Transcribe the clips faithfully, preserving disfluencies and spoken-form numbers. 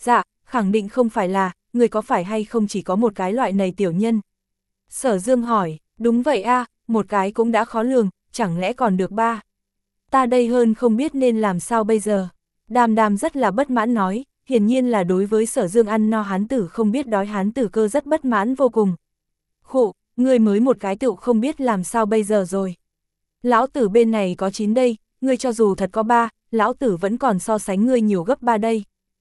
Dạ, khẳng định không phải là, người có phải hay không chỉ có một cái loại này tiểu nhân? Sở Dương hỏi, đúng vậy a, một cái cũng đã khó lường, chẳng lẽ còn được ba? Ta đây hơn không biết nên làm sao bây giờ. Đàm Đàm rất là bất mãn nói, hiển nhiên là đối với Sở Dương ăn no hán tử không biết đói hán tử cơ rất bất mãn vô cùng. Khụ, ngươi mới một cái tựu không biết làm sao bây giờ rồi. Lão tử bên này có chín đây, ngươi cho dù thật có ba, lão tử vẫn còn so sánh ngươi nhiều gấp ba đây.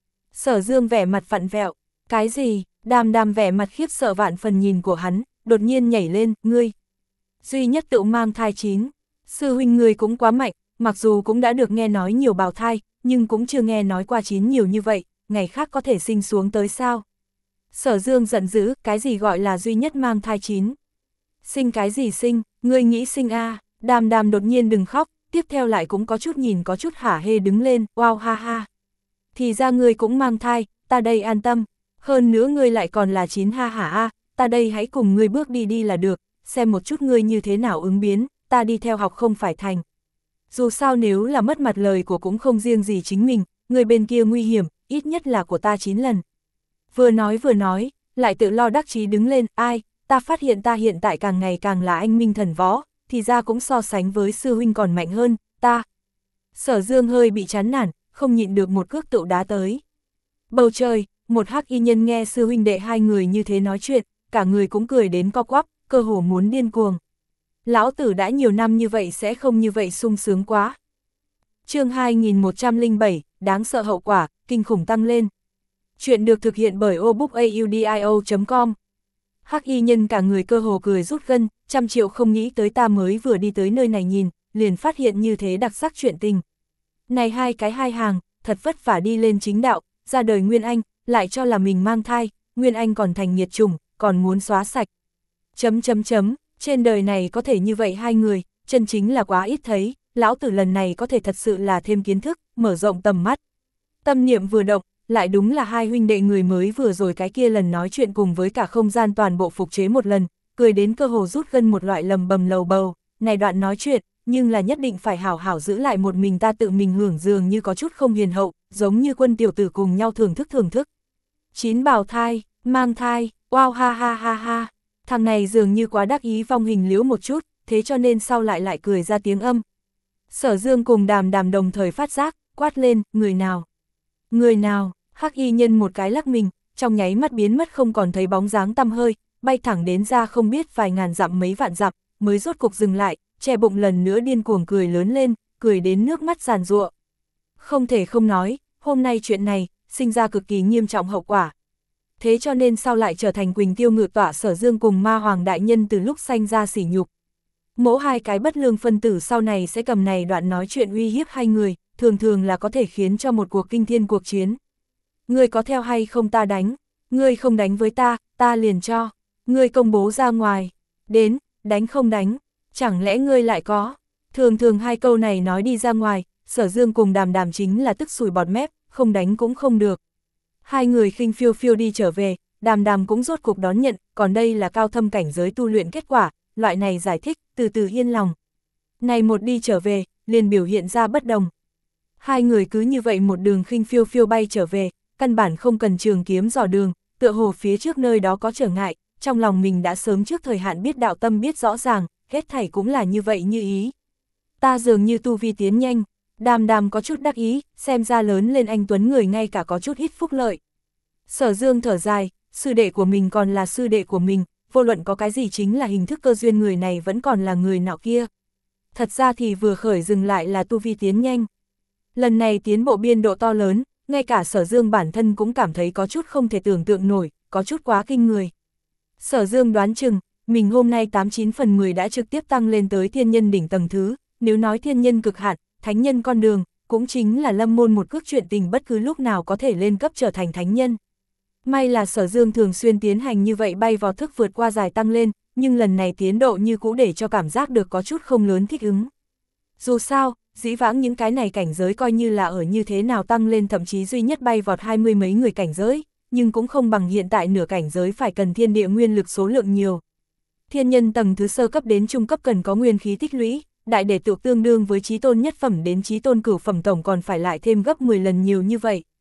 Sở Dương vẻ mặt vặn vẹo, cái gì? Đàm Đàm vẻ mặt khiếp sợ vạn phần nhìn của hắn, đột nhiên nhảy lên, ngươi. Duy nhất tự mang thai chín, sư huynh ngươi cũng quá mạnh, mặc dù cũng đã được nghe nói nhiều bào thai, nhưng cũng chưa nghe nói qua chín nhiều như vậy, ngày khác có thể sinh xuống tới sao? Sở Dương giận dữ, cái gì gọi là duy nhất mang thai chín? Sinh cái gì sinh, ngươi nghĩ sinh a? À? Đàm Đàm đột nhiên đừng khóc, tiếp theo lại cũng có chút nhìn có chút hả hê đứng lên, wow ha ha. Thì ra ngươi cũng mang thai, ta đây an tâm, hơn nữa ngươi lại còn là chín ha hả a, ta đây hãy cùng ngươi bước đi đi là được, xem một chút ngươi như thế nào ứng biến, ta đi theo học không phải thành. Dù sao nếu là mất mặt lời của cũng không riêng gì chính mình, người bên kia nguy hiểm, ít nhất là của ta chín lần. Vừa nói vừa nói, lại tự lo đắc chí đứng lên, ai, ta phát hiện ta hiện tại càng ngày càng là anh minh thần võ, thì ra cũng so sánh với sư huynh còn mạnh hơn, ta. Sở Dương hơi bị chán nản, không nhịn được một cước tựu đá tới. Bầu trời, một hắc y nhân nghe sư huynh đệ hai người như thế nói chuyện, cả người cũng cười đến co quắp, cơ hồ muốn điên cuồng. Lão tử đã nhiều năm như vậy sẽ không như vậy sung sướng quá. Chương hai nghìn một trăm lẻ bảy, đáng sợ hậu quả, kinh khủng tăng lên. Chuyện được thực hiện bởi obookaudio chấm com. Hắc y nhân cả người cơ hồ cười rút gân, trăm triệu không nghĩ tới ta mới vừa đi tới nơi này nhìn, liền phát hiện như thế đặc sắc chuyện tình. Này hai cái hai hàng, thật vất vả đi lên chính đạo, ra đời Nguyên Anh, lại cho là mình mang thai, Nguyên Anh còn thành nghiệt chủng, còn muốn xóa sạch. Chấm chấm chấm, trên đời này có thể như vậy hai người, chân chính là quá ít thấy, lão tử lần này có thể thật sự là thêm kiến thức, mở rộng tầm mắt. Tâm niệm vừa động, lại đúng là hai huynh đệ người mới vừa rồi cái kia lần nói chuyện cùng với cả không gian toàn bộ phục chế một lần, cười đến cơ hồ rút gân một loại lầm bầm lầu bầu, này đoạn nói chuyện, nhưng là nhất định phải hảo hảo giữ lại một mình ta tự mình hưởng dường như có chút không hiền hậu, giống như quân tiểu tử cùng nhau thưởng thức thưởng thức. Chín bào thai, mang thai, wow ha ha ha ha, thằng này dường như quá đắc ý vong hình liễu một chút, thế cho nên sau lại lại cười ra tiếng âm. Sở Dương cùng Đàm Đàm đồng thời phát giác, quát lên, người nào? Người nào? Hắc y nhân một cái lắc mình, trong nháy mắt biến mất không còn thấy bóng dáng tăm hơi, bay thẳng đến ra không biết vài ngàn dặm mấy vạn dặm, mới rốt cục dừng lại, che bụng lần nữa điên cuồng cười lớn lên, cười đến nước mắt giàn giụa. Không thể không nói, hôm nay chuyện này, sinh ra cực kỳ nghiêm trọng hậu quả. Thế cho nên sau lại trở thành Quỳnh Tiêu ngự tọa Sở Dương cùng Ma Hoàng đại nhân từ lúc sanh ra sỉ nhục. Mỗi hai cái bất lương phân tử sau này sẽ cầm này đoạn nói chuyện uy hiếp hai người, thường thường là có thể khiến cho một cuộc kinh thiên cuộc chiến. Ngươi có theo hay không ta đánh, ngươi không đánh với ta, ta liền cho, ngươi công bố ra ngoài, đến, đánh không đánh, chẳng lẽ ngươi lại có. Thường thường hai câu này nói đi ra ngoài, Sở Dương cùng Đàm Đàm chính là tức sùi bọt mép, không đánh cũng không được. Hai người khinh phiêu phiêu đi trở về, Đàm Đàm cũng rốt cục đón nhận, còn đây là cao thâm cảnh giới tu luyện kết quả, loại này giải thích, từ từ yên lòng. Này một đi trở về, liền biểu hiện ra bất đồng. Hai người cứ như vậy một đường khinh phiêu phiêu bay trở về, căn bản không cần trường kiếm dò đường, tựa hồ phía trước nơi đó có trở ngại, trong lòng mình đã sớm trước thời hạn biết đạo tâm biết rõ ràng, hết thảy cũng là như vậy như ý. Ta dường như tu vi tiến nhanh, Đàm Đàm có chút đắc ý, xem ra lớn lên anh Tuấn người ngay cả có chút hít phúc lợi. Sở Dương thở dài, sư đệ của mình còn là sư đệ của mình, vô luận có cái gì chính là hình thức cơ duyên người này vẫn còn là người nọ kia. Thật ra thì vừa khởi dừng lại là tu vi tiến nhanh. Lần này tiến bộ biên độ to lớn, ngay cả Sở Dương bản thân cũng cảm thấy có chút không thể tưởng tượng nổi, có chút quá kinh người. Sở Dương đoán chừng, mình hôm nay tám chín phần mười đã trực tiếp tăng lên tới thiên nhân đỉnh tầng thứ, nếu nói thiên nhân cực hạn, thánh nhân con đường, cũng chính là lâm môn một cước chuyện tình bất cứ lúc nào có thể lên cấp trở thành thánh nhân. May là Sở Dương thường xuyên tiến hành như vậy bay vào thức vượt qua dài tăng lên, nhưng lần này tiến độ như cũ để cho cảm giác được có chút không lớn thích ứng. Dù sao, dĩ vãng những cái này cảnh giới coi như là ở như thế nào tăng lên thậm chí duy nhất bay vọt hai mươi mấy người cảnh giới, nhưng cũng không bằng hiện tại nửa cảnh giới phải cần thiên địa nguyên lực số lượng nhiều. Thiên nhân tầng thứ sơ cấp đến trung cấp cần có nguyên khí tích lũy, đại để tự tương đương với chí tôn nhất phẩm đến chí tôn cửu phẩm tổng còn phải lại thêm gấp mười lần nhiều như vậy.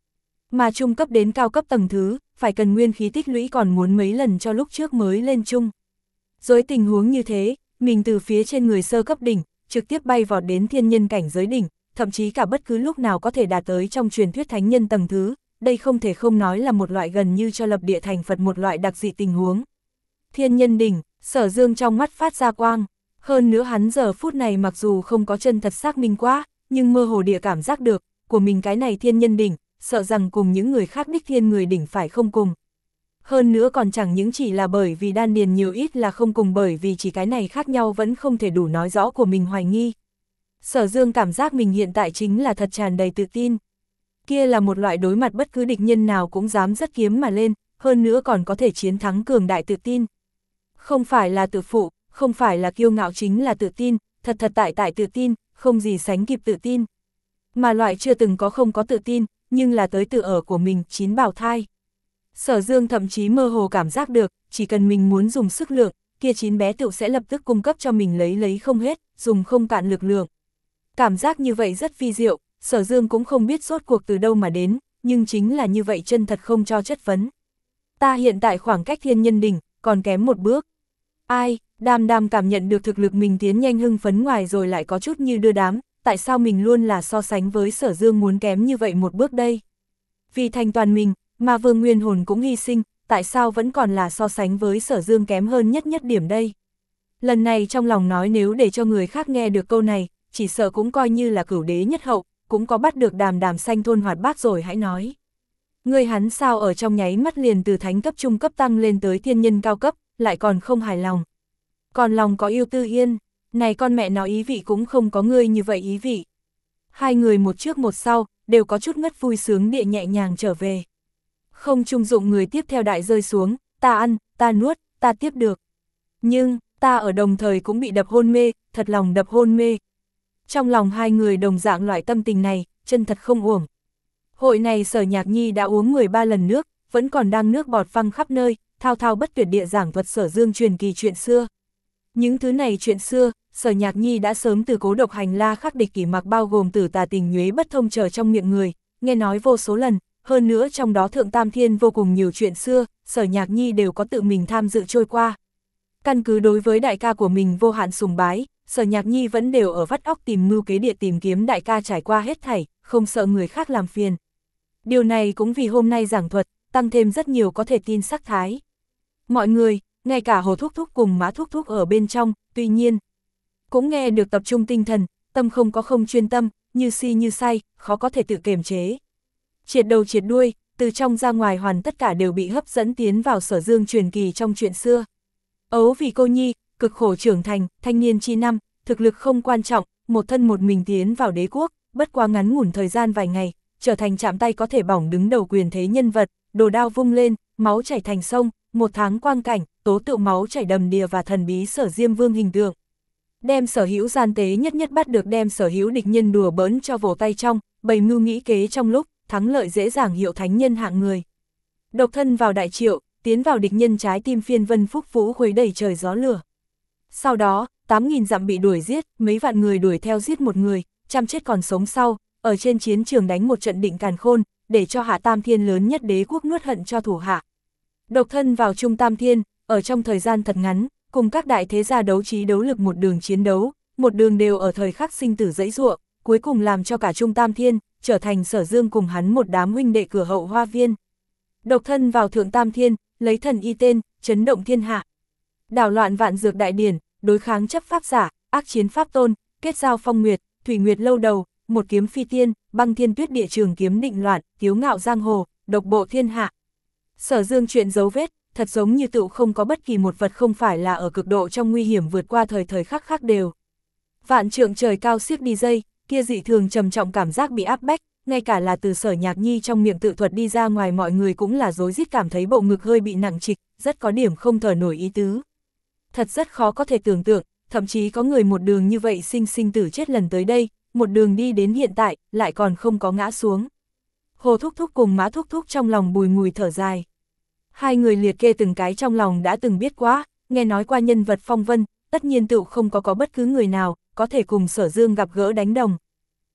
Mà trung cấp đến cao cấp tầng thứ, phải cần nguyên khí tích lũy còn muốn mấy lần cho lúc trước mới lên trung. Dưới tình huống như thế, mình từ phía trên người sơ cấp đỉnh, trực tiếp bay vọt đến thiên nhân cảnh giới đỉnh, thậm chí cả bất cứ lúc nào có thể đạt tới trong truyền thuyết thánh nhân tầng thứ, đây không thể không nói là một loại gần như cho lập địa thành Phật một loại đặc dị tình huống. Thiên nhân đỉnh, Sở Dương trong mắt phát ra quang, hơn nữa hắn giờ phút này mặc dù không có chân thật xác minh quá, nhưng mơ hồ địa cảm giác được, của mình cái này thiên nhân đỉnh, sợ rằng cùng những người khác đích thiên người đỉnh phải không cùng. Hơn nữa còn chẳng những chỉ là bởi vì đan điền nhiều ít là không cùng, bởi vì chỉ cái này khác nhau vẫn không thể đủ nói rõ của mình hoài nghi. Sở Dương cảm giác mình hiện tại chính là thật tràn đầy tự tin. Kia là một loại đối mặt bất cứ địch nhân nào cũng dám rất kiếm mà lên, hơn nữa còn có thể chiến thắng cường đại tự tin. Không phải là tự phụ, không phải là kiêu ngạo, chính là tự tin, thật thật tại tại tự tin, không gì sánh kịp tự tin. Mà loại chưa từng có không có tự tin, nhưng là tới tự ở của mình, chín bào thai. Sở Dương thậm chí mơ hồ cảm giác được, chỉ cần mình muốn dùng sức lượng, kia chín bé tựu sẽ lập tức cung cấp cho mình lấy lấy không hết, dùng không cạn lực lượng. Cảm giác như vậy rất vi diệu, Sở Dương cũng không biết rốt cuộc từ đâu mà đến, nhưng chính là như vậy chân thật không cho chất vấn. Ta hiện tại khoảng cách thiên nhân đỉnh, còn kém một bước. Ai, Đàm Đàm cảm nhận được thực lực mình tiến nhanh hưng phấn ngoài rồi lại có chút như đưa đám, tại sao mình luôn là so sánh với Sở Dương muốn kém như vậy một bước đây? Vì thành toàn mình, mà Vương Nguyên Hồn cũng hy sinh, tại sao vẫn còn là so sánh với Sở Dương kém hơn nhất nhất điểm đây? Lần này trong lòng nói nếu để cho người khác nghe được câu này, chỉ sợ cũng coi như là cửu đế nhất hậu, cũng có bắt được Đàm Đàm xanh thôn hoạt bát rồi hãy nói. Người hắn sao ở trong nháy mắt liền từ thánh cấp trung cấp tăng lên tới thiên nhân cao cấp, lại còn không hài lòng. Còn lòng có yêu Tư Yên, này con mẹ nó ý vị cũng không có ngươi như vậy ý vị. Hai người một trước một sau, đều có chút ngất vui sướng địa nhẹ nhàng trở về. Không trung dụng người tiếp theo đại rơi xuống, ta ăn, ta nuốt, ta tiếp được. Nhưng, ta ở đồng thời cũng bị đập hôn mê, thật lòng đập hôn mê. Trong lòng hai người đồng dạng loại tâm tình này, chân thật không uổng. Hội này Sở Nhạc Nhi đã uống mười ba lần nước, vẫn còn đang nước bọt văng khắp nơi, thao thao bất tuyệt địa giảng thuật Sở Dương truyền kỳ chuyện xưa. Những thứ này chuyện xưa, Sở Nhạc Nhi đã sớm từ Cố Độc Hành La Khắc Địch Kỷ Mặc bao gồm Tử Tà Tình Nhuế Bất Thông chờ trong miệng người, nghe nói vô số lần, hơn nữa trong đó Thượng Tam Thiên vô cùng nhiều chuyện xưa, Sở Nhạc Nhi đều có tự mình tham dự trôi qua. Căn cứ đối với đại ca của mình vô hạn sùng bái, Sở Nhạc Nhi vẫn đều ở vắt óc tìm mưu kế địa tìm kiếm đại ca trải qua hết thảy, không sợ người khác làm phiền. Điều này cũng vì hôm nay giảng thuật, tăng thêm rất nhiều có thể tin sắc thái. Mọi người, ngay cả Hồ Thúc Thúc cùng Mã Thúc Thúc ở bên trong, tuy nhiên, cũng nghe được tập trung tinh thần, tâm không có không chuyên tâm, như si như say, khó có thể tự kiềm chế. Triệt đầu triệt đuôi, từ trong ra ngoài hoàn tất cả đều bị hấp dẫn tiến vào Sở Dương truyền kỳ trong chuyện xưa. Ấu vì cô nhi, cực khổ trưởng thành, thanh niên chi năm, thực lực không quan trọng, một thân một mình tiến vào đế quốc, bất quá ngắn ngủn thời gian vài ngày, trở thành chạm tay có thể bỏng đứng đầu quyền thế nhân vật, đồ đao vung lên, máu chảy thành sông, một tháng quang cảnh, tố tựu máu chảy đầm đìa và thần bí Sở Diêm Vương hình tượng. Đem sở hữu gian tế nhất nhất bắt được, đem sở hữu địch nhân đùa bỡn cho vồ tay trong, bày mưu nghĩ kế trong lúc, thắng lợi dễ dàng hiệu thánh nhân hạng người. Độc thân vào đại triệu, tiến vào địch nhân trái tim phiên vân phúc vũ khuấy đầy trời gió lửa. Sau đó, tám nghìn dặm bị đuổi giết, mấy vạn người đuổi theo giết một người, trăm chết còn sống sau, ở trên chiến trường đánh một trận định càn khôn, để cho Hạ Tam Thiên lớn nhất đế quốc nuốt hận cho thủ hạ. Độc thân vào Trung Tam Thiên, ở trong thời gian thật ngắn, cùng các đại thế gia đấu trí đấu lực một đường chiến đấu, một đường đều ở thời khắc sinh tử dãy giụa, cuối cùng làm cho cả Trung Tam Thiên trở thành Sở Dương cùng hắn một đám huynh đệ cửa hậu hoa viên. Độc thân vào Thượng Tam Thiên, lấy thần y tên, chấn động thiên hạ. Đảo loạn vạn dược đại điển, đối kháng chấp pháp giả, ác chiến pháp tôn, kết giao phong nguyệt, thủy nguyệt lâu đầu, một kiếm phi tiên, băng thiên tuyết địa trường kiếm định loạn, kiếu ngạo giang hồ, độc bộ thiên hạ. Sở Dương chuyện dấu vết, thật giống như tựu không có bất kỳ một vật không phải là ở cực độ trong nguy hiểm vượt qua thời thời khắc khắc đều. Vạn trượng trời cao xiếc đi dây, kia dị thường trầm trọng cảm giác bị áp bách, ngay cả là từ Sở Nhạc Nhi trong miệng tự thuật đi ra ngoài mọi người cũng là rối rít cảm thấy bộ ngực hơi bị nặng trịch, rất có điểm không thở nổi ý tứ. Thật rất khó có thể tưởng tượng, thậm chí có người một đường như vậy sinh sinh tử chết lần tới đây, một đường đi đến hiện tại, lại còn không có ngã xuống. Hồ Thúc Thúc cùng Mã Thúc Thúc trong lòng bùi ngùi thở dài. Hai người liệt kê từng cái trong lòng đã từng biết quá, nghe nói qua nhân vật phong vân, tất nhiên tựu không có có bất cứ người nào, có thể cùng Sở Dương gặp gỡ đánh đồng.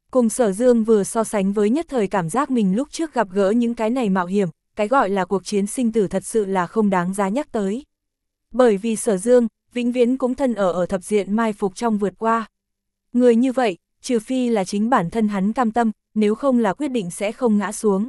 Cùng Sở Dương vừa so sánh với nhất thời cảm giác mình lúc trước gặp gỡ những cái này mạo hiểm, cái gọi là cuộc chiến sinh tử thật sự là không đáng giá nhắc tới. Bởi vì Sở Dương, vĩnh viễn cũng thân ở ở thập diện mai phục trong vượt qua. Người như vậy, trừ phi là chính bản thân hắn cam tâm, nếu không là quyết định sẽ không ngã xuống.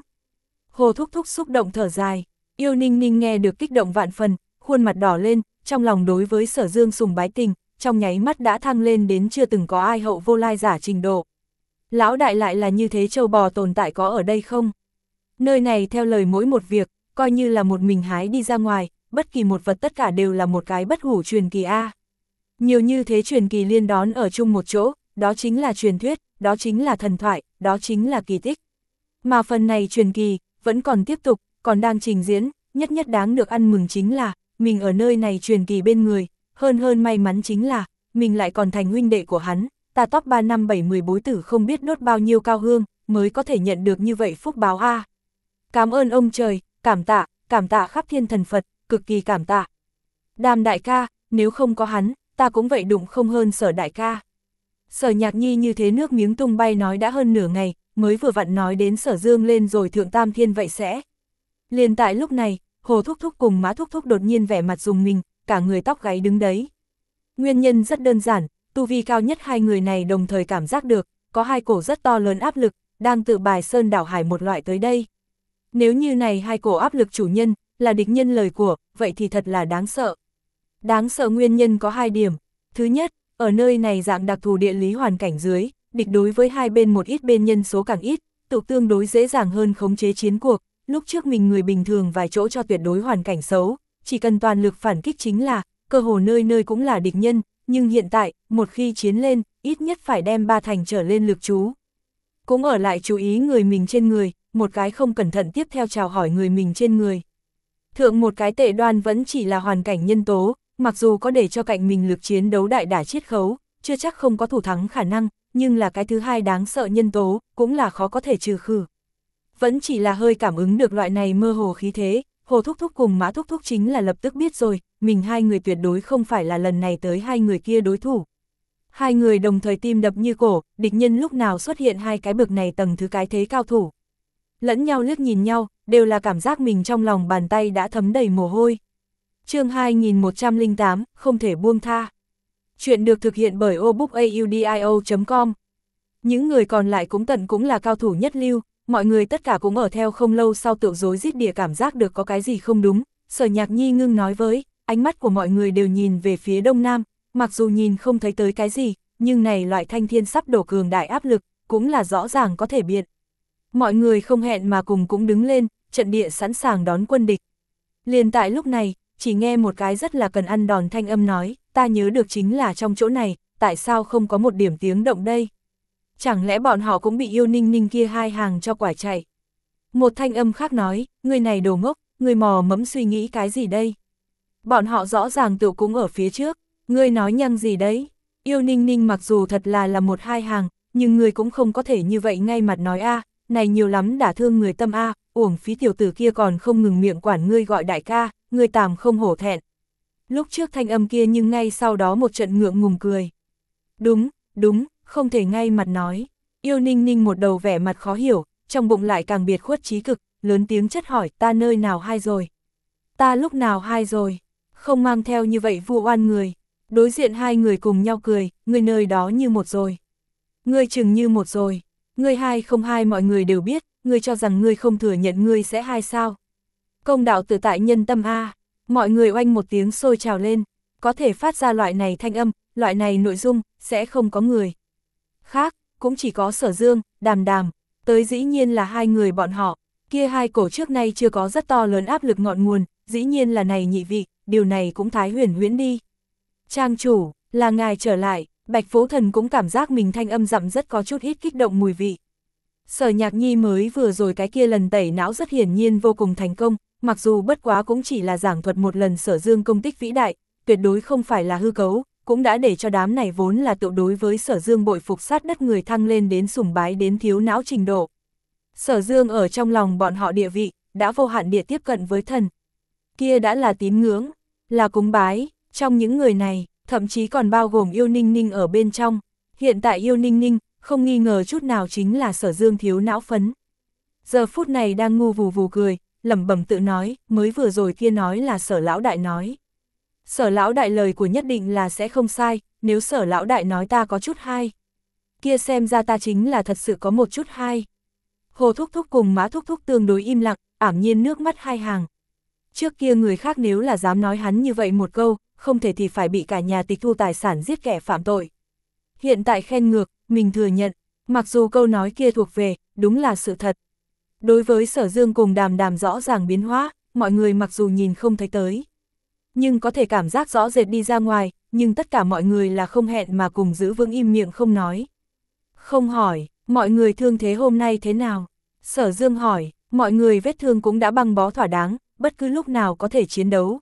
Hồ Thúc Thúc xúc động thở dài, Yêu Ninh Ninh nghe được kích động vạn phần, khuôn mặt đỏ lên, trong lòng đối với Sở Dương sùng bái tình, trong nháy mắt đã thăng lên đến chưa từng có ai hậu vô lai giả trình độ. Lão đại lại là như thế châu bò tồn tại có ở đây không? Nơi này theo lời mỗi một việc, coi như là một mình hái đi ra ngoài, bất kỳ một vật tất cả đều là một cái bất hủ truyền kỳ A. Nhiều như thế truyền kỳ liên đón ở chung một chỗ, đó chính là truyền thuyết, đó chính là thần thoại, đó chính là kỳ tích. Mà phần này truyền kỳ, vẫn còn tiếp tục, còn đang trình diễn, nhất nhất đáng được ăn mừng chính là, mình ở nơi này truyền kỳ bên người, hơn hơn may mắn chính là, mình lại còn thành huynh đệ của hắn, ta top ba năm bảy mười bối tử không biết đốt bao nhiêu cao hương, mới có thể nhận được như vậy phúc báo A. Cảm ơn ông trời, cảm tạ, cảm tạ khắp thiên thần Phật, cực kỳ cảm tạ. Đàm đại ca, nếu không có hắn, ta cũng vậy đụng không hơn Sở đại ca. Sở Nhạc Nhi như thế nước miếng tung bay nói đã hơn nửa ngày, mới vừa vặn nói đến Sở Dương lên rồi thượng tam thiên vậy sẽ. Liền tại lúc này, Hồ Thúc Thúc cùng Mã Thúc Thúc đột nhiên vẻ mặt rùng mình, cả người tóc gáy đứng đấy. Nguyên nhân rất đơn giản, tu vi cao nhất hai người này đồng thời cảm giác được, có hai cổ rất to lớn áp lực, đang tự bài sơn đảo hải một loại tới đây. Nếu như này hai cổ áp lực chủ nhân, là địch nhân lời của, vậy thì thật là đáng sợ. Đáng sợ nguyên nhân có hai điểm. Thứ nhất, ở nơi này dạng đặc thù địa lý hoàn cảnh dưới, địch đối với hai bên một ít bên nhân số càng ít, tự tương đối dễ dàng hơn khống chế chiến cuộc. Lúc trước mình người bình thường vài chỗ cho tuyệt đối hoàn cảnh xấu, chỉ cần toàn lực phản kích chính là, cơ hồ nơi nơi cũng là địch nhân, nhưng hiện tại, một khi chiến lên, ít nhất phải đem ba thành trở lên lực chú. Cũng ở lại chú ý người mình trên người, một cái không cẩn thận tiếp theo chào hỏi người mình trên người. Thượng một cái tệ đoan vẫn chỉ là hoàn cảnh nhân tố, mặc dù có để cho cạnh mình lực chiến đấu đại đả chiết khấu, chưa chắc không có thủ thắng khả năng, nhưng là cái thứ hai đáng sợ nhân tố, cũng là khó có thể trừ khử. Vẫn chỉ là hơi cảm ứng được loại này mơ hồ khí thế, Hồ Thúc Thúc cùng Mã Thúc Thúc chính là lập tức biết rồi, mình hai người tuyệt đối không phải là lần này tới hai người kia đối thủ. Hai người đồng thời tim đập như cổ, địch nhân lúc nào xuất hiện hai cái bực này tầng thứ cái thế cao thủ. Lẫn nhau liếc nhìn nhau, đều là cảm giác mình trong lòng bàn tay đã thấm đầy mồ hôi. Chương hai nghìn một trăm lẻ tám, không thể buông tha. Chuyện được thực hiện bởi obookaudio chấm com. Những người còn lại cũng tận cũng là cao thủ nhất lưu, mọi người tất cả cũng ở theo không lâu sau tự rối rít địa cảm giác được có cái gì không đúng. Sở Nhạc Nhi ngưng nói với, ánh mắt của mọi người đều nhìn về phía đông nam, mặc dù nhìn không thấy tới cái gì, nhưng này loại thanh thiên sắp đổ cường đại áp lực, cũng là rõ ràng có thể biện. Mọi người không hẹn mà cùng cũng đứng lên, trận địa sẵn sàng đón quân địch. Liền tại lúc này, chỉ nghe một cái rất là cần ăn đòn thanh âm nói, ta nhớ được chính là trong chỗ này, tại sao không có một điểm tiếng động đây? Chẳng lẽ bọn họ cũng bị Yêu Ninh Ninh kia hai hàng cho quải chạy? Một thanh âm khác nói, người này đồ ngốc, người mò mẫm suy nghĩ cái gì đây? Bọn họ rõ ràng tự cũng ở phía trước, ngươi nói nhăng gì đấy? Yêu Ninh Ninh mặc dù thật là là một hai hàng, nhưng người cũng không có thể như vậy ngay mặt nói a, này nhiều lắm đả thương người tâm a, uổng phí tiểu tử kia còn không ngừng miệng quản ngươi gọi đại ca, ngươi tàm không hổ thẹn. Lúc trước thanh âm kia nhưng ngay sau đó một trận ngượng ngùng cười. Đúng, đúng, không thể ngay mặt nói. Yêu Ninh Ninh một đầu vẻ mặt khó hiểu, trong bụng lại càng biệt khuất trí cực, lớn tiếng chất hỏi ta nơi nào hai rồi? Ta lúc nào hai rồi? Không mang theo như vậy vu oan người. Đối diện hai người cùng nhau cười, người nơi đó như một rồi. Ngươi chừng như một rồi. Ngươi hai không hai mọi người đều biết, ngươi cho rằng ngươi không thừa nhận ngươi sẽ hai sao. Công đạo tự tại nhân tâm a. Mọi người oanh một tiếng sôi trào lên, có thể phát ra loại này thanh âm, loại này nội dung, sẽ không có người khác, cũng chỉ có Sở Dương, Đàm Đàm, tới dĩ nhiên là hai người bọn họ, kia hai cổ trước nay chưa có rất to lớn áp lực ngọn nguồn, dĩ nhiên là này nhị vị, điều này cũng thái huyền huyễn đi. Trang chủ, là ngài trở lại, Bạch Phố Thần cũng cảm giác mình thanh âm dặm rất có chút ít kích động mùi vị. Sở Nhạc Nhi mới vừa rồi cái kia lần tẩy não rất hiển nhiên vô cùng thành công, mặc dù bất quá cũng chỉ là giảng thuật một lần Sở Dương công tích vĩ đại, tuyệt đối không phải là hư cấu, cũng đã để cho đám này vốn là tự đối với Sở Dương bội phục sát đất người thăng lên đến sùng bái đến thiếu não trình độ. Sở Dương ở trong lòng bọn họ địa vị, đã vô hạn địa tiếp cận với thần. Kia đã là tín ngưỡng, là cúng bái, trong những người này, thậm chí còn bao gồm Yêu Ninh Ninh ở bên trong. Hiện tại Yêu Ninh Ninh, không nghi ngờ chút nào chính là Sở Dương thiếu não phấn. Giờ phút này đang ngu vù vù cười, lẩm bẩm tự nói, mới vừa rồi kia nói là Sở lão đại nói. Sở lão đại lời của nhất định là sẽ không sai, nếu Sở lão đại nói ta có chút hay. Kia xem ra ta chính là thật sự có một chút hay. Hồ Thúc Thúc cùng Mã Thúc Thúc tương đối im lặng, ảm nhiên nước mắt hai hàng. Trước kia người khác nếu là dám nói hắn như vậy một câu, không thể thì phải bị cả nhà tịch thu tài sản giết kẻ phạm tội. Hiện tại khen ngược, mình thừa nhận, mặc dù câu nói kia thuộc về, đúng là sự thật. Đối với Sở Dương cùng Đàm Đàm rõ ràng biến hóa, mọi người mặc dù nhìn không thấy tới, nhưng có thể cảm giác rõ rệt đi ra ngoài, nhưng tất cả mọi người là không hẹn mà cùng giữ vững im miệng không nói. Không hỏi, mọi người thương thế hôm nay thế nào? Sở Dương hỏi, mọi người vết thương cũng đã băng bó thỏa đáng, bất cứ lúc nào có thể chiến đấu.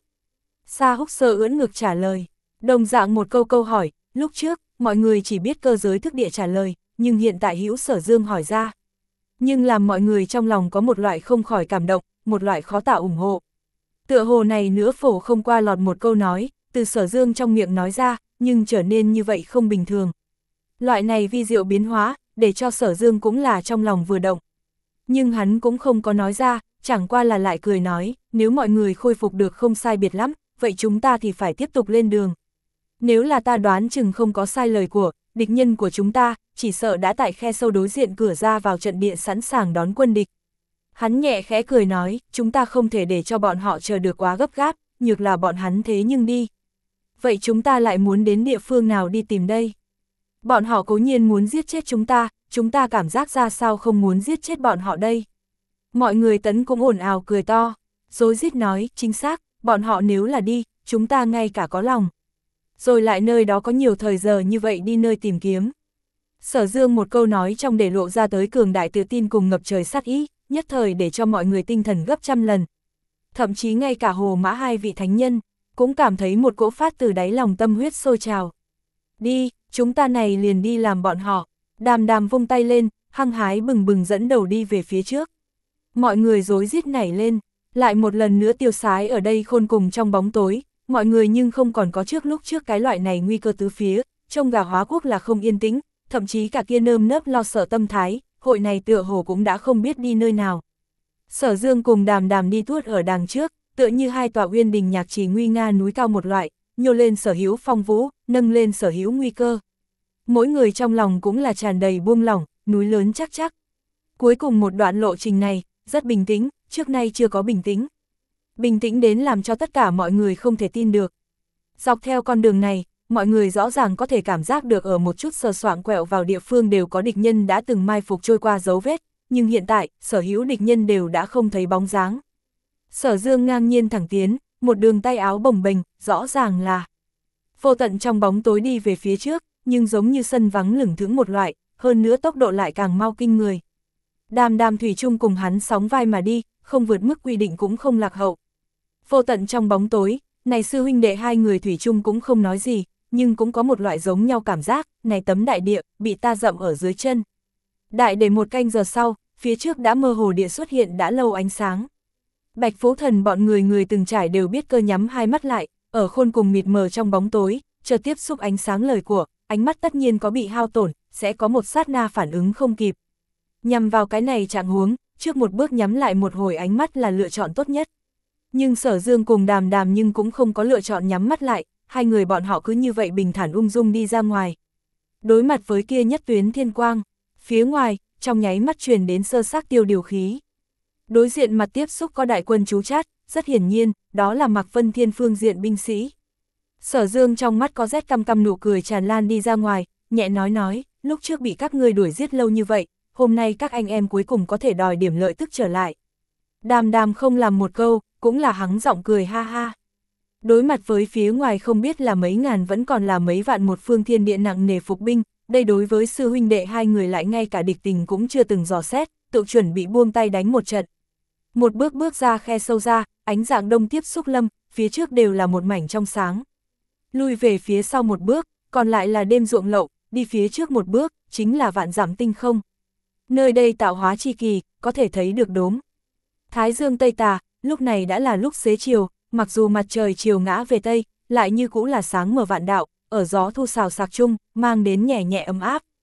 Sa Húc Sơ ưỡn ngực trả lời, đồng dạng một câu câu hỏi, lúc trước, mọi người chỉ biết cơ giới thức địa trả lời, nhưng hiện tại hữu Sở Dương hỏi ra. Nhưng làm mọi người trong lòng có một loại không khỏi cảm động, một loại khó tả ủng hộ. Tựa hồ này nữa phổ không qua lọt một câu nói, từ Sở Dương trong miệng nói ra, nhưng trở nên như vậy không bình thường. Loại này vi diệu biến hóa, để cho Sở Dương cũng là trong lòng vừa động. Nhưng hắn cũng không có nói ra, chẳng qua là lại cười nói, nếu mọi người khôi phục được không sai biệt lắm, vậy chúng ta thì phải tiếp tục lên đường. Nếu là ta đoán chừng không có sai lời của, địch nhân của chúng ta, chỉ sợ đã tại khe sâu đối diện cửa ra vào trận địa sẵn sàng đón quân địch. Hắn nhẹ khẽ cười nói, chúng ta không thể để cho bọn họ chờ được quá gấp gáp, nhược là bọn hắn thế nhưng đi. Vậy chúng ta lại muốn đến địa phương nào đi tìm đây? Bọn họ cố nhiên muốn giết chết chúng ta, chúng ta cảm giác ra sao không muốn giết chết bọn họ đây? Mọi người tấn cũng ồn ào cười to, rối rít nói, chính xác, bọn họ nếu là đi, chúng ta ngay cả có lòng. Rồi lại nơi đó có nhiều thời giờ như vậy đi nơi tìm kiếm. Sở Dương một câu nói trong để lộ ra tới cường đại tự tin cùng ngập trời sát ý, nhất thời để cho mọi người tinh thần gấp trăm lần. Thậm chí ngay cả Hồ Mã hai vị thánh nhân, cũng cảm thấy một cỗ phát từ đáy lòng tâm huyết sôi trào. Đi, chúng ta này liền đi làm bọn họ. Đàm Đàm vung tay lên, hăng hái bừng bừng dẫn đầu đi về phía trước. Mọi người rối rít nảy lên, lại một lần nữa tiêu sái ở đây khôn cùng trong bóng tối, mọi người nhưng không còn có trước lúc trước cái loại này nguy cơ tứ phía, trông gà hóa quốc là không yên tĩnh, thậm chí cả kia nơm nớp lo sợ tâm thái, hội này tựa hồ cũng đã không biết đi nơi nào. Sở Dương cùng Đàm Đàm đi tuốt ở đằng trước, tựa như hai tòa uyên đình nhạc trì nguy nga núi cao một loại, nhô lên sở hữu phong vũ, nâng lên sở hữu nguy cơ. Mỗi người trong lòng cũng là tràn đầy buông lỏng, núi lớn chắc chắc. Cuối cùng một đoạn lộ trình này, rất bình tĩnh, trước nay chưa có bình tĩnh. Bình tĩnh đến làm cho tất cả mọi người không thể tin được. Dọc theo con đường này, mọi người rõ ràng có thể cảm giác được ở một chút sờ soạng quẹo vào địa phương đều có địch nhân đã từng mai phục trôi qua dấu vết, nhưng hiện tại, sở hữu địch nhân đều đã không thấy bóng dáng. Sở Dương ngang nhiên thẳng tiến, một đường tay áo bồng bềnh, rõ ràng là vô tận trong bóng tối đi về phía trước, nhưng giống như sân vắng lửng thững một loại, hơn nữa tốc độ lại càng mau kinh người. Đàm Đàm thủy chung cùng hắn sóng vai mà đi, không vượt mức quy định cũng không lạc hậu. Vô tận trong bóng tối, này sư huynh đệ hai người thủy chung cũng không nói gì, nhưng cũng có một loại giống nhau cảm giác, này tấm đại địa, bị ta dậm ở dưới chân. Đại để một canh giờ sau, phía trước đã mơ hồ địa xuất hiện đã lâu ánh sáng. Bạch Phố Thần bọn người người từng trải đều biết cơ nhắm hai mắt lại, ở khôn cùng mịt mờ trong bóng tối, chờ tiếp xúc ánh sáng lời của, ánh mắt tất nhiên có bị hao tổn, sẽ có một sát na phản ứng không kịp. Nhằm vào cái này trạng huống, trước một bước nhắm lại một hồi ánh mắt là lựa chọn tốt nhất. Nhưng Sở Dương cùng Đàm Đàm nhưng cũng không có lựa chọn nhắm mắt lại, hai người bọn họ cứ như vậy bình thản ung dung đi ra ngoài. Đối mặt với kia nhất tuyến thiên quang, phía ngoài, trong nháy mắt truyền đến sơ xác tiêu điều khí. Đối diện mặt tiếp xúc có đại quân trú chát, rất hiển nhiên, đó là Mạc Vân Thiên phương diện binh sĩ. Sở Dương trong mắt có rét căm căm nụ cười tràn lan đi ra ngoài, nhẹ nói nói, lúc trước bị các ngươi đuổi giết lâu như vậy, hôm nay các anh em cuối cùng có thể đòi điểm lợi tức trở lại. Đàm Đàm không làm một câu, cũng là hắng giọng cười ha ha. Đối mặt với phía ngoài không biết là mấy ngàn vẫn còn là mấy vạn một phương thiên địa nặng nề phục binh, đây đối với sư huynh đệ hai người lại ngay cả địch tình cũng chưa từng dò xét, tự chuẩn bị buông tay đánh một trận. Một bước bước ra khe sâu ra, ánh dạng đông tiếp xúc lâm, phía trước đều là một mảnh trong sáng. Lui về phía sau một bước, còn lại là đêm ruộng lậu, đi phía trước một bước, chính là vạn dặm tinh không. Nơi đây tạo hóa chi kỳ, có thể thấy được đốm. Thái dương tây tà, lúc này đã là lúc xế chiều, mặc dù mặt trời chiều ngã về tây, lại như cũ là sáng mở vạn đạo, ở gió thu xào sạc chung, mang đến nhẹ nhẹ ấm áp.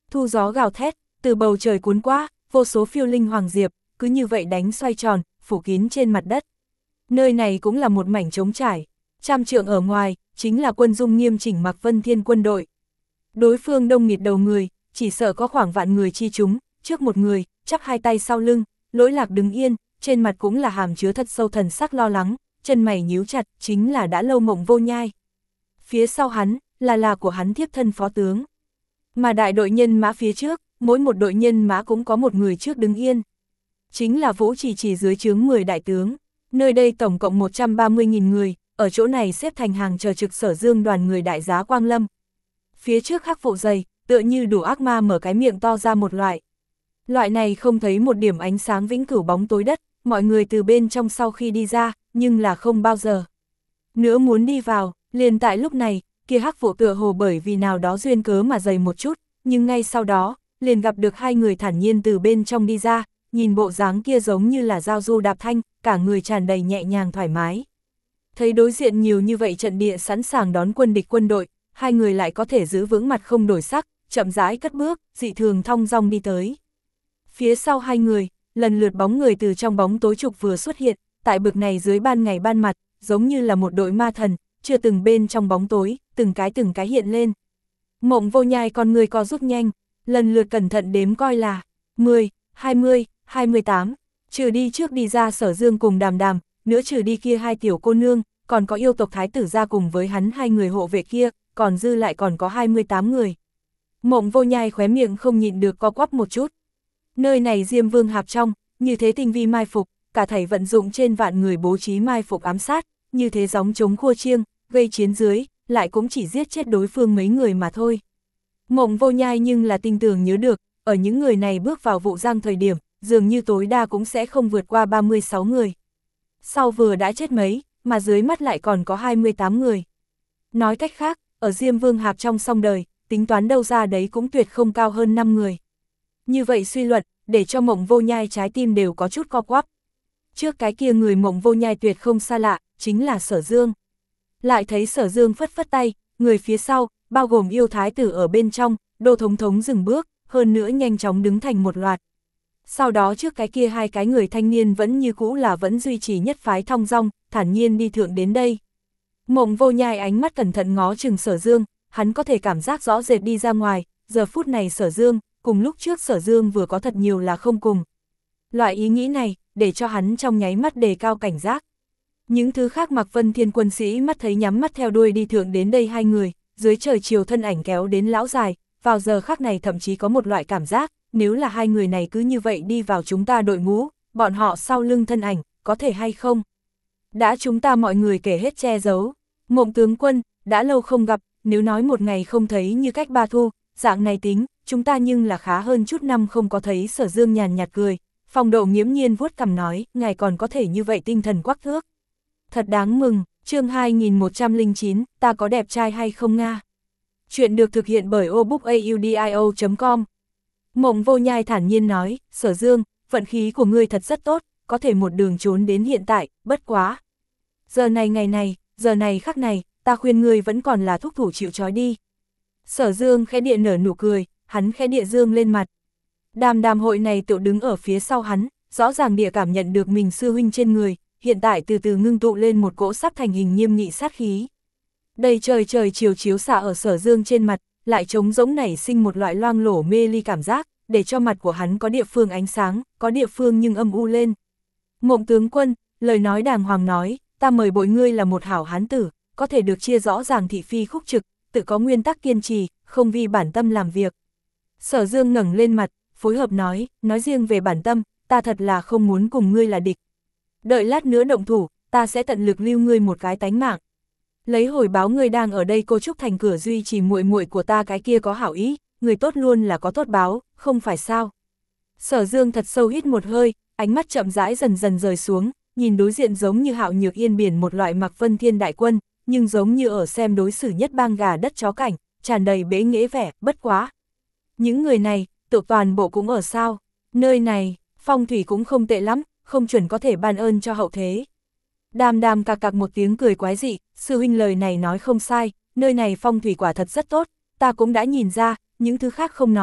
Thu gió gào thét, từ bầu trời cuốn qua, vô số phiêu linh hoàng diệp, cứ như vậy đánh xoay tròn, phủ kín trên mặt đất. Nơi này cũng là một mảnh trống trải, trăm trượng ở ngoài, chính là quân dung nghiêm chỉnh Mạc Vân Thiên quân đội. Đối phương đông nghịt đầu người, chỉ sợ có khoảng vạn người chi chúng, trước một người, chắp hai tay sau lưng, Lỗi Lạc đứng yên, trên mặt cũng là hàm chứa thật sâu thần sắc lo lắng, chân mày nhíu chặt, chính là đã lâu Mộng Vô Nhai. Phía sau hắn, là là của hắn thiếp thân phó tướng. Mà đại đội nhân mã phía trước, mỗi một đội nhân mã cũng có một người trước đứng yên. Chính là Vũ Chỉ Chỉ dưới trướng mười đại tướng, nơi đây tổng cộng một trăm ba mươi nghìn người, ở chỗ này xếp thành hàng chờ trực Sở Dương đoàn người đại giá Quang Lâm. Phía trước Hắc Vụ dày, tựa như đủ ác ma mở cái miệng to ra một loại. Loại này không thấy một điểm ánh sáng vĩnh cửu bóng tối đất, mọi người từ bên trong sau khi đi ra, nhưng là không bao giờ nữa muốn đi vào. Liền tại lúc này, kia Hắc Vụ tựa hồ bởi vì nào đó duyên cớ mà dày một chút, nhưng ngay sau đó, liền gặp được hai người thản nhiên từ bên trong đi ra, nhìn bộ dáng kia giống như là giao du đạp thanh, cả người tràn đầy nhẹ nhàng thoải mái. Thấy đối diện nhiều như vậy trận địa sẵn sàng đón quân địch quân đội, hai người lại có thể giữ vững mặt không đổi sắc, chậm rãi cất bước, dị thường thong dong đi tới. Phía sau hai người, lần lượt bóng người từ trong bóng tối trục vừa xuất hiện, tại bực này dưới ban ngày ban mặt, giống như là một đội ma thần, chưa từng bên trong bóng tối, từng cái từng cái hiện lên. Mộng Vô Nhai con người co rút nhanh, lần lượt cẩn thận đếm coi là mười, hai mươi, hai mươi tám, trừ đi trước đi ra Sở Dương cùng Đàm Đàm, nữa trừ đi kia hai tiểu cô nương, còn có yêu tộc thái tử ra cùng với hắn hai người hộ vệ kia, còn dư lại còn có hai mươi tám người. Mộng Vô Nhai khóe miệng không nhịn được co quắp một chút. Nơi này Diêm Vương hạp trong, như thế tinh vi mai phục, cả thảy vận dụng trên vạn người bố trí mai phục ám sát, như thế gióng chống khua chiêng, gây chiến dưới, lại cũng chỉ giết chết đối phương mấy người mà thôi. Mộng Vô Nhai nhưng là tinh tường nhớ được, ở những người này bước vào Vụ Giang thời điểm, dường như tối đa cũng sẽ không vượt qua ba mươi sáu người. Sau vừa đã chết mấy, mà dưới mắt lại còn có hai mươi tám người. Nói cách khác, ở Diêm Vương hạp trong song đời, tính toán đâu ra đấy cũng tuyệt không cao hơn năm người. Như vậy suy luận, để cho Mộng Vô Nhai trái tim đều có chút co quắp. Trước cái kia người Mộng Vô Nhai tuyệt không xa lạ, chính là Sở Dương. Lại thấy Sở Dương phất phất tay, người phía sau, bao gồm yêu thái tử ở bên trong, Đô Thống Thống dừng bước, hơn nữa nhanh chóng đứng thành một loạt. Sau đó trước cái kia hai cái người thanh niên vẫn như cũ là vẫn duy trì nhất phái thong dong, thản nhiên đi thượng đến đây. Mộng Vô Nhai ánh mắt cẩn thận ngó chừng Sở Dương, hắn có thể cảm giác rõ rệt đi ra ngoài, giờ phút này Sở Dương, cùng lúc trước Sở Dương vừa có thật nhiều là không cùng. Loại ý nghĩ này, để cho hắn trong nháy mắt đề cao cảnh giác. Những thứ khác Mạc Vân Thiên quân sĩ mắt thấy nhắm mắt theo đuôi đi thượng đến đây hai người, dưới trời chiều thân ảnh kéo đến lão dài, vào giờ khác này thậm chí có một loại cảm giác, nếu là hai người này cứ như vậy đi vào chúng ta đội ngũ, bọn họ sau lưng thân ảnh, có thể hay không? Đã chúng ta mọi người kể hết che giấu. Mộng tướng quân, đã lâu không gặp, nếu nói một ngày không thấy như cách ba thu, dạng này tính, chúng ta nhưng là khá hơn chút năm không có thấy. Sở Dương nhàn nhạt cười, phong độ nghiễm nhiên vuốt cằm nói, ngài còn có thể như vậy tinh thần quắc thước. Thật đáng mừng. Chương hai nghìn một trăm lẻ chín, ta có đẹp trai hay không Nga? Chuyện được thực hiện bởi obookaudio chấm com. Mộng Vô Nhai thản nhiên nói, Sở Dương, vận khí của ngươi thật rất tốt, có thể một đường trốn đến hiện tại, bất quá. Giờ này ngày này, giờ này khắc này, ta khuyên ngươi vẫn còn là thúc thủ chịu trói đi. Sở Dương khẽ địa nở nụ cười, hắn khẽ địa dương lên mặt. Đàm Đàm hội này tự đứng ở phía sau hắn, rõ ràng địa cảm nhận được mình sư huynh trên người, hiện tại từ từ ngưng tụ lên một cỗ sắp thành hình nghiêm nghị sát khí. Đầy trời trời chiều chiếu xạ ở Sở Dương trên mặt, lại trống rỗng nảy sinh một loại loang lổ mê ly cảm giác, để cho mặt của hắn có địa phương ánh sáng, có địa phương nhưng âm u lên. Mộng tướng quân, lời nói đàng hoàng nói, ta mời bội ngươi là một hảo hán tử, có thể được chia rõ ràng thị phi khúc trực, tự có nguyên tắc kiên trì, không vì bản tâm làm việc. Sở Dương ngẩng lên mặt, phối hợp nói, nói riêng về bản tâm, ta thật là không muốn cùng ngươi là địch. Đợi lát nữa động thủ, ta sẽ tận lực lưu ngươi một cái tánh mạng. Lấy hồi báo ngươi đang ở đây cô Trúc Thành cửa duy trì muội muội của ta cái kia có hảo ý, người tốt luôn là có tốt báo, không phải sao? Sở Dương thật sâu hít một hơi, ánh mắt chậm rãi dần dần rời xuống, nhìn đối diện giống như hạo nhược yên biển một loại Mạc Vân Thiên đại quân, nhưng giống như ở xem đối xử nhất bang gà đất chó cảnh, tràn đầy bế nghễ vẻ, bất quá. Những người này, tự toàn bộ cũng ở sao? Nơi này, phong thủy cũng không tệ lắm, không chuẩn có thể ban ơn cho hậu thế. Đàm Đàm cạc cạc một tiếng cười quái dị, sư huynh lời này nói không sai, nơi này phong thủy quả thật rất tốt, ta cũng đã nhìn ra, những thứ khác không nói,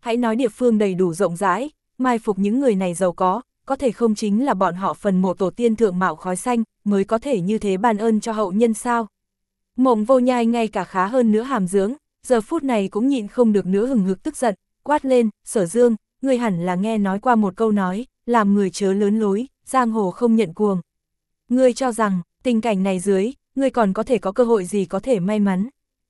hãy nói địa phương đầy đủ rộng rãi, mai phục những người này giàu có, có thể không chính là bọn họ phần mộ tổ tiên thượng mạo khói xanh, mới có thể như thế ban ơn cho hậu nhân sao. Mộng Vô Nhai ngay cả khá hơn nữa hàm dưỡng, giờ phút này cũng nhịn không được nữa hừng hực tức giận, quát lên, Sở Dương, ngươi hẳn là nghe nói qua một câu nói, làm người chớ lớn lối, giang hồ không nhận cuồng. Ngươi cho rằng, tình cảnh này dưới, ngươi còn có thể có cơ hội gì có thể may mắn.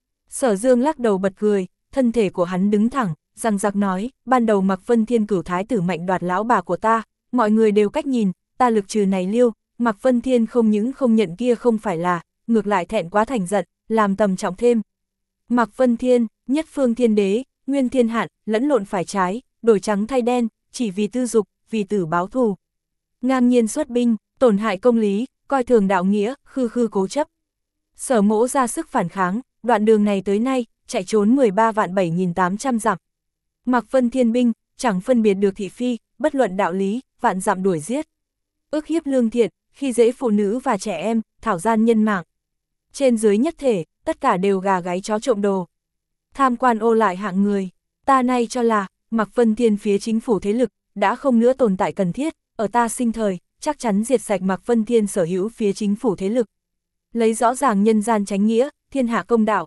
Sở Dương lắc đầu bật cười, thân thể của hắn đứng thẳng, răng rạc nói, ban đầu Mạc Vân Thiên cửu thái tử mạnh đoạt lão bà của ta, mọi người đều cách nhìn, ta lực trừ này liêu, Mạc Vân Thiên không những không nhận kia không phải là, ngược lại thẹn quá thành giận, làm tầm trọng thêm. Mạc Vân Thiên, nhất phương thiên đế, nguyên thiên hạn, lẫn lộn phải trái, đổi trắng thay đen, chỉ vì tư dục, vì tử báo thù. Ngang nhiên xuất binh, tổn hại công lý, coi thường đạo nghĩa, khư khư cố chấp. Sở Mỗ ra sức phản kháng, đoạn đường này tới nay, chạy trốn mười ba vạn bảy nghìn tám trăm dặm. Mạc Vân Thiên binh, chẳng phân biệt được thị phi, bất luận đạo lý, vạn dặm đuổi giết. Ức hiếp lương thiện, khi dễ phụ nữ và trẻ em, thảo gian nhân mạng. Trên dưới nhất thể, tất cả đều gà gáy chó trộm đồ. Tham quan ô lại hạng người, ta nay cho là, Mạc Vân Thiên phía chính phủ thế lực, đã không nữa tồn tại cần thiết, ở ta sinh thời, chắc chắn diệt sạch Mạc Vân Thiên sở hữu phía chính phủ thế lực. Lấy rõ ràng nhân gian chánh nghĩa, thiên hạ công đạo.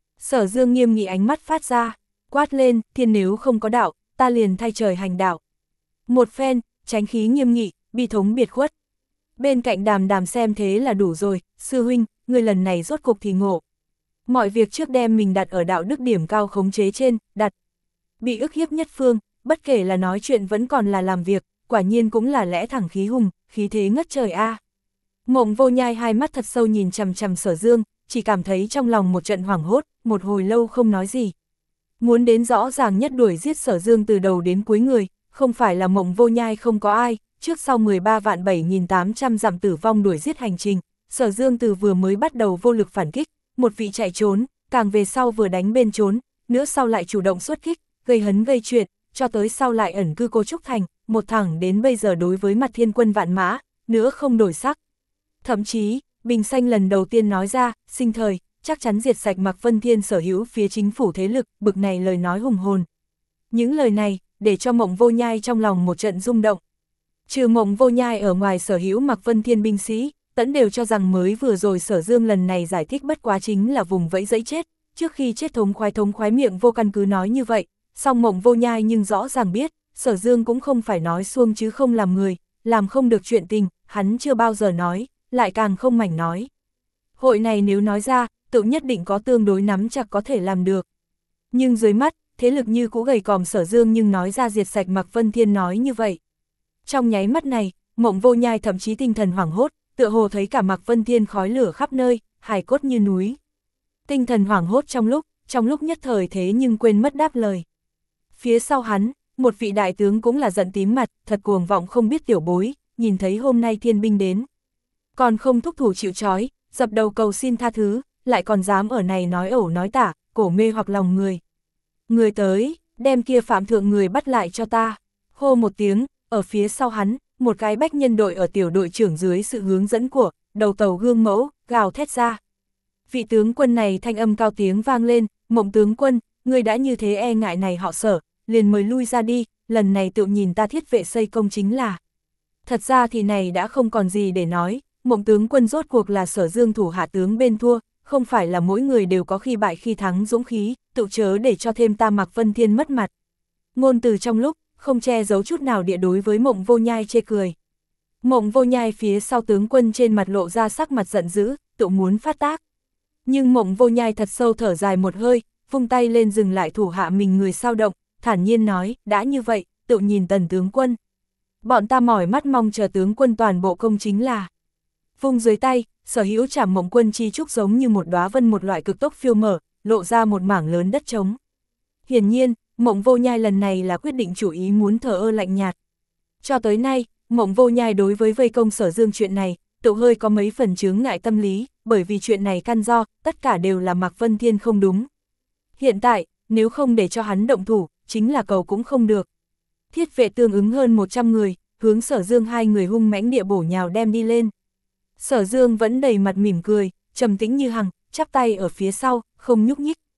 Sở Dương nghiêm nghị ánh mắt phát ra, quát lên, thiên nếu không có đạo, ta liền thay trời hành đạo. Một phen, chánh khí nghiêm nghị, bi thống biệt khuất. Bên cạnh Đàm Đàm xem thế là đủ rồi, sư huynh, người lần này rốt cục thì ngộ. Mọi việc trước đem mình đặt ở đạo đức điểm cao khống chế trên, đặt. Bị ức hiếp nhất phương, bất kể là nói chuyện vẫn còn là làm việc, quả nhiên cũng là lẽ thẳng khí hùng, khí thế ngất trời a. À. Mộng Vô Nhai hai mắt thật sâu nhìn chằm chằm Sở Dương, chỉ cảm thấy trong lòng một trận hoảng hốt, một hồi lâu không nói gì. Muốn đến rõ ràng nhất đuổi giết Sở Dương từ đầu đến cuối người, không phải là Mộng Vô Nhai không có ai, trước sau mười ba vạn bảy nghìn tám trăm dặm tử vong đuổi giết hành trình, Sở Dương từ vừa mới bắt đầu vô lực phản kích, một vị chạy trốn, càng về sau vừa đánh bên trốn, nữa sau lại chủ động xuất kích, gây hấn gây chuyện, cho tới sau lại ẩn cư Cô Trúc Thành, một thẳng đến bây giờ đối với mặt thiên quân vạn mã, nữa không đổi sắc. Thậm chí, Bình Xanh lần đầu tiên nói ra, sinh thời, chắc chắn diệt sạch Mạc Vân Thiên sở hữu phía chính phủ thế lực, bực này lời nói hùng hồn. Những lời này, để cho Mộng Vô Nhai trong lòng một trận rung động. Trừ Mộng Vô Nhai ở ngoài sở hữu Mạc Vân Thiên binh sĩ, tẫn đều cho rằng mới vừa rồi Sở Dương lần này giải thích bất quá chính là vùng vẫy dẫy chết, trước khi chết thống khoái thống khoái miệng vô căn cứ nói như vậy, song Mộng Vô Nhai nhưng rõ ràng biết, Sở Dương cũng không phải nói xuông chứ không làm người, làm không được chuyện tình, hắn chưa bao giờ nói, lại càng không mảnh nói. Hội này nếu nói ra, tự nhất định có tương đối nắm chặt có thể làm được. Nhưng dưới mắt, thế lực như cũ gầy còm Sở Dương nhưng nói ra diệt sạch Mạc Vân Thiên nói như vậy. Trong nháy mắt này, Mộng Vô Nhai thậm chí tinh thần hoảng hốt, tựa hồ thấy cả Mạc Vân Thiên khói lửa khắp nơi, hài cốt như núi. Tinh thần hoảng hốt trong lúc, trong lúc nhất thời thế nhưng quên mất đáp lời. Phía sau hắn, một vị đại tướng cũng là giận tím mặt, thật cuồng vọng không biết tiểu bối, nhìn thấy hôm nay thiên binh đến. Còn không thúc thủ chịu trói, dập đầu cầu xin tha thứ, lại còn dám ở này nói ẩu nói tả, cổ mê hoặc lòng người. Người tới, đem kia phạm thượng người bắt lại cho ta. Hô một tiếng, ở phía sau hắn, một cái bách nhân đội ở tiểu đội trưởng dưới sự hướng dẫn của đầu tàu gương mẫu, gào thét ra. Vị tướng quân này thanh âm cao tiếng vang lên, Mộng tướng quân, người đã như thế e ngại này họ Sở, liền mời lui ra đi, lần này tự nhìn ta thiết vệ xây công chính là. Thật ra thì này đã không còn gì để nói, Mộng tướng quân rốt cuộc là Sở Dương thủ hạ tướng bên thua, không phải là mỗi người đều có khi bại khi thắng dũng khí, tự chớ để cho thêm ta Mạc Vân Thiên mất mặt. Ngôn từ trong lúc, không che giấu chút nào địa đối với Mộng Vô Nhai chê cười. Mộng Vô Nhai phía sau tướng quân trên mặt lộ ra sắc mặt giận dữ, tự muốn phát tác. Nhưng Mộng Vô Nhai thật sâu thở dài một hơi, vung tay lên dừng lại thủ hạ mình người sao động, thản nhiên nói, đã như vậy, tự nhìn Tần tướng quân. Bọn ta mỏi mắt mong chờ tướng quân toàn bộ công chính là. Vung dưới tay, sở hữu Trảm Mộng quân chi trúc giống như một đóa vân một loại cực tốc phiêu mở, lộ ra một mảng lớn đất trống. Hiển nhiên, Mộng Vô Nhai lần này là quyết định chủ ý muốn thờ ơ lạnh nhạt. Cho tới nay, Mộng Vô Nhai đối với vây công Sở Dương chuyện này, tự hơi có mấy phần chướng ngại tâm lý, bởi vì chuyện này căn do, tất cả đều là Mạc Vân Thiên không đúng. Hiện tại, nếu không để cho hắn động thủ, chính là cầu cũng không được. Thiết vệ tương ứng hơn một trăm người, hướng Sở Dương hai người hung mãnh địa bổ nhào đem đi lên. Sở Dương vẫn đầy mặt mỉm cười, trầm tĩnh như hằng, chắp tay ở phía sau, không nhúc nhích.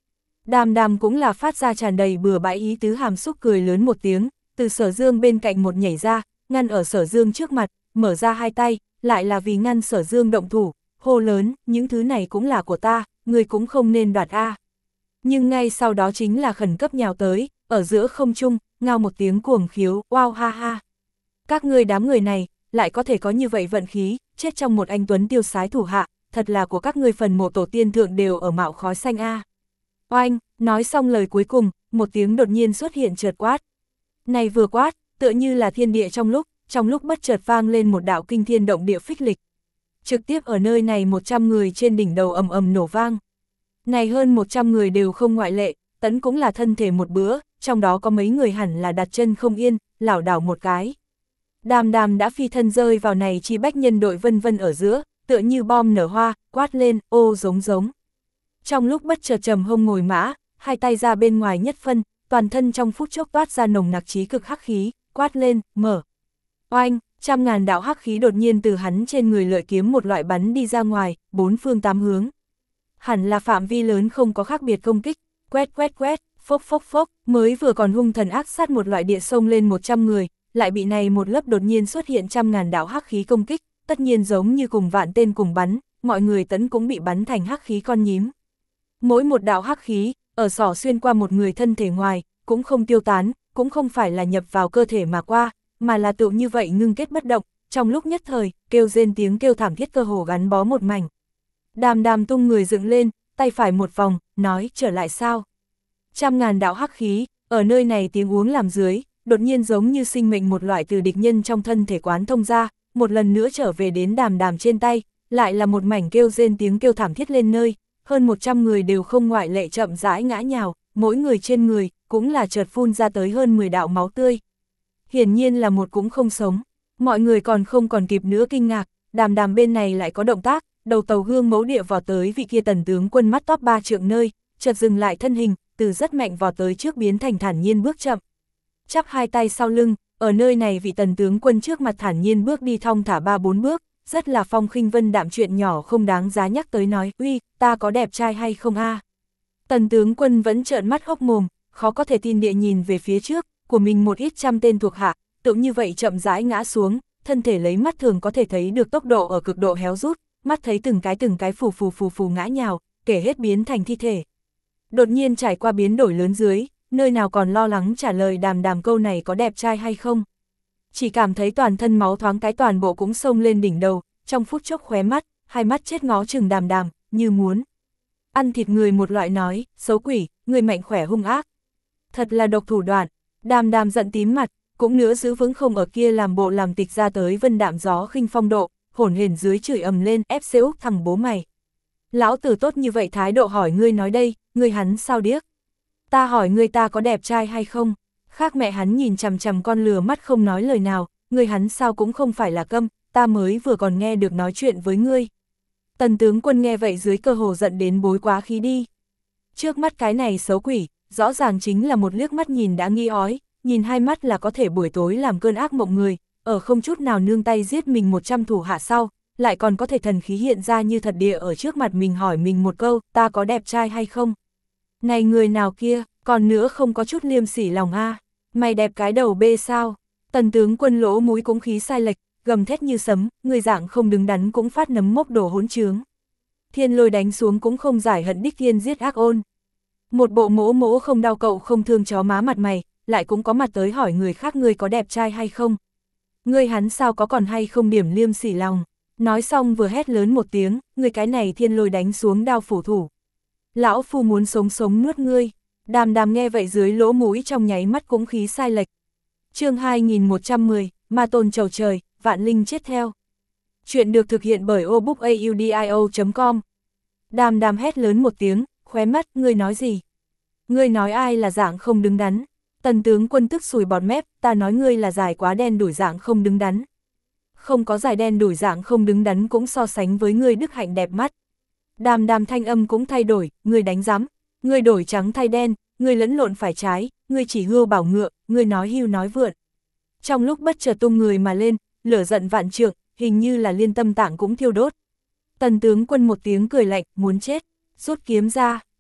Đàm Đàm cũng là phát ra tràn đầy bừa bãi ý tứ hàm xúc cười lớn một tiếng, từ Sở Dương bên cạnh một nhảy ra, ngăn ở Sở Dương trước mặt, mở ra hai tay, lại là vì ngăn Sở Dương động thủ, hô lớn, những thứ này cũng là của ta, người cũng không nên đoạt a. Nhưng ngay sau đó chính là khẩn cấp nhào tới, ở giữa không trung, ngao một tiếng cuồng khiếu, wow ha ha. Các ngươi đám người này, lại có thể có như vậy vận khí, chết trong một anh tuấn tiêu sái thủ hạ, thật là của các ngươi phần mộ tổ tiên thượng đều ở mạo khói xanh a. Oanh, nói xong lời cuối cùng, một tiếng đột nhiên xuất hiện chợt quát. Này vừa quát, tựa như là thiên địa trong lúc, trong lúc bất chợt vang lên một đạo kinh thiên động địa phích lịch. Trực tiếp ở nơi này một trăm người trên đỉnh đầu ầm ầm nổ vang. Này hơn một trăm người đều không ngoại lệ, tấn cũng là thân thể một bữa, trong đó có mấy người hẳn là đặt chân không yên, lảo đảo một cái. Đàm Đàm đã phi thân rơi vào này chi bách nhân đội vân vân ở giữa, tựa như bom nở hoa, quát lên, ô giống giống. Trong lúc bất chợt trầm hông ngồi mã, hai tay ra bên ngoài nhất phân, toàn thân trong phút chốc toát ra nồng nặc chí cực hắc khí, quát lên, mở. Oanh, trăm ngàn đạo hắc khí đột nhiên từ hắn trên người lợi kiếm một loại bắn đi ra ngoài, bốn phương tám hướng. Hẳn là phạm vi lớn không có khác biệt công kích, quét quét quét, phốc phốc phốc, mới vừa còn hung thần ác sát một loại địa sông lên một trăm người, lại bị này một lớp đột nhiên xuất hiện trăm ngàn đạo hắc khí công kích, tất nhiên giống như cùng vạn tên cùng bắn, mọi người tấn cũng bị bắn thành hắc khí con nhím. Mỗi một đạo hắc khí, ở sỏ xuyên qua một người thân thể ngoài, cũng không tiêu tán, cũng không phải là nhập vào cơ thể mà qua, mà là tự như vậy ngưng kết bất động, trong lúc nhất thời, kêu rên tiếng kêu thảm thiết cơ hồ gắn bó một mảnh. Đàm Đàm tung người dựng lên, tay phải một vòng, nói trở lại sao. Trăm ngàn đạo hắc khí, ở nơi này tiếng uống làm dưới, đột nhiên giống như sinh mệnh một loại từ địch nhân trong thân thể quán thông ra, một lần nữa trở về đến Đàm Đàm trên tay, lại là một mảnh kêu rên tiếng kêu thảm thiết lên nơi, hơn một trăm người đều không ngoại lệ chậm rãi ngã nhào, mỗi người trên người, cũng là chợt phun ra tới hơn mười đạo máu tươi. Hiển nhiên là một cũng không sống, mọi người còn không còn kịp nữa kinh ngạc, Đàm Đàm bên này lại có động tác, đầu tàu hương mẫu địa vò tới vị kia tần tướng quân mắt top ba trượng nơi, chợt dừng lại thân hình, từ rất mạnh vò tới trước biến thành thản nhiên bước chậm. Chắp hai tay sau lưng, ở nơi này vị tần tướng quân trước mặt thản nhiên bước đi thong thả ba bốn bước, rất là phong khinh vân đạm, chuyện nhỏ không đáng giá nhắc tới nói, uy, ta có đẹp trai hay không a? Tần tướng quân vẫn trợn mắt hốc mồm, khó có thể tin địa nhìn về phía trước, của mình một ít trăm tên thuộc hạ, tự như vậy chậm rãi ngã xuống, thân thể lấy mắt thường có thể thấy được tốc độ ở cực độ héo rút, mắt thấy từng cái từng cái phù phù phù phù ngã nhào, kể hết biến thành thi thể. Đột nhiên trải qua biến đổi lớn dưới, nơi nào còn lo lắng trả lời Đàm Đàm câu này có đẹp trai hay không. Chỉ cảm thấy toàn thân máu thoáng cái toàn bộ cũng xông lên đỉnh đầu, trong phút chốc khóe mắt, hai mắt chết ngó chừng Đàm Đàm, như muốn ăn thịt người một loại nói, xấu quỷ, người mạnh khỏe hung ác. Thật là độc thủ đoạn, Đàm Đàm giận tím mặt, cũng nữa giữ vững không ở kia làm bộ làm tịch ra tới vân đạm gió khinh phong độ, hổn hển dưới chửi ầm lên, ép xê úc thằng bố mày. Lão tử tốt như vậy thái độ hỏi ngươi nói đây, ngươi hắn sao điếc? Ta hỏi ngươi ta có đẹp trai hay không? Khác mẹ hắn nhìn chằm chằm con lừa mắt không nói lời nào, ngươi hắn sao cũng không phải là câm, ta mới vừa còn nghe được nói chuyện với ngươi. Tần tướng quân nghe vậy dưới cơ hồ giận đến bối quá khí đi. Trước mắt cái này xấu quỷ, rõ ràng chính là một liếc mắt nhìn đã nghi ói, nhìn hai mắt là có thể buổi tối làm cơn ác mộng người, ở không chút nào nương tay giết mình một trăm thủ hạ sau, lại còn có thể thần khí hiện ra như thật địa ở trước mặt mình hỏi mình một câu, ta có đẹp trai hay không? Này người nào kia, còn nữa không có chút liêm sỉ lòng a, mày đẹp cái đầu bê sao? Tần tướng quân lỗ mũi cũng khí sai lệch, gầm thét như sấm, người dạng không đứng đắn cũng phát nấm mốc đồ hỗn trướng. Thiên lôi đánh xuống cũng không giải hận đích thiên giết ác ôn. Một bộ mỗ mỗ không đau cậu không thương chó má mặt mày, lại cũng có mặt tới hỏi người khác ngươi có đẹp trai hay không. Ngươi hắn sao có còn hay không điểm liêm sỉ lòng. Nói xong vừa hét lớn một tiếng, người cái này thiên lôi đánh xuống đao phủ thủ. Lão phu muốn sống sống nuốt ngươi. Đàm Đàm nghe vậy dưới lỗ mũi trong nháy mắt cũng khí sai lệch. Chương hai nghìn một trăm mười, Ma Tôn Chầu Trời, Vạn Linh chết theo. Chuyện được thực hiện bởi obookaudio chấm com. Đàm Đàm hét lớn một tiếng, khóe mắt, ngươi nói gì? Ngươi nói ai là dạng không đứng đắn? Tần tướng quân tức sùi bọt mép, ta nói ngươi là dài quá đen đủi dạng không đứng đắn. Không có dài đen đủi dạng không đứng đắn cũng so sánh với ngươi đức hạnh đẹp mắt. Đàm Đàm thanh âm cũng thay đổi, ngươi đánh giám, ngươi đổi trắng thay đen, ngươi lẫn lộn phải trái, ngươi chỉ hưu bảo ngựa, ngươi nói hưu nói vượn. Trong lúc bất chợt tung người mà lên, lửa giận vạn trượng, hình như là liên tâm tạng cũng thiêu đốt. Tần tướng quân một tiếng cười lạnh, muốn chết, rút kiếm ra,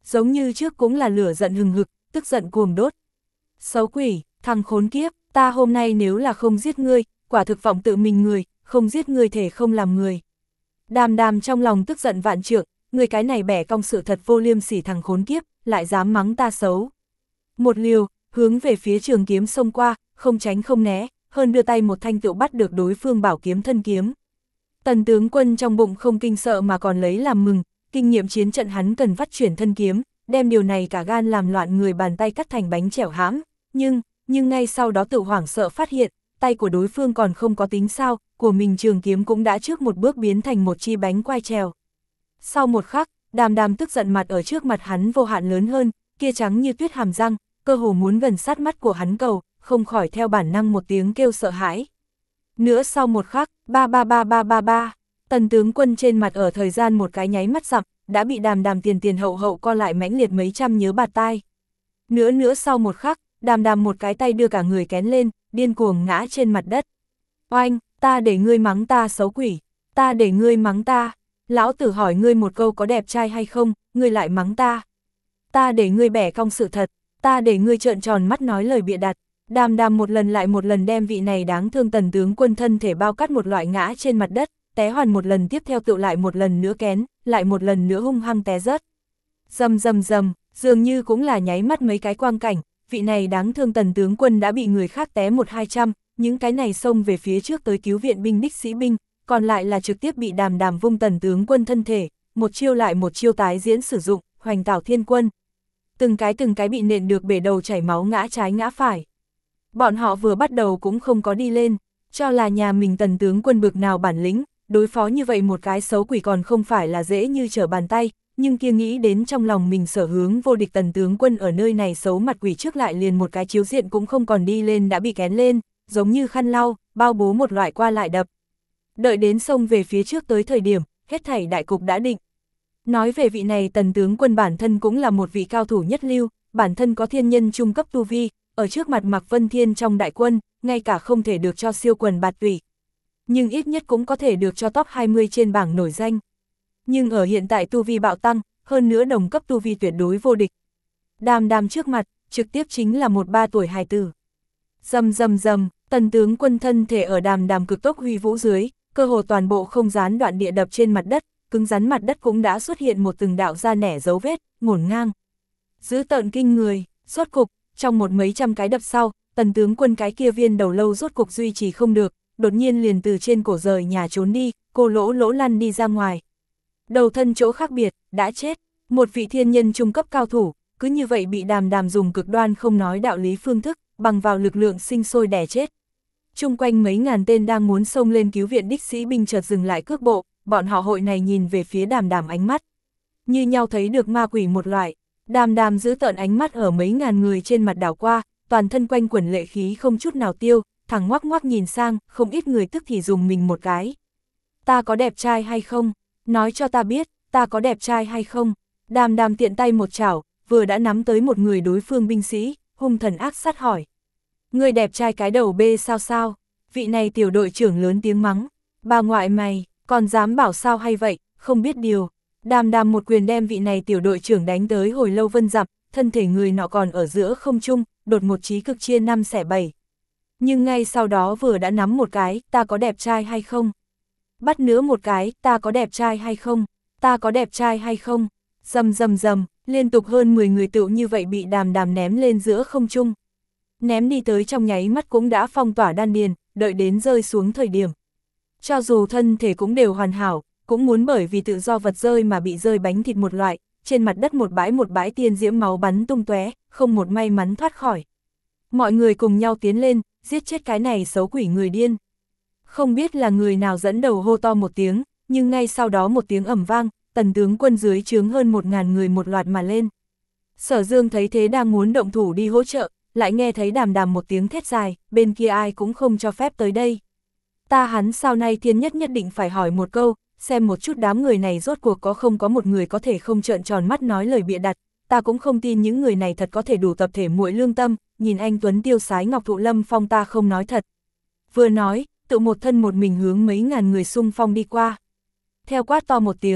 giống như trước cũng là lửa giận hừng hực, tức giận cuồng đốt. Xấu quỷ, thằng khốn kiếp, ta hôm nay nếu là không giết ngươi, quả thực vọng tự mình người, không giết ngươi thể không làm người. Đàm Đàm trong lòng tức giận vạn trượng, người cái này bẻ cong sự thật vô liêm sỉ thằng khốn kiếp, lại dám mắng ta xấu. Một liều, hướng về phía trường kiếm xông qua, không tránh không né, hơn đưa tay một thanh tựu bắt được đối phương bảo kiếm thân kiếm. Tần tướng quân trong bụng không kinh sợ mà còn lấy làm mừng, kinh nghiệm chiến trận hắn cần vắt chuyển thân kiếm, đem điều này cả gan làm loạn người bàn tay cắt thành bánh chẻo hãm, nhưng, nhưng ngay sau đó tự hoảng sợ phát hiện, tay của đối phương còn không có tính sao, của mình trường kiếm cũng đã trước một bước biến thành một chi bánh quai trèo. Sau một khắc, Đàm Đàm tức giận mặt ở trước mặt hắn vô hạn lớn hơn, kia trắng như tuyết hàm răng, cơ hồ muốn gần sát mắt của hắn cầu, không khỏi theo bản năng một tiếng kêu sợ hãi. Nữa sau một khắc, ba ba ba ba ba ba, tần tướng quân trên mặt ở thời gian một cái nháy mắt dặm, đã bị Đàm Đàm tiền tiền hậu hậu co lại mãnh liệt mấy trăm nhớ bạt tai. Nữa nữa sau một khắc, Đàm Đàm một cái tay đưa cả người kén lên, điên cuồng ngã trên mặt đất. Oanh, ta để ngươi mắng ta xấu quỷ, ta để ngươi mắng ta, lão tử hỏi ngươi một câu có đẹp trai hay không, ngươi lại mắng ta. Ta để ngươi bẻ cong sự thật, ta để ngươi trợn tròn mắt nói lời bịa đặt. Đàm Đàm một lần lại một lần đem vị này đáng thương tần tướng quân thân thể bao cắt một loại ngã trên mặt đất, té hoàn một lần tiếp theo tự lại một lần nữa kén, lại một lần nữa hung hăng té rớt. Rầm rầm rầm, dường như cũng là nháy mắt mấy cái quang cảnh, vị này đáng thương tần tướng quân đã bị người khác té một hai trăm, những cái này xông về phía trước tới cứu viện binh đích sĩ binh, còn lại là trực tiếp bị Đàm Đàm vung tần tướng quân thân thể, một chiêu lại một chiêu tái diễn sử dụng, hoành tảo thiên quân. Từng cái từng cái bị nện được bể đầu chảy máu ngã trái ngã phải. Bọn họ vừa bắt đầu cũng không có đi lên, cho là nhà mình tần tướng quân bực nào bản lĩnh, đối phó như vậy một cái xấu quỷ còn không phải là dễ như trở bàn tay, nhưng kia nghĩ đến trong lòng mình sở hướng vô địch tần tướng quân ở nơi này xấu mặt quỷ trước lại liền một cái chiếu diện cũng không còn đi lên đã bị kén lên, giống như khăn lau, bao bố một loại qua lại đập. Đợi đến sông về phía trước tới thời điểm, hết thảy đại cục đã định. Nói về vị này tần tướng quân bản thân cũng là một vị cao thủ nhất lưu, bản thân có thiên nhân trung cấp tu vi, ở trước mặt Mạc Vân Thiên trong đại quân, ngay cả không thể được cho siêu quần bạt tùy. Nhưng ít nhất cũng có thể được cho top hai mươi trên bảng nổi danh. Nhưng ở hiện tại tu vi bạo tăng, hơn nữa đồng cấp tu vi tuyệt đối vô địch. Đàm Đàm trước mặt, trực tiếp chính là một ba tuổi hài tử. Rầm rầm rầm, tần tướng quân thân thể ở Đàm Đàm cực tốc huy vũ dưới, cơ hồ toàn bộ không gián đoạn địa đập trên mặt đất, cứng rắn mặt đất cũng đã xuất hiện một từng đạo da nẻ dấu vết, ngổn ngang. Dữ tợn kinh người, rốt cục, trong một mấy trăm cái đập sau, tần tướng quân cái kia viên đầu lâu rốt cục duy trì không được, đột nhiên liền từ trên cổ rời nhà trốn đi, cô lỗ lỗ lăn đi ra ngoài. Đầu thân chỗ khác biệt, đã chết, một vị thiên nhân trung cấp cao thủ, cứ như vậy bị Đàm Đàm dùng cực đoan không nói đạo lý phương thức, bằng vào lực lượng sinh sôi đẻ chết. Chung quanh mấy ngàn tên đang muốn xông lên cứu viện đích sĩ binh chợt dừng lại cước bộ, bọn họ hội này nhìn về phía Đàm Đàm ánh mắt. Như nhau thấy được ma quỷ một loại, Đàm Đàm giữ tợn ánh mắt ở mấy ngàn người trên mặt đảo qua, toàn thân quanh quẩn lệ khí không chút nào tiêu, thẳng ngoắc ngoắc nhìn sang, không ít người tức thì dùng mình một cái. Ta có đẹp trai hay không? Nói cho ta biết, ta có đẹp trai hay không? Đàm Đàm tiện tay một chảo, vừa đã nắm tới một người đối phương binh sĩ, hung thần ác sát hỏi. Người đẹp trai cái đầu bê sao sao? Vị này tiểu đội trưởng lớn tiếng mắng. Bà ngoại mày, còn dám bảo sao hay vậy, không biết điều. Đàm Đàm một quyền đem vị này tiểu đội trưởng đánh tới hồi lâu vân dặm, thân thể người nọ còn ở giữa không trung, đột một chí cực chia năm xẻ bảy. Nhưng ngay sau đó vừa đã nắm một cái, ta có đẹp trai hay không? Bắt nữa một cái, ta có đẹp trai hay không? Ta có đẹp trai hay không? Rầm rầm rầm, liên tục hơn mười người tựu như vậy bị Đàm Đàm ném lên giữa không trung. Ném đi tới trong nháy mắt cũng đã phong tỏa đan điền, đợi đến rơi xuống thời điểm. Cho dù thân thể cũng đều hoàn hảo, cũng muốn bởi vì tự do vật rơi mà bị rơi bánh thịt một loại, trên mặt đất một bãi một bãi tiên diễm máu bắn tung tóe, không một may mắn thoát khỏi. Mọi người cùng nhau tiến lên, giết chết cái này xấu quỷ người điên. Không biết là người nào dẫn đầu hô to một tiếng, nhưng ngay sau đó một tiếng ầm vang, tần tướng quân dưới trướng hơn một ngàn người một loạt mà lên. Sở Dương thấy thế đang muốn động thủ đi hỗ trợ, lại nghe thấy Đàm Đàm một tiếng thét dài, bên kia ai cũng không cho phép tới đây. Ta hắn sau này thiên nhất nhất định phải hỏi một câu, xem một chút đám người này rốt cuộc có không có một người có thể không trợn tròn mắt nói lời bịa đặt, ta cũng không tin những người này thật có thể đủ tập thể muội lương tâm, nhìn anh Tuấn tiêu sái Ngọc Thụ Lâm Phong ta không nói thật. Vừa nói, tự một thân một mình hướng mấy ngàn người xung phong đi qua. Theo quát to một tiếng,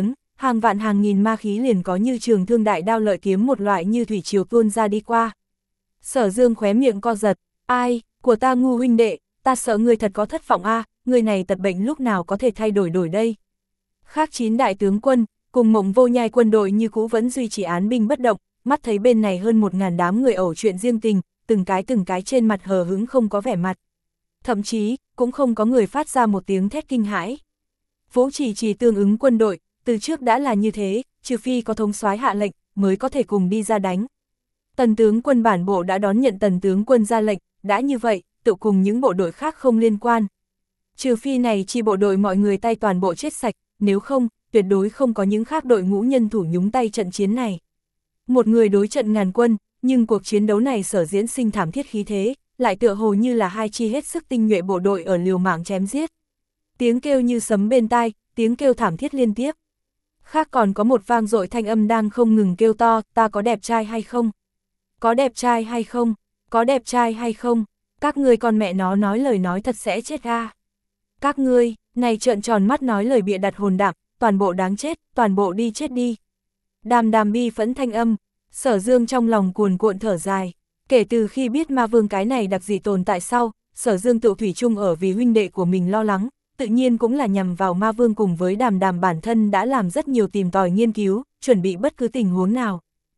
hàng vạn hàng nghìn ma khí liền có như trường thương đại đao lợi kiếm một loại như thủy triều tuôn ra đi qua. Sở Dương khóe miệng co giật, ai, của ta Ngu huynh đệ, ta sợ người thật có thất vọng a, à, người này tật bệnh lúc nào có thể thay đổi đổi đây. Khác chín đại tướng quân, cùng Mộng Vô Nhai quân đội như cũ vẫn duy trì án binh bất động, mắt thấy bên này hơn một ngàn đám người ẩu chuyện riêng tình, từng cái từng cái trên mặt hờ hững không có vẻ mặt. Thậm chí, cũng không có người phát ra một tiếng thét kinh hãi. Vỗ Chỉ Chỉ tương ứng quân đội, từ trước đã là như thế, trừ phi có thống soái hạ lệnh, mới có thể cùng đi ra đánh. Tần tướng quân bản bộ đã đón nhận tần tướng quân ra lệnh, đã như vậy, tự cùng những bộ đội khác không liên quan. Trừ phi này chi bộ đội mọi người tay toàn bộ chết sạch, nếu không, tuyệt đối không có những khác đội ngũ nhân thủ nhúng tay trận chiến này. Một người đối trận ngàn quân, nhưng cuộc chiến đấu này sở diễn sinh thảm thiết khí thế, lại tựa hồ như là hai chi hết sức tinh nhuệ bộ đội ở liều mạng chém giết. Tiếng kêu như sấm bên tai, tiếng kêu thảm thiết liên tiếp. Khác còn có một vang dội thanh âm đang không ngừng kêu to, ta có đẹp trai hay không? Có đẹp trai hay không? Có đẹp trai hay không? Các ngươi con mẹ nó nói lời nói thật sẽ chết ga. Các ngươi, này trợn tròn mắt nói lời bịa đặt hồn đạm, toàn bộ đáng chết, toàn bộ đi chết đi. Đàm đàm bi phẫn thanh âm, Sở Dương trong lòng cuồn cuộn thở dài. Kể từ khi biết ma vương cái này đặc dị tồn tại sau, Sở Dương tự thủy chung ở vì huynh đệ của mình lo lắng, tự nhiên cũng là nhằm vào ma vương cùng với đàm đàm bản thân đã làm rất nhiều tìm tòi nghiên cứu, chuẩn bị bất cứ tình huống nào.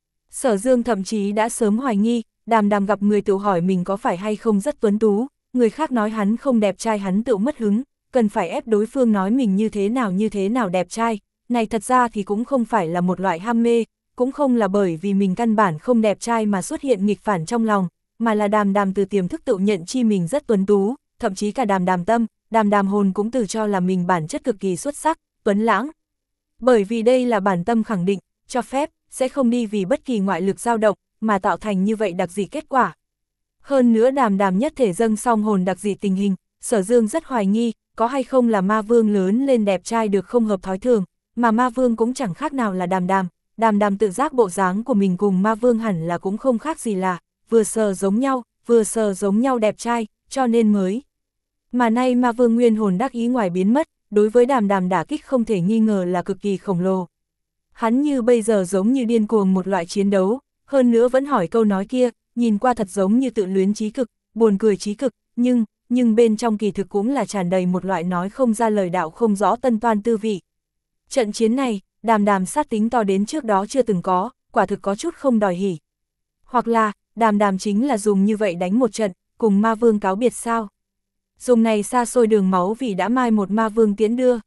Sở Dương thậm chí đã sớm hoài nghi, đàm đàm gặp người tự hỏi mình có phải hay không rất tuấn tú, người khác nói hắn không đẹp trai hắn tự mất hứng, cần phải ép đối phương nói mình như thế nào như thế nào đẹp trai, này thật ra thì cũng không phải là một loại ham mê, cũng không là bởi vì mình căn bản không đẹp trai mà xuất hiện nghịch phản trong lòng, mà là đàm đàm từ tiềm thức tự nhận chi mình rất tuấn tú, thậm chí cả đàm đàm tâm, đàm đàm hồn cũng từ cho là mình bản chất cực kỳ xuất sắc, tuấn lãng. Bởi vì đây là bản tâm khẳng định, cho phép, sẽ không đi vì bất kỳ ngoại lực dao động, mà tạo thành như vậy đặc dị kết quả. Hơn nữa đàm đàm nhất thể dâng song hồn đặc dị tình hình, Sở Dương rất hoài nghi, có hay không là ma vương lớn lên đẹp trai được không hợp thói thường, mà ma vương cũng chẳng khác nào là đàm đàm, đàm đàm tự giác bộ dáng của mình cùng ma vương hẳn là cũng không khác gì là, vừa sờ giống nhau, vừa sờ giống nhau đẹp trai, cho nên mới. Mà nay ma vương nguyên hồn đắc ý ngoài biến mất, đối với đàm đàm đả kích không thể nghi ngờ là cực kỳ khổng lồ. Hắn như bây giờ giống như điên cuồng một loại chiến đấu, hơn nữa vẫn hỏi câu nói kia, nhìn qua thật giống như tự luyến trí cực, buồn cười trí cực, nhưng, nhưng bên trong kỳ thực cũng là tràn đầy một loại nói không ra lời đạo không rõ tân toan tư vị. Trận chiến này, đàm đàm sát tính to đến trước đó chưa từng có, quả thực có chút không đòi hỉ. Hoặc là, đàm đàm chính là dùng như vậy đánh một trận, cùng ma vương cáo biệt sao. Dùng này xa xôi đường máu vì đã mai một ma vương tiến đưa.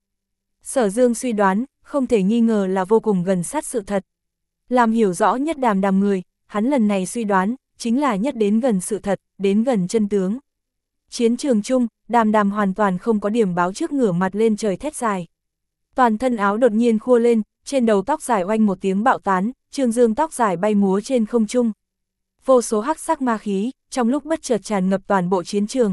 Sở Dương suy đoán, không thể nghi ngờ là vô cùng gần sát sự thật. Làm hiểu rõ nhất đàm đàm người, hắn lần này suy đoán, chính là nhất đến gần sự thật, đến gần chân tướng. Chiến trường chung, đàm đàm hoàn toàn không có điểm báo trước ngửa mặt lên trời thét dài. Toàn thân áo đột nhiên khua lên, trên đầu tóc dài oanh một tiếng bạo tán, trương dương tóc dài bay múa trên không trung. Vô số hắc sắc ma khí, trong lúc bất chợt tràn ngập toàn bộ chiến trường.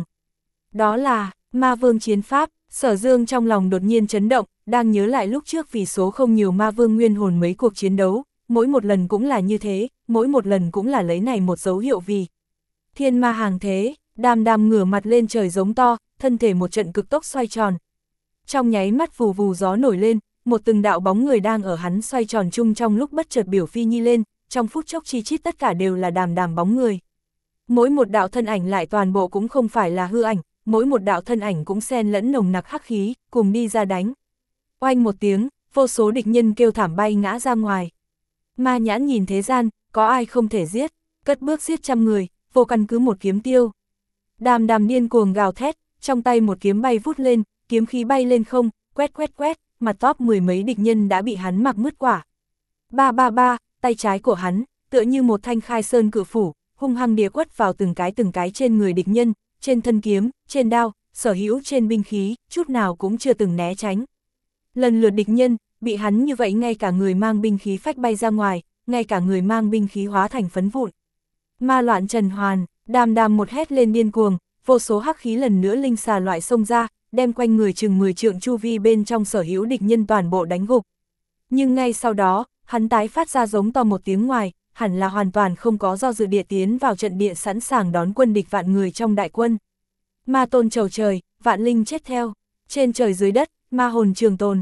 Đó là, ma vương chiến pháp, Sở Dương trong lòng đột nhiên chấn động, đang nhớ lại lúc trước vì số không nhiều ma vương nguyên hồn mấy cuộc chiến đấu, mỗi một lần cũng là như thế, mỗi một lần cũng là lấy này một dấu hiệu vì. Thiên ma hàng thế, đàm đàm ngửa mặt lên trời giống to, thân thể một trận cực tốc xoay tròn. Trong nháy mắt vù vù gió nổi lên, một từng đạo bóng người đang ở hắn xoay tròn chung trong lúc bất chợt biểu phi nhi lên, trong phút chốc chi chít tất cả đều là đàm đàm bóng người. Mỗi một đạo thân ảnh lại toàn bộ cũng không phải là hư ảnh, mỗi một đạo thân ảnh cũng xen lẫn nồng nặc hắc khí, cùng đi ra đánh. Oanh một tiếng, vô số địch nhân kêu thảm bay ngã ra ngoài. Ma nhãn nhìn thế gian, có ai không thể giết, cất bước giết trăm người, vô căn cứ một kiếm tiêu. Đàm đàm điên cuồng gào thét, trong tay một kiếm bay vút lên, kiếm khí bay lên không, quét quét quét, mặt top mười mấy địch nhân đã bị hắn mặc mứt quả. Ba ba ba, tay trái của hắn, tựa như một thanh khai sơn cự phủ, hung hăng đĩa quất vào từng cái từng cái trên người địch nhân, trên thân kiếm, trên đao, sở hữu trên binh khí, chút nào cũng chưa từng né tránh. Lần lượt địch nhân, bị hắn như vậy ngay cả người mang binh khí phách bay ra ngoài, ngay cả người mang binh khí hóa thành phấn vụn. Ma loạn trần hoàn, đàm đàm một hét lên điên cuồng, vô số hắc khí lần nữa linh xà loại xông ra, đem quanh người chừng mười trượng chu vi bên trong sở hữu địch nhân toàn bộ đánh gục. Nhưng ngay sau đó, hắn tái phát ra giống to một tiếng ngoài, hẳn là hoàn toàn không có do dự địa tiến vào trận địa sẵn sàng đón quân địch vạn người trong đại quân. Ma tôn trầu trời, vạn linh chết theo, trên trời dưới đất, ma hồn trường tồn,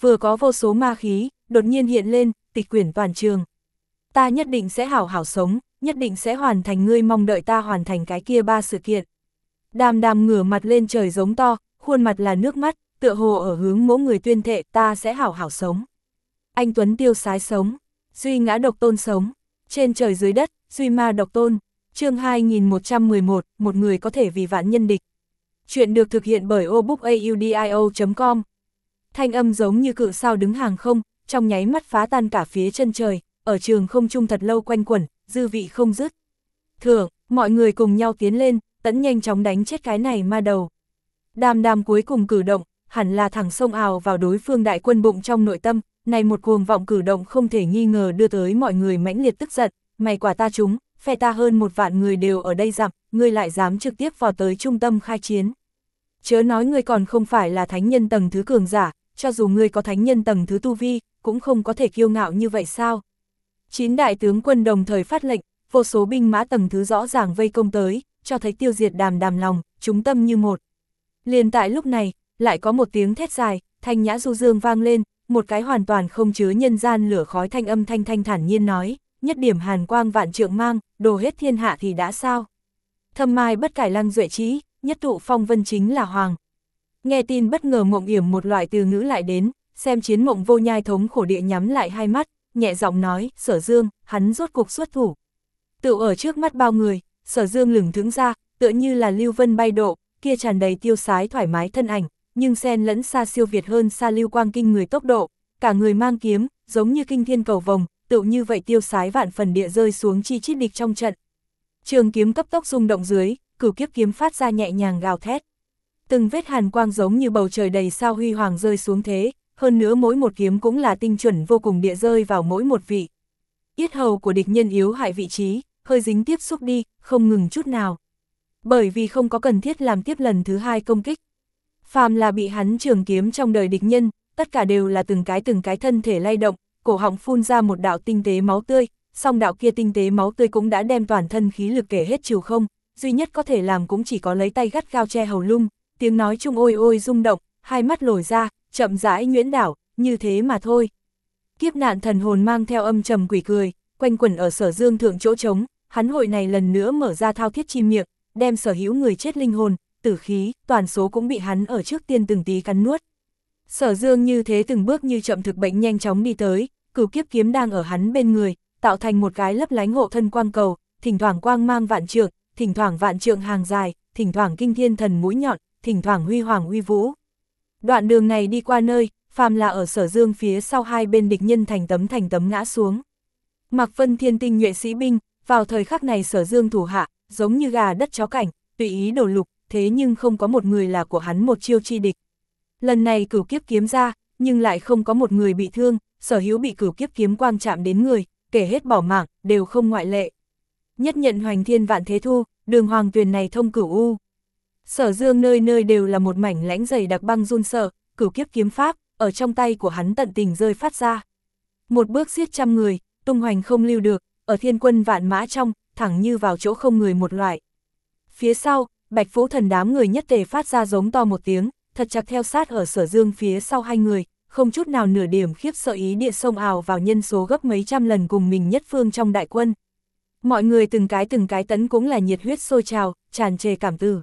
vừa có vô số ma khí, đột nhiên hiện lên, tịch quyển toàn trường. Ta nhất định sẽ hảo hảo sống, nhất định sẽ hoàn thành ngươi mong đợi ta hoàn thành cái kia ba sự kiện. Đàm đàm ngửa mặt lên trời giống to, khuôn mặt là nước mắt, tựa hồ ở hướng mỗi người tuyên thệ ta sẽ hảo hảo sống. Anh Tuấn tiêu sái sống, duy ngã độc tôn sống, trên trời dưới đất, duy ma độc tôn. Chương hai nghìn một trăm mười một, một người có thể vì vạn nhân địch. Chuyện được thực hiện bởi obookaudio chấm com. Thanh âm giống như cự sao đứng hàng không, trong nháy mắt phá tan cả phía chân trời, ở trường không trung thật lâu quanh quẩn, dư vị không dứt. Thưởng, mọi người cùng nhau tiến lên, tẫn nhanh chóng đánh chết cái này ma đầu. Đàm đàm cuối cùng cử động, hẳn là thẳng xông ào vào đối phương đại quân bụng trong nội tâm, này một cuồng vọng cử động không thể nghi ngờ đưa tới mọi người mãnh liệt tức giận, mày quả ta chúng, phe ta hơn một vạn người đều ở đây dặm, ngươi lại dám trực tiếp vào tới trung tâm khai chiến. Chớ nói ngươi còn không phải là thánh nhân tầng thứ cường giả, cho dù ngươi có thánh nhân tầng thứ tu vi, cũng không có thể kiêu ngạo như vậy sao? Chín đại tướng quân đồng thời phát lệnh, vô số binh mã tầng thứ rõ ràng vây công tới, cho thấy tiêu diệt đàm đàm lòng, chúng tâm như một. Liền tại lúc này, lại có một tiếng thét dài, thanh nhã du dương vang lên, một cái hoàn toàn không chứa nhân gian lửa khói thanh âm thanh thanh thản nhiên nói, nhất điểm hàn quang vạn trượng mang, đồ hết thiên hạ thì đã sao? Thâm mai bất cải lăng duệ trí, nhất tụ phong vân chính là hoàng. Nghe tin bất ngờ mộng yểm một loại từ ngữ lại đến, xem chiến mộng vô nhai thống khổ địa nhắm lại hai mắt, nhẹ giọng nói, Sở Dương, hắn rốt cục xuất thủ. Tự ở trước mắt bao người, Sở Dương lửng thững ra, tựa như là lưu vân bay độ, kia tràn đầy tiêu sái thoải mái thân ảnh, nhưng xen lẫn xa siêu việt hơn xa lưu quang kinh người tốc độ, cả người mang kiếm, giống như kinh thiên cầu vồng, tự như vậy tiêu sái vạn phần địa rơi xuống chi chít địch trong trận. Trường kiếm cấp tốc rung động dưới, cửu kiếp kiếm phát ra nhẹ nhàng gào thét. Từng vết hàn quang giống như bầu trời đầy sao huy hoàng rơi xuống thế, hơn nữa mỗi một kiếm cũng là tinh chuẩn vô cùng địa rơi vào mỗi một vị. Yết hầu của địch nhân yếu hại vị trí, hơi dính tiếp xúc đi, không ngừng chút nào. Bởi vì không có cần thiết làm tiếp lần thứ hai công kích. Phàm là bị hắn trường kiếm trong đời địch nhân, tất cả đều là từng cái từng cái thân thể lay động, cổ họng phun ra một đạo tinh tế máu tươi, song đạo kia tinh tế máu tươi cũng đã đem toàn thân khí lực kể hết trừ không, duy nhất có thể làm cũng chỉ có lấy tay gắt gao che hầu lung, tiếng nói chung ôi ôi rung động, hai mắt lồi ra, chậm rãi nhuyễn đảo, như thế mà thôi. Kiếp nạn thần hồn mang theo âm trầm quỷ cười, quanh quẩn ở Sở Dương thượng chỗ trống, hắn hội này lần nữa mở ra thao thiết chi miệng, đem sở hữu người chết linh hồn, tử khí, toàn số cũng bị hắn ở trước tiên từng tí cắn nuốt. Sở Dương như thế từng bước như chậm thực bệnh nhanh chóng đi tới, cửu kiếp kiếm đang ở hắn bên người, tạo thành một cái lấp lánh hộ thân quang cầu, thỉnh thoảng quang mang vạn trượng, thỉnh thoảng vạn trượng hàng dài, thỉnh thoảng kinh thiên thần mũi nhọn, thỉnh thoảng huy hoàng uy vũ. Đoạn đường này đi qua nơi, phàm là ở Sở Dương phía sau hai bên địch nhân thành tấm thành tấm ngã xuống. Mạc Vân thiên tinh nhuệ sĩ binh, vào thời khắc này Sở Dương thủ hạ, giống như gà đất chó cảnh, tùy ý đổ lục, thế nhưng không có một người là của hắn một chiêu chi địch. Lần này cửu kiếp kiếm ra, nhưng lại không có một người bị thương, sở hữu bị cửu kiếp kiếm quang chạm đến người, kể hết bỏ mạng, đều không ngoại lệ. Nhất nhận hoành thiên vạn thế thu, đường hoàng tuyền này thông cửu u. Sở Dương nơi nơi đều là một mảnh lãnh dày đặc băng run sợ, cửu kiếp kiếm pháp, ở trong tay của hắn tận tình rơi phát ra. Một bước giết trăm người, tung hoành không lưu được, ở thiên quân vạn mã trong, thẳng như vào chỗ không người một loại. Phía sau, Bạch Vũ Thần đám người nhất tề phát ra giống to một tiếng, thật chặt theo sát ở Sở Dương phía sau hai người, không chút nào nửa điểm khiếp sợ ý địa sông ào vào nhân số gấp mấy trăm lần cùng mình nhất phương trong đại quân. Mọi người từng cái từng cái tấn cũng là nhiệt huyết sôi trào, tràn trề cảm tử.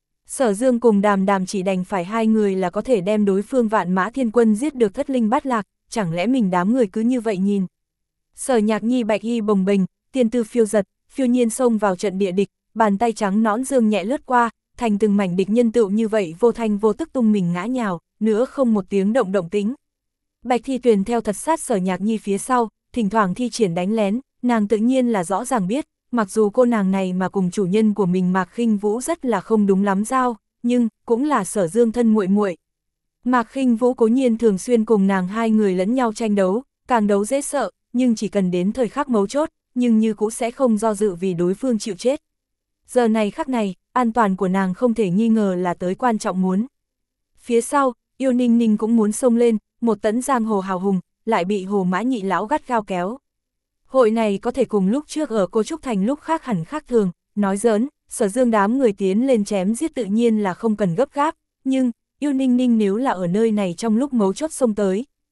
Sở Dương cùng Đàm Đàm chỉ đành phải hai người là có thể đem đối phương vạn mã thiên quân giết được thất linh bát lạc, chẳng lẽ mình đám người cứ như vậy nhìn. Sở Nhạc Nhi bạch y bồng bềnh, tiên tư phiêu giật, phiêu nhiên xông vào trận địa địch, bàn tay trắng nõn dương nhẹ lướt qua, thành từng mảnh địch nhân tựu như vậy vô thanh vô tức tung mình ngã nhào, nữa không một tiếng động động tính. Bạch Thi Tuyền theo thật sát Sở Nhạc Nhi phía sau, thỉnh thoảng thi triển đánh lén, nàng tự nhiên là rõ ràng biết, mặc dù cô nàng này mà cùng chủ nhân của mình Mạc Khinh Vũ rất là không đúng lắm giao, nhưng cũng là Sở Dương thân muội muội. Mạc Khinh Vũ cố nhiên thường xuyên cùng nàng hai người lẫn nhau tranh đấu, càng đấu dễ sợ, nhưng chỉ cần đến thời khắc mấu chốt, nhưng như cũng sẽ không do dự vì đối phương chịu chết. Giờ này khắc này, an toàn của nàng không thể nghi ngờ là tới quan trọng muốn. Phía sau, Yêu Ninh Ninh cũng muốn xông lên, một tấn giang hồ hào hùng, lại bị Hồ Mã Nhị lão gắt gao kéo. Hội này có thể cùng lúc trước ở Cô Trúc Thành lúc khác hẳn khác thường, nói giỡn, Sở Dương đám người tiến lên chém giết tự nhiên là không cần gấp gáp, nhưng Yêu Ninh Ninh nếu là ở nơi này trong lúc mấu chốt xông tới,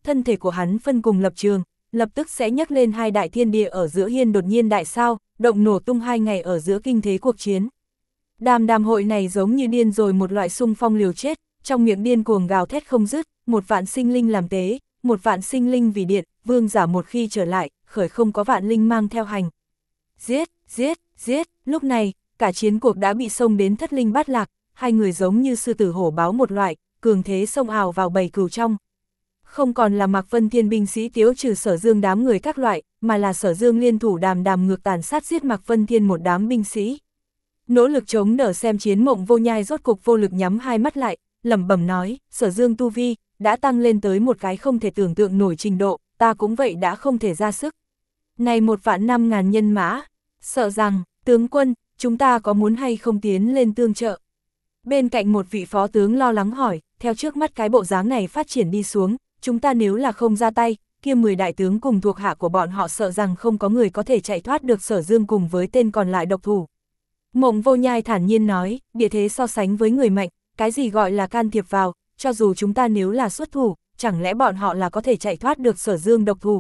thân thể của hắn phân cùng lập trường, lập tức sẽ nhấc lên hai đại thiên địa ở giữa hiên đột nhiên đại sao, động nổ tung hai ngày ở giữa kinh thế cuộc chiến. Đàm đàm hội này giống như điên rồi một loại xung phong liều chết, trong miệng điên cuồng gào thét không dứt, một vạn sinh linh làm tế, một vạn sinh linh vì điện, vương giả một khi trở lại, khởi không có vạn linh mang theo hành. Giết, giết, giết, lúc này, cả chiến cuộc đã bị xông đến thất linh bát lạc, hai người giống như sư tử hổ báo một loại, cường thế xông ào vào bầy cừu trong. Không còn là Mạc Vân Thiên binh sĩ tiếu trừ Sở Dương đám người các loại, mà là Sở Dương liên thủ đàm đàm ngược tàn sát giết Mạc Vân Thiên một đám binh sĩ. Nỗ lực chống đỡ xem chiến Mộng Vô Nhai rốt cục vô lực nhắm hai mắt lại, lẩm bẩm nói, Sở Dương tu vi đã tăng lên tới một cái không thể tưởng tượng nổi trình độ, ta cũng vậy đã không thể ra sức. Này một vạn năm ngàn nhân mã, sợ rằng, tướng quân, chúng ta có muốn hay không tiến lên tương trợ? Bên cạnh một vị phó tướng lo lắng hỏi, theo trước mắt cái bộ dáng này phát triển đi xuống, chúng ta nếu là không ra tay, kia mười đại tướng cùng thuộc hạ của bọn họ sợ rằng không có người có thể chạy thoát được Sở Dương cùng với tên còn lại độc thủ. Mộng Vô Nhai thản nhiên nói, địa thế so sánh với người mạnh, cái gì gọi là can thiệp vào, cho dù chúng ta nếu là xuất thủ, chẳng lẽ bọn họ là có thể chạy thoát được Sở Dương độc thủ.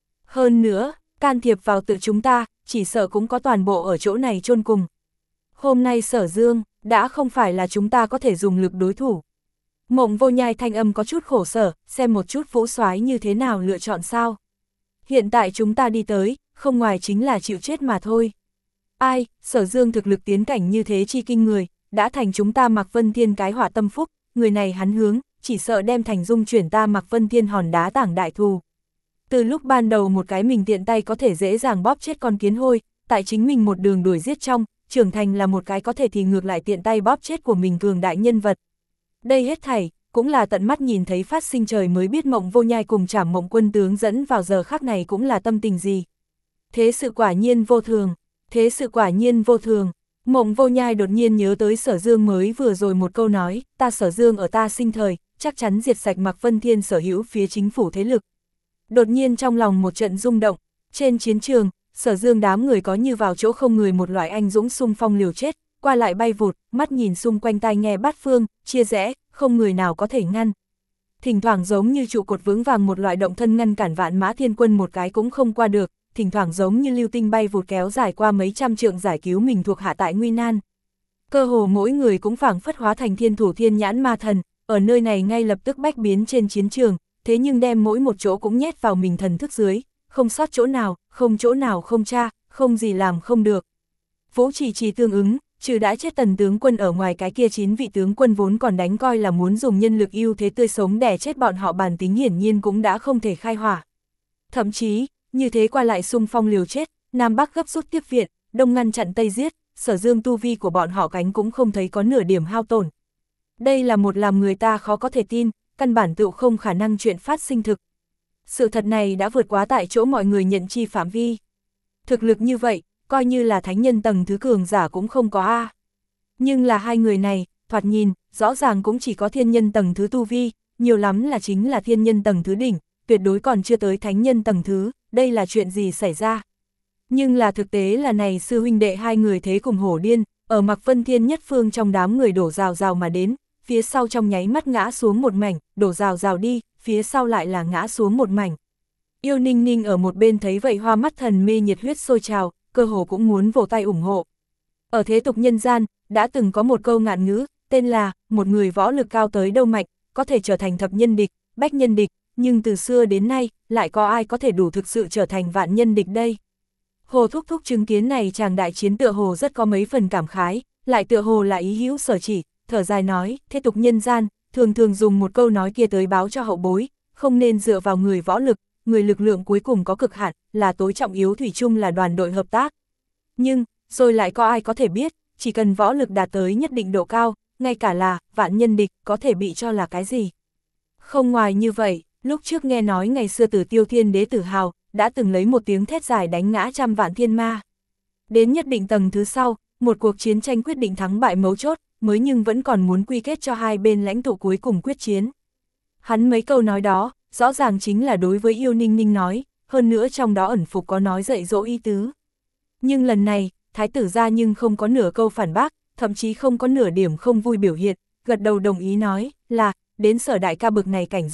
Hơn nữa, can thiệp vào tự chúng ta, chỉ sợ cũng có toàn bộ ở chỗ này chôn cùng. Hôm nay Sở Dương, đã không phải là chúng ta có thể dùng lực đối thủ. Mộng Vô Nhai thanh âm có chút khổ sở, xem một chút Vũ Soái như thế nào lựa chọn sao. Hiện tại chúng ta đi tới, không ngoài chính là chịu chết mà thôi. Ai, Sở Dương thực lực tiến cảnh như thế chi kinh người, đã thành chúng ta Mạc Vân Thiên cái hỏa tâm phúc, người này hắn hướng, chỉ sợ đem thành dung chuyển ta Mạc Vân Thiên hòn đá tảng đại thù. Từ lúc ban đầu một cái mình tiện tay có thể dễ dàng bóp chết con kiến hôi, tại chính mình một đường đuổi giết trong, trưởng thành là một cái có thể thì ngược lại tiện tay bóp chết của mình cường đại nhân vật. Đây hết thảy, cũng là tận mắt nhìn thấy phát sinh trời mới biết Mộng Vô Nhai cùng Trảm Mộng Quân tướng dẫn vào giờ khắc này cũng là tâm tình gì. Thế sự quả nhiên vô thường, thế sự quả nhiên vô thường. Mộng Vô Nhai đột nhiên nhớ tới Sở Dương mới vừa rồi một câu nói, ta Sở Dương ở ta sinh thời, chắc chắn diệt sạch Mạc Vân Thiên sở hữu phía chính phủ thế lực. Đột nhiên trong lòng một trận rung động, trên chiến trường, Sở Dương đám người có như vào chỗ không người một loại anh dũng xung phong liều chết, qua lại bay vụt, mắt nhìn xung quanh tai nghe bát phương, chia rẽ, không người nào có thể ngăn. Thỉnh thoảng giống như trụ cột vững vàng một loại động thân ngăn cản vạn mã thiên quân một cái cũng không qua được, thỉnh thoảng giống như lưu tinh bay vụt kéo dài qua mấy trăm trượng giải cứu mình thuộc hạ tại nguy nan. Cơ hồ mỗi người cũng phảng phất hóa thành thiên thủ thiên nhãn ma thần, ở nơi này ngay lập tức bách biến trên chiến trường, thế nhưng đem mỗi một chỗ cũng nhét vào mình thần thức dưới, không sót chỗ nào, không chỗ nào không tra, không gì làm không được. Vũ Trì Trì tương ứng, trừ đã chết Tần tướng quân ở ngoài cái kia chín vị tướng quân vốn còn đánh coi là muốn dùng nhân lực ưu thế tươi sống đè chết bọn họ, bản tính hiển nhiên cũng đã không thể khai hỏa. Thậm chí, như thế qua lại xung phong liều chết, Nam Bắc gấp rút tiếp viện, Đông ngăn chặn Tây giết, Sở Dương tu vi của bọn họ cánh cũng không thấy có nửa điểm hao tổn. Đây là một làm người ta khó có thể tin, căn bản tựu không khả năng chuyện phát sinh thực. Sự thật này đã vượt quá tại chỗ mọi người nhận chi phạm vi. Thực lực như vậy, coi như là thánh nhân tầng thứ cường giả cũng không có a. Nhưng là hai người này, thoạt nhìn, rõ ràng cũng chỉ có thiên nhân tầng thứ tu vi, nhiều lắm là chính là thiên nhân tầng thứ đỉnh, tuyệt đối còn chưa tới thánh nhân tầng thứ, đây là chuyện gì xảy ra. Nhưng là thực tế là này sư huynh đệ hai người thế cùng hổ điên, ở Mạc Vân Thiên nhất phương trong đám người đổ rào rào mà đến, phía sau trong nháy mắt ngã xuống một mảnh, đổ rào rào đi, phía sau lại là ngã xuống một mảnh. Yêu Ninh Ninh ở một bên thấy vậy hoa mắt thần mê nhiệt huyết sôi trào, cơ hồ cũng muốn vỗ tay ủng hộ. Ở thế tục nhân gian, đã từng có một câu ngạn ngữ, tên là, một người võ lực cao tới đâu mạnh, có thể trở thành thập nhân địch, bách nhân địch, nhưng từ xưa đến nay, lại có ai có thể đủ thực sự trở thành vạn nhân địch đây. Hồ Thúc Thúc chứng kiến này chàng đại chiến tựa hồ rất có mấy phần cảm khái, lại tựa hồ là ý hữu sở chỉ, thở dài nói, thế tục nhân gian, thường thường dùng một câu nói kia tới báo cho hậu bối, không nên dựa vào người võ lực, người lực lượng cuối cùng có cực hạn, là tối trọng yếu thủy chung là đoàn đội hợp tác. Nhưng, rồi lại có ai có thể biết, chỉ cần võ lực đạt tới nhất định độ cao, ngay cả là vạn nhân địch có thể bị cho là cái gì. Không ngoài như vậy, lúc trước nghe nói ngày xưa Tử Tiêu Thiên Đế Tử Hào, đã từng lấy một tiếng thét dài đánh ngã trăm vạn thiên ma. Đến nhất định tầng thứ sau, một cuộc chiến tranh quyết định thắng bại mấu chốt, mới nhưng vẫn còn muốn quy kết cho hai bên lãnh tụ cuối cùng quyết chiến. Hắn mấy câu nói đó, rõ ràng chính là đối với Yêu Ninh Ninh nói, hơn nữa trong đó ẩn phục có nói dạy dỗ ý tứ. Nhưng lần này, thái tử gia nhưng không có nửa câu phản bác, thậm chí không có nửa điểm không vui biểu hiện, gật đầu đồng ý nói, là, đến Sở đại ca bực này cảnh giới,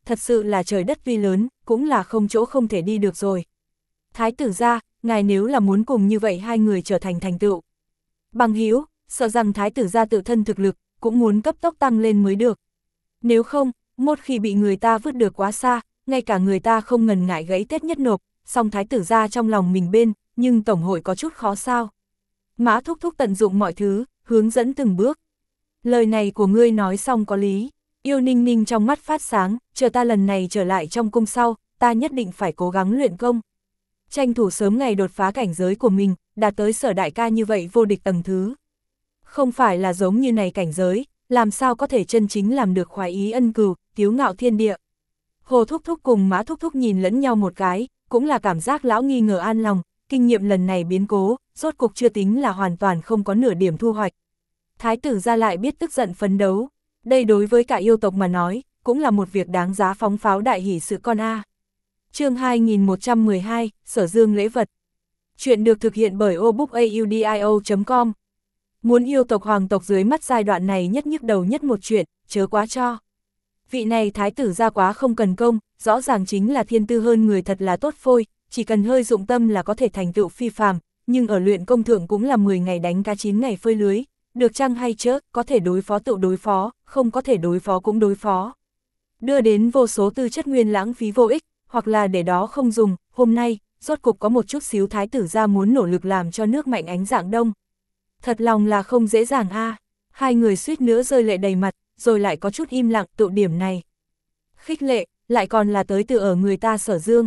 thật sự là trời đất tuy lớn, cũng là không chỗ không thể đi được rồi. Thái tử gia, ngài nếu là muốn cùng như vậy hai người trở thành thành tựu bằng hữu, sợ rằng thái tử gia tự thân thực lực, cũng muốn cấp tốc tăng lên mới được. Nếu không, một khi bị người ta vứt được quá xa, ngay cả người ta không ngần ngại gãy tết nhất nộp, song thái tử gia trong lòng mình bên, nhưng tổng hội có chút khó sao. Mã thúc thúc tận dụng mọi thứ, hướng dẫn từng bước. Lời này của ngươi nói xong có lý, Yêu Ninh Ninh trong mắt phát sáng, chờ ta lần này trở lại trong cung sau, ta nhất định phải cố gắng luyện công. Tranh thủ sớm ngày đột phá cảnh giới của mình, đạt tới Sở đại ca như vậy vô địch tầng thứ. Không phải là giống như này cảnh giới, làm sao có thể chân chính làm được khoái ý ân cừu, kiếu ngạo thiên địa. Hồ thúc thúc cùng Mã thúc thúc nhìn lẫn nhau một cái, cũng là cảm giác lão nghi ngờ an lòng, kinh nghiệm lần này biến cố, rốt cục chưa tính là hoàn toàn không có nửa điểm thu hoạch. Thái tử gia lại biết tức giận phấn đấu, đây đối với cả yêu tộc mà nói, cũng là một việc đáng giá phóng pháo đại hỷ sự con a. Chương hai nghìn một trăm mười hai, Sở Dương lễ vật. Chuyện được thực hiện bởi obookaudio chấm com. Muốn yêu tộc hoàng tộc dưới mắt giai đoạn này nhất nhức đầu nhất một chuyện, chớ quá cho. Vị này thái tử gia quá không cần công, rõ ràng chính là thiên tư hơn người thật là tốt phôi, chỉ cần hơi dụng tâm là có thể thành tựu phi phàm, nhưng ở luyện công thượng cũng là mười ngày đánh cá chín ngày phơi lưới, được chăng hay chớ, có thể đối phó tự đối phó, không có thể đối phó cũng đối phó. Đưa đến vô số tư chất nguyên lãng phí vô ích, hoặc là để đó không dùng, hôm nay, rốt cục có một chút xíu thái tử gia muốn nỗ lực làm cho nước mạnh ánh dạng đông. Thật lòng là không dễ dàng a. À. Hai người suýt nữa rơi lệ đầy mặt, rồi lại có chút im lặng tụ điểm này. Khích lệ, lại còn là tới từ ở người ta Sở Dương.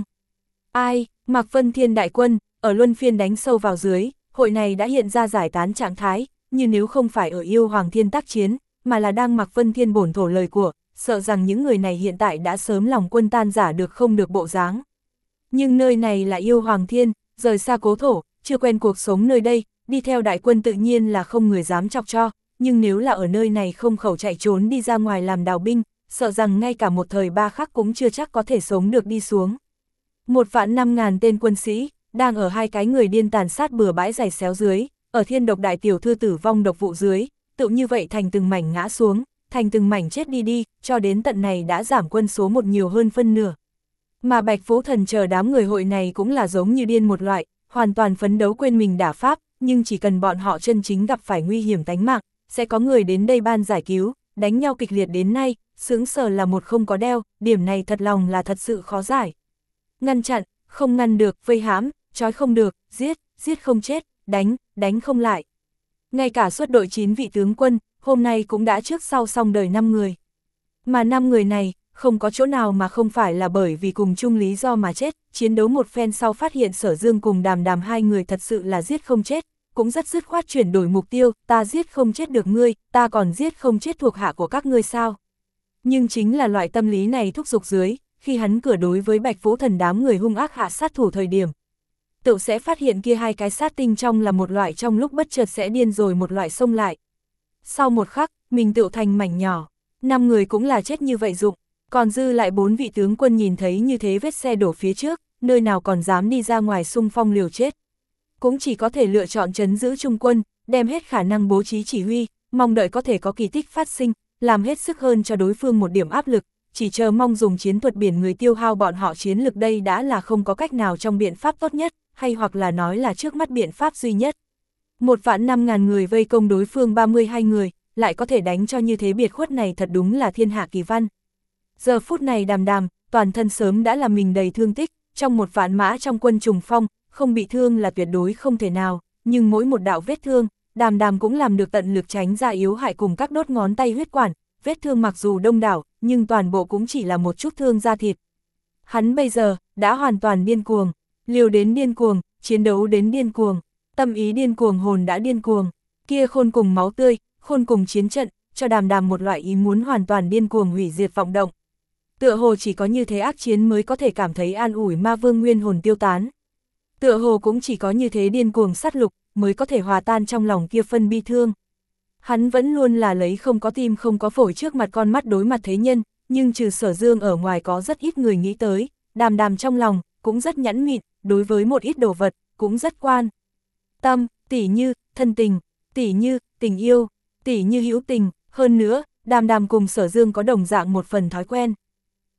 Ai, Mạc Vân Thiên đại quân, ở luân phiên đánh sâu vào dưới, hội này đã hiện ra giải tán trạng thái, như nếu không phải ở yêu Hoàng Thiên tác chiến, mà là đang Mạc Vân Thiên bổn thổ lời của, sợ rằng những người này hiện tại đã sớm lòng quân tan giả được không được bộ dáng. Nhưng nơi này là yêu Hoàng Thiên, rời xa cố thổ, chưa quen cuộc sống nơi đây, đi theo đại quân tự nhiên là không người dám chọc cho, nhưng nếu là ở nơi này không khẩu chạy trốn đi ra ngoài làm đào binh, sợ rằng ngay cả một thời ba khắc cũng chưa chắc có thể sống được đi xuống. Một vạn năm ngàn tên quân sĩ, đang ở hai cái người điên tàn sát bừa bãi giày xéo dưới, ở thiên độc đại tiểu thư tử vong độc vụ dưới, tự như vậy thành từng mảnh ngã xuống, thành từng mảnh chết đi đi, cho đến tận này đã giảm quân số một nhiều hơn phân nửa. Mà Bạch Vũ Thần chờ đám người hội này cũng là giống như điên một loại, hoàn toàn phấn đấu quên mình đả pháp, nhưng chỉ cần bọn họ chân chính gặp phải nguy hiểm tánh mạng, sẽ có người đến đây ban giải cứu, đánh nhau kịch liệt đến nay, sướng sờ là một không có đeo, điểm này thật lòng là thật sự khó giải. Ngăn chặn, không ngăn được, vây hãm, trói không được, giết, giết không chết, đánh, đánh không lại. Ngay cả suốt đội chín vị tướng quân, hôm nay cũng đã trước sau xong đời năm người. Mà năm người này, không có chỗ nào mà không phải là bởi vì cùng chung lý do mà chết, chiến đấu một phen sau phát hiện Sở Dương cùng Đàm Đàm hai người thật sự là giết không chết, cũng rất dứt khoát chuyển đổi mục tiêu, ta giết không chết được ngươi, ta còn giết không chết thuộc hạ của các ngươi sao. Nhưng chính là loại tâm lý này thúc giục dưới, khi hắn cửa đối với Bạch Vũ Thần đám người hung ác hạ sát thủ thời điểm. Tự sẽ phát hiện kia hai cái sát tinh trong là một loại trong lúc bất chợt sẽ điên rồi một loại xông lại. Sau một khắc, mình tự thành mảnh nhỏ, năm người cũng là chết như vậy dụng, còn dư lại bốn vị tướng quân nhìn thấy như thế vết xe đổ phía trước, nơi nào còn dám đi ra ngoài xung phong liều chết. Cũng chỉ có thể lựa chọn trấn giữ trung quân, đem hết khả năng bố trí chỉ huy, mong đợi có thể có kỳ tích phát sinh, làm hết sức hơn cho đối phương một điểm áp lực, chỉ chờ mong dùng chiến thuật biển người tiêu hao bọn họ chiến lực đây đã là không có cách nào trong biện pháp tốt nhất, hay hoặc là nói là trước mắt biện pháp duy nhất. Một vạn năm ngàn người vây công đối phương ba mươi hai người, lại có thể đánh cho như thế biệt khuất này thật đúng là thiên hạ kỳ văn. Giờ phút này Đàm Đàm, toàn thân sớm đã là mình đầy thương tích, trong một vạn mã trong quân trùng phong, không bị thương là tuyệt đối không thể nào, nhưng mỗi một đạo vết thương, Đàm Đàm cũng làm được tận lực tránh ra yếu hại cùng các đốt ngón tay huyết quản, vết thương mặc dù đông đảo, nhưng toàn bộ cũng chỉ là một chút thương da thịt. Hắn bây giờ, đã hoàn toàn điên cuồng, liều đến điên cuồng, chiến đấu đến điên cuồng, tâm ý điên cuồng hồn đã điên cuồng, kia khôn cùng máu tươi, khôn cùng chiến trận, cho Đàm Đàm một loại ý muốn hoàn toàn điên cuồng hủy diệt vọng động. Tựa hồ chỉ có như thế ác chiến mới có thể cảm thấy an ủi ma vương nguyên hồn tiêu tán. Tựa hồ cũng chỉ có như thế điên cuồng sát lục, mới có thể hòa tan trong lòng kia phân bi thương. Hắn vẫn luôn là lấy không có tim không có phổi trước mặt con mắt đối mặt thế nhân, nhưng trừ Sở Dương ở ngoài có rất ít người nghĩ tới, Đàm Đàm trong lòng, cũng rất nhẫn mịn, đối với một ít đồ vật, cũng rất quan tâm, tỉ như, thân tình, tỉ như, tình yêu, tỉ như hữu tình, hơn nữa, Đàm Đàm cùng Sở Dương có đồng dạng một phần thói quen.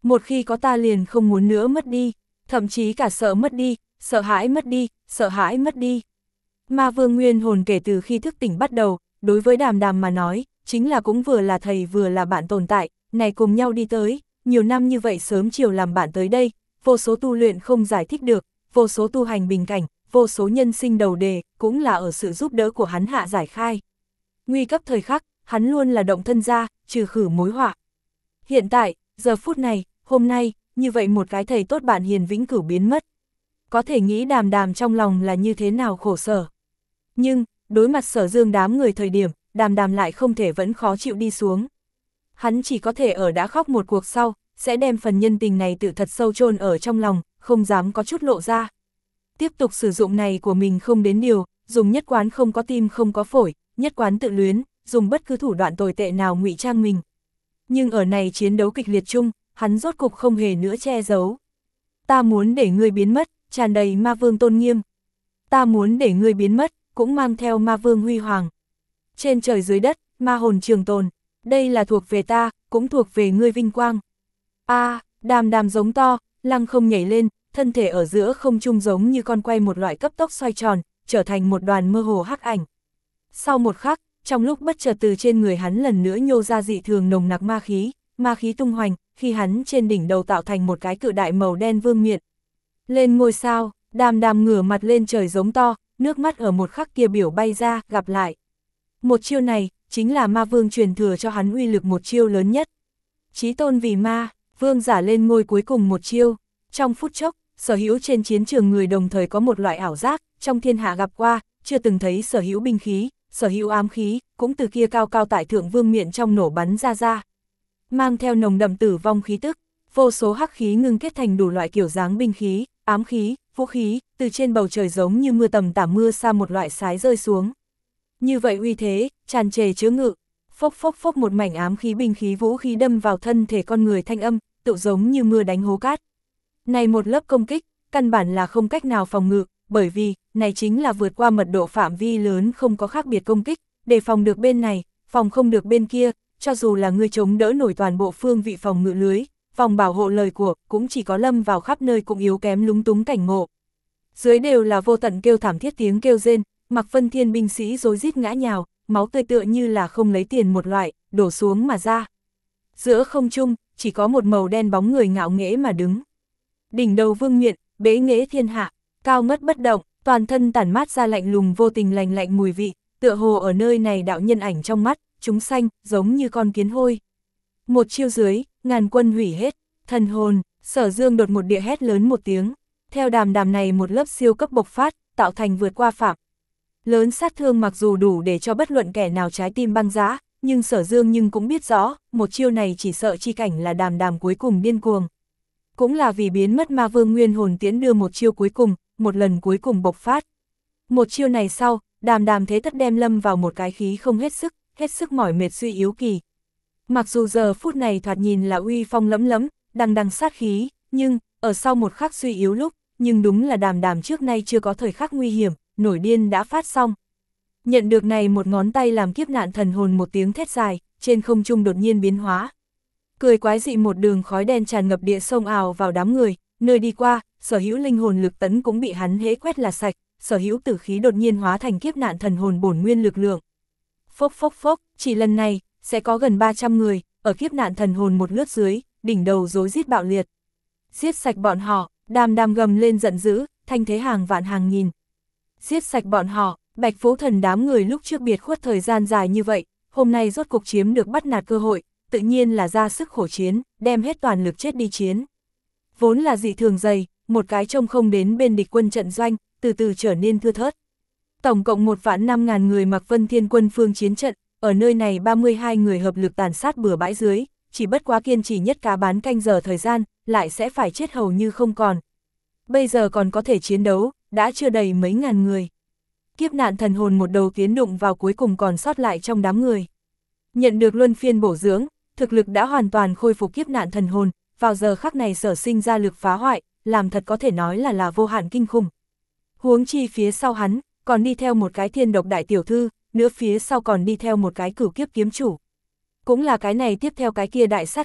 Một khi có ta liền không muốn nữa mất đi, thậm chí cả sợ mất đi, sợ hãi mất đi, sợ hãi mất đi. Ma vương nguyên hồn kể từ khi thức tỉnh bắt đầu, đối với Đàm Đàm mà nói, chính là cũng vừa là thầy vừa là bạn tồn tại, này cùng nhau đi tới, nhiều năm như vậy sớm chiều làm bạn tới đây, vô số tu luyện không giải thích được, vô số tu hành bình cảnh, vô số nhân sinh đầu đề, cũng là ở sự giúp đỡ của hắn hạ giải khai. Nguy cấp thời khắc, hắn luôn là động thân ra, trừ khử mối họa. Hiện tại, giờ phút này, hôm nay, như vậy một cái thầy tốt bạn hiền vĩnh cửu biến mất. Có thể nghĩ Đàm Đàm trong lòng là như thế nào khổ sở. Nhưng, đối mặt Sở Dương đám người thời điểm, Đàm Đàm lại không thể vẫn khó chịu đi xuống. Hắn chỉ có thể ở đã khóc một cuộc sau, sẽ đem phần nhân tình này tự thật sâu chôn ở trong lòng, không dám có chút lộ ra. Tiếp tục sử dụng này của mình không đến điều, dùng nhất quán không có tim không có phổi, nhất quán tự luyến, dùng bất cứ thủ đoạn tồi tệ nào ngụy trang mình. Nhưng ở này chiến đấu kịch liệt chung, hắn rốt cục không hề nữa che giấu. Ta muốn để ngươi biến mất, tràn đầy ma vương tôn nghiêm. Ta muốn để ngươi biến mất, cũng mang theo ma vương huy hoàng. Trên trời dưới đất, ma hồn trường tồn, đây là thuộc về ta, cũng thuộc về ngươi vinh quang. A, à, Đàm Đàm giống to, lăng không nhảy lên, thân thể ở giữa không trung giống như con quay một loại cấp tốc xoay tròn, trở thành một đoàn mơ hồ hắc ảnh. Sau một khắc, trong lúc bất chợt từ trên người hắn lần nữa nhô ra dị thường nồng nặc ma khí, ma khí tung hoành, khi hắn trên đỉnh đầu tạo thành một cái cự đại màu đen vương miện. Lên ngôi sao, Đàm Đàm ngửa mặt lên trời giống to, nước mắt ở một khắc kia biểu bay ra, gặp lại. Một chiêu này, chính là ma vương truyền thừa cho hắn uy lực một chiêu lớn nhất. Chí tôn vì ma, vương giả lên ngôi cuối cùng một chiêu. Trong phút chốc, sở hữu trên chiến trường người đồng thời có một loại ảo giác, trong thiên hạ gặp qua, chưa từng thấy sở hữu binh khí, sở hữu ám khí, cũng từ kia cao cao tại thượng vương miện trong nổ bắn ra ra. Mang theo nồng đậm tử vong khí tức, vô số hắc khí ngưng kết thành đủ loại kiểu dáng binh khí, ám khí, vũ khí, từ trên bầu trời giống như mưa tầm tả mưa sa một loại sái rơi xuống. Như vậy uy thế, tràn trề chứa ngự, phốc phốc phốc một mảnh ám khí binh khí vũ khí đâm vào thân thể con người thanh âm, tự giống như mưa đánh hố cát. Này một lớp công kích, căn bản là không cách nào phòng ngự, bởi vì, này chính là vượt qua mật độ phạm vi lớn không có khác biệt công kích, để phòng được bên này, phòng không được bên kia, cho dù là người chống đỡ nổi toàn bộ phương vị phòng ngự lưới, vòng bảo hộ lời của, cũng chỉ có lâm vào khắp nơi cũng yếu kém lúng túng cảnh ngộ. Dưới đều là vô tận kêu thảm thiết tiếng kêu rên, Mặc Vân Thiên binh sĩ rối rít ngã nhào, máu tươi tựa như là không lấy tiền một loại, đổ xuống mà ra. Giữa không trung, chỉ có một màu đen bóng người ngạo nghễ mà đứng. Đỉnh đầu vương miện, bế nghễ thiên hạ, cao ngất bất động, toàn thân tản mát ra lạnh lùng vô tình lành lạnh mùi vị, tựa hồ ở nơi này đạo nhân ảnh trong mắt, chúng xanh, giống như con kiến hôi. Một chiêu dưới, ngàn quân hủy hết, thần hồn, Sở Dương đột một địa hét lớn một tiếng, theo Đàm Đàm này một lớp siêu cấp bộc phát, tạo thành vượt qua phạm. Lớn sát thương mặc dù đủ để cho bất luận kẻ nào trái tim băng giá, nhưng Sở Dương nhưng cũng biết rõ, một chiêu này chỉ sợ chi cảnh là Đàm Đàm cuối cùng điên cuồng. Cũng là vì biến mất ma vương nguyên hồn tiến đưa một chiêu cuối cùng, một lần cuối cùng bộc phát. Một chiêu này sau, Đàm Đàm thế tất đem lâm vào một cái khí không hết sức, hết sức mỏi mệt suy yếu kỳ. Mặc dù giờ phút này thoạt nhìn là uy phong lẫm lẫm, đằng đằng sát khí, nhưng, ở sau một khắc suy yếu lúc, nhưng đúng là Đàm Đàm trước nay chưa có thời khắc nguy hiểm, nổi điên đã phát xong. Nhận được này một ngón tay làm kiếp nạn thần hồn một tiếng thét dài, trên không trung đột nhiên biến hóa. Cười quái dị một đường khói đen tràn ngập địa sông ào vào đám người, nơi đi qua, sở hữu linh hồn lực tấn cũng bị hắn hễ quét là sạch, sở hữu tử khí đột nhiên hóa thành kiếp nạn thần hồn bổn nguyên lực lượng. Phốc phốc phốc, chỉ lần này, sẽ có gần ba trăm người, ở kiếp nạn thần hồn một lướt dưới, đỉnh đầu rối rít bạo liệt. Giết sạch bọn họ, Đàm Đàm gầm lên giận dữ, thanh thế hàng vạn hàng nghìn. Giết sạch bọn họ, Bạch Phố Thần đám người lúc trước biệt khuất thời gian dài như vậy, hôm nay rốt cục chiếm được bắt nạt cơ hội, tự nhiên là ra sức khổ chiến, đem hết toàn lực chết đi chiến. Vốn là dị thường dày, một cái trông không đến bên địch quân trận doanh, từ từ trở nên thưa thớt. Tổng cộng một vạn năm ngàn người Mặc Vân Thiên quân phương chiến trận, ở nơi này ba mươi hai người hợp lực tàn sát bừa bãi dưới, chỉ bất quá kiên trì nhất cá bán canh giờ thời gian, lại sẽ phải chết hầu như không còn. Bây giờ còn có thể chiến đấu, đã chưa đầy mấy ngàn người. Kiếp nạn thần hồn một đầu tiến đụng vào cuối cùng còn sót lại trong đám người. Nhận được luân phiên bổ dưỡng, thực lực đã hoàn toàn khôi phục kiếp nạn thần hồn, vào giờ khắc này sở sinh ra lực phá hoại, làm thật có thể nói là là vô hạn kinh khủng. Huống chi phía sau hắn, còn đi theo một cái thiên độc đại tiểu thư, nữa phía sau còn đi theo một cái cửu kiếp kiếm chủ. Cũng là cái này tiếp theo cái kia đại sát khí,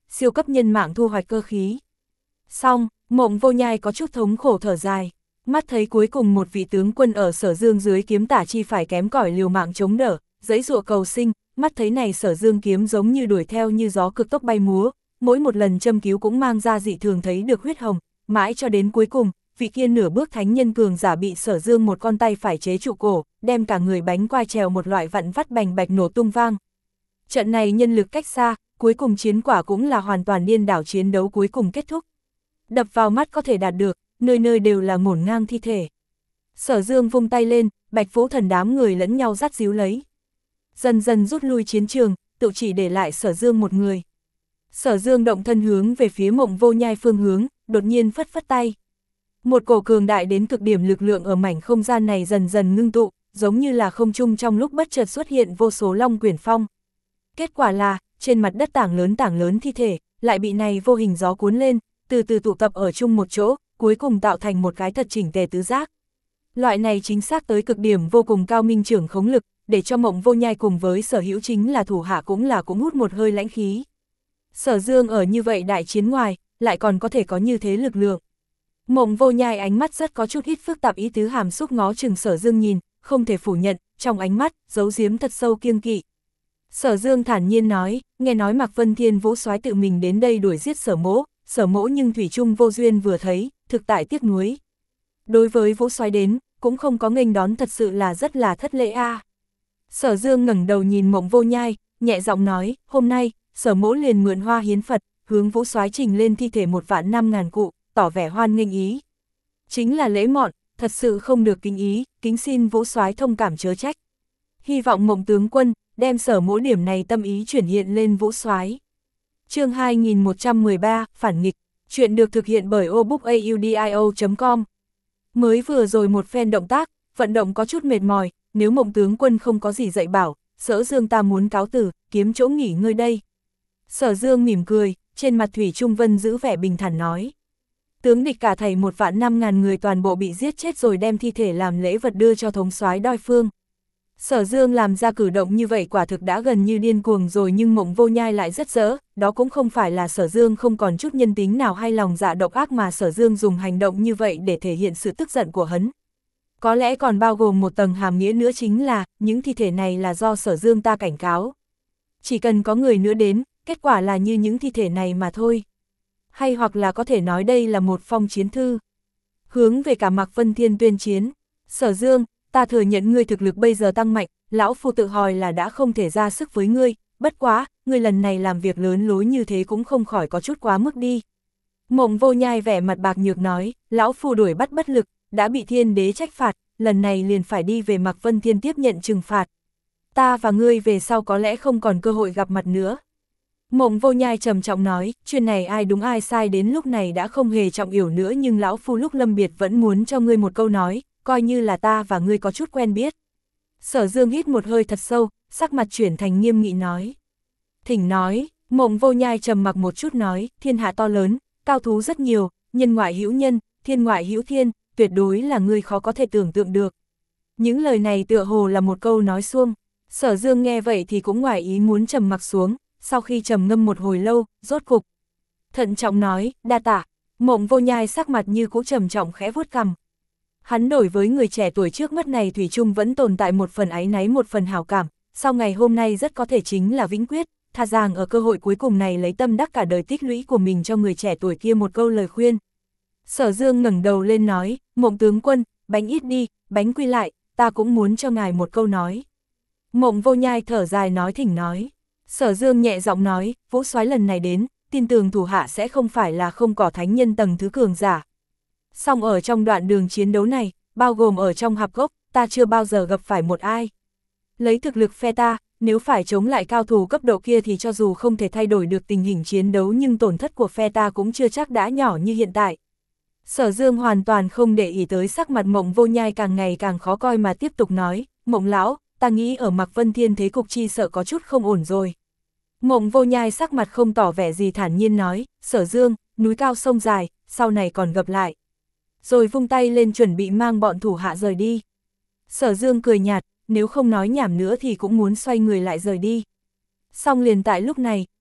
siêu cấp nhân mạng thu hoạch cơ khí. Xong, Mộng Vô Nhai có chút thống khổ thở dài, mắt thấy cuối cùng một vị tướng quân ở Sở Dương dưới kiếm tả chi phải kém cỏi liều mạng chống đỡ, giãy giụa cầu sinh, mắt thấy này Sở Dương kiếm giống như đuổi theo như gió cực tốc bay múa, mỗi một lần châm cứu cũng mang ra dị thường thấy được huyết hồng, mãi cho đến cuối cùng, vị kia nửa bước thánh nhân cường giả bị Sở Dương một con tay phải chế trụ cổ, đem cả người bánh quai trèo một loại vặn vắt bành bạch nổ tung vang. Trận này nhân lực cách xa, cuối cùng chiến quả cũng là hoàn toàn điên đảo, chiến đấu cuối cùng kết thúc. Đập vào mắt có thể đạt được, nơi nơi đều là ngổn ngang thi thể. Sở Dương vung tay lên, Bạch Vũ Thần đám người lẫn nhau dắt díu lấy. Dần dần rút lui chiến trường, tự chỉ để lại Sở Dương một người. Sở Dương động thân hướng về phía Mộng Vô Nhai phương hướng, đột nhiên phất phất tay. Một cổ cường đại đến cực điểm lực lượng ở mảnh không gian này dần dần ngưng tụ, giống như là không trung trong lúc bất chợt xuất hiện vô số long quyển phong. Kết quả là, trên mặt đất tảng lớn tảng lớn thi thể, lại bị này vô hình gió cuốn lên, từ từ tụ tập ở chung một chỗ, cuối cùng tạo thành một cái thật chỉnh tề tứ giác. Loại này chính xác tới cực điểm vô cùng cao minh trưởng khống lực, để cho Mộng Vô Nhai cùng với Sở Hữu chính là thủ hạ cũng là cũng hút một hơi lãnh khí. Sở Dương ở như vậy đại chiến ngoài, lại còn có thể có như thế lực lượng. Mộng Vô Nhai ánh mắt rất có chút ít phức tạp ý tứ hàm xúc ngó chừng Sở Dương nhìn, không thể phủ nhận, trong ánh mắt, giấu giếm thật sâu kiêng kỵ. Sở Dương thản nhiên nói, nghe nói Mạc Vân Thiên Vũ soái tự mình đến đây đuổi giết Sở Mỗ, Sở Mỗ nhưng thủy chung vô duyên vừa thấy, thực tại tiếc nuối. Đối với Vũ soái đến, cũng không có nghênh đón, thật sự là rất là thất lễ a. À. Sở Dương ngẩng đầu nhìn Mộng Vô Nhai, nhẹ giọng nói, hôm nay, Sở Mỗ liền mượn hoa hiến Phật, hướng Vũ soái trình lên thi thể một vạn năm ngàn cụ, tỏ vẻ hoan nghênh ý. Chính là lễ mọn, thật sự không được kính ý, kính xin Vũ soái thông cảm chớ trách. Hy vọng Mộng tướng quân đem Sở Mỗ điểm này tâm ý chuyển hiện lên Vũ soái. Chương hai nghìn một trăm mười ba, phản nghịch. Chuyện được thực hiện bởi obookaudio chấm com. Mới vừa rồi một phen động tác, vận động có chút mệt mỏi, nếu Mộng tướng quân không có gì dạy bảo, Sở Dương ta muốn cáo từ, kiếm chỗ nghỉ ngơi đây. Sở Dương mỉm cười, trên mặt Thủy Trung Vân giữ vẻ bình thản nói. Tướng địch cả thảy một vạn năm ngàn người toàn bộ bị giết chết rồi đem thi thể làm lễ vật đưa cho thống soái đối phương. Sở Dương làm ra cử động như vậy quả thực đã gần như điên cuồng rồi, nhưng Mộng Vô Nhai lại rất dỡ, đó cũng không phải là Sở Dương không còn chút nhân tính nào hay lòng dạ độc ác, mà Sở Dương dùng hành động như vậy để thể hiện sự tức giận của hắn. Có lẽ còn bao gồm một tầng hàm nghĩa nữa, chính là, những thi thể này là do Sở Dương ta cảnh cáo. Chỉ cần có người nữa đến, kết quả là như những thi thể này mà thôi. Hay hoặc là có thể nói đây là một phong chiến thư. Hướng về cả Mạc Vân Thiên tuyên chiến. Sở Dương, ta thừa nhận ngươi thực lực bây giờ tăng mạnh, lão phu tự hỏi là đã không thể ra sức với ngươi, bất quá, ngươi lần này làm việc lớn lối như thế cũng không khỏi có chút quá mức đi. Mộng Vô Nhai vẻ mặt bạc nhược nói, lão phu đuổi bắt bất lực, đã bị thiên đế trách phạt, lần này liền phải đi về Mạc Vân Thiên tiếp nhận trừng phạt. Ta và ngươi về sau có lẽ không còn cơ hội gặp mặt nữa. Mộng Vô Nhai trầm trọng nói, chuyện này ai đúng ai sai đến lúc này đã không hề trọng yếu nữa, nhưng lão phu lúc lâm biệt vẫn muốn cho ngươi một câu nói, coi như là ta và ngươi có chút quen biết. Sở Dương hít một hơi thật sâu, sắc mặt chuyển thành nghiêm nghị nói. Thỉnh nói. Mộng Vô Nhai trầm mặc một chút nói, thiên hạ to lớn, cao thú rất nhiều, nhân ngoại hữu nhân, thiên ngoại hữu thiên, tuyệt đối là ngươi khó có thể tưởng tượng được. Những lời này tựa hồ là một câu nói suông. Sở Dương nghe vậy thì cũng ngoài ý muốn trầm mặc xuống, sau khi trầm ngâm một hồi lâu, rốt cục thận trọng nói, đa tạ. Mộng Vô Nhai sắc mặt như cũ trầm trọng khẽ vuốt cằm. Hắn đối với người trẻ tuổi trước mắt này thủy chung vẫn tồn tại một phần áy náy một phần hảo cảm, sau ngày hôm nay rất có thể chính là vĩnh quyết, thà rằng ở cơ hội cuối cùng này lấy tâm đắc cả đời tích lũy của mình cho người trẻ tuổi kia một câu lời khuyên. Sở Dương ngẩng đầu lên nói, Mộng tướng quân, bánh ít đi, bánh quy lại, ta cũng muốn cho ngài một câu nói. Mộng Vô Nhai thở dài nói, thỉnh nói. Sở Dương nhẹ giọng nói, Vũ soái lần này đến, tin tưởng thủ hạ sẽ không phải là không có thánh nhân tầng thứ cường giả. Song ở trong đoạn đường chiến đấu này, bao gồm ở trong hạp gốc, ta chưa bao giờ gặp phải một ai. Lấy thực lực phe ta, nếu phải chống lại cao thủ cấp độ kia thì cho dù không thể thay đổi được tình hình chiến đấu nhưng tổn thất của phe ta cũng chưa chắc đã nhỏ như hiện tại. Sở Dương hoàn toàn không để ý tới sắc mặt Mộng Vô Nhai càng ngày càng khó coi mà tiếp tục nói, Mộng lão, ta nghĩ ở Mạc Vân Thiên thế cục chi sợ có chút không ổn rồi. Mộng Vô Nhai sắc mặt không tỏ vẻ gì thản nhiên nói, Sở Dương, núi cao sông dài, sau này còn gặp lại. Rồi vung tay lên chuẩn bị mang bọn thủ hạ rời đi. Sở Dương cười nhạt, nếu không nói nhảm nữa thì cũng muốn xoay người lại rời đi. Song liền tại lúc này,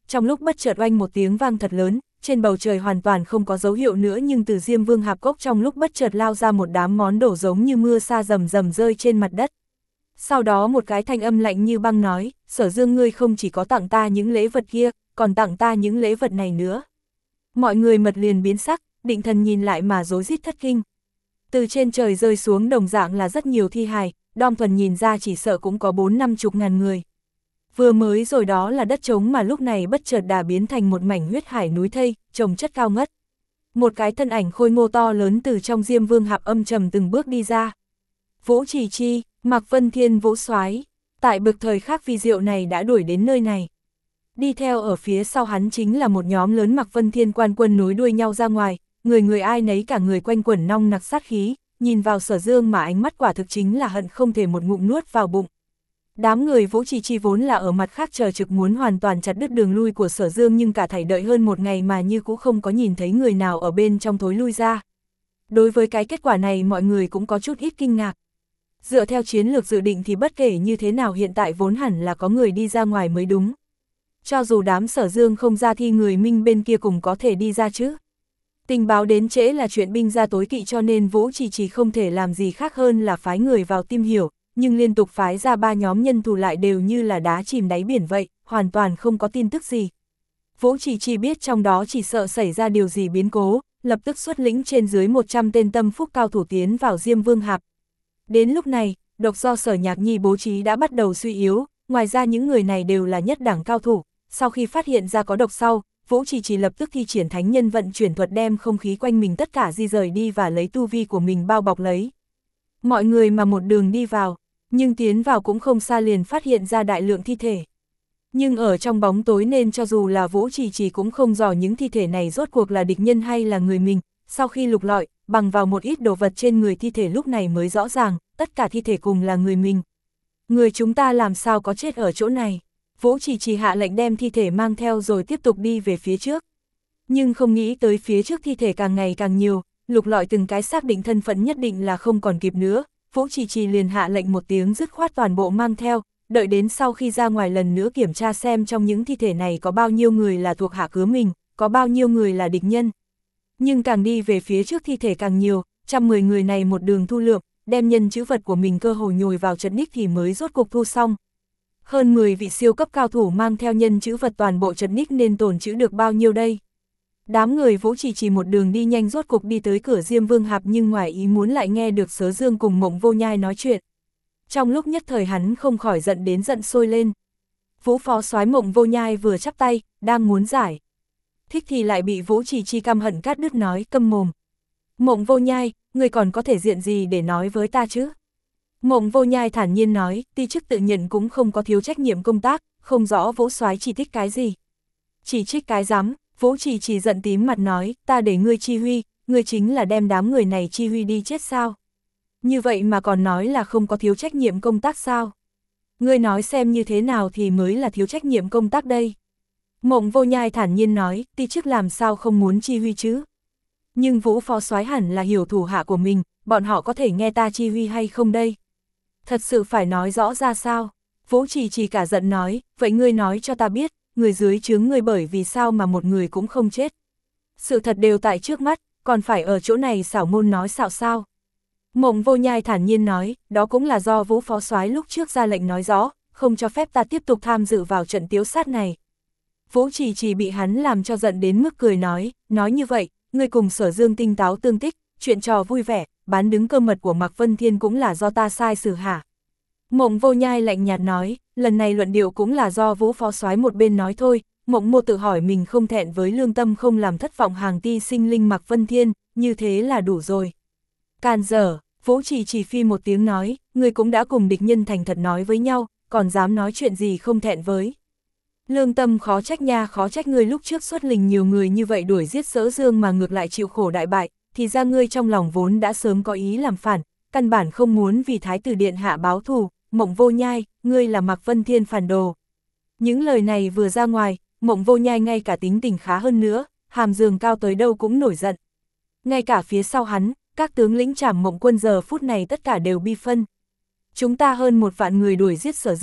trong lúc bất chợt oanh một tiếng vang thật lớn, trên bầu trời hoàn toàn không có dấu hiệu nữa, nhưng từ Diêm Vương hạp cốc trong lúc bất chợt lao ra một đám món đồ giống như mưa sa rầm rầm rơi trên mặt đất. Sau đó một cái thanh âm lạnh như băng nói, Sở Dương ngươi không chỉ có tặng ta những lễ vật kia, còn tặng ta những lễ vật này nữa. Mọi người mật liền biến sắc, định thần nhìn lại mà rối rít thất kinh. Từ trên trời rơi xuống đồng dạng là rất nhiều thi hài, đom thuần nhìn ra chỉ sợ cũng có bốn năm chục ngàn người. Vừa mới rồi đó là đất trống mà lúc này bất chợt đã biến thành một mảnh huyết hải núi thây, trồng chất cao ngất. Một cái thân ảnh khôi ngô to lớn từ trong Diêm Vương hạp âm trầm từng bước đi ra. Vũ Chỉ Chi, Mạc Vân Thiên Vũ Soái, tại bực thời khắc vi diệu này đã đuổi đến nơi này. Đi theo ở phía sau hắn chính là một nhóm lớn Mạc Vân Thiên quan quân nối đuôi nhau ra ngoài, người người ai nấy cả người quanh quẩn nong nặc sát khí, nhìn vào Sở Dương mà ánh mắt quả thực chính là hận không thể một ngụm nuốt vào bụng. Đám người Vũ Chỉ Chi vốn là ở mặt khác chờ trực muốn hoàn toàn chặt đứt đường lui của Sở Dương, nhưng cả thảy đợi hơn một ngày mà như cũng không có nhìn thấy người nào ở bên trong thối lui ra. Đối với cái kết quả này mọi người cũng có chút ít kinh ngạc. Dựa theo chiến lược dự định thì bất kể như thế nào hiện tại vốn hẳn là có người đi ra ngoài mới đúng. Cho dù đám Sở Dương không ra thì người Minh bên kia cũng có thể đi ra chứ. Tình báo đến trễ là chuyện binh gia tối kỵ, cho nên Vũ Chỉ Chỉ không thể làm gì khác hơn là phái người vào tìm hiểu, nhưng liên tục phái ra ba nhóm nhân thủ lại đều như là đá chìm đáy biển vậy, hoàn toàn không có tin tức gì. Vũ Chỉ Chỉ biết trong đó chỉ sợ xảy ra điều gì biến cố, lập tức xuất lĩnh trên dưới một trăm tên tâm phúc cao thủ tiến vào Diêm Vương hạp. Đến lúc này, độc do Sở Nhạc Nhi bố trí đã bắt đầu suy yếu, ngoài ra những người này đều là nhất đẳng cao thủ, sau khi phát hiện ra có độc sau, Vũ Chỉ Chỉ lập tức thi triển thánh nhân vận chuyển thuật đem không khí quanh mình tất cả di rời đi và lấy tu vi của mình bao bọc lấy. Mọi người mà một đường đi vào, nhưng tiến vào cũng không xa liền phát hiện ra đại lượng thi thể. Nhưng ở trong bóng tối nên cho dù là Vũ Chỉ Chỉ cũng không rõ những thi thể này rốt cuộc là địch nhân hay là người mình, sau khi lục lọi, bằng vào một ít đồ vật trên người thi thể lúc này mới rõ ràng, tất cả thi thể cùng là người mình. Người chúng ta làm sao có chết ở chỗ này? Vũ Chỉ Chỉ hạ lệnh đem thi thể mang theo rồi tiếp tục đi về phía trước. Nhưng không nghĩ tới phía trước thi thể càng ngày càng nhiều, lục lọi từng cái xác định thân phận nhất định là không còn kịp nữa, Vũ Chỉ Chỉ liền hạ lệnh một tiếng dứt khoát toàn bộ mang theo, đợi đến sau khi ra ngoài lần nữa kiểm tra xem trong những thi thể này có bao nhiêu người là thuộc hạ cứ mình, có bao nhiêu người là địch nhân. Nhưng càng đi về phía trước thi thể càng nhiều, trăm mười người này một đường thu lượm, đem nhân chữ vật của mình cơ hồ nhồi vào trận ních thì mới rốt cục thu xong. Hơn mười vị siêu cấp cao thủ mang theo nhân chữ vật toàn bộ trận ních nên tồn chữ được bao nhiêu đây? Đám người Vũ Chỉ Chỉ một đường đi nhanh rốt cục đi tới cửa Diêm Vương hạp, nhưng ngoài ý muốn lại nghe được Sở Dương cùng Mộng Vô Nhai nói chuyện. Trong lúc nhất thời hắn không khỏi giận đến giận sôi lên. Vũ phó soái Mộng Vô Nhai vừa chắp tay, đang muốn giải thích thì lại bị Vũ Chỉ Chi căm hận cắt đứt nói câm mồm. Mộng Vô Nhai, người còn có thể diện gì để nói với ta chứ? Mộng Vô Nhai thản nhiên nói, ti chức tự nhận cũng không có thiếu trách nhiệm công tác, không rõ Vũ soái chỉ thích cái gì. Chỉ trích cái rắm, Vũ Chỉ Chỉ giận tím mặt nói, ta để ngươi chi huy, ngươi chính là đem đám người này chi huy đi chết sao? Như vậy mà còn nói là không có thiếu trách nhiệm công tác sao? Ngươi nói xem như thế nào thì mới là thiếu trách nhiệm công tác đây? Mộng Vô Nhai thản nhiên nói, ti chức làm sao không muốn chi huy chứ? Nhưng Vũ phó soái hẳn là hiểu thủ hạ của mình, bọn họ có thể nghe ta chi huy hay không đây? Thật sự phải nói rõ ra sao? Vũ Chỉ Chỉ cả giận nói, vậy ngươi nói cho ta biết, người dưới trướng ngươi bởi vì sao mà một người cũng không chết? Sự thật đều tại trước mắt, còn phải ở chỗ này xảo ngôn nói xạo sao? Mộng Vô Nhai thản nhiên nói, đó cũng là do Vũ phó soái lúc trước ra lệnh nói rõ, không cho phép ta tiếp tục tham dự vào trận tiếu sát này. Vũ Chỉ Chỉ bị hắn làm cho giận đến mức cười nói, nói như vậy, ngươi cùng Sở Dương tinh táo tương tích, chuyện trò vui vẻ, bán đứng cơ mật của Mạc Vân Thiên cũng là do ta sai xử hả? Mộng Vô Nhai lạnh nhạt nói, lần này luận điệu cũng là do Vũ phó soái một bên nói thôi. Mộng Mô tự hỏi mình không thẹn với lương tâm không làm thất vọng hàng ti sinh linh Mạc Vân Thiên, như thế là đủ rồi. Càn dở, Vũ Chỉ Chỉ phi một tiếng nói, người cũng đã cùng địch nhân thành thật nói với nhau, còn dám nói chuyện gì không thẹn với. Lương tâm khó trách nha, khó trách ngươi lúc trước xuất lình nhiều người như vậy đuổi giết Sở Dương mà ngược lại chịu khổ đại bại, thì ra ngươi trong lòng vốn đã sớm có ý làm phản, căn bản không muốn vì Thái tử điện hạ báo thù. Mộng Vô Nhai, ngươi là Mạc Vân Thiên phản đồ. Những lời này vừa ra ngoài, Mộng Vô Nhai ngay cả tính tình khá hơn nữa, hàm giường cao tới đâu cũng nổi giận. Ngay cả phía sau hắn, các tướng lĩnh Trảm Mộng quân giờ phút này tất cả đều bi phân. Chúng ta hơn một vạn người đuổi giết Sở Dương,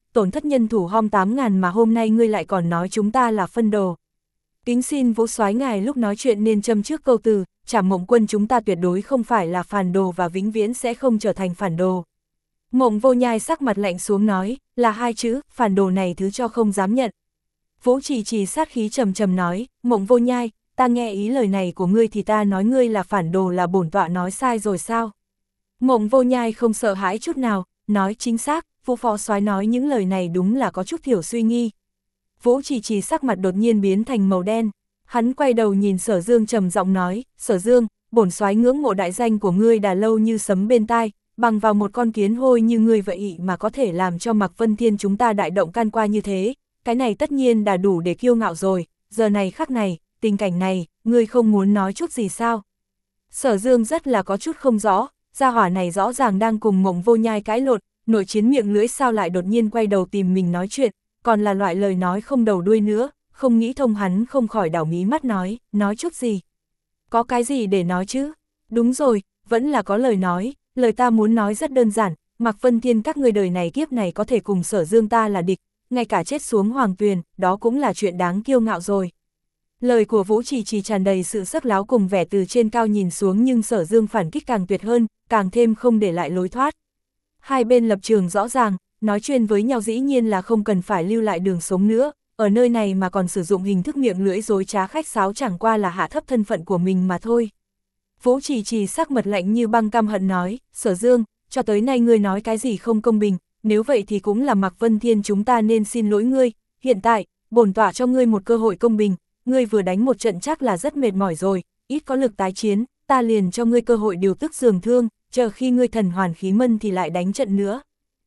tổn thất nhân thủ hom tám ngàn mà hôm nay ngươi lại còn nói chúng ta là phân đồ. Kính xin Vũ soái ngài lúc nói chuyện nên châm trước câu từ, Trảm Mộng quân chúng ta tuyệt đối không phải là phản đồ và vĩnh viễn sẽ không trở thành phản đồ. Mộng Vô Nhai sắc mặt lạnh xuống nói, là hai chữ, phản đồ này thứ cho không dám nhận. Vũ Trì Trì sát khí trầm trầm nói, Mộng Vô Nhai, ta nghe ý lời này của ngươi thì ta nói ngươi là phản đồ là bổn tọa nói sai rồi sao? Mộng Vô Nhai không sợ hãi chút nào, nói chính xác, Vũ phó soái nói những lời này đúng là có chút thiểu suy nghi. Vũ Trì Trì sắc mặt đột nhiên biến thành màu đen, hắn quay đầu nhìn Sở Dương trầm giọng nói, Sở Dương, bổn soái ngưỡng mộ đại danh của ngươi đã lâu như sấm bên tai, bằng vào một con kiến hôi như ngươi vậy mà có thể làm cho Mạc Vân Thiên chúng ta đại động can qua như thế, cái này tất nhiên đã đủ để kiêu ngạo rồi, giờ này khắc này, tình cảnh này, ngươi không muốn nói chút gì sao? Sở Dương rất là có chút không rõ, gia hỏa này rõ ràng đang cùng Mộng Vô Nhai cãi lộn, nội chiến miệng lưỡi sao lại đột nhiên quay đầu tìm mình nói chuyện, còn là loại lời nói không đầu đuôi nữa, không nghĩ thông hắn không khỏi đảo mí mắt nói, nói chút gì? Có cái gì để nói chứ? Đúng rồi, vẫn là có lời nói, lời ta muốn nói rất đơn giản, Mạc Vân Thiên các ngươi đời này kiếp này có thể cùng Sở Dương ta là địch, ngay cả chết xuống hoàng tuyền, đó cũng là chuyện đáng kiêu ngạo rồi. Lời của Vũ Trì Trì tràn đầy sự sắc láo cùng vẻ từ trên cao nhìn xuống nhưng Sở Dương phản kích càng tuyệt hơn, càng thêm không để lại lối thoát. Hai bên lập trường rõ ràng, nói chuyện với nhau dĩ nhiên là không cần phải lưu lại đường sống nữa, ở nơi này mà còn sử dụng hình thức miệng lưỡi dối trá khách sáo chẳng qua là hạ thấp thân phận của mình mà thôi. Vũ Trì Trì sắc mật lạnh như băng căm hận nói, Sở Dương, cho tới nay ngươi nói cái gì không công bình, nếu vậy thì cũng là Mạc Vân Thiên chúng ta nên xin lỗi ngươi, hiện tại, bổn tọa cho ngươi một cơ hội công bình, ngươi vừa đánh một trận chắc là rất mệt mỏi rồi, ít có lực tái chiến, ta liền cho ngươi cơ hội điều tức dường thương, chờ khi ngươi thần hoàn khí mân thì lại đánh trận nữa.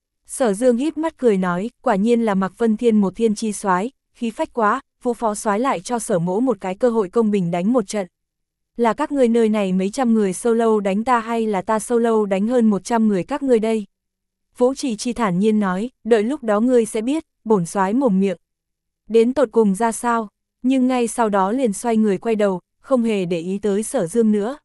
Sở Dương híp mắt cười nói, quả nhiên là Mạc Vân Thiên một thiên chi soái, khí phách quá, Vũ phó soái lại cho Sở mỗ một cái cơ hội công bình đánh một trận. Là các ngươi nơi này mấy trăm người solo đánh ta hay là ta solo đánh hơn một trăm người các ngươi đây? Vũ Trì Trì thản nhiên nói, đợi lúc đó ngươi sẽ biết, bổn soái mồm miệng. Đến tột cùng ra sao? Nhưng ngay sau đó liền xoay người quay đầu, không hề để ý tới Sở Dương nữa.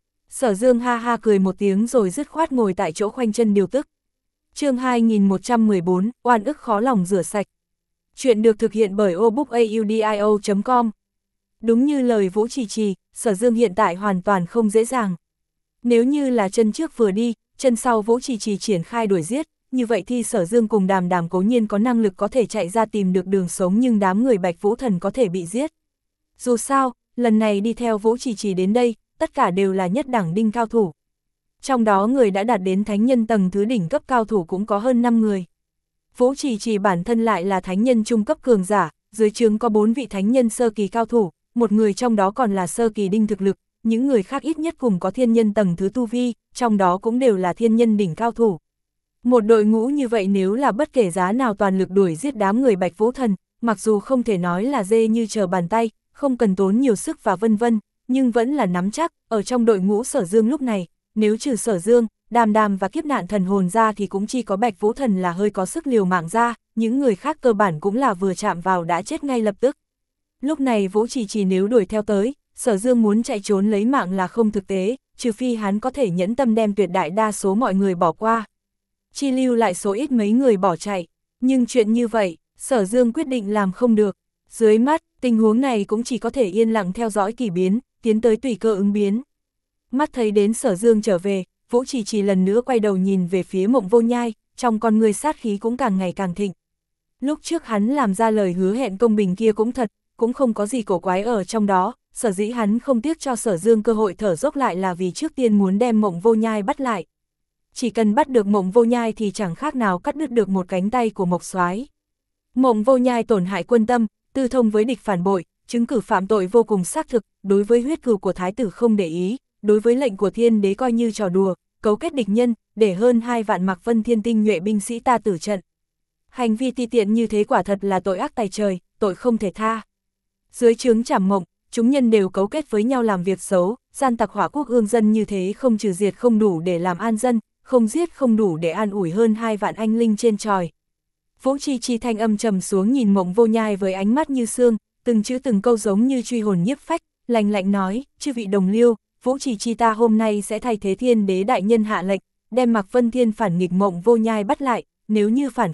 Sở Dương ha ha cười một tiếng rồi dứt khoát ngồi tại chỗ khoanh chân điều tức. Chương hai nghìn một trăm mười bốn, oan ức khó lòng rửa sạch. Chuyện được thực hiện bởi obookaudio chấm com. Đúng như lời Vũ Trì Trì, Sở Dương hiện tại hoàn toàn không dễ dàng. Nếu như là chân trước vừa đi, chân sau Vũ Trì Trì triển khai đuổi giết, như vậy thì Sở Dương cùng Đàm Đàm cố nhiên có năng lực có thể chạy ra tìm được đường sống nhưng đám người Bạch Vũ Thần có thể bị giết. Dù sao, lần này đi theo Vũ Trì Trì đến đây, tất cả đều là nhất đẳng đinh cao thủ. Trong đó người đã đạt đến thánh nhân tầng thứ đỉnh cấp cao thủ cũng có hơn năm người. Vũ Trì Trì bản thân lại là thánh nhân trung cấp cường giả, dưới trướng có bốn vị thánh nhân sơ kỳ cao thủ, một người trong đó còn là sơ kỳ đinh thực lực, những người khác ít nhất cùng có thiên nhân tầng thứ tu vi, trong đó cũng đều là thiên nhân đỉnh cao thủ. Một đội ngũ như vậy nếu là bất kể giá nào toàn lực đuổi giết đám người Bạch Vũ Thần, mặc dù không thể nói là dê như trở bàn tay, không cần tốn nhiều sức và vân vân, nhưng vẫn là nắm chắc, ở trong đội ngũ Sở Dương lúc này, nếu trừ Sở Dương, Đàm Đàm và kiếp nạn thần hồn ra thì cũng chỉ có Bạch Vũ Thần là hơi có sức liều mạng ra, những người khác cơ bản cũng là vừa chạm vào đã chết ngay lập tức. Lúc này Vũ Trì Trì nếu đuổi theo tới, Sở Dương muốn chạy trốn lấy mạng là không thực tế, trừ phi hắn có thể nhẫn tâm đem tuyệt đại đa số mọi người bỏ qua. Chi lưu lại số ít mấy người bỏ chạy, nhưng chuyện như vậy, Sở Dương quyết định làm không được. Dưới mắt, tình huống này cũng chỉ có thể yên lặng theo dõi kỳ biến, tiến tới tùy cơ ứng biến. Mắt thấy đến Sở Dương trở về, Vũ Trì Trì lần nữa quay đầu nhìn về phía Mộng Vô Nhai, trong con người sát khí cũng càng ngày càng thịnh. Lúc trước hắn làm ra lời hứa hẹn công bình kia cũng thật, cũng không có gì cổ quái ở trong đó, sở dĩ hắn không tiếc cho Sở Dương cơ hội thở dốc lại là vì trước tiên muốn đem Mộng Vô Nhai bắt lại. Chỉ cần bắt được Mộng Vô Nhai thì chẳng khác nào cắt đứt được một cánh tay của Mộc Soái. Mộng Vô Nhai tổn hại quân tâm, tư thông với địch phản bội, chứng cử phạm tội vô cùng xác thực, đối với huyết cừu của thái tử không để ý, đối với lệnh của thiên đế coi như trò đùa, cấu kết địch nhân, để hơn hai vạn Mạc Vân Thiên tinh nhuệ binh sĩ ta tử trận. Hành vi ti tiện như thế quả thật là tội ác tày trời, tội không thể tha. Dưới trướng Trảm Mộng, chúng nhân đều cấu kết với nhau làm việc xấu, gian tặc hỏa quốc ương dân như thế không trừ diệt không đủ để làm an dân, không giết không đủ để an ủi hơn hai vạn anh linh trên tròi. Vũ Trì Trì thanh âm trầm xuống nhìn Mộng Vô Nhai với ánh mắt như xương, từng chữ từng câu giống như truy hồn nhiếp phách, lạnh lạnh nói, chư vị đồng liêu, Vũ Trì Trì ta hôm nay sẽ thay thế thiên đế đại nhân hạ lệnh, đem Mạc Vân Thiên phản nghịch Mộng Vô Nhai bắt lại, nếu như phản kháng,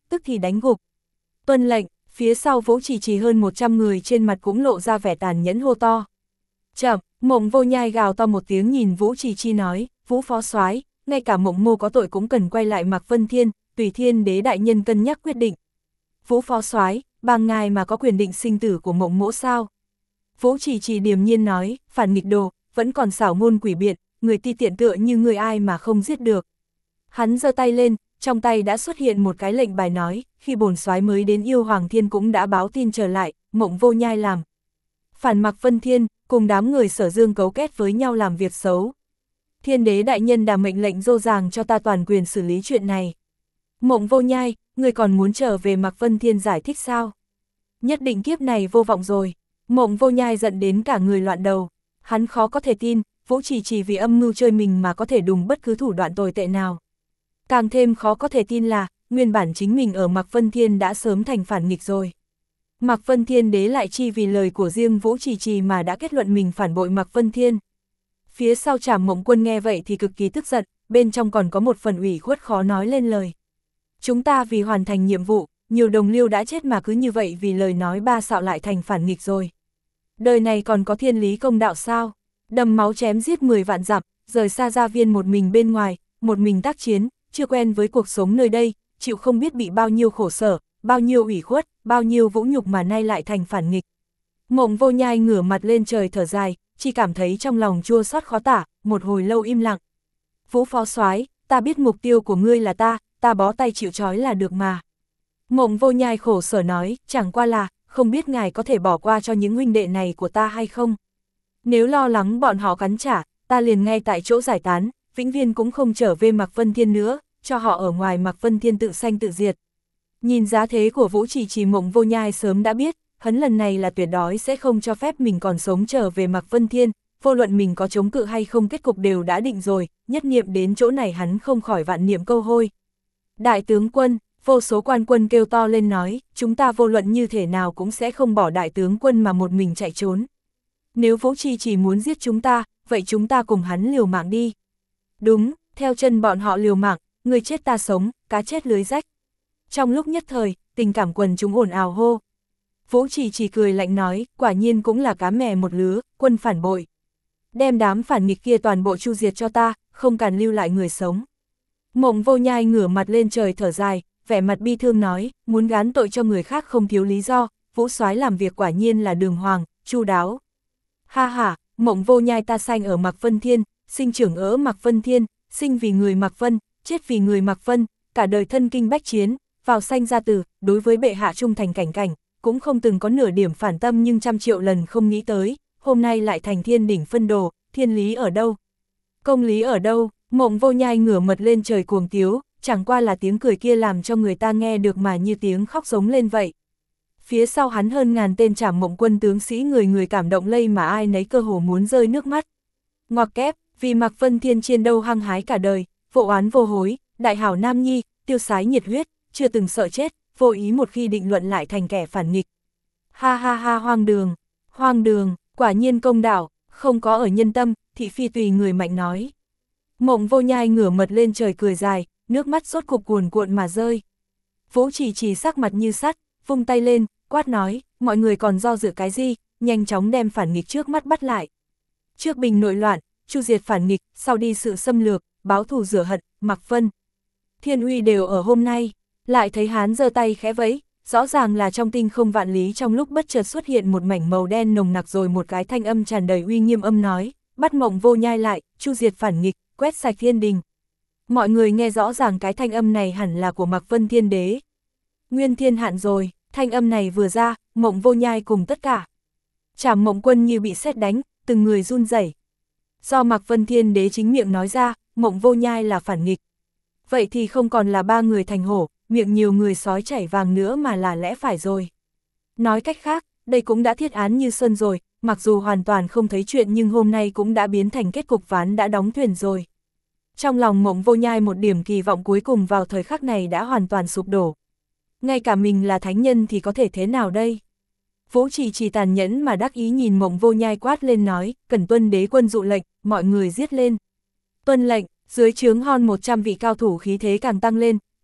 tức thì đánh gục. Tuân lệnh, phía sau Vũ Trì Trì hơn một trăm người trên mặt cũng lộ ra vẻ tàn nhẫn hô to. Chậm, Mộng Vô Nhai gào to một tiếng nhìn Vũ Trì Trì nói, Vũ phó soái, ngay cả Mộng mô có tội cũng cần quay lại Mạc Vân Thiên, tùy Thiên đế đại nhân cân nhắc quyết định. Vũ phó soái, bằng ngài mà có quyền định sinh tử của Mộng mỗ sao? Vũ Trì Trì điềm nhiên nói, phản nghịch đồ, vẫn còn xảo ngôn quỷ biện, người ti tiện tựa như người ai mà không giết được. Hắn giơ tay lên, trong tay đã xuất hiện một cái lệnh bài nói, khi bổn soái mới đến Yêu Hoàng Thiên cũng đã báo tin trở lại, Mộng Vô Nhai làm phản Mạc Vân Thiên, cùng đám người Sở Dương cấu kết với nhau làm việc xấu. Thiên đế đại nhân đã mệnh lệnh dô dàng cho ta toàn quyền xử lý chuyện này. Mộng Vô Nhai, người còn muốn trở về Mạc Vân Thiên giải thích sao? Nhất định kiếp này vô vọng rồi. Mộng Vô Nhai giận đến cả người loạn đầu. Hắn khó có thể tin, Vũ Trì Trì vì âm mưu chơi mình mà có thể đùng bất cứ thủ đoạn tồi tệ nào. Càng thêm khó có thể tin là, nguyên bản chính mình ở Mạc Vân Thiên đã sớm thành phản nghịch rồi. Mạc Vân Thiên đế lại chi vì lời của riêng Vũ Trì Trì mà đã kết luận mình phản bội Mạc Vân Thiên. Phía sau Trảm Mộng Quân nghe vậy thì cực kỳ tức giận, bên trong còn có một phần ủy khuất khó nói lên lời. Chúng ta vì hoàn thành nhiệm vụ, nhiều đồng liêu đã chết mà cứ như vậy vì lời nói ba xạo lại thành phản nghịch rồi. Đời này còn có thiên lý công đạo sao? Đầm máu chém giết mười vạn dặm, rời xa gia viên một mình bên ngoài, một mình tác chiến, chưa quen với cuộc sống nơi đây, chịu không biết bị bao nhiêu khổ sở, bao nhiêu ủy khuất, bao nhiêu vũ nhục mà nay lại thành phản nghịch. Mộng Vô Nhai ngửa mặt lên trời thở dài, chỉ cảm thấy trong lòng chua xót khó tả, một hồi lâu im lặng. Vũ phó soái, ta biết mục tiêu của ngươi là ta, ta bó tay chịu trói là được mà. Mộng Vô Nhai khổ sở nói, chẳng qua là, không biết ngài có thể bỏ qua cho những huynh đệ này của ta hay không? Nếu lo lắng bọn họ cắn trả, ta liền ngay tại chỗ giải tán, vĩnh viên cũng không trở về Mạc Vân Thiên nữa, cho họ ở ngoài Mạc Vân Thiên tự sanh tự diệt. Nhìn giá thế của Vũ Trì Trì, Mộng Vô Nhai sớm đã biết, hắn lần này là tuyệt đối sẽ không cho phép mình còn sống trở về Mạc Vân Thiên, vô luận mình có chống cự hay không kết cục đều đã định rồi, nhất niệm đến chỗ này hắn không khỏi vạn niệm câu hôi. Đại tướng quân, vô số quan quân kêu to lên nói, chúng ta vô luận như thể nào cũng sẽ không bỏ đại tướng quân mà một mình chạy trốn. Nếu Vũ Trì chỉ muốn giết chúng ta, vậy chúng ta cùng hắn liều mạng đi. Đúng, theo chân bọn họ liều mạng, người chết ta sống, cá chết lưới rách. Trong lúc nhất thời, tình cảm quần chúng ồn ào hô. Vũ Trì chỉ cười lạnh nói, quả nhiên cũng là cá mè một lứa, quân phản bội. Đem đám phản nghịch kia toàn bộ chu diệt cho ta, không cần lưu lại người sống. Mộng Vô Nhai ngửa mặt lên trời thở dài, vẻ mặt bi thương nói, muốn gán tội cho người khác không thiếu lý do, Vũ soái làm việc quả nhiên là đường hoàng, chu đáo. Ha ha, Mộng Vô Nhai ta sanh ở Mạc Vân Thiên, sinh trưởng ở Mạc Vân Thiên, sinh vì người Mạc Vân, chết vì người Mạc Vân, cả đời thân kinh bách chiến, vào sanh ra tử, đối với bệ hạ trung thành cảnh cảnh, cũng không từng có nửa điểm phản tâm, nhưng trăm triệu lần không nghĩ tới, hôm nay lại thành thiên đỉnh phân đồ, thiên lý ở đâu? Công lý ở đâu? Mộng Vô Nhai ngửa mặt lên trời cuồng tiếu, chẳng qua là tiếng cười kia làm cho người ta nghe được mà như tiếng khóc giống lên vậy. Phía sau hắn hơn ngàn tên Trảm Mộng Quân tướng sĩ người người cảm động lây mà ai nấy cơ hồ muốn rơi nước mắt. Ngoặc kép, vì Mạc Vân Thiên chiến đấu hăng hái cả đời, vô oán vô hối, đại hảo nam nhi, tiêu sái nhiệt huyết, chưa từng sợ chết, vô ý một khi định luận lại thành kẻ phản nghịch. Ha ha ha, hoang đường, hoang đường, quả nhiên công đạo, không có ở nhân tâm, thị phi tùy người mạnh nói. Mộng Vô Nhai ngửa mặt lên trời cười dài, nước mắt sốt cục cuồn cuộn mà rơi. Vũ Trì Trì sắc mặt như sắt, vung tay lên, quát nói, mọi người còn do dự cái gì, nhanh chóng đem phản nghịch trước mắt bắt lại. Trước bình nội loạn, chu diệt phản nghịch, sau đi sự xâm lược, báo thù rửa hận, Mạc Vân Thiên uy đều ở hôm nay. Lại thấy hắn giơ tay khẽ vẫy, rõ ràng là trong tinh không vạn lý trong lúc bất chợt xuất hiện một mảnh màu đen nồng nặc, rồi một cái thanh âm tràn đầy uy nghiêm âm nói, bắt Mộng Vô Nhai lại, chu diệt phản nghịch, quét sạch thiên đình. Mọi người nghe rõ ràng cái thanh âm này hẳn là của Mạc Vân Thiên đế. Nguyên thiên hạn rồi, thanh âm này vừa ra, Mộng Vô Nhai cùng tất cả Trảm Mộng Quân như bị sét đánh, từng người run rẩy. Do Mạc Vân Thiên đế chính miệng nói ra, Mộng Vô Nhai là phản nghịch. Vậy thì không còn là ba người thành hổ, miệng nhiều người sói chảy vàng nữa mà là lẽ phải rồi. Nói cách khác, đây cũng đã thiết án như sơn rồi, mặc dù hoàn toàn không thấy chuyện nhưng hôm nay cũng đã biến thành kết cục ván đã đóng thuyền rồi. Trong lòng Mộng Vô Nhai một điểm kỳ vọng cuối cùng vào thời khắc này đã hoàn toàn sụp đổ. Ngay cả mình là thánh nhân thì có thể thế nào đây? Vũ Trì Trì tàn nhẫn mà đắc ý nhìn Mộng Vô Nhai quát lên nói, cần tuân đế quân dụ lệnh, mọi người giết lên. Tuân lệnh, dưới trướng hon một trăm vị cao thủ khí thế càng tăng lên,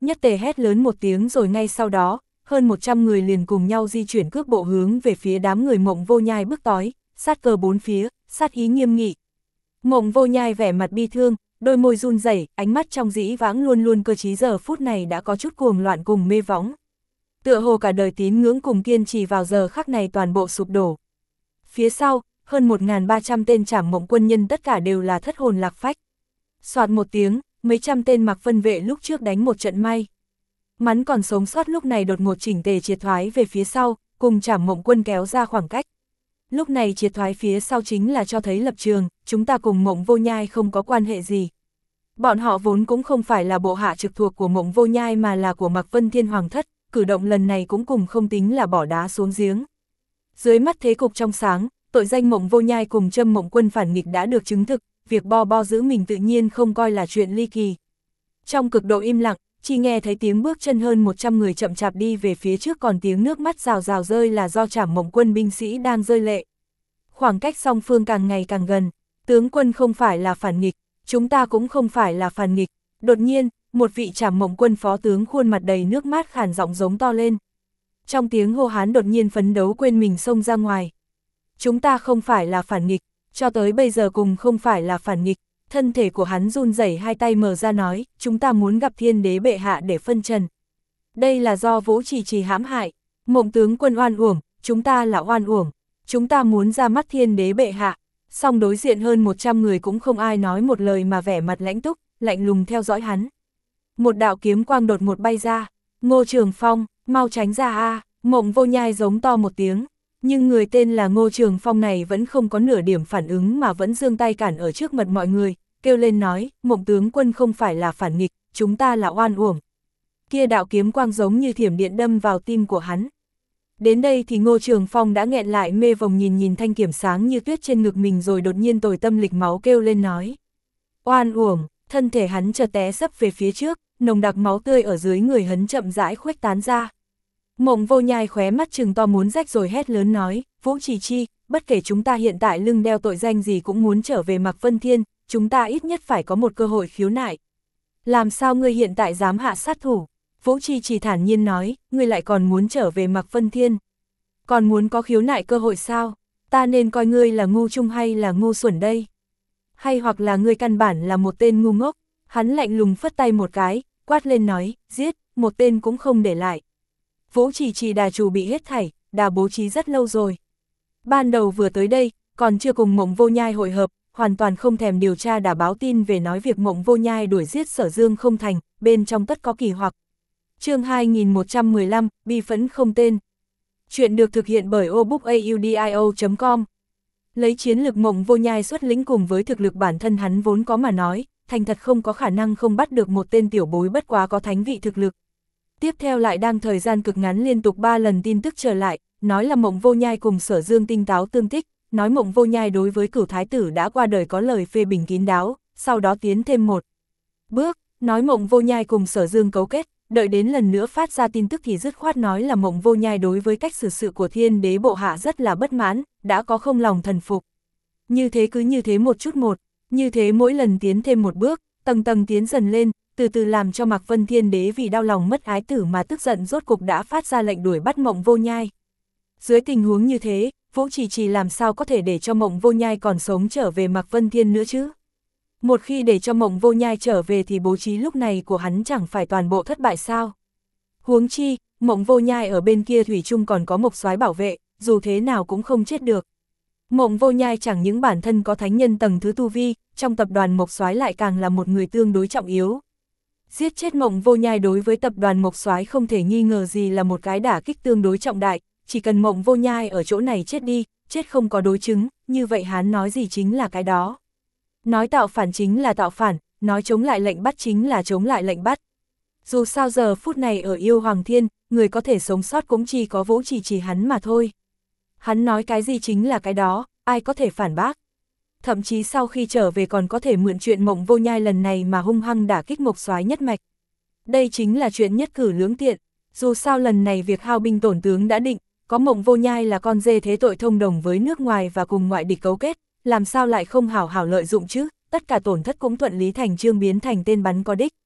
nhất tề hét lớn một tiếng rồi ngay sau đó, hơn một trăm người liền cùng nhau di chuyển cước bộ hướng về phía đám người Mộng Vô Nhai bức tói, sát cờ bốn phía, sát ý nghiêm nghị. Mộng Vô Nhai vẻ mặt bi thương, đôi môi run rẩy, ánh mắt trong dĩ vãng luôn luôn cơ trí giờ phút này đã có chút cuồng loạn cùng mê võng. Tựa hồ cả đời tín ngưỡng cùng kiên trì vào giờ khắc này toàn bộ sụp đổ. Phía sau, hơn một nghìn ba trăm tên Trảm Mộng quân nhân tất cả đều là thất hồn lạc phách. Soạt một tiếng, mấy trăm tên Mặc Vân vệ lúc trước đánh một trận may. Mắn còn sống sót lúc này đột ngột chỉnh tề triệt thoái về phía sau, cùng Trảm Mộng quân kéo ra khoảng cách. Lúc này triệt thoái phía sau chính là cho thấy lập trường, chúng ta cùng Mộng Vô Nhai không có quan hệ gì. Bọn họ vốn cũng không phải là bộ hạ trực thuộc của Mộng Vô Nhai mà là của Mạc Vân Thiên Hoàng thất, cử động lần này cũng cùng không tính là bỏ đá xuống giếng. Dưới mắt thế cục trong sáng, tội danh Mộng Vô Nhai cùng Trâm Mộng quân phản nghịch đã được chứng thực, việc bo bo giữ mình tự nhiên không coi là chuyện ly kỳ. Trong cực độ im lặng, chỉ nghe thấy tiếng bước chân hơn một trăm người chậm chạp đi về phía trước, còn tiếng nước mắt rào rào rơi là do Trảm Mộng quân binh sĩ đang rơi lệ. Khoảng cách song phương càng ngày càng gần, tướng quân không phải là phản nghịch, chúng ta cũng không phải là phản nghịch. Đột nhiên, một vị Trảm Mộng quân phó tướng khuôn mặt đầy nước mắt khàn giọng giống to lên. Trong tiếng hô hán đột nhiên phấn đấu quên mình xông ra ngoài. Chúng ta không phải là phản nghịch, cho tới bây giờ cùng không phải là phản nghịch. Thân thể của hắn run rẩy, hai tay mở ra nói, chúng ta muốn gặp Thiên Đế bệ hạ để phân trần. Đây là do Vũ Trì Trì hãm hại, Mộng tướng quân oan uổng, chúng ta là oan uổng, chúng ta muốn ra mắt Thiên Đế bệ hạ. Song đối diện hơn một trăm người cũng không ai nói một lời mà vẻ mặt lãnh túc, lạnh lùng theo dõi hắn. Một đạo kiếm quang đột ngột bay ra, Ngô Trường Phong, mau tránh ra a! Mộng Vô Nhai giống to một tiếng, nhưng người tên là Ngô Trường Phong này vẫn không có nửa điểm phản ứng mà vẫn giương tay cản ở trước mặt mọi người, kêu lên nói, Mộng tướng quân không phải là phản nghịch, chúng ta là oan uổng. Kia đạo kiếm quang giống như thiểm điện đâm vào tim của hắn. Đến đây thì Ngô Trường Phong đã nghẹn lại mê vòng nhìn nhìn thanh kiểm sáng như tuyết trên ngực mình rồi đột nhiên tồi tâm lịch máu kêu lên nói. Oan uổng, thân thể hắn chợt té sấp về phía trước, nồng đặc máu tươi ở dưới người hắn chậm rãi khuếch tán ra. Mộng Vô Nhai khóe mắt trừng to muốn rách rồi hét lớn nói, Vũ Trì Chi, bất kể chúng ta hiện tại lưng đeo tội danh gì cũng muốn trở về Mạc Vân Thiên, chúng ta ít nhất phải có một cơ hội khiếu nại. Làm sao ngươi hiện tại dám hạ sát thủ? Vũ Trì Chỉ thản nhiên nói, ngươi lại còn muốn trở về Mạc Vân Thiên. Còn muốn có khiếu nại cơ hội sao? Ta nên coi ngươi là ngu trung hay là ngu xuẩn đây? Hay hoặc là ngươi căn bản là một tên ngu ngốc? Hắn lạnh lùng phất tay một cái, quát lên nói, giết, một tên cũng không để lại. Vũ Trì Chỉ đà chủ bị hết thảy, đã bố trí rất lâu rồi. Ban đầu vừa tới đây, còn chưa cùng Mộng Vô Nhai hội hợp, hoàn toàn không thèm điều tra đã báo tin về nói việc Mộng Vô Nhai đuổi giết Sở Dương không thành, bên trong tất có kỳ hoặc. Chương hai nghìn một trăm mười lăm, bi phẫn không tên. Chuyện được thực hiện bởi obookaudio chấm com. Lấy chiến lực Mộng Vô Nhai xuất lĩnh cùng với thực lực bản thân hắn vốn có mà nói, thành thật không có khả năng không bắt được một tên tiểu bối bất quá có thánh vị thực lực. Tiếp theo lại đang thời gian cực ngắn liên tục ba lần tin tức trở lại, nói là Mộng Vô Nhai cùng Sở Dương tinh táo tương tích, nói Mộng Vô Nhai đối với Cửu thái tử đã qua đời có lời phê bình kín đáo, sau đó tiến thêm một bước, nói Mộng Vô Nhai cùng Sở Dương cấu kết, đợi đến lần nữa phát ra tin tức thì dứt khoát nói là Mộng Vô Nhai đối với cách xử sự của Thiên Đế bộ hạ rất là bất mãn, đã có không lòng thần phục. Như thế cứ như thế một chút một, như thế mỗi lần tiến thêm một bước, tầng tầng tiến dần lên, từ từ làm cho Mạc Vân Thiên Đế vì đau lòng mất ái tử mà tức giận rốt cục đã phát ra lệnh đuổi bắt Mộng Vô Nhai. Dưới tình huống như thế, Vũ Trì Trì làm sao có thể để cho Mộng Vô Nhai còn sống trở về Mạc Vân Thiên nữa chứ? Một khi để cho Mộng Vô Nhai trở về thì bố trí lúc này của hắn chẳng phải toàn bộ thất bại sao? Huống chi, Mộng Vô Nhai ở bên kia thủy chung còn có Mộc Soái bảo vệ, dù thế nào cũng không chết được. Mộng Vô Nhai chẳng những bản thân có thánh nhân tầng thứ tu vi, trong tập đoàn Mộc Soái lại càng là một người tương đối trọng yếu. Giết chết Mộng Vô Nhai đối với tập đoàn Mộc Soái không thể nghi ngờ gì là một cái đả kích tương đối trọng đại, chỉ cần Mộng Vô Nhai ở chỗ này chết đi, chết không có đối chứng, như vậy hắn nói gì chính là cái đó. Nói tạo phản chính là tạo phản, nói chống lại lệnh bắt chính là chống lại lệnh bắt. Dù sao giờ phút này ở Yêu Hoàng Thiên, người có thể sống sót cũng chỉ có Vũ Trì Trì hắn mà thôi. Hắn nói cái gì chính là cái đó, ai có thể phản bác. Thậm chí sau khi trở về còn có thể mượn chuyện Mộng Vô Nhai lần này mà hung hăng đả kích Mộc Soái nhất mạch. Đây chính là chuyện nhất cử lưỡng tiện, dù sao lần này việc hao binh tổn tướng đã định, có Mộng Vô Nhai là con dê thế tội thông đồng với nước ngoài và cùng ngoại địch cấu kết, làm sao lại không hảo hảo lợi dụng chứ, tất cả tổn thất cũng thuận lý thành chương biến thành tên bắn có đích.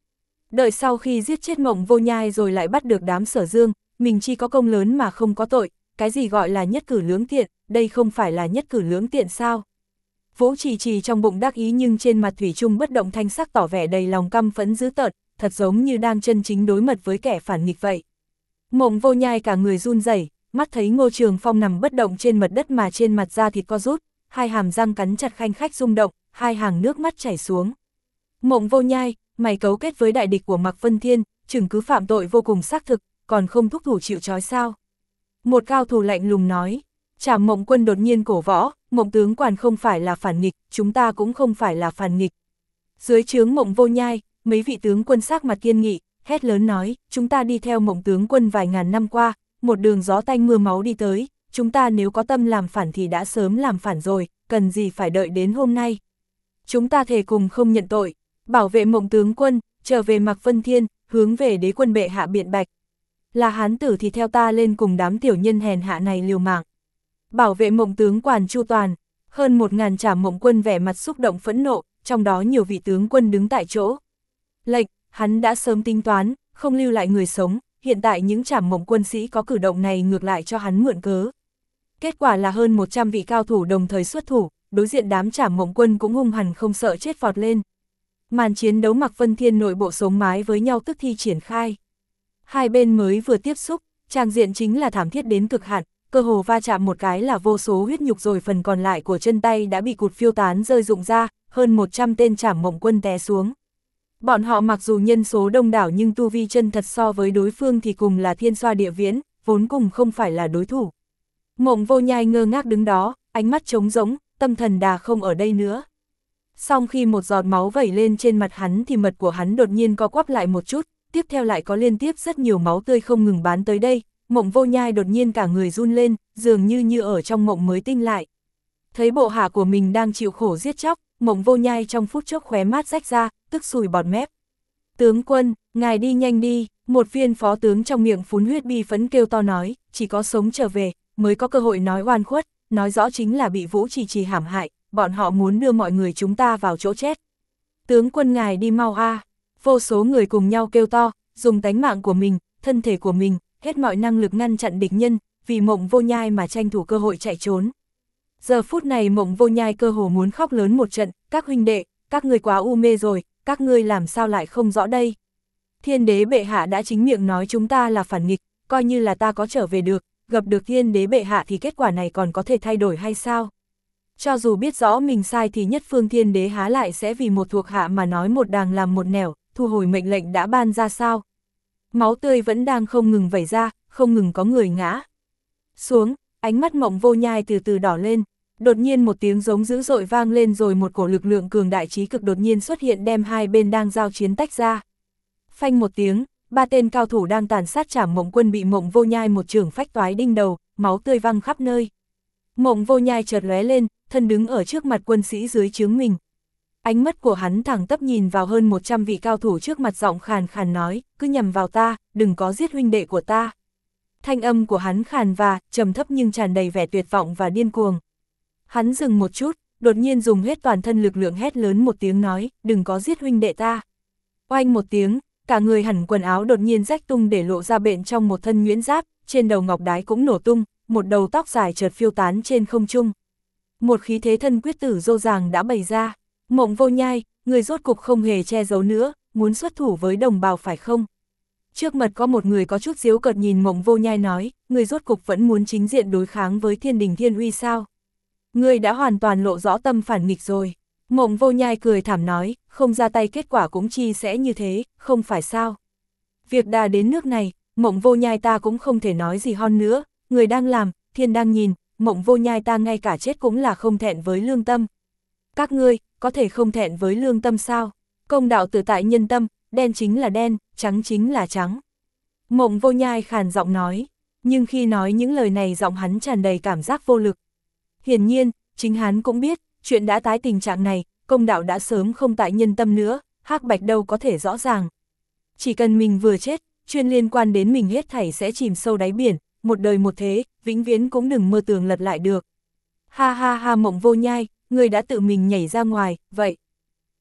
Đợi sau khi giết chết Mộng Vô Nhai rồi lại bắt được đám Sở Dương, mình chỉ có công lớn mà không có tội, cái gì gọi là nhất cử lưỡng tiện, đây không phải là nhất cử lưỡng tiện sao? Vũ Trì Trì trong bụng đắc ý nhưng trên mặt thủy chung bất động thanh sắc tỏ vẻ đầy lòng căm phẫn dữ tợn, thật giống như đang chân chính đối mặt với kẻ phản nghịch vậy. Mộng Vô Nhai cả người run rẩy, mắt thấy Ngô Trường Phong nằm bất động trên mặt đất mà trên mặt da thịt co rút, hai hàm răng cắn chặt khanh khách rung động, hai hàng nước mắt chảy xuống. Mộng Vô Nhai, mày cấu kết với đại địch của Mạc Vân Thiên, chứng cứ phạm tội vô cùng xác thực, còn không thúc thủ chịu trói sao? Một cao thủ lạnh lùng nói. Trảm Mộng Quân đột nhiên cổ võ, Mộng tướng quản không phải là phản nghịch, chúng ta cũng không phải là phản nghịch. Dưới trướng Mộng Vô Nhai, mấy vị tướng quân sắc mặt kiên nghị, hét lớn nói, chúng ta đi theo Mộng tướng quân vài ngàn năm qua, một đường gió tanh mưa máu đi tới, chúng ta nếu có tâm làm phản thì đã sớm làm phản rồi, cần gì phải đợi đến hôm nay. Chúng ta thề cùng không nhận tội, bảo vệ Mộng tướng quân, trở về Mạc Vân Thiên, hướng về đế quân bệ hạ biện bạch. Là hán tử thì theo ta lên cùng đám tiểu nhân hèn hạ này liều mạng. Bảo vệ Mộng tướng quản chu toàn, hơn một ngàn Trảm Mộng Quân vẻ mặt xúc động phẫn nộ, trong đó nhiều vị tướng quân đứng tại chỗ. Lệnh, hắn đã sớm tính toán, không lưu lại người sống, hiện tại những Trảm Mộng Quân sĩ có cử động này ngược lại cho hắn mượn cớ. Kết quả là hơn một trăm vị cao thủ đồng thời xuất thủ, đối diện đám Trảm Mộng Quân cũng hung hằn không sợ chết vọt lên. Màn chiến đấu Mạc Vân Thiên nội bộ sống mái với nhau tức thi triển khai. Hai bên mới vừa tiếp xúc, trang diện chính là thảm thiết đến cực hạn, cơ hồ va chạm một cái là vô số huyết nhục rồi phần còn lại của chân tay đã bị cụt phiêu tán rơi rụng ra, hơn một trăm tên Trảm Mộng Quân té xuống. Bọn họ mặc dù nhân số đông đảo nhưng tu vi chân thật so với đối phương thì cùng là thiên xoa địa viễn, vốn cùng không phải là đối thủ. Mộng Vô Nhai ngơ ngác đứng đó, ánh mắt trống rỗng, tâm thần đà không ở đây nữa. Song khi một giọt máu vẩy lên trên mặt hắn thì mật của hắn đột nhiên co quắp lại một chút, tiếp theo lại có liên tiếp rất nhiều máu tươi không ngừng bắn tới đây. Mộng Vô Nhai đột nhiên cả người run lên, dường như như ở trong mộng mới tinh lại. Thấy bộ hạ của mình đang chịu khổ giết chóc, Mộng Vô Nhai trong phút chốc khóe mắt rách ra, tức sùi bọt mép. Tướng quân, ngài đi nhanh đi, một viên phó tướng trong miệng phun huyết bi phẫn kêu to nói, chỉ có sống trở về, mới có cơ hội nói oan khuất, nói rõ chính là bị Vũ Trì Trì hãm hại, bọn họ muốn đưa mọi người chúng ta vào chỗ chết. Tướng quân ngài đi mau a! Vô số người cùng nhau kêu to, dùng tánh mạng của mình, thân thể của mình, hết mọi năng lực ngăn chặn địch nhân, vì Mộng Vô Nhai mà tranh thủ cơ hội chạy trốn. Giờ phút này Mộng Vô Nhai cơ hồ muốn khóc lớn một trận, các huynh đệ, các ngươi quá u mê rồi, các ngươi làm sao lại không rõ đây. Thiên đế bệ hạ đã chính miệng nói chúng ta là phản nghịch, coi như là ta có trở về được, gặp được thiên đế bệ hạ thì kết quả này còn có thể thay đổi hay sao? Cho dù biết rõ mình sai thì nhất phương thiên đế há lại sẽ vì một thuộc hạ mà nói một đàng làm một nẻo, thu hồi mệnh lệnh đã ban ra sao? Máu tươi vẫn đang không ngừng vẩy ra, không ngừng có người ngã xuống, ánh mắt Mộng Vô Nhai từ từ đỏ lên, đột nhiên một tiếng giống dữ dội vang lên rồi một cổ lực lượng cường đại trí cực đột nhiên xuất hiện đem hai bên đang giao chiến tách ra. Phanh một tiếng, ba tên cao thủ đang tàn sát Trảm Mộng Quân bị Mộng Vô Nhai một chưởng phách toái đinh đầu, máu tươi văng khắp nơi. Mộng Vô Nhai chợt lóe lên, thân đứng ở trước mặt quân sĩ dưới trướng mình. Ánh mắt của hắn thẳng tắp nhìn vào hơn một trăm vị cao thủ trước mặt, giọng khàn khàn nói, cứ nhằm vào ta, đừng có giết huynh đệ của ta. Thanh âm của hắn khàn và, trầm thấp nhưng tràn đầy vẻ tuyệt vọng và điên cuồng. Hắn dừng một chút, đột nhiên dùng hết toàn thân lực lượng hét lớn một tiếng nói, đừng có giết huynh đệ ta. Oanh một tiếng, cả người hẳn quần áo đột nhiên rách tung để lộ ra bên trong một thân nhuyễn giáp, trên đầu ngọc đái cũng nổ tung, một đầu tóc dài chợt phiêu tán trên không trung. Một khí thế thân quyết tử rô ràng đã bày ra. Mộng Vô Nhai, người rốt cục không hề che giấu nữa, muốn xuất thủ với đồng bào phải không? Trước mặt có một người có chút giễu cợt nhìn Mộng Vô Nhai nói, người rốt cục vẫn muốn chính diện đối kháng với thiên đình thiên uy sao? Người đã hoàn toàn lộ rõ tâm phản nghịch rồi. Mộng Vô Nhai cười thảm nói, không ra tay kết quả cũng chi sẽ như thế, không phải sao? Việc đã đến nước này, Mộng Vô Nhai ta cũng không thể nói gì hơn nữa, người đang làm, thiên đang nhìn, Mộng Vô Nhai ta ngay cả chết cũng là không thẹn với lương tâm. Các ngươi, có thể không thẹn với lương tâm sao? Công đạo tự tại nhân tâm, đen chính là đen, trắng chính là trắng. Mộng Vô Nhai khàn giọng nói, nhưng khi nói những lời này giọng hắn tràn đầy cảm giác vô lực. Hiển nhiên, chính hắn cũng biết, chuyện đã tái tình trạng này, công đạo đã sớm không tại nhân tâm nữa, hắc bạch đâu có thể rõ ràng. Chỉ cần mình vừa chết, chuyên liên quan đến mình hết thảy sẽ chìm sâu đáy biển, một đời một thế, vĩnh viễn cũng đừng mơ tưởng lật lại được. Ha ha ha Mộng Vô Nhai, người đã tự mình nhảy ra ngoài, vậy.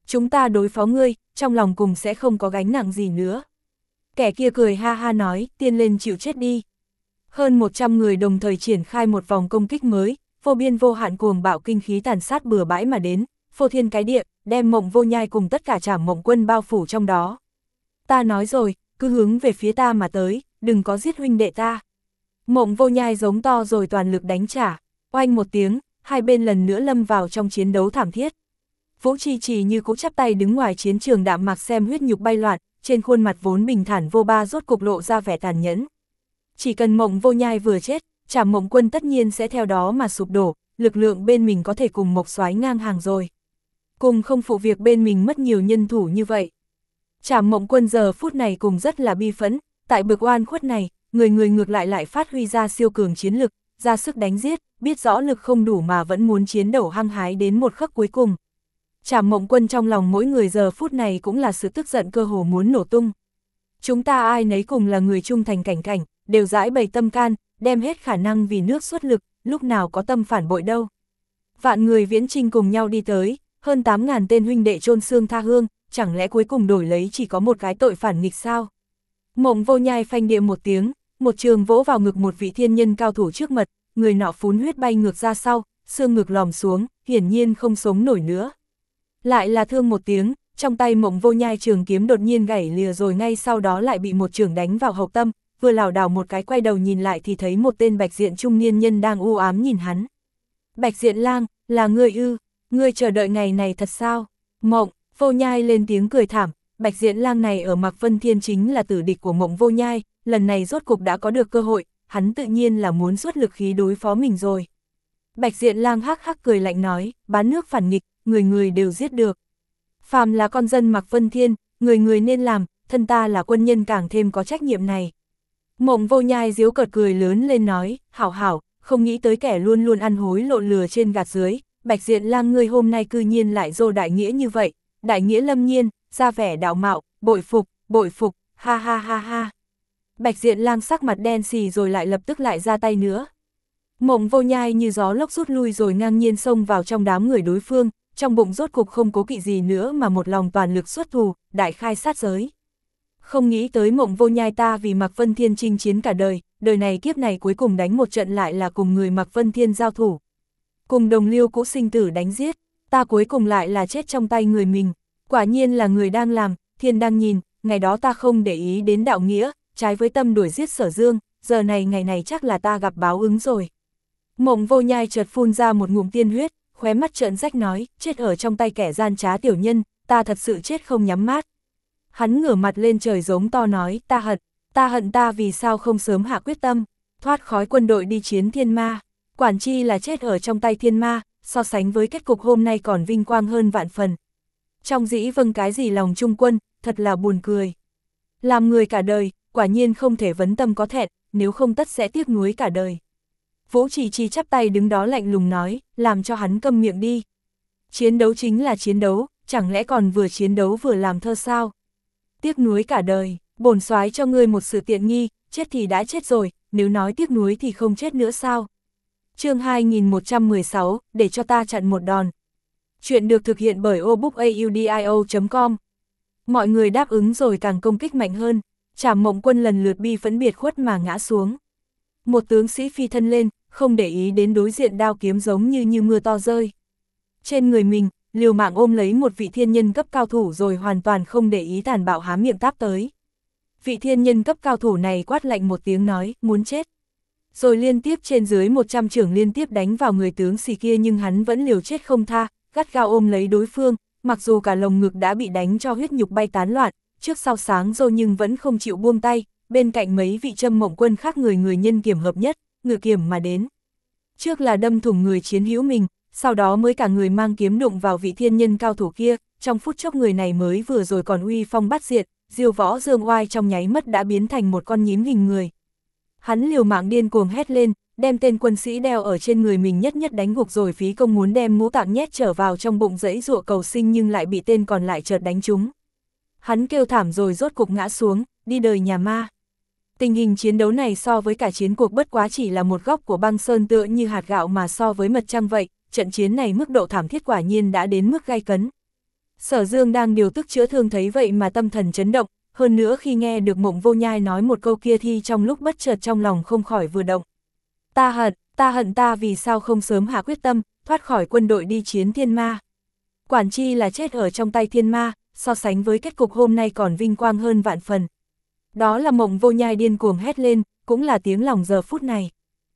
Chúng ta đối phó ngươi, trong lòng cùng sẽ không có gánh nặng gì nữa. Kẻ kia cười ha ha nói, tiên lên chịu chết đi. Hơn một trăm người đồng thời triển khai một vòng công kích mới, vô biên vô hạn cuồng bạo kinh khí tàn sát bừa bãi mà đến, phô thiên cái địa, đem Mộng Vô Nhai cùng tất cả Trảm Mộng Quân bao phủ trong đó. Ta nói rồi, cứ hướng về phía ta mà tới, đừng có giết huynh đệ ta. Mộng Vô Nhai giống to rồi toàn lực đánh trả, oanh một tiếng, hai bên lần nữa lâm vào trong chiến đấu thảm thiết. Vũ Chi Trì như cũ chắp tay đứng ngoài chiến trường đạm mạc xem huyết nhục bay loạn, trên khuôn mặt vốn bình thản vô ba rốt cục lộ ra vẻ tàn nhẫn. Chỉ cần Mộng Vô Nhai vừa chết, Trảm Mộng Quân tất nhiên sẽ theo đó mà sụp đổ, lực lượng bên mình có thể cùng Mộc Soái ngang hàng rồi. Cùng không phụ việc bên mình mất nhiều nhân thủ như vậy. Trảm Mộng Quân giờ phút này cùng rất là bi phẫn, tại bực oan khuất này, người người ngược lại lại phát huy ra siêu cường chiến lực, ra sức đánh giết, biết rõ lực không đủ mà vẫn muốn chiến đấu hăng hái đến một khắc cuối cùng. Trảm Mộng Quân trong lòng mỗi người giờ phút này cũng là sự tức giận cơ hồ muốn nổ tung. Chúng ta ai nấy cùng là người trung thành cảnh cảnh, đều giải bày tâm can, đem hết khả năng vì nước xuất lực, lúc nào có tâm phản bội đâu. Vạn người viễn chinh cùng nhau đi tới, hơn tám ngàn tên huynh đệ chôn xương tha hương, chẳng lẽ cuối cùng đổi lấy chỉ có một cái tội phản nghịch sao? Mộng Vô Nhai phanh địa một tiếng, một trường vỗ vào ngực một vị thiên nhân cao thủ trước mặt, người nọ phún huyết bay ngược ra sau, xương ngực lòm xuống, hiển nhiên không sống nổi nữa. Lại là thương một tiếng, trong tay Mộng Vô Nhai trường kiếm đột nhiên gãy lìa rồi ngay sau đó lại bị một trường đánh vào hậu tâm, vừa lảo đảo một cái quay đầu nhìn lại thì thấy một tên bạch diện trung niên nhân đang u ám nhìn hắn. Bạch Diện Lang, là ngươi ư, ngươi chờ đợi ngày này thật sao? Mộng Vô Nhai lên tiếng cười thảm, Bạch Diện Lang này ở Mạc Vân Thiên chính là tử địch của Mộng Vô Nhai, lần này rốt cục đã có được cơ hội, hắn tự nhiên là muốn xuất lực khí đối phó mình rồi. Bạch Diện Lang hắc hắc cười lạnh nói, bán nước phản nghịch, người người đều giết được. Phàm là con dân Mạc Vân Thiên, người người nên làm, thân ta là quân nhân càng thêm có trách nhiệm này. Mộng Vô Nhai giễu cợt cười lớn lên nói, hảo hảo, không nghĩ tới kẻ luôn luôn ăn hối lộ lừa trên gạt dưới, Bạch Diện Lang ngươi hôm nay cư nhiên lại dô đại nghĩa như vậy, đại nghĩa lâm nhiên, ra vẻ đạo mạo, bội phục, bội phục, ha ha ha ha. Bạch Diện Lang sắc mặt đen xì rồi lại lập tức lại ra tay nữa. Mộng Vô Nhai như gió lốc rút lui rồi ngang nhiên xông vào trong đám người đối phương, trong bụng rốt cục không cố kỵ gì nữa mà một lòng toàn lực xuất thù, đại khai sát giới. Không nghĩ tới Mộng Vô Nhai ta vì Mạc Vân Thiên chinh chiến cả đời, đời này kiếp này cuối cùng đánh một trận lại là cùng người Mạc Vân Thiên giao thủ. Cùng đồng liêu cũ sinh tử đánh giết, ta cuối cùng lại là chết trong tay người mình, quả nhiên là người đang làm, thiên đang nhìn, ngày đó ta không để ý đến đạo nghĩa, trái với tâm đuổi giết Sở Dương, giờ này ngày này chắc là ta gặp báo ứng rồi. Mộng Vô Nhai chợt phun ra một ngụm tiên huyết, khóe mắt trợn rách nói, chết ở trong tay kẻ gian trá tiểu nhân, ta thật sự chết không nhắm mắt. Hắn ngửa mặt lên trời giống to nói, ta hận, ta hận ta vì sao không sớm hạ quyết tâm, thoát khói quân đội đi chiến thiên ma, quản chi là chết ở trong tay thiên ma, so sánh với kết cục hôm nay còn vinh quang hơn vạn phần. Trong dĩ vâng cái gì lòng trung quân, thật là buồn cười. Làm người cả đời, quả nhiên không thể vấn tâm có thẹn, nếu không tất sẽ tiếc nuối cả đời. Vũ Trì Trì chắp tay đứng đó lạnh lùng nói, làm cho hắn câm miệng đi. Chiến đấu chính là chiến đấu, chẳng lẽ còn vừa chiến đấu vừa làm thơ sao? Tiếc nuối cả đời, bổn soái cho ngươi một sự tiện nghi, chết thì đã chết rồi, nếu nói tiếc nuối thì không chết nữa sao? Chương hai nghìn một trăm mười sáu, để cho ta chặn một đòn. Chuyện được thực hiện bởi obookaudio chấm com. Mọi người đáp ứng rồi càng công kích mạnh hơn, Trảm Mộng Quân lần lượt bi phẫn biệt khuất mà ngã xuống. Một tướng sĩ phi thân lên, không để ý đến đối diện đao kiếm giống như như mưa to rơi. Trên người mình, liều mạng ôm lấy một vị thiên nhân cấp cao thủ rồi hoàn toàn không để ý tàn bạo há miệng táp tới. Vị thiên nhân cấp cao thủ này quát lạnh một tiếng nói, muốn chết. Rồi liên tiếp trên dưới một trăm chưởng liên tiếp đánh vào người tướng sĩ kia nhưng hắn vẫn liều chết không tha, gắt gao ôm lấy đối phương, mặc dù cả lồng ngực đã bị đánh cho huyết nhục bay tán loạn, trước sau sáng rồi nhưng vẫn không chịu buông tay, bên cạnh mấy vị Trâm Mộng Quân khác người người nhân kiểm hợp nhất, ngự kiểm mà đến. Trước là đâm thủng người chiến hữu mình, sau đó mới cả người mang kiếm đụng vào vị thiên nhân cao thủ kia, trong phút chốc người này mới vừa rồi còn uy phong bát diệt, diêu võ dương oai trong nháy mắt đã biến thành một con nhím hình người. Hắn liều mạng điên cuồng hét lên, đem tên quân sĩ đeo ở trên người mình nhất nhất đánh gục rồi phí công muốn đem ngũ tạng nhét trở vào trong bụng dãy dụa cầu sinh nhưng lại bị tên còn lại chợt đánh trúng. Hắn kêu thảm rồi rốt cục ngã xuống, đi đời nhà ma. Tình hình chiến đấu này so với cả chiến cuộc bất quá chỉ là một góc của băng sơn tựa như hạt gạo mà so với mật trăng vậy, trận chiến này mức độ thảm thiết quả nhiên đã đến mức gay cấn. Sở Dương đang điều tức chữa thương thấy vậy mà tâm thần chấn động, hơn nữa khi nghe được Mộng Vô Nhai nói một câu kia thì trong lúc bất chợt trong lòng không khỏi vừa động. Ta hận, ta hận ta vì sao không sớm hạ quyết tâm, thoát khỏi quân đội đi chiến thiên ma. Quản chi là chết ở trong tay thiên ma, so sánh với kết cục hôm nay còn vinh quang hơn vạn phần. Đó là Mộng Vô Nhai điên cuồng hét lên, cũng là tiếng lòng giờ phút này.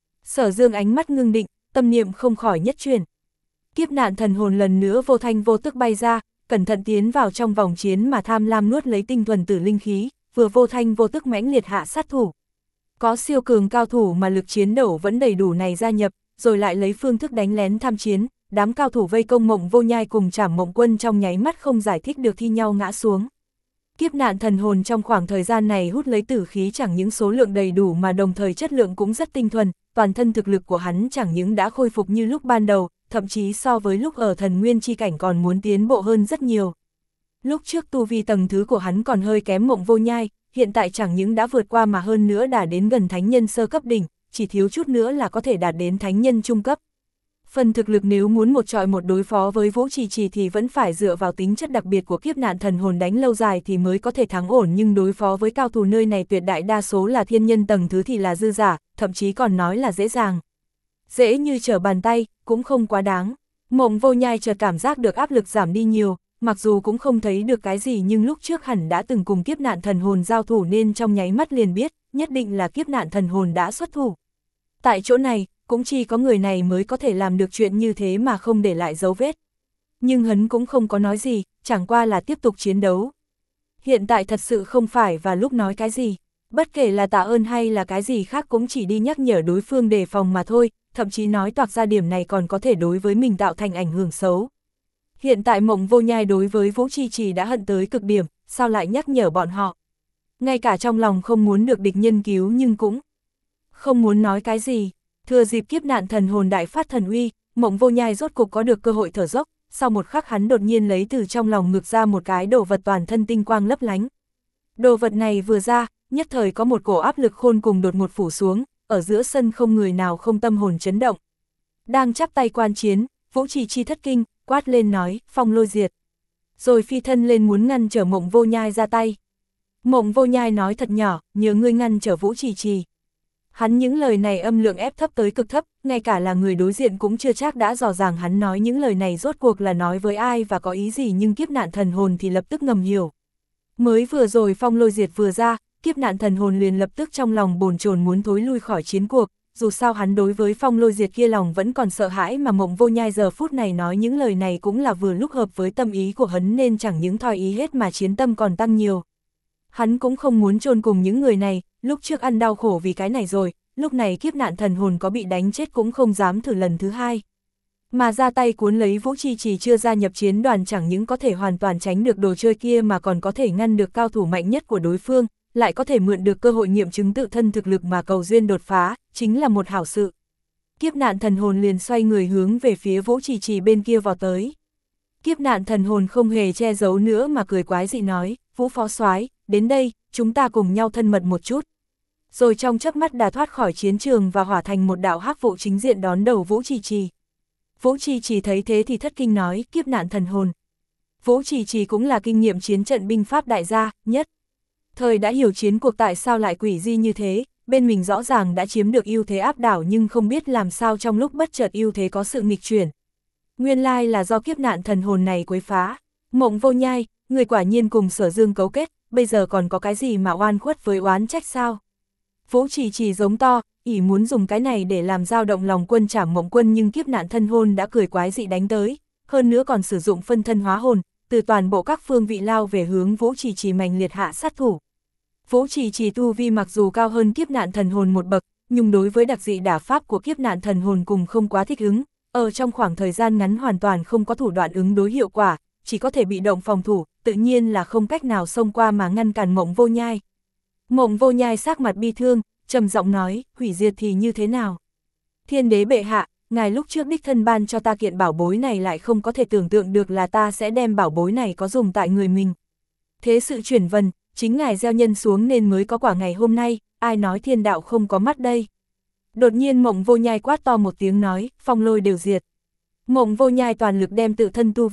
Sở Dương ánh mắt ngưng định, tâm niệm không khỏi nhất chuyển. Kiếp nạn thần hồn lần nữa vô thanh vô tức bay ra, cẩn thận tiến vào trong vòng chiến mà tham lam nuốt lấy tinh thuần tử linh khí, vừa vô thanh vô tức mãnh liệt hạ sát thủ. Có siêu cường cao thủ mà lực chiến đấu vẫn đầy đủ này gia nhập, rồi lại lấy phương thức đánh lén tham chiến, đám cao thủ vây công Mộng Vô Nhai cùng Trảm Mộng Quân trong nháy mắt không giải thích được thi nhau ngã xuống. Kiếp nạn thần hồn trong khoảng thời gian này hút lấy tử khí chẳng những số lượng đầy đủ mà đồng thời chất lượng cũng rất tinh thuần, toàn thân thực lực của hắn chẳng những đã khôi phục như lúc ban đầu, thậm chí so với lúc ở thần nguyên chi cảnh còn muốn tiến bộ hơn rất nhiều. Lúc trước tu vi tầng thứ của hắn còn hơi kém Mộng Vô Nhai, hiện tại chẳng những đã vượt qua mà hơn nữa đã đến gần thánh nhân sơ cấp đỉnh, chỉ thiếu chút nữa là có thể đạt đến thánh nhân trung cấp. Phần thực lực nếu muốn một trọi một đối phó với Vũ Trì Trì thì vẫn phải dựa vào tính chất đặc biệt của kiếp nạn thần hồn đánh lâu dài thì mới có thể thắng ổn, nhưng đối phó với cao thủ nơi này tuyệt đại đa số là thiên nhân tầng thứ thì là dư giả, thậm chí còn nói là dễ dàng. Dễ như trở bàn tay, cũng không quá đáng. Mộng Vô Nhai chợt cảm giác được áp lực giảm đi nhiều, mặc dù cũng không thấy được cái gì nhưng lúc trước hẳn đã từng cùng kiếp nạn thần hồn giao thủ nên trong nháy mắt liền biết, nhất định là kiếp nạn thần hồn đã xuất thủ. Tại chỗ này, cũng chỉ có người này mới có thể làm được chuyện như thế mà không để lại dấu vết. Nhưng hắn cũng không có nói gì, chẳng qua là tiếp tục chiến đấu. Hiện tại thật sự không phải và lúc nói cái gì, bất kể là tạ ơn hay là cái gì khác cũng chỉ đi nhắc nhở đối phương đề phòng mà thôi, thậm chí nói toạc ra điểm này còn có thể đối với mình tạo thành ảnh hưởng xấu. Hiện tại Mộng Vô Nhai đối với Vũ Trì Trì đã hận tới cực điểm, sao lại nhắc nhở bọn họ. Ngay cả trong lòng không muốn được địch nhân cứu nhưng cũng không muốn nói cái gì. Thừa dịp kiếp nạn thần hồn đại phát thần uy, Mộng Vô Nhai rốt cục có được cơ hội thở dốc, sau một khắc hắn đột nhiên lấy từ trong lòng ngực ra một cái đồ vật toàn thân tinh quang lấp lánh. Đồ vật này vừa ra, nhất thời có một cổ áp lực khôn cùng đột ngột phủ xuống, ở giữa sân không người nào không tâm hồn chấn động. Đang chắp tay quan chiến, Vũ Trì Chi thất kinh, quát lên nói, phong lôi diệt. Rồi phi thân lên muốn ngăn trở Mộng Vô Nhai ra tay. Mộng Vô Nhai nói thật nhỏ, nhớ ngươi ngăn trở Vũ Trì Trì. Hắn những lời này âm lượng ép thấp tới cực thấp, ngay cả là người đối diện cũng chưa chắc đã dò dàng hắn nói những lời này rốt cuộc là nói với ai và có ý gì, nhưng kiếp nạn thần hồn thì lập tức ngầm hiểu. Mới vừa rồi phong lôi diệt vừa ra, kiếp nạn thần hồn liền lập tức trong lòng bồn chồn muốn thối lui khỏi chiến cuộc, dù sao hắn đối với phong lôi diệt kia lòng vẫn còn sợ hãi, mà Mộng Vô Nhai giờ phút này nói những lời này cũng là vừa lúc hợp với tâm ý của hắn nên chẳng những thoi ý hết mà chiến tâm còn tăng nhiều. Hắn cũng không muốn chôn cùng những người này, lúc trước ăn đau khổ vì cái này rồi, lúc này kiếp nạn thần hồn có bị đánh chết cũng không dám thử lần thứ hai. Mà ra tay cuốn lấy Vũ Trì Trì chưa gia nhập chiến đoàn chẳng những có thể hoàn toàn tránh được đồ chơi kia mà còn có thể ngăn được cao thủ mạnh nhất của đối phương, lại có thể mượn được cơ hội nghiệm chứng tự thân thực lực mà cầu duyên đột phá, chính là một hảo sự. Kiếp nạn thần hồn liền xoay người hướng về phía Vũ Trì Trì bên kia vào tới. Kiếp nạn thần hồn không hề che giấu nữa mà cười quái dị nói, Vũ phó soái, đến đây, chúng ta cùng nhau thân mật một chút. Rồi trong chớp mắt đã thoát khỏi chiến trường và hỏa thành một đạo hắc vụ chính diện đón đầu Vũ Trì Trì. Vũ Trì Trì thấy thế thì thất kinh nói, kiếp nạn thần hồn. Vũ Trì Trì cũng là kinh nghiệm chiến trận binh pháp đại gia, nhất. Thời đã hiểu chiến cuộc tại sao lại quỷ di như thế, bên mình rõ ràng đã chiếm được ưu thế áp đảo nhưng không biết làm sao trong lúc bất chợt ưu thế có sự nghịch chuyển. Nguyên lai là do kiếp nạn thần hồn này quấy phá. Mộng Vô Nhai, người quả nhiên cùng Sở Dương cấu kết, bây giờ còn có cái gì mà oan khuất với oán trách sao? Vũ Trì Trì giống to, ỷ muốn dùng cái này để làm dao động lòng quân Trảm Mộng Quân, nhưng kiếp nạn thân hồn đã cười quái dị đánh tới, hơn nữa còn sử dụng phân thân hóa hồn, từ toàn bộ các phương vị lao về hướng Vũ Trì Trì mạnh liệt hạ sát thủ. Vũ Trì Trì tu vi mặc dù cao hơn kiếp nạn thần hồn một bậc, nhưng đối với đặc dị đả pháp của kiếp nạn thần hồn cùng không quá thích ứng, ở trong khoảng thời gian ngắn hoàn toàn không có thủ đoạn ứng đối hiệu quả, chỉ có thể bị động phòng thủ, tự nhiên là không cách nào xông qua mà ngăn cản Mộng Vô Nhai. Mộng Vô Nhai sắc mặt bi thương, trầm giọng nói, hủy diệt thì như thế nào? Thiên đế bệ hạ, ngài lúc trước đích thân ban cho ta kiện bảo bối này lại không có thể tưởng tượng được là ta sẽ đem bảo bối này có dùng tại người mình. Thế sự chuyển vần, chính ngài gieo nhân xuống nên mới có quả ngày hôm nay, ai nói thiên đạo không có mắt đây? Đột nhiên Mộng Vô Nhai quát to một tiếng nói, phong lôi đều diệt. Mộng Vô Nhai toàn lực đem tự thân tu vi,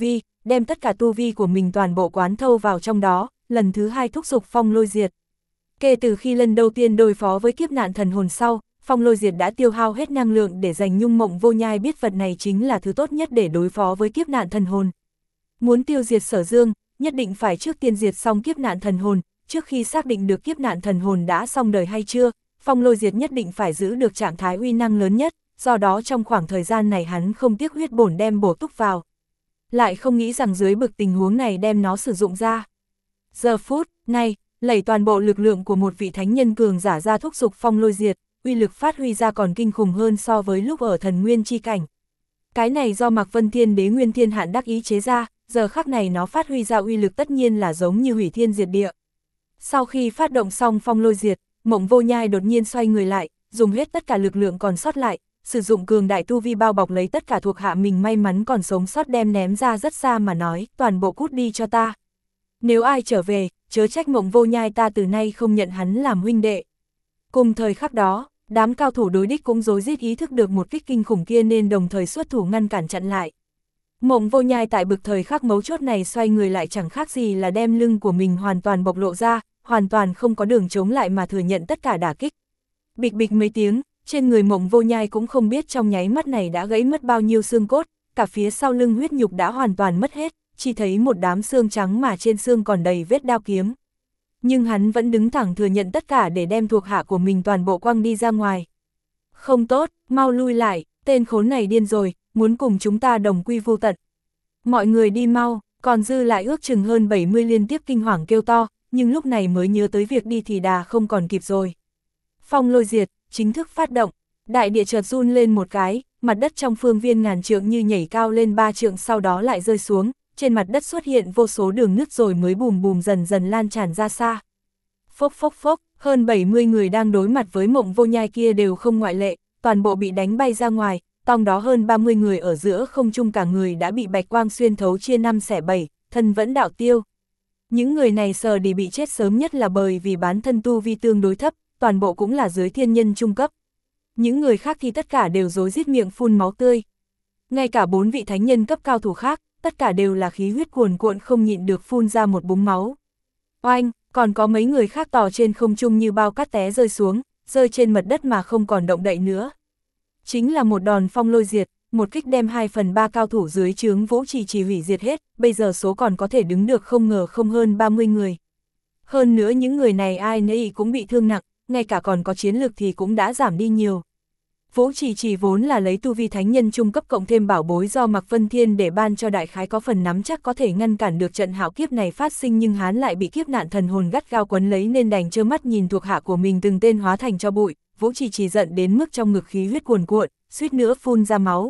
đem tất cả tu vi của mình toàn bộ quán thâu vào trong đó, lần thứ hai thúc giục phong lôi diệt. Kể từ khi lần đầu tiên đối phó với kiếp nạn thần hồn sau, phong lôi diệt đã tiêu hao hết năng lượng để dành Nhung Mộng Vô Nhai biết vật này chính là thứ tốt nhất để đối phó với kiếp nạn thần hồn. Muốn tiêu diệt Sở Dương, nhất định phải trước tiên diệt xong kiếp nạn thần hồn, trước khi xác định được kiếp nạn thần hồn đã xong đời hay chưa, phong lôi diệt nhất định phải giữ được trạng thái uy năng lớn nhất, do đó trong khoảng thời gian này hắn không tiếc huyết bổn đem bổ túc vào. Lại không nghĩ rằng dưới bực tình huống này đem nó sử dụng ra. Giờ phút này, lẩy toàn bộ lực lượng của một vị thánh nhân cường giả ra thúc giục phong lôi diệt, uy lực phát huy ra còn kinh khủng hơn so với lúc ở thần nguyên chi cảnh. Cái này do Mạc Vân Thiên Đế Nguyên Thiên Hạn đắc ý chế ra, giờ khắc này nó phát huy ra uy lực tất nhiên là giống như hủy thiên diệt địa. Sau khi phát động xong phong lôi diệt, Mộng Vô Nhai đột nhiên xoay người lại, dùng hết tất cả lực lượng còn sót lại, sử dụng cường đại tu vi bao bọc lấy tất cả thuộc hạ mình may mắn còn sống sót đem ném ra rất xa mà nói, toàn bộ cút đi cho ta. Nếu ai trở về, chớ trách Mộng Vô Nhai ta từ nay không nhận hắn làm huynh đệ. Cùng thời khắc đó, đám cao thủ đối đích cũng rối rít ý thức được một kích kinh khủng kia nên đồng thời xuất thủ ngăn cản chặn lại. Mộng Vô Nhai tại bực thời khắc mấu chốt này xoay người lại chẳng khác gì là đem lưng của mình hoàn toàn bộc lộ ra, hoàn toàn không có đường chống lại mà thừa nhận tất cả đả kích. Bịch bịch mấy tiếng, trên người Mộng Vô Nhai cũng không biết trong nháy mắt này đã gãy mất bao nhiêu xương cốt, cả phía sau lưng huyết nhục đã hoàn toàn mất hết, chỉ thấy một đám xương trắng mà trên xương còn đầy vết đao kiếm. Nhưng hắn vẫn đứng thẳng thừa nhận tất cả để đem thuộc hạ của mình toàn bộ quăng đi ra ngoài. Không tốt, mau lui lại, tên khốn này điên rồi, muốn cùng chúng ta đồng quy vu tận. Mọi người đi mau, còn dư lại ước chừng hơn bảy mươi liên tiếp kinh hoàng kêu to, nhưng lúc này mới nhớ tới việc đi thì đà không còn kịp rồi. Phong lôi diệt, chính thức phát động, đại địa chợt run lên một cái, mặt đất trong phương viên ngàn trượng như nhảy cao lên ba trượng sau đó lại rơi xuống, trên mặt đất xuất hiện vô số đường nứt rồi mới bùm bùm dần dần lan tràn ra xa. Phốc phốc phốc, hơn bảy mươi người đang đối mặt với Mộng Vô Nhai kia đều không ngoại lệ, toàn bộ bị đánh bay ra ngoài, trong đó hơn ba mươi người ở giữa không trung cả người đã bị bạch quang xuyên thấu chia năm xẻ bảy, thân vẫn đạo tiêu. Những người này sờ đi bị chết sớm nhất là bởi vì bản thân tu vi tương đối thấp, toàn bộ cũng là dưới thiên nhân trung cấp. Những người khác thì tất cả đều rối rít miệng phun máu tươi. Ngay cả bốn vị thánh nhân cấp cao thủ khác, tất cả đều là khí huyết cuồn cuộn không nhịn được phun ra một búng máu. Oanh, còn có mấy người khác tò trên không trung như bao cát té rơi xuống, rơi trên mặt đất mà không còn động đậy nữa. Chính là một đòn phong lôi diệt, một kích đem hai phần ba cao thủ dưới trướng Vũ Trì Trì hủy diệt hết, bây giờ số còn có thể đứng được không ngờ không hơn ba mươi người. Hơn nữa những người này ai nấy cũng bị thương nặng, ngay cả còn có chiến lực thì cũng đã giảm đi nhiều. Vũ Trì Trì vốn là lấy tu vi thánh nhân trung cấp cộng thêm bảo bối do Mạc Vân Thiên để ban cho đại khái có phần nắm chắc có thể ngăn cản được trận hạo kiếp này phát sinh, nhưng hắn lại bị kiếp nạn thần hồn gắt gao quấn lấy nên đành trơ mắt nhìn thuộc hạ của mình từng tên hóa thành cho bụi. Vũ Trì Trì giận đến mức trong ngực khí huyết cuồn cuộn, suýt nữa phun ra máu.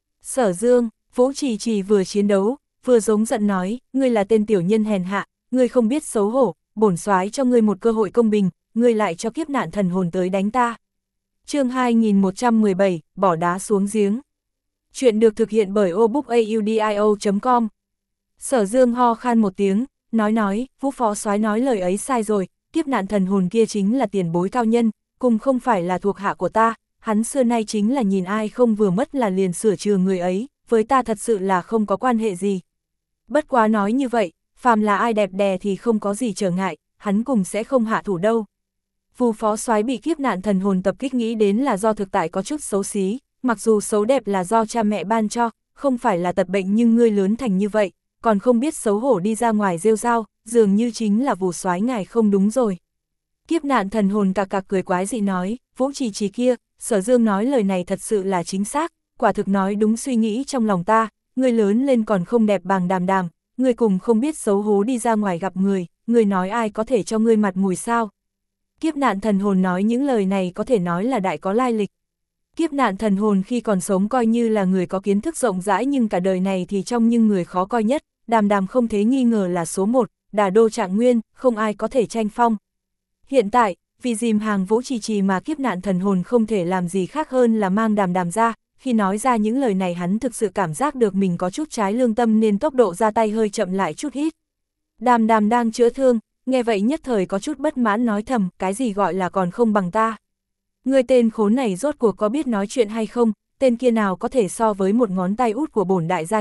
Sở Dương, Vũ Trì Trì vừa chiến đấu, vừa giống giận nói, ngươi là tên tiểu nhân hèn hạ, ngươi không biết xấu hổ, bổn soái cho ngươi một cơ hội công bình, ngươi lại cho kiếp nạn thần hồn tới đánh ta. Chương hai nghìn một trăm mười bảy, bỏ đá xuống giếng. Chuyện được thực hiện bởi obookaudio chấm com. Sở Dương ho khan một tiếng, nói nói, Vũ phó soái nói lời ấy sai rồi, kiếp nạn thần hồn kia chính là tiền bối cao nhân, cùng không phải là thuộc hạ của ta, hắn xưa nay chính là nhìn ai không vừa mất là liền sửa chữa người ấy, với ta thật sự là không có quan hệ gì. Bất quá nói như vậy, phàm là ai đẹp đè thì không có gì trở ngại, hắn cùng sẽ không hạ thủ đâu. Vu phó soái bị kiếp nạn thần hồn tập kích nghĩ đến là do thực tại có chút xấu xí, mặc dù xấu đẹp là do cha mẹ ban cho, không phải là tật bệnh, nhưng ngươi lớn thành như vậy, còn không biết xấu hổ đi ra ngoài rêu rao, dường như chính là Vu soái ngài không đúng rồi. Kiếp nạn thần hồn cạc cạc cười quái dị nói, Vũ Trì Trì kia, Sở Dương nói lời này thật sự là chính xác, quả thực nói đúng suy nghĩ trong lòng ta, ngươi lớn lên còn không đẹp bằng đàm đàm, ngươi cùng không biết xấu hổ đi ra ngoài gặp người, ngươi nói ai có thể cho ngươi mặt mũi sao? Kiếp nạn thần hồn nói những lời này có thể nói là đại có lai lịch. Kiếp nạn thần hồn khi còn sống coi như là người có kiến thức rộng rãi, nhưng cả đời này thì trong những người khó coi nhất, đàm đàm không thể nghi ngờ là số một, đà đô trạng nguyên, không ai có thể tranh phong. Hiện tại, vì dìm hàng Vũ Trì Trì mà kiếp nạn thần hồn không thể làm gì khác hơn là mang đàm đàm ra, khi nói ra những lời này hắn thực sự cảm giác được mình có chút trái lương tâm nên tốc độ ra tay hơi chậm lại chút ít. Đàm đàm đang chữa thương, nghe vậy nhất thời có chút bất mãn nói thầm, cái gì gọi là còn không bằng ta. Người tên khốn này rốt cuộc có biết nói chuyện hay không, tên kia nào có thể so với một ngón tay út của bổn đại gia chứ,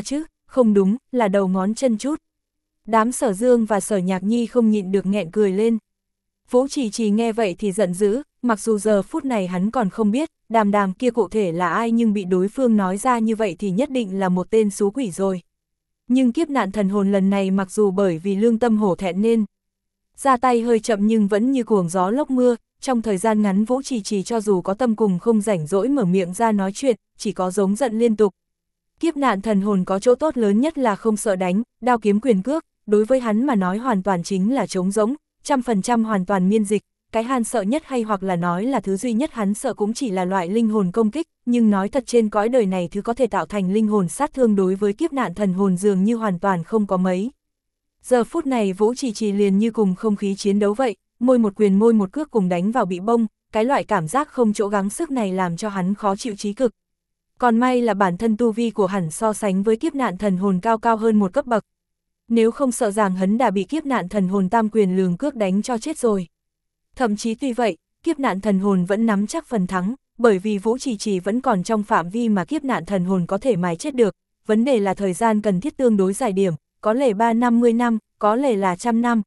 không đúng, là đầu ngón chân chút. Đám Sở Dương và Sở Nhạc Nhi không nhịn được nghẹn cười lên. Vũ Trì Trì nghe vậy thì giận dữ, mặc dù giờ phút này hắn còn không biết, đàm đàm kia cụ thể là ai, nhưng bị đối phương nói ra như vậy thì nhất định là một tên xú quỷ rồi. Nhưng kiếp nạn thần hồn lần này mặc dù bởi vì lương tâm hổ thẹn nên ra tay hơi chậm nhưng vẫn như cuồng gió lốc mưa, trong thời gian ngắn Vũ Trì Trì cho dù có tâm cùng không rảnh rỗi mở miệng ra nói chuyện, chỉ có giống giận liên tục. Kiếp nạn thần hồn có chỗ tốt lớn nhất là không sợ đánh, đao kiếm quyền cước, đối với hắn mà nói hoàn toàn chính là trống rỗng, trăm phần trăm hoàn toàn miên dịch. Cái hắn sợ nhất hay hoặc là nói là thứ duy nhất hắn sợ cũng chỉ là loại linh hồn công kích, nhưng nói thật trên cõi đời này thứ có thể tạo thành linh hồn sát thương đối với kiếp nạn thần hồn dường như hoàn toàn không có mấy. Giờ phút này Vũ Trì Trì liền như cùng không khí chiến đấu vậy, môi một quyền môi một cước cùng đánh vào bị bông, cái loại cảm giác không chỗ gắng sức này làm cho hắn khó chịu chí cực. Còn may là bản thân tu vi của hắn so sánh với kiếp nạn thần hồn cao cao hơn một cấp bậc. Nếu không sợ rằng hắn đã bị kiếp nạn thần hồn tam quyền lường cước đánh cho chết rồi. Thậm chí tuy vậy, kiếp nạn thần hồn vẫn nắm chắc phần thắng, bởi vì Vũ Trì Trì vẫn còn trong phạm vi mà kiếp nạn thần hồn có thể mài chết được, vấn đề là thời gian cần thiết tương đối dài điểm, có lẽ ba năm mươi năm, có lẽ là trăm năm.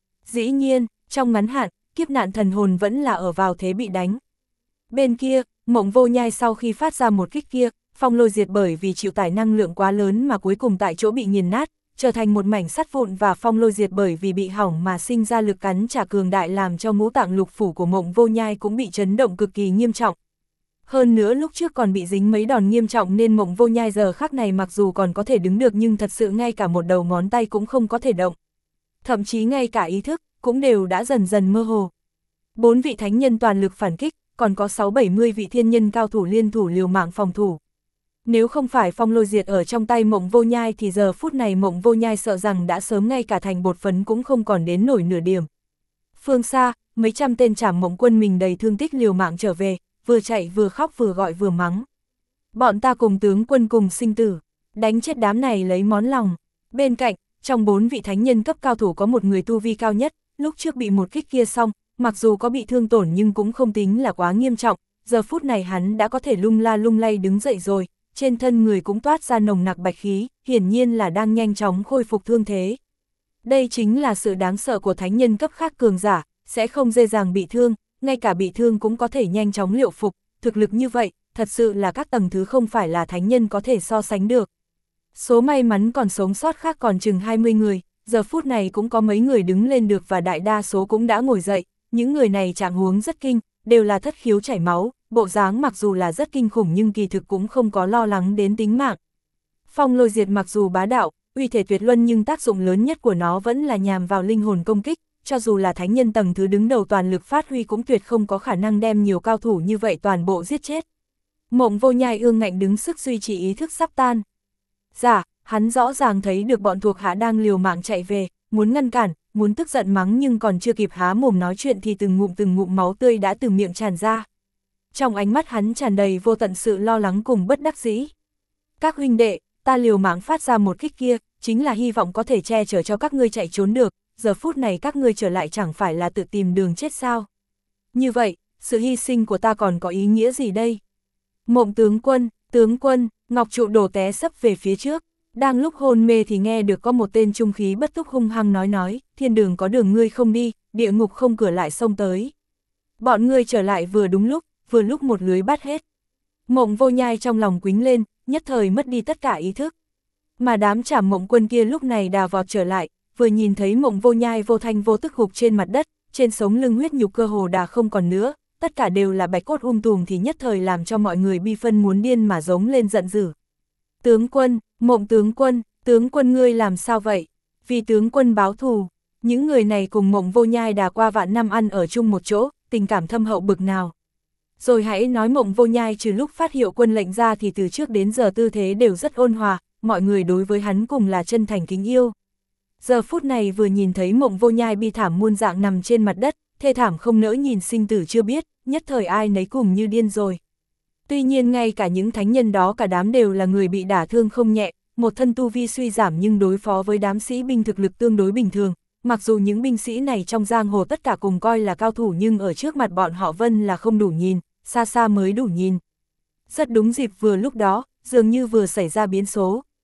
Dĩ nhiên, trong ngắn hạn, kiếp nạn thần hồn vẫn là ở vào thế bị đánh. Bên kia, Mộng Vô Nhai sau khi phát ra một kích kia, Phong Lôi Diệt bởi vì chịu tải năng lượng quá lớn mà cuối cùng tại chỗ bị nghiền nát, trở thành một mảnh sắt vụn, và Phong Lôi Diệt bởi vì bị hỏng mà sinh ra lực cắn trả cường đại làm cho ngũ tạng lục phủ của Mộng Vô Nhai cũng bị chấn động cực kỳ nghiêm trọng. Hơn nữa lúc trước còn bị dính mấy đòn nghiêm trọng nên Mộng Vô Nhai giờ khắc này mặc dù còn có thể đứng được nhưng thật sự ngay cả một đầu ngón tay cũng không có thể động. Thậm chí ngay cả ý thức cũng đều đã dần dần mơ hồ. Bốn vị thánh nhân toàn lực phản kích, còn có sáu bảy mươi vị thiên nhân cao thủ liên thủ liều mạng phòng thủ. Nếu không phải Phong Lôi Diệt ở trong tay Mộng Vô Nhai thì giờ phút này Mộng Vô Nhai sợ rằng đã sớm ngay cả thành bột phấn cũng không còn đến nổi nửa điểm. Phương xa, mấy trăm tên Trảm Mộng quân mình đầy thương tích liều mạng trở về, vừa chạy vừa khóc vừa gọi vừa mắng. Bọn ta cùng tướng quân cùng sinh tử, đánh chết đám này lấy món lòng. Bên cạnh, trong bốn vị thánh nhân cấp cao thủ có một người tu vi cao nhất, lúc trước bị một kích kia xong, mặc dù có bị thương tổn nhưng cũng không tính là quá nghiêm trọng, giờ phút này hắn đã có thể lung la lung lay đứng dậy rồi, trên thân người cũng toát ra nồng nặc bạch khí, hiển nhiên là đang nhanh chóng khôi phục thương thế. Đây chính là sự đáng sợ của thánh nhân cấp khác cường giả, sẽ không dễ dàng bị thương, ngay cả bị thương cũng có thể nhanh chóng liệu phục, thực lực như vậy, thật sự là các tầng thứ không phải là thánh nhân có thể so sánh được. Số may mắn còn sống sót khác còn chừng hai mươi người, giờ phút này cũng có mấy người đứng lên được và đại đa số cũng đã ngồi dậy, những người này trạng huống rất kinh, đều là thất khiếu chảy máu, bộ dáng mặc dù là rất kinh khủng nhưng kỳ thực cũng không có lo lắng đến tính mạng. Phong Lôi Diệt mặc dù bá đạo, uy thể tuyệt luân nhưng tác dụng lớn nhất của nó vẫn là nhằm vào linh hồn công kích, cho dù là thánh nhân tầng thứ đứng đầu toàn lực phát huy cũng tuyệt không có khả năng đem nhiều cao thủ như vậy toàn bộ giết chết. Mộng Vô Nhai ương ngạnh đứng sức duy trì ý thức sắp tan. Dạ, hắn rõ ràng thấy được bọn thuộc hạ đang liều mạng chạy về, muốn ngăn cản, muốn tức giận mắng nhưng còn chưa kịp há mồm nói chuyện thì từng ngụm từng ngụm máu tươi đã từ miệng tràn ra. Trong ánh mắt hắn tràn đầy vô tận sự lo lắng cùng bất đắc dĩ. Các huynh đệ, ta liều mạng phát ra một kích kia, chính là hy vọng có thể che chở cho các ngươi chạy trốn được, giờ phút này các ngươi trở lại chẳng phải là tự tìm đường chết sao. Như vậy, sự hy sinh của ta còn có ý nghĩa gì đây? Mộng tướng quân, tướng quân, Ngọc Trụ đổ té sấp về phía trước, đang lúc hôn mê thì nghe được có một tên trung khí bất túc hung hăng nói nói, thiên đường có đường ngươi không đi, địa ngục không cửa lại xông tới. Bọn ngươi trở lại vừa đúng lúc, vừa lúc một lưới bắt hết. Mộng Vô Nhai trong lòng quính lên, nhất thời mất đi tất cả ý thức. Mà đám Trảm Mộng quân kia lúc này đào vọt trở lại, vừa nhìn thấy Mộng Vô Nhai vô thanh vô tức gục trên mặt đất, trên sống lưng huyết nhục cơ hồ đã không còn nữa, tất cả đều là bạch cốt um tùm thì nhất thời làm cho mọi người bi phân muốn điên mà giống lên giận dữ. Tướng quân, Mộng tướng quân, tướng quân ngươi làm sao vậy? Vì tướng quân báo thù, những người này cùng Mộng Vô Nhai đã qua vạn năm ăn ở chung một chỗ, tình cảm thâm hậu bực nào. Rồi hãy nói Mộng Vô Nhai trừ lúc phát hiệu quân lệnh ra thì từ trước đến giờ tư thế đều rất ôn hòa, mọi người đối với hắn cùng là chân thành kính yêu. Giờ phút này vừa nhìn thấy Mộng Vô Nhai bi thảm muôn dạng nằm trên mặt đất, thê thảm không nỡ nhìn sinh tử chưa biết, nhất thời ai nấy cùng như điên rồi. Tuy nhiên ngay cả những thánh nhân đó cả đám đều là người bị đả thương không nhẹ, một thân tu vi suy giảm nhưng đối phó với đám sĩ binh thực lực tương đối bình thường. Mặc dù những binh sĩ này trong giang hồ tất cả cùng coi là cao thủ nhưng ở trước mặt bọn họ Vân là không đủ nhìn, xa xa mới đủ nhìn. Rất đúng dịp vừa lúc đó, dường như vừa xảy ra biến số.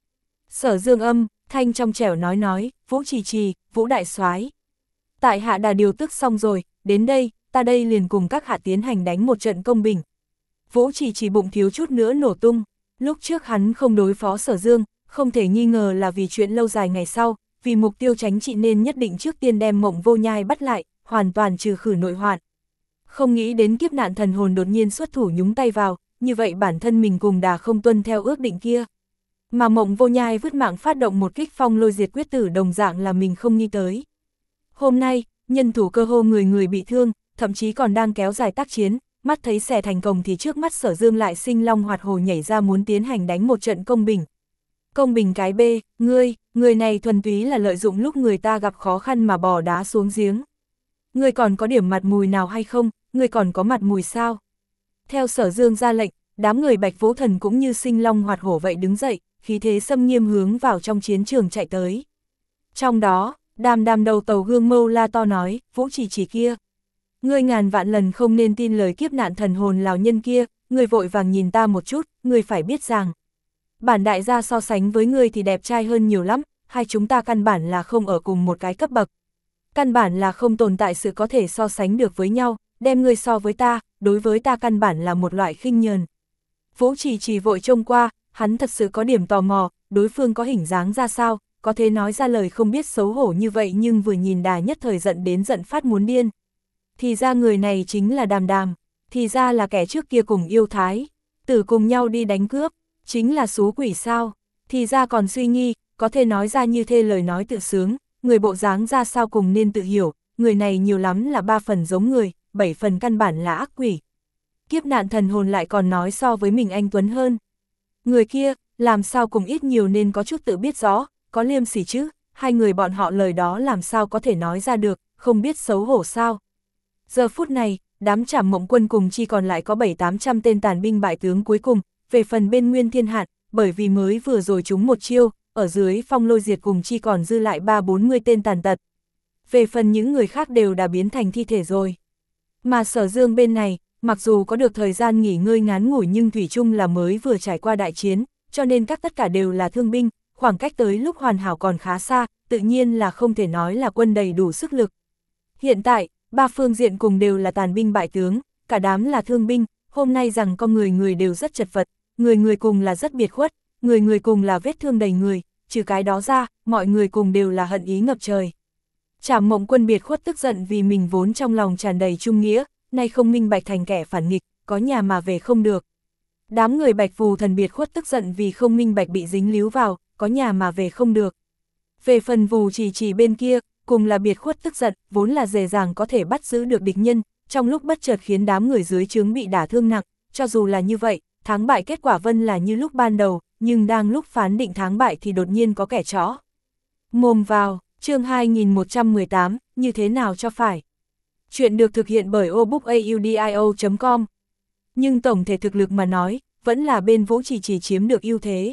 Sở Dương âm, thanh trong trẻo nói nói, Vũ Trì Trì, Vũ đại soái, tại hạ đã điều tức xong rồi, đến đây, ta đây liền cùng các hạ tiến hành đánh một trận công bình. Vũ Trì Trì bụng thiếu chút nữa nổ tung, lúc trước hắn không đối phó Sở Dương, không thể nghi ngờ là vì chuyện lâu dài ngày sau, vì mục tiêu tránh trị nên nhất định trước tiên đem Mộng Vô Nhai bắt lại, hoàn toàn trừ khử nội hoạn. Không nghĩ đến kiếp nạn thần hồn đột nhiên xuất thủ nhúng tay vào, như vậy bản thân mình cùng đà không tuân theo ước định kia. Mà Mộng Vô Nhai vứt mạng phát động một kích phong lôi diệt quyết tử đồng dạng là mình không nghĩ tới. Hôm nay, nhân thủ cơ hồ người người bị thương, thậm chí còn đang kéo dài tác chiến, mắt thấy xẻ thành công thì trước mắt Sở Dương lại sinh long hoạt hồ nhảy ra muốn tiến hành đánh một trận công bình. Công bình cái B, ngươi, người này thuần túy là lợi dụng lúc người ta gặp khó khăn mà bỏ đá xuống giếng. Ngươi còn có điểm mặt mùi nào hay không, ngươi còn có mặt mùi sao? Theo Sở Dương ra lệnh, đám người Bạch Vũ Thần cũng như sinh long hoạt hổ vậy đứng dậy, khí thế xâm nghiêm hướng vào trong chiến trường chạy tới. Trong đó, đàm đàm đầu tàu Hương Mâu la to nói, Vũ Trì Trì kia. Ngươi ngàn vạn lần không nên tin lời kiếp nạn thần hồn lào nhân kia, ngươi vội vàng nhìn ta một chút, ngươi phải biết rằng. Bản đại gia so sánh với ngươi thì đẹp trai hơn nhiều lắm, hai chúng ta căn bản là không ở cùng một cái cấp bậc. Căn bản là không tồn tại sự có thể so sánh được với nhau, đem ngươi so với ta, đối với ta căn bản là một loại khinh nhờn. Vũ Trì Trì vội trông qua, hắn thật sự có điểm tò mò, đối phương có hình dáng ra sao, có thể nói ra lời không biết xấu hổ như vậy nhưng vừa nhìn đà nhất thời giận đến giận phát muốn điên. Thì ra người này chính là Đàm Đàm, thì ra là kẻ trước kia cùng yêu thái, tử cùng nhau đi đánh cướp, chính là xú quỷ sao, thì ra còn suy nghi, có thể nói ra như thế lời nói tự sướng, người bộ dáng ra sao cùng nên tự hiểu, người này nhiều lắm là ba phần giống người, bảy phần căn bản là ác quỷ. Kiếp nạn thần hồn lại còn nói so với mình anh Tuấn hơn. Người kia, làm sao cùng ít nhiều nên có chút tự biết rõ, có liêm sỉ chứ, hai người bọn họ lời đó làm sao có thể nói ra được, không biết xấu hổ sao. Giờ phút này, đám Trảm Mộng Quân cùng chi còn lại có bảy tám trăm tên tàn binh bại tướng cuối cùng, về phần bên Nguyên Thiên Hạn, bởi vì mới vừa rồi chúng một chiêu, ở dưới phong lôi diệt cùng chi còn dư lại ba bốn mươi tên tàn tật. Về phần những người khác đều đã biến thành thi thể rồi. Mà Sở Dương bên này, mặc dù có được thời gian nghỉ ngơi ngắn ngủi nhưng thủy chung là mới vừa trải qua đại chiến, cho nên các tất cả đều là thương binh, khoảng cách tới lúc hoàn hảo còn khá xa, tự nhiên là không thể nói là quân đầy đủ sức lực. Hiện tại, ba phương diện cùng đều là tàn binh bại tướng, cả đám là thương binh, hôm nay rằng con người người đều rất chật vật, người người cùng là rất biệt khuất, người người cùng là vết thương đầy người, trừ cái đó ra, mọi người cùng đều là hận ý ngập trời. Trảm Mộng Quân biệt khuất tức giận vì mình vốn trong lòng tràn đầy trung nghĩa, nay không minh bạch thành kẻ phản nghịch, có nhà mà về không được. Đám người Bạch Phù Thần biệt khuất tức giận vì không minh bạch bị dính líu vào, có nhà mà về không được. Về phần Vù Trì Trì bên kia, cùng là biệt khuất tức giận, vốn là dễ dàng có thể bắt giữ được địch nhân, trong lúc bất chợt khiến đám người dưới trướng bị đả thương nặng, cho dù là như vậy, thắng bại kết quả vân là như lúc ban đầu, nhưng đang lúc phán định thắng bại thì đột nhiên có kẻ chó mồm vào. Chương hai nghìn một trăm mười tám, như thế nào cho phải. Chuyện được thực hiện bởi obookaudio chấm com. Nhưng tổng thể thực lực mà nói, vẫn là bên Vũ Trì Trì chiếm được ưu thế.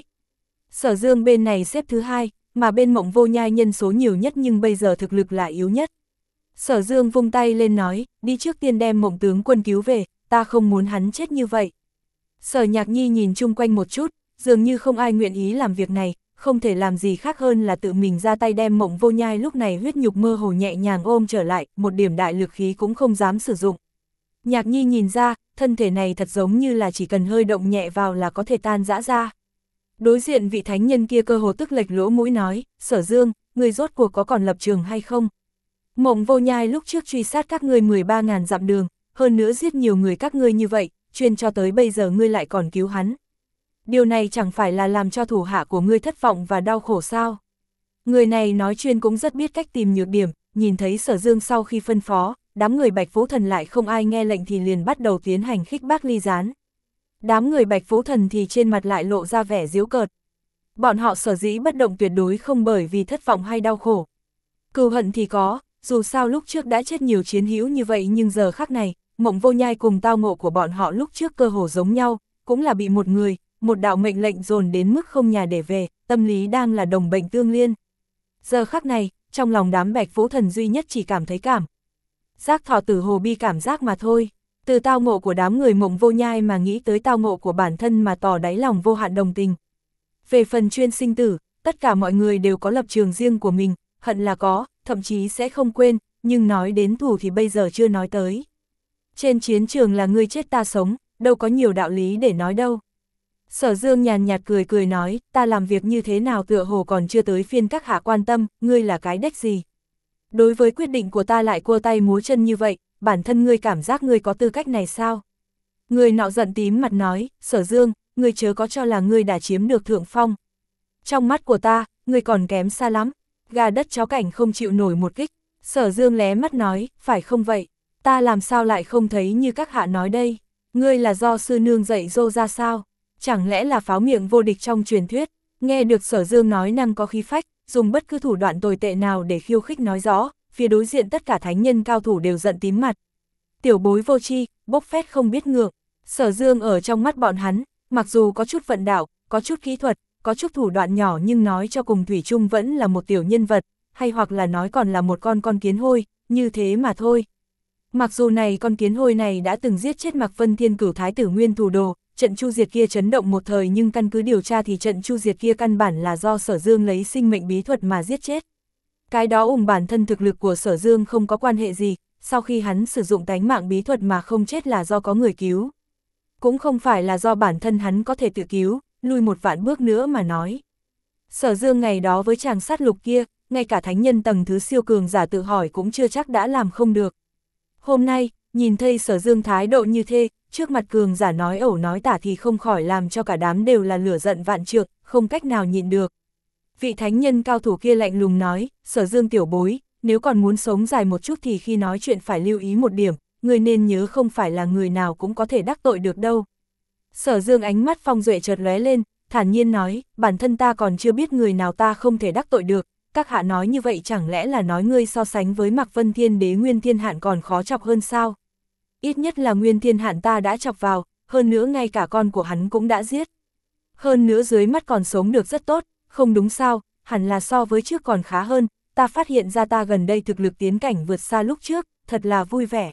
Sở Dương bên này xếp thứ hai, mà bên Mộng Vô Nhai nhân số nhiều nhất nhưng bây giờ thực lực là yếu nhất. Sở Dương vung tay lên nói, đi trước tiên đem Mộng tướng quân cứu về, ta không muốn hắn chết như vậy. Sở Nhạc Nhi nhìn chung quanh một chút, dường như không ai nguyện ý làm việc này, không thể làm gì khác hơn là tự mình ra tay đem Mộng Vô Nhai lúc này huyết nhục mơ hồ nhẹ nhàng ôm trở lại, một điểm đại lực khí cũng không dám sử dụng. Nhạc Nhi nhìn ra, thân thể này thật giống như là chỉ cần hơi động nhẹ vào là có thể tan rã ra. Đối diện vị thánh nhân kia cơ hồ tức lệch lỗ mũi nói, Sở Dương, người rốt cuộc có còn lập trường hay không? Mộng Vô Nhai lúc trước truy sát các ngươi mười ba ngàn dặm đường, hơn nữa giết nhiều người các ngươi như vậy, chuyên cho tới bây giờ ngươi lại còn cứu hắn. Điều này chẳng phải là làm cho thủ hạ của ngươi thất vọng và đau khổ sao? Người này nói chuyên cũng rất biết cách tìm nhược điểm, nhìn thấy Sở Dương sau khi phân phó, đám người Bạch Vũ Thần lại không ai nghe lệnh thì liền bắt đầu tiến hành khích bác ly gián. Đám người Bạch Vũ Thần thì trên mặt lại lộ ra vẻ giễu cợt. Bọn họ sở dĩ bất động tuyệt đối không bởi vì thất vọng hay đau khổ. Cừu hận thì có, dù sao lúc trước đã chết nhiều chiến hữu như vậy nhưng giờ khắc này, Mộng Vô Nhai cùng tao ngộ của bọn họ lúc trước cơ hồ giống nhau, cũng là bị một người, một đạo mệnh lệnh dồn đến mức không nhà để về, tâm lý đang là đồng bệnh tương liên. Giờ khắc này, trong lòng đám Bạch Vũ Thần duy nhất chỉ cảm thấy cảm giác thọ tử hồ bi cảm giác mà thôi. Từ tao ngộ của đám người Mộng Vô Nhai mà nghĩ tới tao ngộ của bản thân mà tỏ đáy lòng vô hạn đồng tình. Về phần chuyên sinh tử, tất cả mọi người đều có lập trường riêng của mình, hận là có, thậm chí sẽ không quên, nhưng nói đến thù thì bây giờ chưa nói tới. Trên chiến trường là ngươi chết ta sống, đâu có nhiều đạo lý để nói đâu. Sở Dương nhàn nhạt cười cười nói, ta làm việc như thế nào tựa hồ còn chưa tới phiên các hạ quan tâm, ngươi là cái đếch gì. Đối với quyết định của ta lại cua tay múa chân như vậy, bản thân ngươi cảm giác ngươi có tư cách này sao? Người nọ giận tím mặt nói, Sở Dương, ngươi chớ có cho là ngươi đã chiếm được thượng phong. Trong mắt của ta, ngươi còn kém xa lắm, gà đất chó cảnh không chịu nổi một kích. Sở Dương lé mắt nói, phải không vậy? Ta làm sao lại không thấy như các hạ nói đây? Ngươi là do sư nương dạy dỗ ra sao? Chẳng lẽ là pháo miệng vô địch trong truyền thuyết? Nghe được Sở Dương nói năng có khí phách, dùng bất cứ thủ đoạn tồi tệ nào để khiêu khích nói rõ, phía đối diện tất cả thánh nhân cao thủ đều giận tím mặt. Tiểu bối vô tri, bốc phét không biết ngượng. Sở Dương ở trong mắt bọn hắn, mặc dù có chút vận đạo, có chút kỹ thuật, có chút thủ đoạn nhỏ nhưng nói cho cùng thủy chung vẫn là một tiểu nhân vật, hay hoặc là nói còn là một con con kiến hôi, như thế mà thôi. Mặc dù này con kiến hôi này đã từng giết chết Mạc Vân Thiên Cửu thái tử nguyên thủ đồ, trận chu diệt kia chấn động một thời nhưng căn cứ điều tra thì trận chu diệt kia căn bản là do Sở Dương lấy sinh mệnh bí thuật mà giết chết. Cái đó ủng bản thân thực lực của Sở Dương không có quan hệ gì, sau khi hắn sử dụng tánh mạng bí thuật mà không chết là do có người cứu. Cũng không phải là do bản thân hắn có thể tự cứu, lui một vạn bước nữa mà nói. Sở Dương ngày đó với chàng sát lục kia, ngay cả thánh nhân tầng thứ siêu cường giả tự hỏi cũng chưa chắc đã làm không được. Hôm nay, nhìn thấy Sở Dương thái độ như thế, trước mặt cường giả nói ẩu nói tả thì không khỏi làm cho cả đám đều là lửa giận vạn trượng, không cách nào nhịn được. Vị thánh nhân cao thủ kia lạnh lùng nói, Sở Dương tiểu bối, nếu còn muốn sống dài một chút thì khi nói chuyện phải lưu ý một điểm, người nên nhớ không phải là người nào cũng có thể đắc tội được đâu. Sở Dương ánh mắt phong duệ chợt lóe lên, thản nhiên nói, bản thân ta còn chưa biết người nào ta không thể đắc tội được, các hạ nói như vậy chẳng lẽ là nói ngươi so sánh với Mạc Vân Thiên Đế Nguyên Thiên Hạn còn khó chọc hơn sao? Ít nhất là Nguyên Thiên Hạn ta đã chọc vào, hơn nữa ngay cả con của hắn cũng đã giết. Hơn nữa dưới mắt còn sống được rất tốt, không đúng sao, hẳn là so với trước còn khá hơn, ta phát hiện ra ta gần đây thực lực tiến cảnh vượt xa lúc trước, thật là vui vẻ.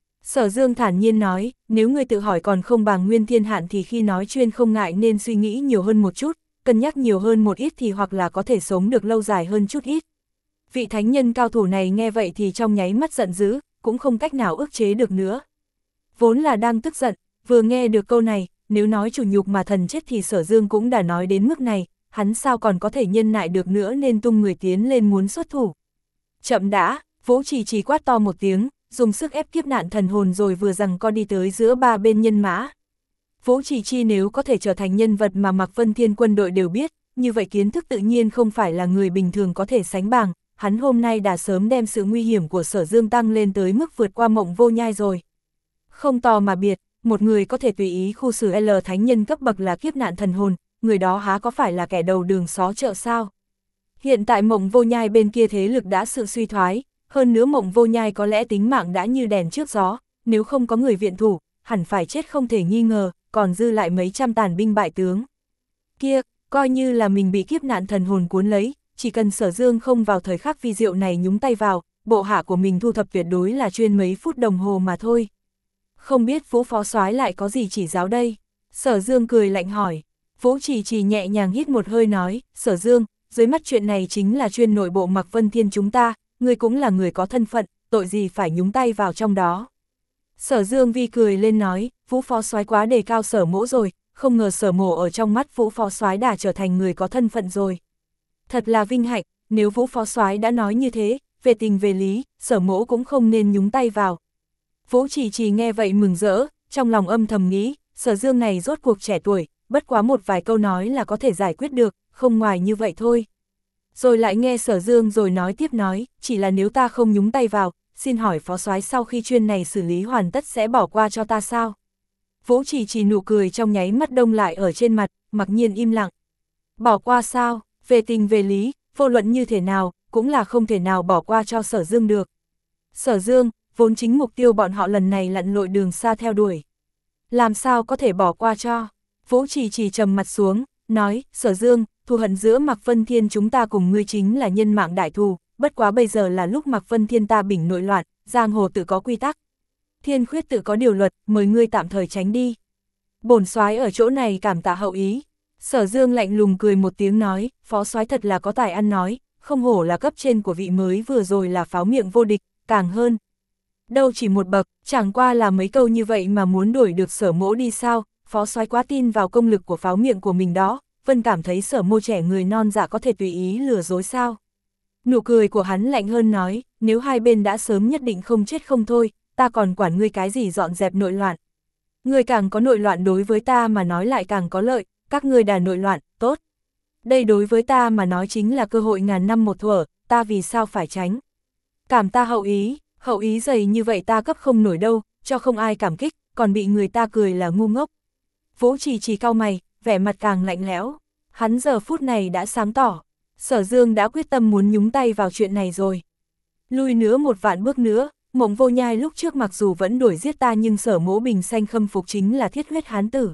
Sở Dương thản nhiên nói, nếu ngươi tự hỏi còn không bằng Nguyên Thiên Hạn thì khi nói chuyên không ngại nên suy nghĩ nhiều hơn một chút, cân nhắc nhiều hơn một ít thì hoặc là có thể sống được lâu dài hơn chút ít. Vị thánh nhân cao thủ này nghe vậy thì trong nháy mắt giận dữ, cũng không cách nào ức chế được nữa. Vốn là đang tức giận, vừa nghe được câu này, nếu nói chủ nhục mà thần chết thì Sở Dương cũng đã nói đến mức này, hắn sao còn có thể nhân nại được nữa nên tung người tiến lên muốn xuất thủ. Chậm đã, Vũ Trì Trì quát to một tiếng, dùng sức ép kiếp nạn thần hồn rồi vừa rằng co đi tới giữa ba bên nhân mã. Vũ Trì Chi nếu có thể trở thành nhân vật mà Mạc Vân Thiên quân đội đều biết, như vậy kiến thức tự nhiên không phải là người bình thường có thể sánh bằng, hắn hôm nay đã sớm đem sự nguy hiểm của Sở Dương tăng lên tới mức vượt qua Mộng Vô Nhai rồi. Không tò mà biệt, một người có thể tùy ý khu xử L thánh nhân cấp bậc là kiếp nạn thần hồn, người đó há có phải là kẻ đầu đường xó chợ sao? Hiện tại Mộng Vô Nhai bên kia thế lực đã sự suy thoái, hơn nữa Mộng Vô Nhai có lẽ tính mạng đã như đèn trước gió, nếu không có người viện thủ, hẳn phải chết không thể nghi ngờ, còn dư lại mấy trăm tàn binh bại tướng. Kia, coi như là mình bị kiếp nạn thần hồn cuốn lấy, chỉ cần Sở Dương không vào thời khắc vi diệu này nhúng tay vào, bộ hạ của mình thu thập tuyệt đối là chuyên mấy phút đồng hồ mà thôi. Không biết Vũ phó soái lại có gì chỉ giáo đây? Sở Dương cười lạnh hỏi. Vũ Trì Trì nhẹ nhàng hít một hơi nói, Sở Dương, dưới mắt chuyện này chính là chuyên nội bộ Mạc Vân Thiên chúng ta, ngươi cũng là người có thân phận, tội gì phải nhúng tay vào trong đó. Sở Dương vi cười lên nói, Vũ phó soái quá đề cao Sở mỗ rồi, không ngờ Sở mỗ ở trong mắt Vũ phó soái đã trở thành người có thân phận rồi. Thật là vinh hạnh, nếu Vũ phó soái đã nói như thế, về tình về lý, Sở mỗ cũng không nên nhúng tay vào. Vũ Trì Trì nghe vậy mừng rỡ, trong lòng âm thầm nghĩ, Sở Dương này rốt cuộc trẻ tuổi, bất quá một vài câu nói là có thể giải quyết được, không ngoài như vậy thôi. Rồi lại nghe Sở Dương rồi nói tiếp nói, chỉ là nếu ta không nhúng tay vào, xin hỏi phó soái sau khi chuyên này xử lý hoàn tất sẽ bỏ qua cho ta sao? Vũ Trì Trì nụ cười trong nháy mắt đông lại ở trên mặt, mặc nhiên im lặng. Bỏ qua sao? Về tình về lý, vô luận như thế nào, cũng là không thể nào bỏ qua cho Sở Dương được. Sở Dương, vốn chính mục tiêu bọn họ lần này lặn lội đường xa theo đuổi. Làm sao có thể bỏ qua cho? Vũ Trì Trì trầm mặt xuống, nói, Sở Dương, thù hận giữa Mạc Vân Thiên chúng ta cùng ngươi chính là nhân mạng đại thù, bất quá bây giờ là lúc Mạc Vân Thiên ta bình nội loạn, giang hồ tự có quy tắc. Thiên khuyết tự có điều luật, mời ngươi tạm thời tránh đi. Bổn soái ở chỗ này cảm tạ hậu ý. Sở Dương lạnh lùng cười một tiếng nói, phó soái thật là có tài ăn nói, không hổ là cấp trên của vị mới vừa rồi là pháo miệng vô địch, càng hơn. Đâu chỉ một bậc, chẳng qua là mấy câu như vậy mà muốn đuổi được Sở Mỗ đi sao, phó soái quá tin vào công lực của pháo miệng của mình đó, Vân cảm thấy Sở Mô trẻ người non dạ có thể tùy ý lừa dối sao. Nụ cười của hắn lạnh hơn nói, nếu hai bên đã sớm nhất định không chết không thôi, ta còn quản ngươi cái gì dọn dẹp nội loạn. Ngươi càng có nội loạn đối với ta mà nói lại càng có lợi, các ngươi đà nội loạn, tốt. Đây đối với ta mà nói chính là cơ hội ngàn năm một thuở, ta vì sao phải tránh. Cảm ta hậu ý, hậu ý dày như vậy ta cấp không nổi đâu, cho không ai cảm kích, còn bị người ta cười là ngu ngốc. Vũ Trì Trì cau mày, vẻ mặt càng lạnh lẽo, hắn giờ phút này đã sáng tỏ, Sở Dương đã quyết tâm muốn nhúng tay vào chuyện này rồi. Lui nữa một vạn bước nữa, Mộng Vô Nhai lúc trước mặc dù vẫn đuổi giết ta nhưng Sở Mỗ bình xanh khâm phục chính là thiết huyết hán tử.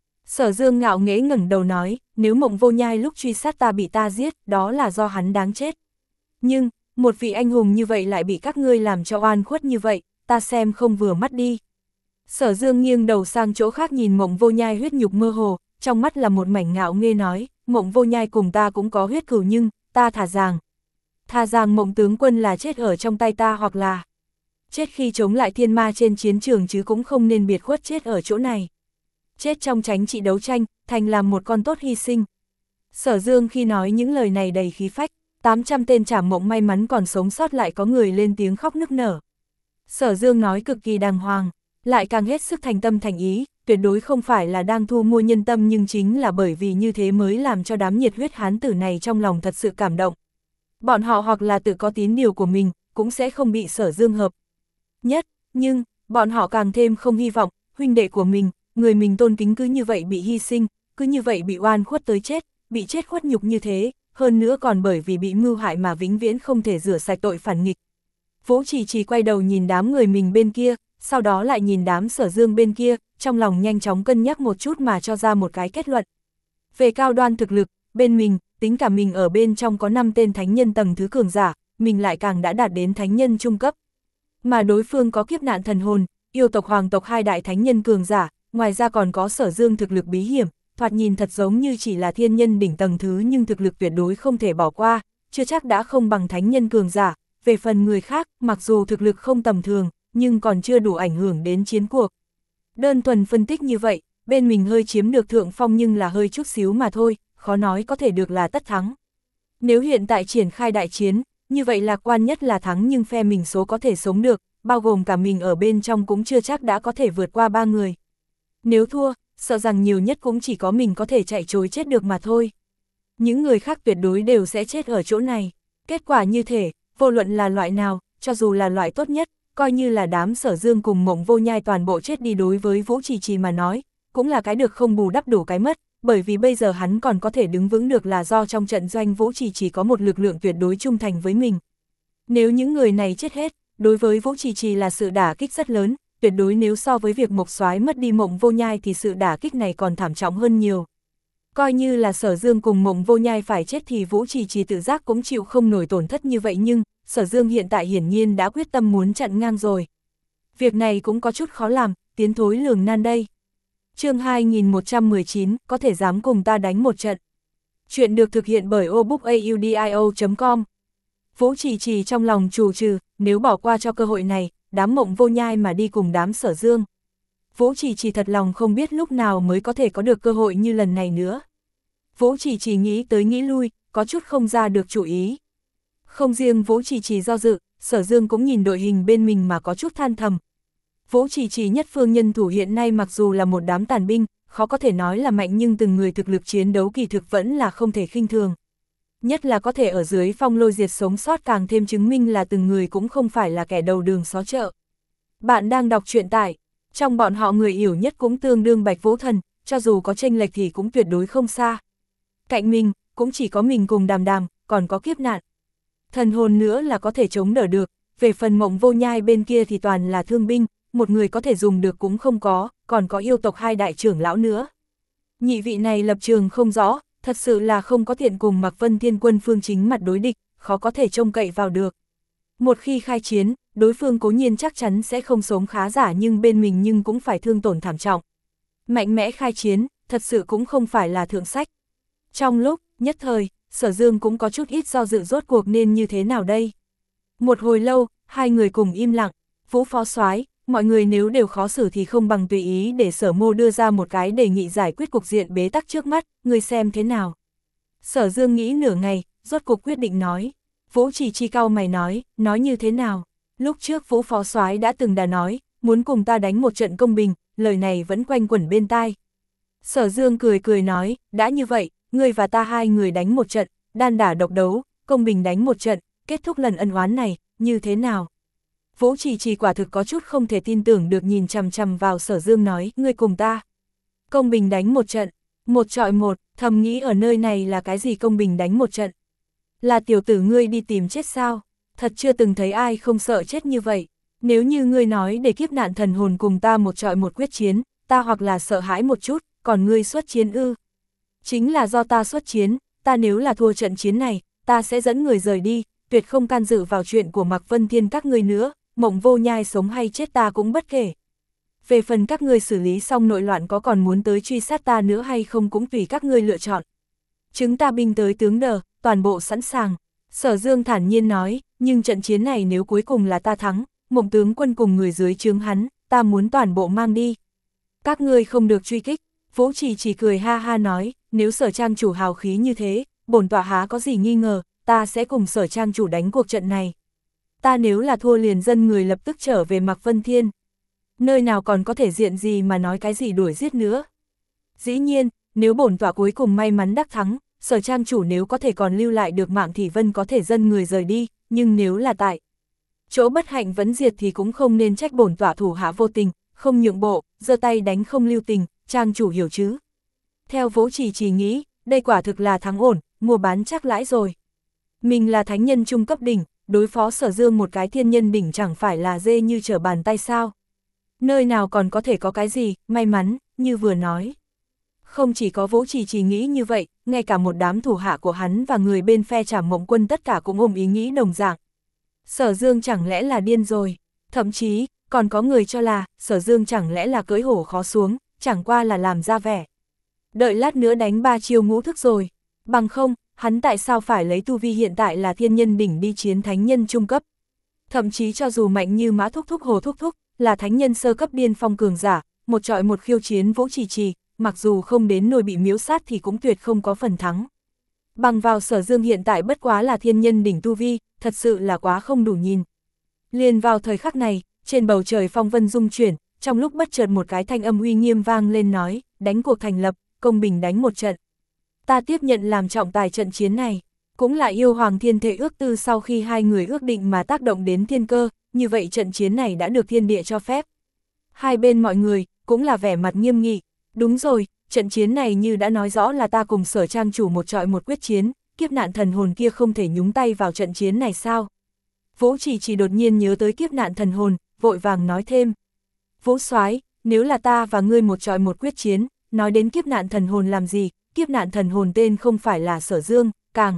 Sở Dương ngạo nghễ ngẩng đầu nói, nếu Mộng Vô Nhai lúc truy sát ta bị ta giết, đó là do hắn đáng chết. Nhưng, một vị anh hùng như vậy lại bị các ngươi làm cho oan khuất như vậy, ta xem không vừa mắt đi. Sở Dương nghiêng đầu sang chỗ khác nhìn Mộng Vô Nhai huyết nhục mơ hồ, trong mắt là một mảnh ngạo nghễ nói, Mộng Vô Nhai cùng ta cũng có huyết cừu nhưng, ta thà rằng. Thà rằng Mộng tướng quân là chết ở trong tay ta hoặc là chết khi chống lại thiên ma trên chiến trường chứ cũng không nên biệt khuất chết ở chỗ này. Chết trong tránh trị đấu tranh, thành làm một con tốt hy sinh. Sở Dương khi nói những lời này đầy khí phách, tám trăm tên Trảm Mộng may mắn còn sống sót lại có người lên tiếng khóc nức nở. Sở Dương nói cực kỳ đàng hoàng, lại càng hết sức thành tâm thành ý, tuyệt đối không phải là đang thu mua nhân tâm nhưng chính là bởi vì như thế mới làm cho đám nhiệt huyết hán tử này trong lòng thật sự cảm động. Bọn họ hoặc là tự có tín điều của mình, cũng sẽ không bị Sở Dương hợp nhất, nhưng, bọn họ càng thêm không hy vọng, huynh đệ của mình, người mình tôn kính cứ như vậy bị hy sinh, cứ như vậy bị oan khuất tới chết, bị chết khuất nhục như thế, hơn nữa còn bởi vì bị mưu hại mà vĩnh viễn không thể rửa sạch tội phản nghịch. Vũ Trì Trì quay đầu nhìn đám người mình bên kia, sau đó lại nhìn đám Sở Dương bên kia, trong lòng nhanh chóng cân nhắc một chút mà cho ra một cái kết luận. Về cao đoan thực lực, bên mình, tính cả mình ở bên trong có năm tên thánh nhân tầng thứ cường giả, mình lại càng đã đạt đến thánh nhân trung cấp. Mà đối phương có kiếp nạn thần hồn, yêu tộc hoàng tộc hai đại thánh nhân cường giả, ngoài ra còn có Sở Dương thực lực bí hiểm, thoạt nhìn thật giống như chỉ là thiên nhân đỉnh tầng thứ nhưng thực lực tuyệt đối không thể bỏ qua, chưa chắc đã không bằng thánh nhân cường giả. Về phần người khác, mặc dù thực lực không tầm thường, nhưng còn chưa đủ ảnh hưởng đến chiến cuộc. Đơn thuần phân tích như vậy, bên mình hơi chiếm được thượng phong nhưng là hơi chút xíu mà thôi, khó nói có thể được là tất thắng. Nếu hiện tại triển khai đại chiến, như vậy lạc quan nhất là thắng nhưng phe mình số có thể sống được, bao gồm cả mình ở bên trong cũng chưa chắc đã có thể vượt qua ba người. Nếu thua, sợ rằng nhiều nhất cũng chỉ có mình có thể chạy trối chết được mà thôi. Những người khác tuyệt đối đều sẽ chết ở chỗ này. Kết quả như thế, vô luận là loại nào, cho dù là loại tốt nhất, coi như là đám Sở Dương cùng Mộng Vô Nhai toàn bộ chết đi đối với Vũ Trì Trì mà nói, cũng là cái được không bù đắp đủ cái mất, bởi vì bây giờ hắn còn có thể đứng vững được là do trong trận doanh Vũ Trì Trì có một lực lượng tuyệt đối trung thành với mình. Nếu những người này chết hết, đối với Vũ Trì Trì là sự đả kích rất lớn, tuyệt đối nếu so với việc Mộc Soái mất đi Mộng Vô Nhai thì sự đả kích này còn thảm trọng hơn nhiều. Coi như là Sở Dương cùng Mộng Vô Nhai phải chết thì Vũ Trì Trì tự giác cũng chịu không nổi tổn thất như vậy nhưng, Sở Dương hiện tại hiển nhiên đã quyết tâm muốn chặn ngang rồi. Việc này cũng có chút khó làm, tiến thối lường nan đây. Chương hai nghìn một trăm mười chín, có thể dám cùng ta đánh một trận. Chuyện được thực hiện bởi obookaudio chấm com. Vũ Trì Trì trong lòng trù trừ, nếu bỏ qua cho cơ hội này, đám Mộng Vô Nhai mà đi cùng đám Sở Dương. Vũ Trì Trì thật lòng không biết lúc nào mới có thể có được cơ hội như lần này nữa. Vũ Trì Trì nghĩ tới nghĩ lui, có chút không ra được chủ ý. Không riêng Vũ Trì Trì do dự, Sở Dương cũng nhìn đội hình bên mình mà có chút than thầm. Vũ Trì Trì nhất phương nhân thủ hiện nay mặc dù là một đám tàn binh, khó có thể nói là mạnh nhưng từng người thực lực chiến đấu kỳ thực vẫn là không thể khinh thường. Nhất là có thể ở dưới phong lôi diệt sống sót càng thêm chứng minh là từng người cũng không phải là kẻ đầu đường xó chợ. Bạn đang đọc truyện tại, trong bọn họ người hiểu nhất cũng tương đương Bạch Vũ Thần, cho dù có chênh lệch thì cũng tuyệt đối không xa. Cạnh mình, cũng chỉ có mình cùng Đàm Đàm, còn có kiếp nạn. Thần hồn nữa là có thể chống đỡ được, về phần Mộng Vô Nhai bên kia thì toàn là thương binh, một người có thể dùng được cũng không có, còn có yêu tộc hai đại trưởng lão nữa. Nhị vị này lập trường không rõ, thật sự là không có tiện cùng Mạc Vân Thiên Quân phương chính mặt đối địch, khó có thể trông cậy vào được. Một khi khai chiến, đối phương cố nhiên chắc chắn sẽ không sống khá giả nhưng bên mình nhưng cũng phải thương tổn thảm trọng. Mạnh mẽ khai chiến, thật sự cũng không phải là thượng sách. Trong lúc, nhất thời, Sở Dương cũng có chút ít do dự rốt cuộc nên như thế nào đây. Một hồi lâu, hai người cùng im lặng, Vũ phó soái, mọi người nếu đều khó xử thì không bằng tùy ý để Sở Mô đưa ra một cái đề nghị giải quyết cục diện bế tắc trước mắt, người xem thế nào. Sở Dương nghĩ nửa ngày, rốt cuộc quyết định nói. Vũ Chỉ Chi cau mày nói, nói như thế nào? Lúc trước Vũ phó soái đã từng đã nói, muốn cùng ta đánh một trận công bình, lời này vẫn quanh quẩn bên tai. Sở Dương cười cười nói, đã như vậy, ngươi và ta hai người đánh một trận, đan đả độc đấu, công bình đánh một trận, kết thúc lần ân oán này, như thế nào? Vũ Chỉ Chi quả thực có chút không thể tin tưởng được nhìn chằm chằm vào Sở Dương nói, ngươi cùng ta. Công bình đánh một trận, một trọi một, thầm nghĩ ở nơi này là cái gì công bình đánh một trận? Là tiểu tử ngươi đi tìm chết sao? Thật chưa từng thấy ai không sợ chết như vậy. Nếu như ngươi nói để kiếp nạn thần hồn cùng ta một trọi một quyết chiến, ta hoặc là sợ hãi một chút, còn ngươi xuất chiến ư? Chính là do ta xuất chiến, ta nếu là thua trận chiến này, ta sẽ dẫn người rời đi, tuyệt không can dự vào chuyện của Mạc Vân Thiên các ngươi nữa, Mộng Vô Nhai sống hay chết ta cũng bất kể. Về phần các ngươi xử lý xong nội loạn có còn muốn tới truy sát ta nữa hay không cũng tùy các ngươi lựa chọn. Chúng ta binh tới tướng đờ, toàn bộ sẵn sàng. Sở Dương thản nhiên nói, nhưng trận chiến này nếu cuối cùng là ta thắng, Mộng tướng quân cùng người dưới trướng hắn, ta muốn toàn bộ mang đi. Các ngươi không được truy kích. Vũ Chỉ chỉ cười ha ha nói, nếu Sở trang chủ hào khí như thế, bổn tọa há có gì nghi ngờ, ta sẽ cùng Sở trang chủ đánh cuộc trận này. Ta nếu là thua liền dân người lập tức trở về Mạc Vân Thiên. Nơi nào còn có thể diện gì mà nói cái gì đuổi giết nữa. Dĩ nhiên, nếu bổn tọa cuối cùng may mắn đắc thắng, Sở trang chủ nếu có thể còn lưu lại được mạng thì Vân có thể dân người rời đi, nhưng nếu là tại chỗ bất hạnh vẫn diệt thì cũng không nên trách bổn tọa thủ hạ vô tình, không nhượng bộ, giơ tay đánh không lưu tình, trang chủ hiểu chứ. Theo Vũ Chỉ chỉ nghĩ, đây quả thực là thắng ổn, mua bán chắc lãi rồi. Mình là thánh nhân trung cấp đỉnh, đối phó Sở Dương một cái thiên nhân đỉnh chẳng phải là dê như trở bàn tay sao. Nơi nào còn có thể có cái gì, may mắn, như vừa nói. Không chỉ có Vũ Chỉ chỉ nghĩ như vậy, ngay cả một đám thủ hạ của hắn và người bên phe Trảm Mộng Quân tất cả cũng ôm ý nghĩ đồng dạng. Sở Dương chẳng lẽ là điên rồi, thậm chí, còn có người cho là, Sở Dương chẳng lẽ là cưỡi hổ khó xuống, chẳng qua là làm ra vẻ. Đợi lát nữa đánh ba chiêu ngũ thức rồi, bằng không, hắn tại sao phải lấy tu vi hiện tại là thiên nhân đỉnh đi chiến thánh nhân trung cấp. Thậm chí cho dù mạnh như Mã Thúc Thúc Hồ Thúc Thúc, là thánh nhân sơ cấp điên phong cường giả, một trọi một khiêu chiến Vũ Chỉ Trì, mặc dù không đến nỗi bị miếu sát thì cũng tuyệt không có phần thắng. Bằng vào Sở Dương hiện tại bất quá là thiên nhân đỉnh tu vi, thật sự là quá không đủ nhìn. Liền vào thời khắc này, trên bầu trời phong vân rung chuyển, trong lúc bất chợt một cái thanh âm uy nghiêm vang lên nói, đánh cuộc thành lập, công bình đánh một trận. Ta tiếp nhận làm trọng tài trận chiến này, cũng là yêu hoàng thiên thể ước tư sau khi hai người ước định mà tác động đến thiên cơ, như vậy trận chiến này đã được thiên địa cho phép. Hai bên mọi người, cũng là vẻ mặt nghiêm nghị, đúng rồi, trận chiến này như đã nói rõ là ta cùng Sở trang chủ một trọi một quyết chiến, kiếp nạn thần hồn kia không thể nhúng tay vào trận chiến này sao? Vũ Chỉ chỉ đột nhiên nhớ tới kiếp nạn thần hồn, vội vàng nói thêm. Vũ soái, nếu là ta và ngươi một trọi một quyết chiến, nói đến kiếp nạn thần hồn làm gì, kiếp nạn thần hồn tên không phải là Sở Dương, càng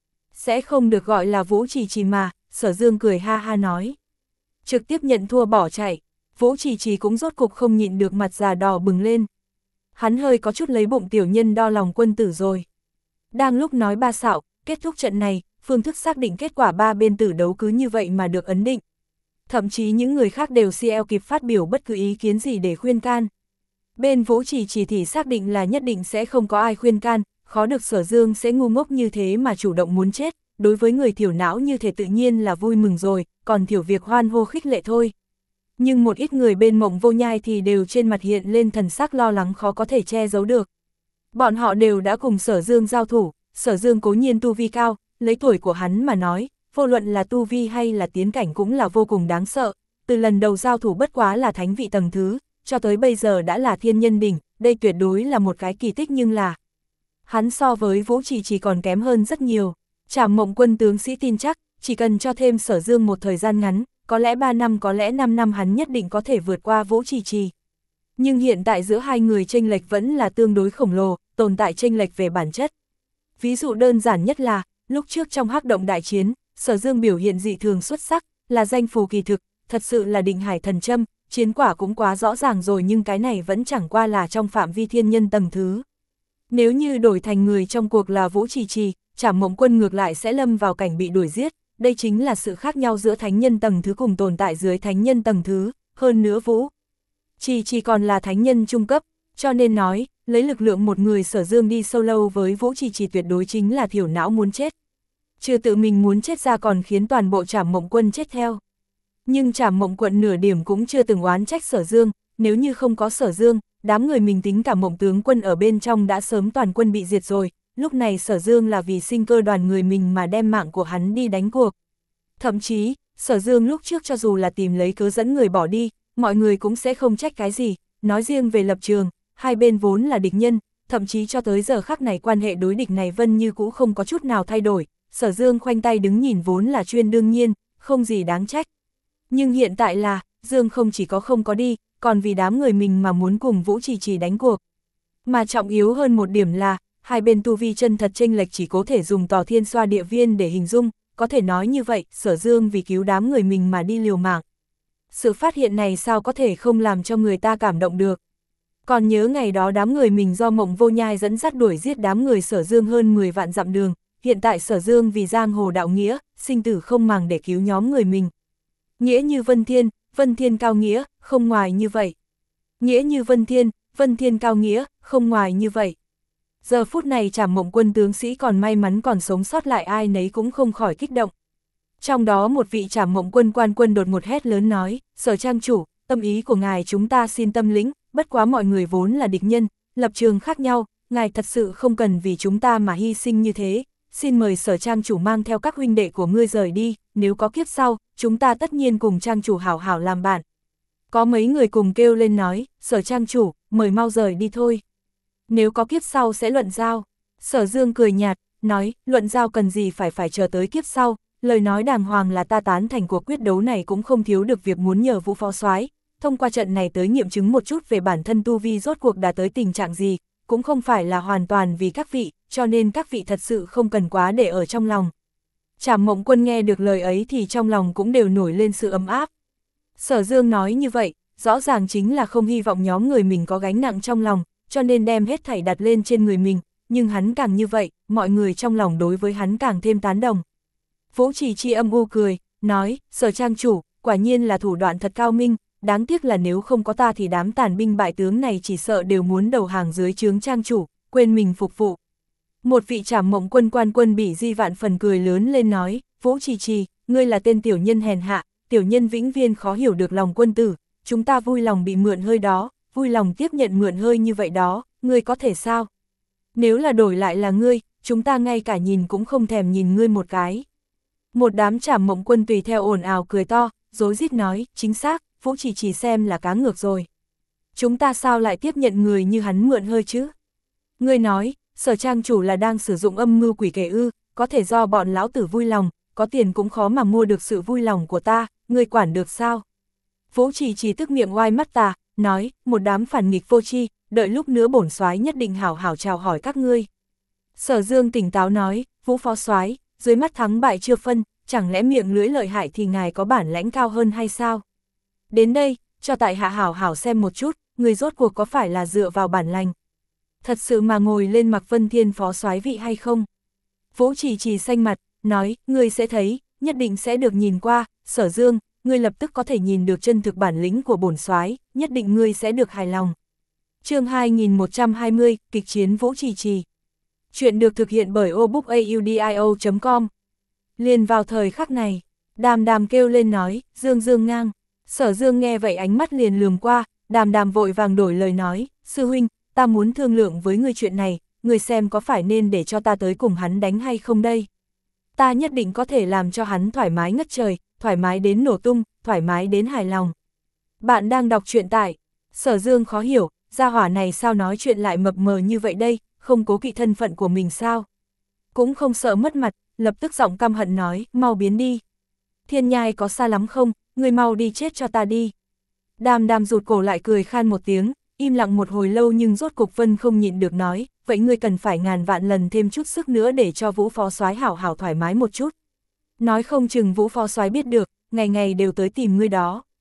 sẽ không được gọi là Vũ Chỉ chỉ mà, Sở Dương cười ha ha nói. Trực tiếp nhận thua bỏ chạy, Vũ Chỉ chỉ cũng rốt cục không nhịn được mặt già đỏ bừng lên. Hắn hơi có chút lấy bụng tiểu nhân đo lòng quân tử rồi. Đang lúc nói ba xạo, kết thúc trận này, phương thức xác định kết quả ba bên tử đấu cứ như vậy mà được ấn định. Thậm chí những người khác đều si eo kịp phát biểu bất cứ ý kiến gì để khuyên can. Bên Vũ Chỉ chỉ thì xác định là nhất định sẽ không có ai khuyên can, khó được Sở Dương sẽ ngu ngốc như thế mà chủ động muốn chết, đối với người thiểu não như thế tự nhiên là vui mừng rồi, còn thiểu việc hoan hô khích lệ thôi. Nhưng một ít người bên Mộng Vô Nhai thì đều trên mặt hiện lên thần sắc lo lắng khó có thể che giấu được. Bọn họ đều đã cùng Sở Dương giao thủ, Sở Dương cố nhiên tu vi cao, lấy tuổi của hắn mà nói, vô luận là tu vi hay là tiến cảnh cũng là vô cùng đáng sợ, từ lần đầu giao thủ bất quá là thánh vị tầng thứ, cho tới bây giờ đã là thiên nhân đỉnh, đây tuyệt đối là một cái kỳ tích nhưng là hắn so với Vũ Chỉ chỉ còn kém hơn rất nhiều. Trảm Mộng Quân tướng sĩ tin chắc, chỉ cần cho thêm Sở Dương một thời gian ngắn, có lẽ ba năm có lẽ năm năm hắn nhất định có thể vượt qua Vũ Chỉ Trì. Nhưng hiện tại giữa hai người chênh lệch vẫn là tương đối khổng lồ, tồn tại chênh lệch về bản chất. Ví dụ đơn giản nhất là, lúc trước trong Hắc Động đại chiến, Sở Dương biểu hiện dị thường xuất sắc, là danh phù kỳ thực, thật sự là định hải thần châm, chiến quả cũng quá rõ ràng rồi, nhưng cái này vẫn chẳng qua là trong phạm vi thiên nhân tầng thứ. Nếu như đổi thành người trong cuộc là Vũ Trì Trì, Trảm Mộng Quân ngược lại sẽ lâm vào cảnh bị đuổi giết, đây chính là sự khác nhau giữa thánh nhân tầng thứ cùng tồn tại dưới thánh nhân tầng thứ, hơn nữa Vũ Trì Trì còn là thánh nhân trung cấp, cho nên nói, lấy lực lượng một người Sở Dương đi sâu lâu với Vũ Trì Trì tuyệt đối chính là thiểu não muốn chết. Trừ tự mình muốn chết ra còn khiến toàn bộ Trảm Mộng Quân chết theo. Nhưng Trảm Mộng Quận nửa điểm cũng chưa từng oán trách Sở Dương, nếu như không có Sở Dương, đám người mình tính cả Mộng tướng quân ở bên trong đã sớm toàn quân bị diệt rồi, lúc này Sở Dương là vì sinh cơ đoàn người mình mà đem mạng của hắn đi đánh cuộc. Thậm chí, Sở Dương lúc trước cho dù là tìm lấy cớ dẫn người bỏ đi, mọi người cũng sẽ không trách cái gì, nói riêng về lập trường, hai bên vốn là địch nhân, thậm chí cho tới giờ khắc này quan hệ đối địch này Vân như cũ không có chút nào thay đổi, Sở Dương khoanh tay đứng nhìn vốn là chuyện đương nhiên, không gì đáng trách. Nhưng hiện tại là, Dương không chỉ có không có đi, còn vì đám người mình mà muốn cùng Vũ Trì Trì đánh cuộc. Mà trọng yếu hơn một điểm là, hai bên tu vi chân thật chênh lệch chỉ có thể dùng Tỏ Thiên Xoa Địa Viên để hình dung, có thể nói như vậy, Sở Dương vì cứu đám người mình mà đi liều mạng. Sự phát hiện này sao có thể không làm cho người ta cảm động được. Còn nhớ ngày đó đám người mình do Mộng Vô Nhai dẫn dắt đuổi giết đám người Sở Dương hơn mười vạn dặm đường, hiện tại Sở Dương vì giang hồ đạo nghĩa, sinh tử không màng để cứu nhóm người mình. Nghĩa như Vân Thiên, Vân Thiên cao nghĩa, không ngoài như vậy. Nghĩa như Vân Thiên, Vân Thiên cao nghĩa, không ngoài như vậy. Giờ phút này Trảm Mộng Quân tướng sĩ còn may mắn còn sống sót lại, ai nấy cũng không khỏi kích động. Trong đó một vị Trảm Mộng Quân quan quân đột ngột hét lớn nói, Sở trang chủ, tâm ý của ngài chúng ta xin tâm lĩnh, bất quá mọi người vốn là địch nhân, lập trường khác nhau, ngài thật sự không cần vì chúng ta mà hy sinh như thế, xin mời Sở trang chủ mang theo các huynh đệ của ngươi rời đi, nếu có kiếp sau, chúng ta tất nhiên cùng trang chủ hảo hảo làm bạn. Có mấy người cùng kêu lên nói, Sở trang chủ, mời mau rời đi thôi. Nếu có kiếp sau sẽ luận giao. Sở Dương cười nhạt, nói, luận giao cần gì phải phải chờ tới kiếp sau, lời nói đàng hoàng là ta tán thành cuộc quyết đấu này cũng không thiếu được việc muốn nhờ Vũ Phó Soái thông qua trận này tới nghiệm chứng một chút về bản thân tu vi rốt cuộc đã tới tình trạng gì, cũng không phải là hoàn toàn vì các vị, cho nên các vị thật sự không cần quá để ở trong lòng. Trảm Mộng Quân nghe được lời ấy thì trong lòng cũng đều nổi lên sự ấm áp. Sở Dương nói như vậy, rõ ràng chính là không hy vọng nhóm người mình có gánh nặng trong lòng, cho nên đem hết thảy đặt lên trên người mình, nhưng hắn càng như vậy, mọi người trong lòng đối với hắn càng thêm tán đồng. Vũ Trì Trì âm u cười, nói, Sở trang chủ, quả nhiên là thủ đoạn thật cao minh, đáng tiếc là nếu không có ta thì đám tàn binh bại tướng này chỉ sợ đều muốn đầu hàng dưới trướng trang chủ, quên mình phục vụ. Một vị Trảm Mộng Quân quan quân Bỉ Di vạn phần cười lớn lên nói, Vũ Trì Trì, ngươi là tên tiểu nhân hèn hạ, tiểu nhân vĩnh viên khó hiểu được lòng quân tử, chúng ta vui lòng bị mượn hơi đó, vui lòng tiếp nhận mượn hơi như vậy đó, ngươi có thể sao? Nếu là đổi lại là ngươi, chúng ta ngay cả nhìn cũng không thèm nhìn ngươi một cái. Một đám Trảm Mộng Quân tùy theo ồn ào cười to, rối rít nói, chính xác, Vũ Trì Trì xem là cá ngược rồi. Chúng ta sao lại tiếp nhận người như hắn mượn hơi chứ? Ngươi nói, Sở trang chủ là đang sử dụng âm mưu quỷ kế ư, có thể do bọn lão tử vui lòng, có tiền cũng khó mà mua được sự vui lòng của ta, ngươi quản được sao? Vũ Trì Trì tức miệng oai mắt tà, nói, một đám phản nghịch vô tri, đợi lúc nữa bổn soái nhất định hảo hảo chào hỏi các ngươi. Sở Dương tỉnh táo nói, Vũ phó soái, dưới mắt thắng bại chưa phân, chẳng lẽ miệng lưỡi lợi hại thì ngài có bản lãnh cao hơn hay sao? Đến đây, cho tại hạ hảo hảo xem một chút, người rốt cuộc có phải là dựa vào bản lành. Thật sự mà ngồi lên Mạc Vân Thiên phó soái vị hay không? Vũ Trì Trì xanh mặt, nói, ngươi sẽ thấy, nhất định sẽ được nhìn qua, Sở Dương, ngươi lập tức có thể nhìn được chân thực bản lĩnh của bổn soái, nhất định ngươi sẽ được hài lòng. Chương hai nghìn một trăm hai mươi, kịch chiến Vũ Trì Trì. Chuyện được thực hiện bởi obookaudio chấm com. Liền vào thời khắc này, Đàm Đàm kêu lên nói, Dương Dương ngang. Sở Dương nghe vậy ánh mắt liền lườm qua, Đàm Đàm vội vàng đổi lời nói, sư huynh, ta muốn thương lượng với ngươi chuyện này, ngươi xem có phải nên để cho ta tới cùng hắn đánh hay không đây? Ta nhất định có thể làm cho hắn thoải mái ngất trời, thoải mái đến nổ tung, thoải mái đến hài lòng. Bạn đang đọc truyện tại, Sở Dương khó hiểu, gia hỏa này sao nói chuyện lại mập mờ như vậy đây, không cố kỵ thân phận của mình sao? Cũng không sợ mất mặt, lập tức giọng căm hận nói, mau biến đi. Thiên nhai có xa lắm không, ngươi mau đi chết cho ta đi. Đàm Đàm rụt cổ lại cười khan một tiếng, im lặng một hồi lâu nhưng rốt cục Vân không nhịn được nói, vậy ngươi cần phải ngàn vạn lần thêm chút sức nữa để cho Vũ phó soái hảo hảo thoải mái một chút. Nói không chừng Vũ phó soái biết được, ngày ngày đều tới tìm ngươi đó.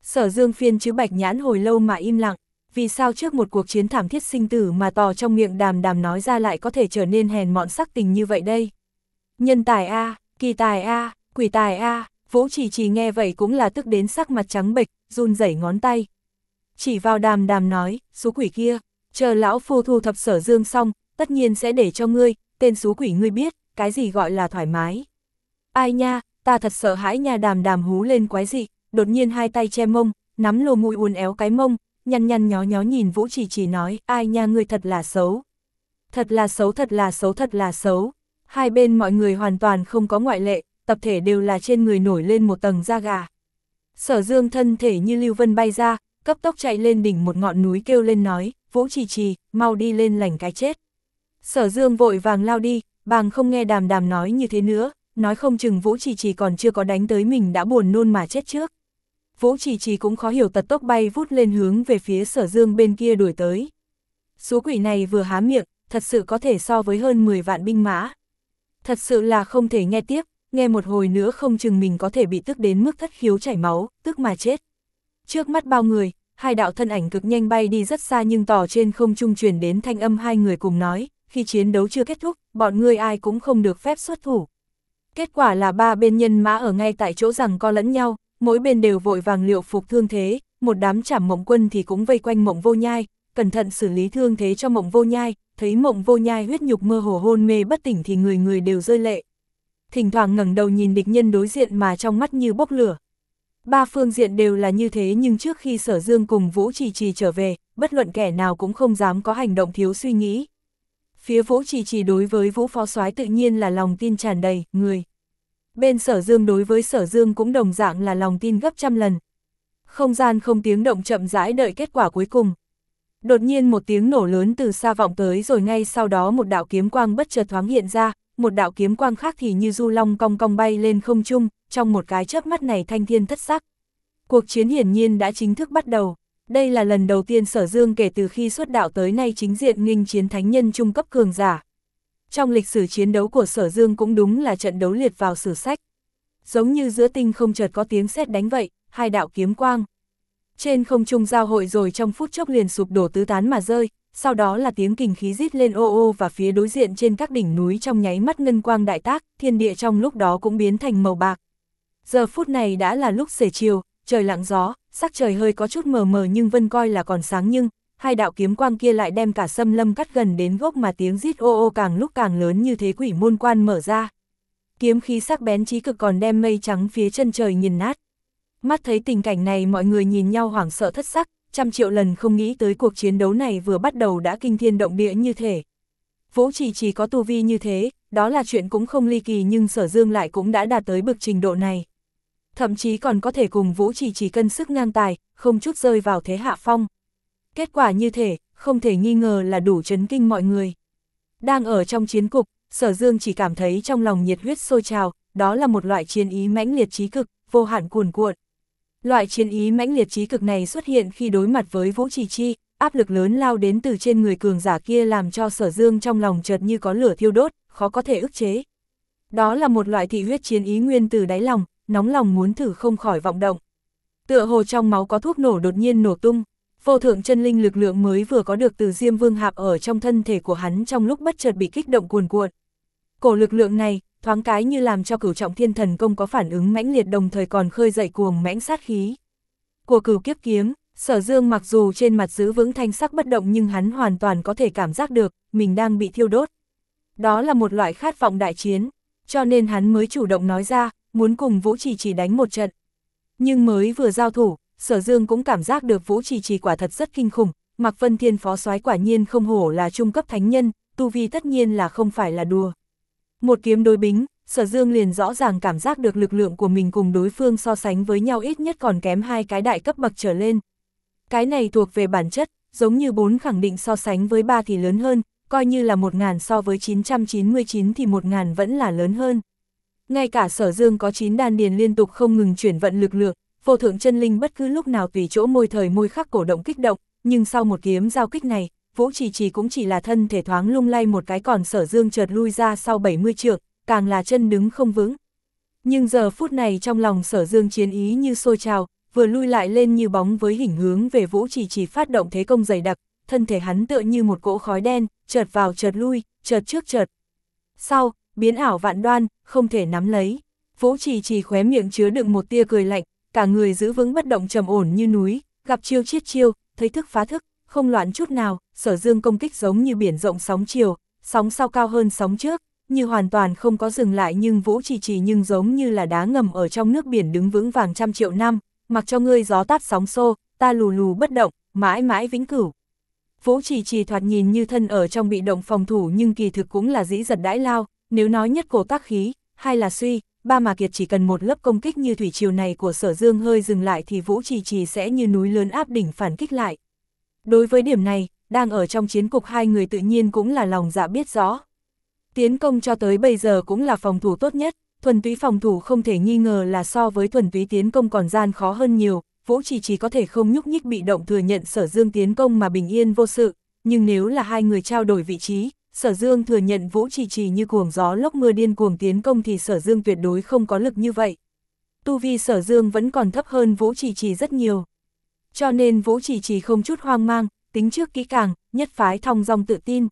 Sở Dương phiên chữ bạch nhãn hồi lâu mà im lặng, vì sao trước một cuộc chiến thảm thiết sinh tử mà tò trong miệng Đàm Đàm nói ra lại có thể trở nên hèn mọn sắc tình như vậy đây? Nhân tài a, kỳ tài a, quỷ tài a, Vũ Chỉ Chỉ nghe vậy cũng là tức đến sắc mặt trắng bệch, run rẩy ngón tay. Chỉ vào Đàm Đàm nói, số quỷ kia, chờ lão phu thu thập Sở Dương xong, tất nhiên sẽ để cho ngươi, tên số quỷ ngươi biết, cái gì gọi là thoải mái. Ai nha, ta thật sợ hãi nha. Đàm Đàm hú lên quái dị, đột nhiên hai tay che mông, nắm lồ mũi uốn éo cái mông, nhăn nhăn nhó nhó nhìn Vũ Chỉ Chỉ nói, ai nha ngươi thật là xấu. Thật là xấu, thật là xấu, thật là xấu. Hai bên mọi người hoàn toàn không có ngoại lệ, tập thể đều là trên người nổi lên một tầng da gà. Sở Dương thân thể như lưu vân bay ra, cấp tốc chạy lên đỉnh một ngọn núi kêu lên nói, Vũ Chỉ Chỉ, mau đi lên lành cái chết. Sở Dương vội vàng lao đi, bàng không nghe Đàm Đàm nói như thế nữa, nói không chừng Vũ Chỉ Chỉ còn chưa có đánh tới mình đã buồn nôn mà chết trước. Vũ Chỉ Chỉ cũng khó hiểu tật tốc bay vút lên hướng về phía Sở Dương bên kia đuổi tới. Số quỷ này vừa há miệng, thật sự có thể so với hơn mười vạn binh mã. Thật sự là không thể nghe tiếp, nghe một hồi nữa không chừng mình có thể bị tức đến mức thất khiếu chảy máu, tức mà chết. Trước mắt bao người, hai đạo thân ảnh cực nhanh bay đi rất xa nhưng tỏ trên không trung truyền đến thanh âm hai người cùng nói, khi chiến đấu chưa kết thúc, bọn ngươi ai cũng không được phép xuất thủ. Kết quả là ba bên nhân mã ở ngay tại chỗ giằng co lẫn nhau, mỗi bên đều vội vàng liệu phục thương thế, một đám Trảm Mộng Quân thì cũng vây quanh Mộng Vô Nhai, cẩn thận xử lý thương thế cho Mộng Vô Nhai, thấy Mộng Vô Nhai huyết nhục mơ hồ hôn mê bất tỉnh thì người người đều rơi lệ. Thỉnh thoảng ngẩng đầu nhìn địch nhân đối diện mà trong mắt như bốc lửa. Ba phương diện đều là như thế nhưng trước khi Sở Dương cùng Vũ Chỉ Chỉ trở về, bất luận kẻ nào cũng không dám có hành động thiếu suy nghĩ. Phía Vũ Chỉ Chỉ đối với Vũ Phó Soái tự nhiên là lòng tin tràn đầy, người. Bên Sở Dương đối với Sở Dương cũng đồng dạng là lòng tin gấp trăm lần. Không gian không tiếng động chậm rãi đợi kết quả cuối cùng. Đột nhiên một tiếng nổ lớn từ xa vọng tới rồi ngay sau đó một đạo kiếm quang bất chợt thoáng hiện ra, một đạo kiếm quang khác thì như du long cong cong bay lên không trung, trong một cái chớp mắt này thanh thiên thất sắc. Cuộc chiến hiển nhiên đã chính thức bắt đầu. Đây là lần đầu tiên Sở Dương kể từ khi xuất đạo tới nay chính diện nghênh chiến thánh nhân trung cấp cường giả. Trong lịch sử chiến đấu của Sở Dương cũng đúng là trận đấu liệt vào sử sách. Giống như giữa tinh không chợt có tiếng sét đánh vậy, hai đạo kiếm quang. Trên không trung giao hội rồi trong phút chốc liền sụp đổ tứ tán mà rơi, sau đó là tiếng kình khí rít lên ô ô và phía đối diện trên các đỉnh núi trong nháy mắt ngân quang đại tác, thiên địa trong lúc đó cũng biến thành màu bạc. Giờ phút này đã là lúc xế chiều, trời lặng gió, sắc trời hơi có chút mờ mờ nhưng vẫn coi là còn sáng nhưng, hai đạo kiếm quang kia lại đem cả xâm lâm cắt gần đến gốc mà tiếng rít ô ô càng lúc càng lớn như thế quỷ môn quan mở ra. Kiếm khí sắc bén chí cực còn đem mây trắng phía chân trời nghiền nát. Mắt thấy tình cảnh này mọi người nhìn nhau hoảng sợ thất sắc, trăm triệu lần không nghĩ tới cuộc chiến đấu này vừa bắt đầu đã kinh thiên động địa như thế. Vũ Chỉ Chỉ có tu vi như thế, đó là chuyện cũng không ly kỳ nhưng Sở Dương lại cũng đã đạt tới bực trình độ này. Thậm chí còn có thể cùng Vũ Chỉ Chỉ cân sức ngang tài, không chút rơi vào thế hạ phong. Kết quả như thế, không thể nghi ngờ là đủ chấn kinh mọi người. Đang ở trong chiến cục, Sở Dương chỉ cảm thấy trong lòng nhiệt huyết sôi trào, đó là một loại chiến ý mãnh liệt chí cực, vô hạn cuồn cuộn. Loại chiến ý mãnh liệt chí cực này xuất hiện khi đối mặt với Vũ Chỉ Chi, áp lực lớn lao đến từ trên người cường giả kia làm cho Sở Dương trong lòng chợt như có lửa thiêu đốt, khó có thể ức chế. Đó là một loại thị huyết chiến ý nguyên từ đáy lòng, nóng lòng muốn thử không khỏi vọng động. Tựa hồ trong máu có thuốc nổ đột nhiên nổ tung, vô thượng chân linh lực lượng mới vừa có được từ Diêm Vương Hạp ở trong thân thể của hắn trong lúc bất chợt bị kích động cuồn cuộn. Cổ lực lượng này, thoáng cái như làm cho Cửu Trọng Thiên Thần Công có phản ứng mãnh liệt đồng thời còn khơi dậy cuồng mãnh sát khí. Của Cửu Kiếp Kiếm, Sở Dương mặc dù trên mặt giữ vững thanh sắc bất động nhưng hắn hoàn toàn có thể cảm giác được, mình đang bị thiêu đốt. Đó là một loại khát vọng đại chiến, cho nên hắn mới chủ động nói ra, muốn cùng Vũ Chỉ Chỉ đánh một trận. Nhưng mới vừa giao thủ, Sở Dương cũng cảm giác được Vũ Chỉ Chỉ quả thật rất kinh khủng, Mạc Vân Thiên Phó Soái quả nhiên không hổ là trung cấp thánh nhân, tu vi tất nhiên là không phải là đùa. Một kiếm đối bính, Sở Dương liền rõ ràng cảm giác được lực lượng của mình cùng đối phương so sánh với nhau ít nhất còn kém hai cái đại cấp bậc trở lên. Cái này thuộc về bản chất, giống như bốn khẳng định so sánh với ba thì lớn hơn, coi như là một ngàn so với chín trăm chín mươi chín thì một ngàn vẫn là lớn hơn. Ngay cả Sở Dương có chín đan điền liên tục không ngừng chuyển vận lực lượng, vô thượng chân linh bất cứ lúc nào tùy chỗ môi thời môi khắc cổ động kích động, nhưng sau một kiếm giao kích này, Vũ Chỉ Chỉ cũng chỉ là thân thể thoáng lung lay một cái còn Sở Dương chợt lui ra sau bảy mươi trượng, càng là chân đứng không vững. Nhưng giờ phút này trong lòng Sở Dương chiến ý như sôi trào, vừa lui lại lên như bóng với hình hướng về Vũ Chỉ Chỉ phát động thế công dày đặc, thân thể hắn tựa như một cỗ khói đen, chợt vào chợt lui, chợt trước chợt sau, biến ảo vạn đoan, không thể nắm lấy. Vũ Chỉ Chỉ khóe miệng chứa đựng một tia cười lạnh, cả người giữ vững bất động trầm ổn như núi, gặp chiêu chiết chiêu, thấy thức phá thức, không loạn chút nào. Sở Dương công kích giống như biển rộng sóng chiều, sóng sau cao hơn sóng trước, như hoàn toàn không có dừng lại, nhưng Vũ Chỉ Chỉ nhưng giống như là đá ngầm ở trong nước biển đứng vững vàng trăm triệu năm, mặc cho ngươi gió táp sóng xô, ta lù lù bất động, mãi mãi vĩnh cửu. Vũ Chỉ Chỉ thoạt nhìn như thân ở trong bị động phòng thủ, nhưng kỳ thực cũng là dĩ giật đãi lao, nếu nói nhất cổ tác khí, hay là suy, ba mà kiệt chỉ cần một lớp công kích như thủy triều này của Sở Dương hơi dừng lại thì Vũ Chỉ Chỉ sẽ như núi lớn áp đỉnh phản kích lại. Đối với điểm này, đang ở trong chiến cục hai người tự nhiên cũng là lòng dạ biết rõ. Tiến công cho tới bây giờ cũng là phòng thủ tốt nhất, thuần túy phòng thủ không thể nghi ngờ là so với thuần túy tiến công còn gian khó hơn nhiều. Vũ Chỉ Chỉ có thể không nhúc nhích bị động thừa nhận Sở Dương tiến công mà bình yên vô sự, nhưng nếu là hai người trao đổi vị trí, Sở Dương thừa nhận Vũ Chỉ Chỉ như cuồng gió lốc mưa điên cuồng tiến công thì Sở Dương tuyệt đối không có lực như vậy. Tu vi Sở Dương vẫn còn thấp hơn Vũ Chỉ Chỉ rất nhiều. Cho nên Vũ Chỉ Chỉ không chút hoang mang, tính trước kỹ càng, nhất phái thong dong tự tin.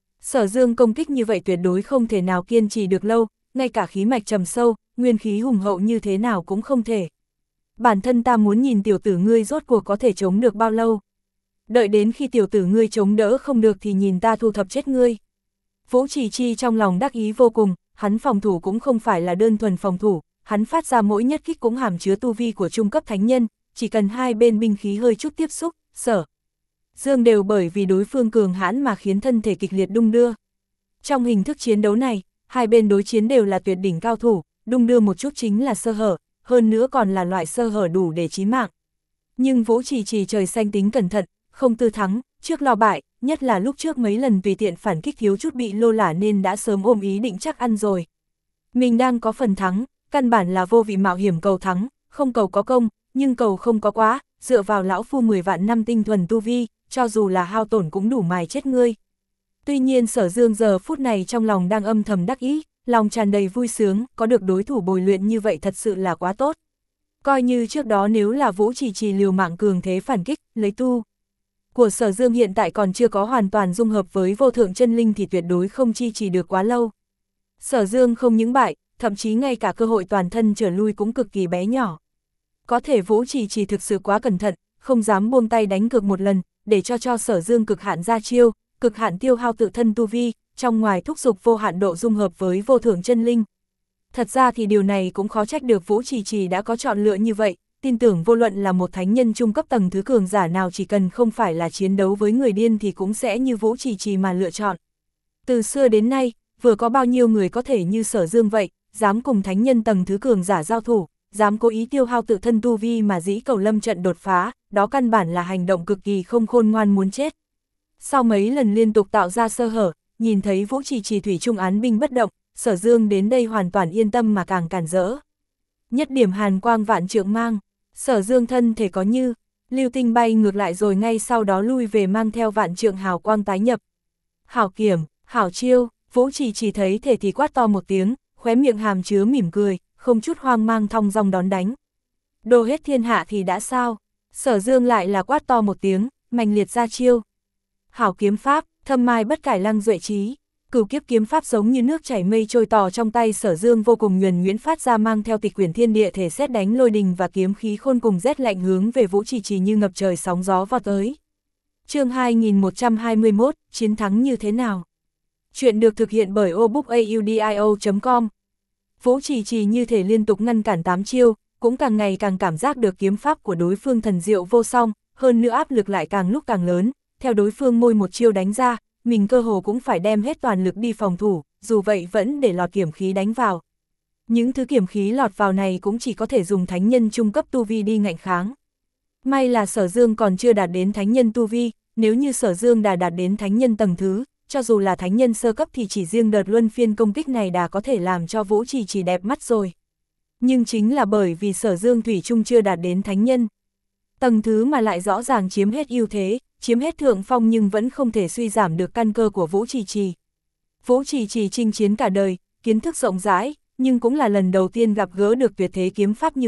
Sở Dương công kích như vậy tuyệt đối không thể nào kiên trì được lâu, ngay cả khí mạch trầm sâu, nguyên khí hùng hậu như thế nào cũng không thể. Bản thân ta muốn nhìn tiểu tử ngươi rốt cuộc có thể chống được bao lâu. Đợi đến khi tiểu tử ngươi chống đỡ không được thì nhìn ta thu thập chết ngươi. Vũ Chỉ Chi trong lòng đắc ý vô cùng, hắn phòng thủ cũng không phải là đơn thuần phòng thủ, hắn phát ra mỗi nhất kích cũng hàm chứa tu vi của trung cấp thánh nhân, chỉ cần hai bên binh khí hơi chút tiếp xúc, Sở Dương đều bởi vì đối phương cường hãn mà khiến thân thể kịch liệt đung đưa. Trong hình thức chiến đấu này, hai bên đối chiến đều là tuyệt đỉnh cao thủ, đung đưa một chút chính là sơ hở, hơn nữa còn là loại sơ hở đủ để chí mạng. Nhưng Vũ Chỉ Chỉ trời xanh tính cẩn thận, không tư thắng, trước lo bại, nhất là lúc trước mấy lần tùy tiện phản kích thiếu chút bị lô lả nên đã sớm ôm ý định chắc ăn rồi. Mình đang có phần thắng, căn bản là vô vị mạo hiểm cầu thắng, không cầu có công, nhưng cầu không có quá, dựa vào lão phu mười vạn năm tinh thuần tu vi, cho dù là hao tổn cũng đủ mài chết ngươi. Tuy nhiên Sở Dương giờ phút này trong lòng đang âm thầm đắc ý, lòng tràn đầy vui sướng, có được đối thủ bồi luyện như vậy thật sự là quá tốt. Coi như trước đó nếu là Vũ Chỉ Chỉ liều mạng cường thế phản kích, lấy tu của Sở Dương hiện tại còn chưa có hoàn toàn dung hợp với vô thượng chân linh thì tuyệt đối không chi trì được quá lâu. Sở Dương không những bại, thậm chí ngay cả cơ hội toàn thân trở lui cũng cực kỳ bé nhỏ. Có thể Vũ Chỉ Chỉ thực sự quá cẩn thận, không dám buông tay đánh cược một lần, để cho cho Sở Dương cực hạn ra chiêu, cực hạn tiêu hao tự thân tu vi, trong ngoài thúc giục vô hạn độ dung hợp với vô thượng chân linh. Thật ra thì điều này cũng khó trách được Vũ Chỉ Chỉ đã có chọn lựa như vậy, tin tưởng vô luận là một thánh nhân trung cấp tầng thứ cường giả nào chỉ cần không phải là chiến đấu với người điên thì cũng sẽ như Vũ Chỉ Chỉ mà lựa chọn. Từ xưa đến nay, vừa có bao nhiêu người có thể như Sở Dương vậy, dám cùng thánh nhân tầng thứ cường giả giao thủ, dám cố ý tiêu hao tự thân tu vi mà dĩ cầu lâm trận đột phá, đó căn bản là hành động cực kỳ không khôn ngoan muốn chết. Sau mấy lần liên tục tạo ra sơ hở, nhìn thấy Vũ Chỉ Chỉ thủy chung án binh bất động, Sở Dương đến đây hoàn toàn yên tâm mà càng cản rỡ. Nhất điểm hàn quang vạn trượng mang, Sở Dương thân thể có như lưu tinh bay ngược lại rồi ngay sau đó lui về mang theo vạn trượng hào quang tái nhập. Hảo kiểm, hảo chiêu, Vũ Chỉ Chỉ thấy thể thì quát to một tiếng, khóe miệng hàm chứa mỉm cười, không chút hoang mang thong dong đón đánh. Đồ hết thiên hạ thì đã sao? Sở Dương lại là quát to một tiếng, mạnh liệt ra chiêu. Hảo kiếm pháp, thâm mai bất cải lăng duệ trí. Cửu kiếp kiếm pháp giống như nước chảy mây trôi tỏ trong tay Sở Dương vô cùng nhuần nhuyễn phát ra mang theo tịch quyển thiên địa thể sét đánh lôi đình và kiếm khí khôn cùng rét lạnh hướng về Vũ Chỉ Chỉ như ngập trời sóng gió vào tới. Chương hai nghìn một trăm hai mươi mốt, chiến thắng như thế nào? Chuyện được thực hiện bởi obookaudio chấm com. Vũ Chỉ Chỉ như thể liên tục ngăn cản tám chiêu, cũng càng ngày càng cảm giác được kiếm pháp của đối phương thần diệu vô song, hơn nữa áp lực lại càng lúc càng lớn, theo đối phương môi một chiêu đánh ra, mình cơ hồ cũng phải đem hết toàn lực đi phòng thủ, dù vậy vẫn để lọt kiểm khí đánh vào. Những thứ kiểm khí lọt vào này cũng chỉ có thể dùng thánh nhân trung cấp tu vi đi ngạnh kháng. May là Sở Dương còn chưa đạt đến thánh nhân tu vi, nếu như Sở Dương đã đạt đến thánh nhân tầng thứ, cho dù là thánh nhân sơ cấp thì chỉ riêng đợt luân phiên công kích này đã có thể làm cho Vũ Chỉ Chỉ đẹp mắt rồi. Nhưng chính là bởi vì Sở Dương thủy chung chưa đạt đến thánh nhân tầng thứ mà lại rõ ràng chiếm hết ưu thế, chiếm hết thượng phong nhưng vẫn không thể suy giảm được căn cơ của Vũ Chỉ Chỉ. Vũ Chỉ Chỉ chinh chiến cả đời, kiến thức rộng rãi, nhưng cũng là lần đầu tiên gặp gỡ được tuyệt thế kiếm pháp như vậy,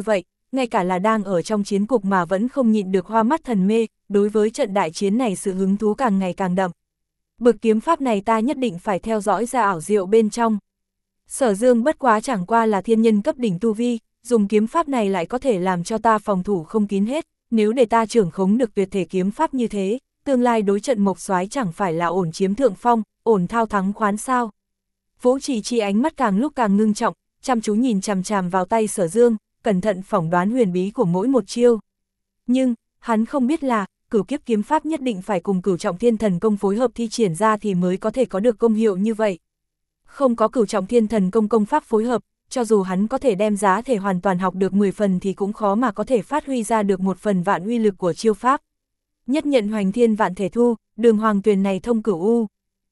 ngay cả là đang ở trong chiến cục mà vẫn không nhịn được hoa mắt thần mê, đối với trận đại chiến này sự hứng thú càng ngày càng đậm. Bực kiếm pháp này ta nhất định phải theo dõi ra ảo diệu bên trong. Sở Dương bất quá chẳng qua là thiên nhân cấp đỉnh tu vi, dùng kiếm pháp này lại có thể làm cho ta phòng thủ không kín hết, nếu để ta trưởng khống được tuyệt thể kiếm pháp như thế, tương lai đối trận Mộc Soái chẳng phải là ổn chiếm thượng phong, ổn thao thắng khoán sao. Vũ Trì Chi ánh mắt càng lúc càng ngưng trọng, chăm chú nhìn chằm chằm vào tay Sở Dương, cẩn thận phỏng đoán huyền bí của mỗi một chiêu. Nhưng, hắn không biết là, cửu kiếp kiếm pháp nhất định phải cùng cửu trọng thiên thần công phối hợp thi triển ra thì mới có thể có được công hiệu như vậy. Không có cửu trọng thiên thần công công pháp phối hợp, cho dù hắn có thể đem giá thể hoàn toàn học được mười phần thì cũng khó mà có thể phát huy ra được một phần vạn uy lực của chiêu pháp. Nhất nhận hoành thiên vạn thể thu, đường hoàng tuyền này thông cửu u.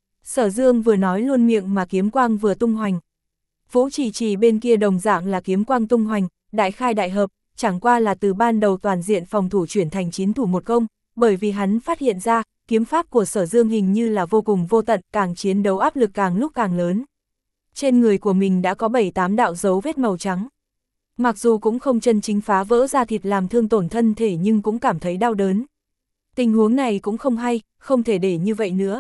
Sở Dương vừa nói luôn miệng mà kiếm quang vừa tung hoành. Vũ Trì Trì bên kia đồng dạng là kiếm quang tung hoành, đại khai đại hợp, chẳng qua là từ ban đầu toàn diện phòng thủ chuyển thành chín thủ một công, bởi vì hắn phát hiện ra, kiếm pháp của Sở Dương hình như là vô cùng vô tận, càng chiến đấu áp lực càng lúc càng lớn. Trên người của mình đã có bảy tám đạo dấu vết màu trắng. Mặc dù cũng không chân chính phá vỡ ra thịt làm thương tổn thân thể nhưng cũng cảm thấy đau đớn. Tình huống này cũng không hay, không thể để như vậy nữa.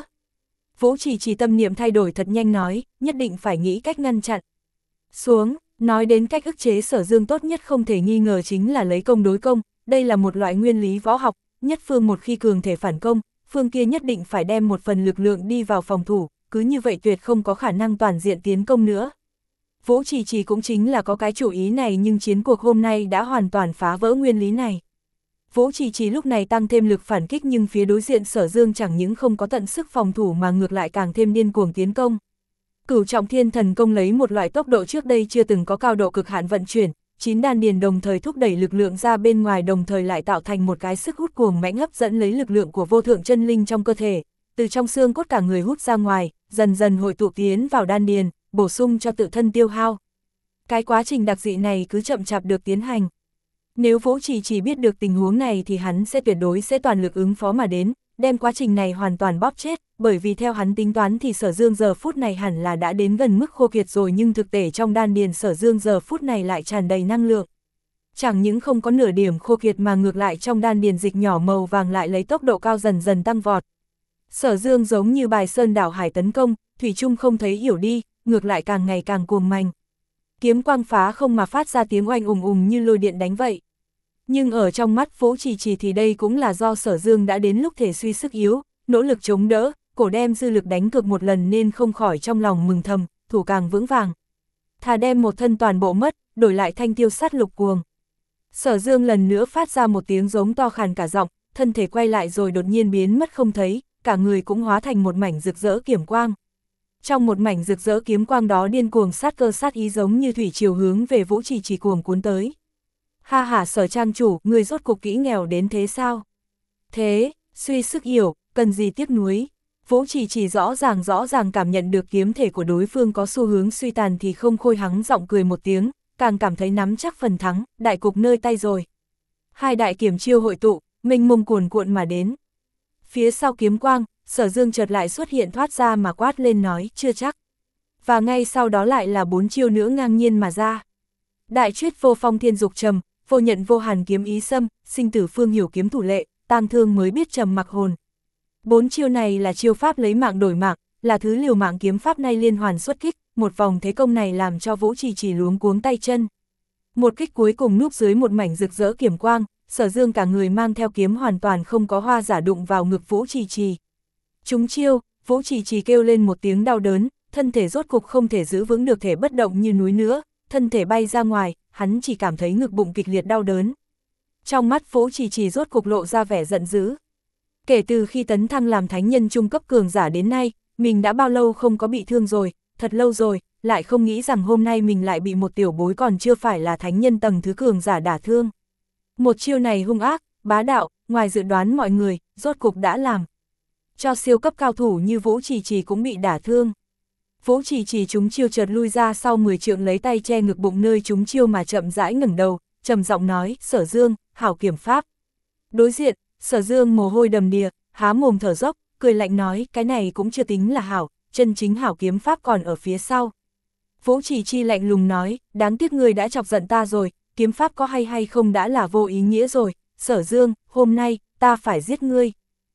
Vũ Trì Trì tâm niệm thay đổi thật nhanh nói, nhất định phải nghĩ cách ngăn chặn. Xuống, nói đến cách ức chế Sở Dương tốt nhất không thể nghi ngờ chính là lấy công đối công, đây là một loại nguyên lý võ học, nhất phương một khi cường thể phản công, phương kia nhất định phải đem một phần lực lượng đi vào phòng thủ, cứ như vậy tuyệt không có khả năng toàn diện tiến công nữa. Vũ Trì Trì cũng chính là có cái chủ ý này nhưng chiến cuộc hôm nay đã hoàn toàn phá vỡ nguyên lý này. Vũ Trì Trì lúc này tăng thêm lực phản kích nhưng phía đối diện Sở Dương chẳng những không có tận sức phòng thủ mà ngược lại càng thêm điên cuồng tiến công. Cửu trọng thiên thần công lấy một loại tốc độ trước đây chưa từng có cao độ cực hạn vận chuyển, chín đan điền đồng thời thúc đẩy lực lượng ra bên ngoài đồng thời lại tạo thành một cái sức hút cuồng mãnh hấp dẫn lấy lực lượng của vô thượng chân linh trong cơ thể, từ trong xương cốt cả người hút ra ngoài, dần dần hội tụ tiến vào đan điền, bổ sung cho tự thân tiêu hao. Cái quá trình đặc dị này cứ chậm chạp được tiến hành. Nếu Vũ Trì chỉ biết được tình huống này thì hắn sẽ tuyệt đối sẽ toàn lực ứng phó mà đến, đem quá trình này hoàn toàn bóp chết, bởi vì theo hắn tính toán thì Sở Dương giờ phút này hẳn là đã đến gần mức khô kiệt rồi nhưng thực tế trong đan điền Sở Dương giờ phút này lại tràn đầy năng lượng. Chẳng những không có nửa điểm khô kiệt mà ngược lại trong đan điền dịch nhỏ màu vàng lại lấy tốc độ cao dần dần tăng vọt. Sở Dương giống như bài sơn đảo hải tấn công, thủy chung không thấy hiểu đi, ngược lại càng ngày càng cuồng mạnh. Kiếm quang phá không mà phát ra tiếng oanh ùng ùng như lôi điện đánh vậy. Nhưng ở trong mắt Vũ Trì Trì thì đây cũng là do Sở Dương đã đến lúc thể suy sức yếu, nỗ lực chống đỡ, cổ đem dư lực đánh cược một lần nên không khỏi trong lòng mừng thầm, thủ càng vững vàng. Thà đem một thân toàn bộ mất, đổi lại thanh tiêu sát lục cuồng. Sở Dương lần nữa phát ra một tiếng giống to khàn cả giọng, thân thể quay lại rồi đột nhiên biến mất không thấy, cả người cũng hóa thành một mảnh rực rỡ kiếm quang. Trong một mảnh rực rỡ kiếm quang đó điên cuồng sát cơ sát ý giống như thủy triều hướng về Vũ Trì Trì cuồng cuốn tới. Ha hả Sở trang chủ, người rốt cục kỹ nghèo đến thế sao? Thế, suy sức hiểu, cần gì tiếc nuối. Vũ Trì Trì rõ ràng rõ ràng cảm nhận được kiếm thể của đối phương có xu hướng suy tàn thì không khôi hắng giọng cười một tiếng, càng cảm thấy nắm chắc phần thắng, đại cục nơi tay rồi. Hai đại kiếm chiêu hội tụ, mênh mông cuồn cuộn mà đến. Phía sau kiếm quang, Sở Dương chợt lại xuất hiện thoát ra mà quát lên nói, chưa chắc. Và ngay sau đó lại là bốn chiêu nữa ngang nhiên mà ra. Đại Chuyết Vô Phong Thiên Dục Trầm, Vô Nhận Vô Hàn Kiếm Ý Xâm, Sinh Tử Phương Hiểu Kiếm Thủ Lệ, Tam Thương Mới Biết Trầm Mặc Hồn. Bốn chiêu này là chiêu pháp lấy mạng đổi mạng, là thứ liều mạng kiếm pháp này liên hoàn xuất kích, một vòng thế công này làm cho Vũ Trì Trì luống cuống tay chân. Một kích cuối cùng núp dưới một mảnh rực rỡ kiếm quang, Sở Dương cả người mang theo kiếm hoàn toàn không có hoa giả đụng vào ngực Vũ Trì Trì. Trúng chiêu, Vũ Trì Trì kêu lên một tiếng đau đớn, thân thể rốt cục không thể giữ vững được thể bất động như núi nữa, thân thể bay ra ngoài, hắn chỉ cảm thấy ngực bụng kịch liệt đau đớn. Trong mắt Vũ Trì Trì rốt cục lộ ra vẻ giận dữ. Kể từ khi tấn thăng làm thánh nhân trung cấp cường giả đến nay, mình đã bao lâu không có bị thương rồi, thật lâu rồi, lại không nghĩ rằng hôm nay mình lại bị một tiểu bối còn chưa phải là thánh nhân tầng thứ cường giả đả thương. Một chiêu này hung ác, bá đạo, ngoài dự đoán mọi người, rốt cục đã làm cho siêu cấp cao thủ như Vũ Trì Trì cũng bị đả thương. Vũ Trì Trì trúng chiêu chợt lui ra sau mười trượng lấy tay che ngực bụng nơi trúng chiêu mà chậm rãi ngẩng đầu, trầm giọng nói, Sở Dương, hảo kiếm pháp. Đối diện, Sở Dương mồ hôi đầm đìa, há mồm thở dốc, cười lạnh nói, cái này cũng chưa tính là hảo, chân chính hảo kiếm pháp còn ở phía sau. Vũ Trì Trì lạnh lùng nói, đáng tiếc người đã chọc giận ta rồi, kiếm pháp có hay hay không đã là vô ý nghĩa rồi, Sở Dương, hôm nay, ta phải giết ngươi.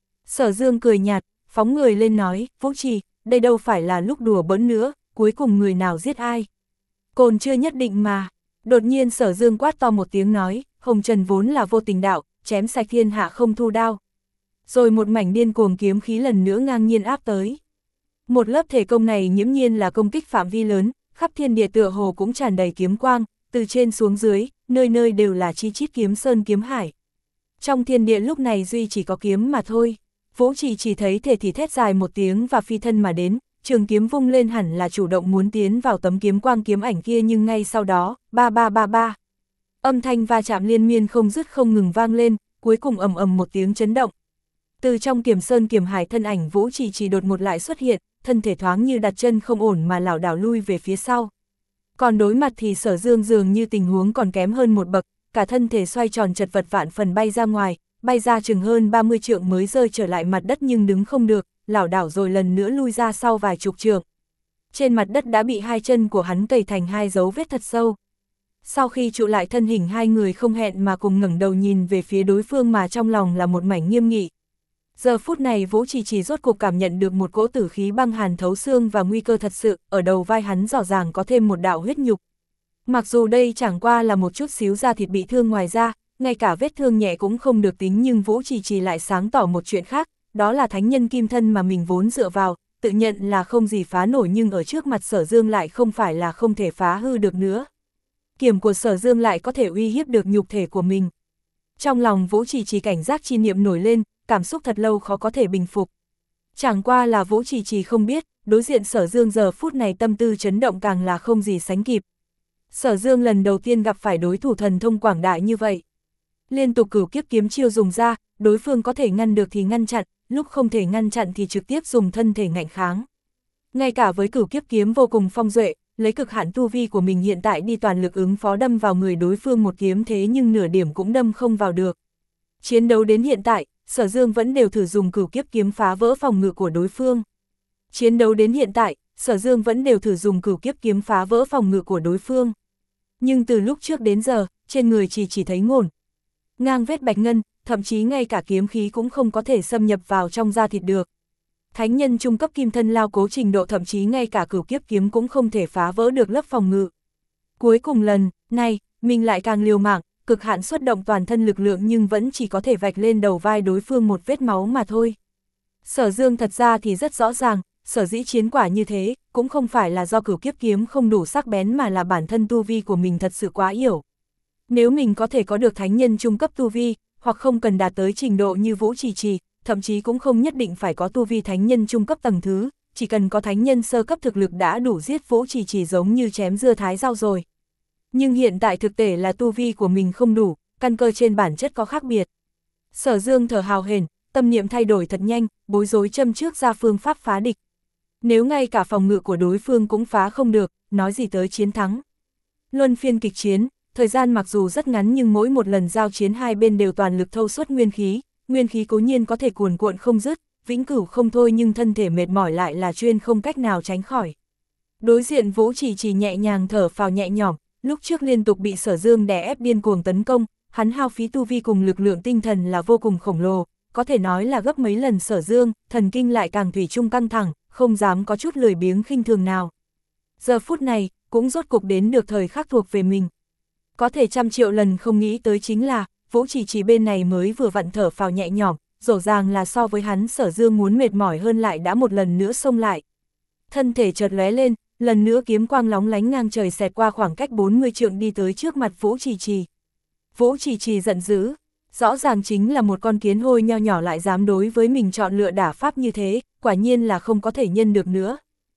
Sở Dương cười nhạt, phóng người lên nói, Vũ Trì, đây đâu phải là lúc đùa bỡn nữa, cuối cùng người nào giết ai. Còn chưa nhất định mà. Đột nhiên Sở Dương quát to một tiếng nói, hồng trần vốn là vô tình đạo, chém sạch thiên hạ không thu đao. Rồi một mảnh điên cuồng kiếm khí lần nữa ngang nhiên áp tới. Một lớp thể công này nghiễm nhiên là công kích phạm vi lớn, khắp thiên địa tựa hồ cũng tràn đầy kiếm quang, từ trên xuống dưới, nơi nơi đều là chi chít kiếm sơn kiếm hải. Trong thiên địa lúc này duy chỉ có kiếm mà thôi. Vũ Trì chỉ thấy thể thì thét dài một tiếng và phi thân mà đến, trường kiếm vung lên hẳn là chủ động muốn tiến vào tấm kiếm quang kiếm ảnh kia, nhưng ngay sau đó, ba ba ba ba. Âm thanh va chạm liên miên không dứt không ngừng vang lên, cuối cùng ầm ầm một tiếng chấn động. Từ trong kiếm sơn kiếm hải thân ảnh Vũ Trì chỉ đột một lại xuất hiện, thân thể thoáng như đặt chân không ổn mà lảo đảo lui về phía sau. Còn đối mặt thì Sở Dương dường như tình huống còn kém hơn một bậc, cả thân thể xoay tròn chật vật vạn phần bay ra ngoài, bay ra chừng hơn ba mươi trượng mới rơi trở lại mặt đất nhưng đứng không được, lảo đảo rồi lần nữa lui ra sau vài chục trượng. Trên mặt đất đã bị hai chân của hắn cày thành hai dấu vết thật sâu. Sau khi trụ lại thân hình, hai người không hẹn mà cùng ngẩng đầu nhìn về phía đối phương mà trong lòng là một mảnh nghiêm nghị. Giờ phút này Vũ Trì chỉ rốt cuộc cảm nhận được một cỗ tử khí băng hàn thấu xương và nguy cơ thật sự, ở đầu vai hắn rõ ràng có thêm một đạo huyết nhục. Mặc dù đây chẳng qua là một chút xíu da thịt bị thương ngoài ra, ngay cả vết thương nhẹ cũng không được tính, nhưng Vũ Trì chỉ lại sáng tỏ một chuyện khác, đó là thánh nhân kim thân mà mình vốn dựa vào, tự nhận là không gì phá nổi nhưng ở trước mặt Sở Dương lại không phải là không thể phá hư được nữa. Kiếm của Sở Dương lại có thể uy hiếp được nhục thể của mình. Trong lòng Vũ Trì chỉ cảnh giác chi niệm nổi lên, cảm xúc thật lâu khó có thể bình phục. Chẳng qua là Vũ Trì chỉ không biết, đối diện Sở Dương giờ phút này tâm tư chấn động càng là không gì sánh kịp. Sở Dương lần đầu tiên gặp phải đối thủ thần thông quảng đại như vậy. Liên tục cửu kiếp kiếm chiêu dùng ra, đối phương có thể ngăn được thì ngăn chặn, lúc không thể ngăn chặn thì trực tiếp dùng thân thể ngạnh kháng. Ngay cả với cửu kiếp kiếm vô cùng phong duệ, lấy cực hạn tu vi của mình hiện tại đi toàn lực ứng phó đâm vào người đối phương một kiếm thế nhưng nửa điểm cũng đâm không vào được. Chiến đấu đến hiện tại, Sở Dương vẫn đều thử dùng cửu kiếp kiếm phá vỡ phòng ngự của đối phương. Chiến đấu đến hiện tại, Sở Dương vẫn đều thử dùng cửu kiếp kiếm phá vỡ phòng ngự của đối phương. Nhưng từ lúc trước đến giờ, trên người chỉ chỉ thấy ngổn ngang vết bạch ngân, thậm chí ngay cả kiếm khí cũng không có thể xâm nhập vào trong da thịt được. Thánh nhân trung cấp kim thân lao cố trình độ, thậm chí ngay cả cửu kiếp kiếm cũng không thể phá vỡ được lớp phòng ngự. Cuối cùng lần này, mình lại càng liều mạng, cực hạn xuất động toàn thân lực lượng nhưng vẫn chỉ có thể vạch lên đầu vai đối phương một vết máu mà thôi. Sở Dương thật ra thì rất rõ ràng, sở dĩ chiến quả như thế, cũng không phải là do cửu kiếp kiếm không đủ sắc bén mà là bản thân tu vi của mình thật sự quá yếu. Nếu mình có thể có được thánh nhân trung cấp tu vi, hoặc không cần đạt tới trình độ như Vũ Trì Trì, thậm chí cũng không nhất định phải có tu vi thánh nhân trung cấp tầng thứ, chỉ cần có thánh nhân sơ cấp thực lực đã đủ giết Vũ Trì Trì giống như chém dưa thái rau rồi. Nhưng hiện tại thực tế là tu vi của mình không đủ, căn cơ trên bản chất có khác biệt. Sở Dương thở hào hển, tâm niệm thay đổi thật nhanh, bối rối châm trước ra phương pháp phá địch. Nếu ngay cả phòng ngự của đối phương cũng phá không được, nói gì tới chiến thắng. Luân phiên kịch chiến, thời gian mặc dù rất ngắn nhưng mỗi một lần giao chiến hai bên đều toàn lực thâu suất nguyên khí, nguyên khí cố nhiên có thể cuồn cuộn không dứt, vĩnh cửu không thôi, nhưng thân thể mệt mỏi lại là chuyên không cách nào tránh khỏi. Đối diện Vũ Trì chỉ nhẹ nhàng thở phào nhẹ nhõm, lúc trước liên tục bị Sở Dương đè ép điên cuồng tấn công, hắn hao phí tu vi cùng lực lượng tinh thần là vô cùng khổng lồ, có thể nói là gấp mấy lần Sở Dương, thần kinh lại càng thủy chung căng thẳng, không dám có chút lười biếng khinh thường nào. Giờ phút này, cũng rốt cục đến được thời khắc thuộc về mình. Có thể trăm triệu lần không nghĩ tới chính là, Vũ Trì chỉ bên này mới vừa vặn thở phào nhẹ nhõm, rõ ràng là so với hắn Sở Dương muốn mệt mỏi hơn lại đã một lần nữa xông lại. Thân thể chợt lóe lên, lần nữa kiếm quang lóng lánh ngang trời xẹt qua khoảng cách bốn mươi trượng đi tới trước mặt Vũ Trì Trì. Vũ Trì Trì giận dữ, rõ ràng chính là một con kiến hôi nho nhỏ lại dám đối với mình chọn lựa đả pháp như thế, quả nhiên là không có thể nhân được nữa.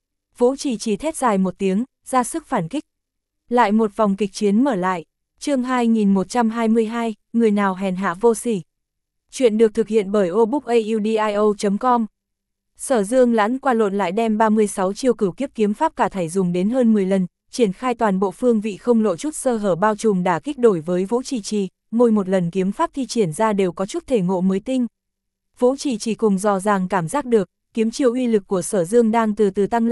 Vũ Trì Trì thét dài một tiếng, ra sức phản kích. Lại một vòng kịch chiến mở lại. Chương hai nghìn một trăm hai mươi hai, người nào hèn hạ vô sỉ. Chuyện được thực hiện bởi obookaudio chấm com. Sở Dương lãn qua lộn lại đem ba mươi sáu chiêu cửu kiếp kiếm pháp cả thảy dùng đến hơn mười lần, triển khai toàn bộ phương vị không lộ chút sơ hở bao trùm đả kích đổi với Vũ Trì Trì, mỗi một lần kiếm pháp thi triển ra đều có chút thể ngộ mới tinh. Vũ Trì Trì cùng dò dàng cảm giác được, kiếm chiêu uy lực của Sở Dương đang từ từ tăng lên,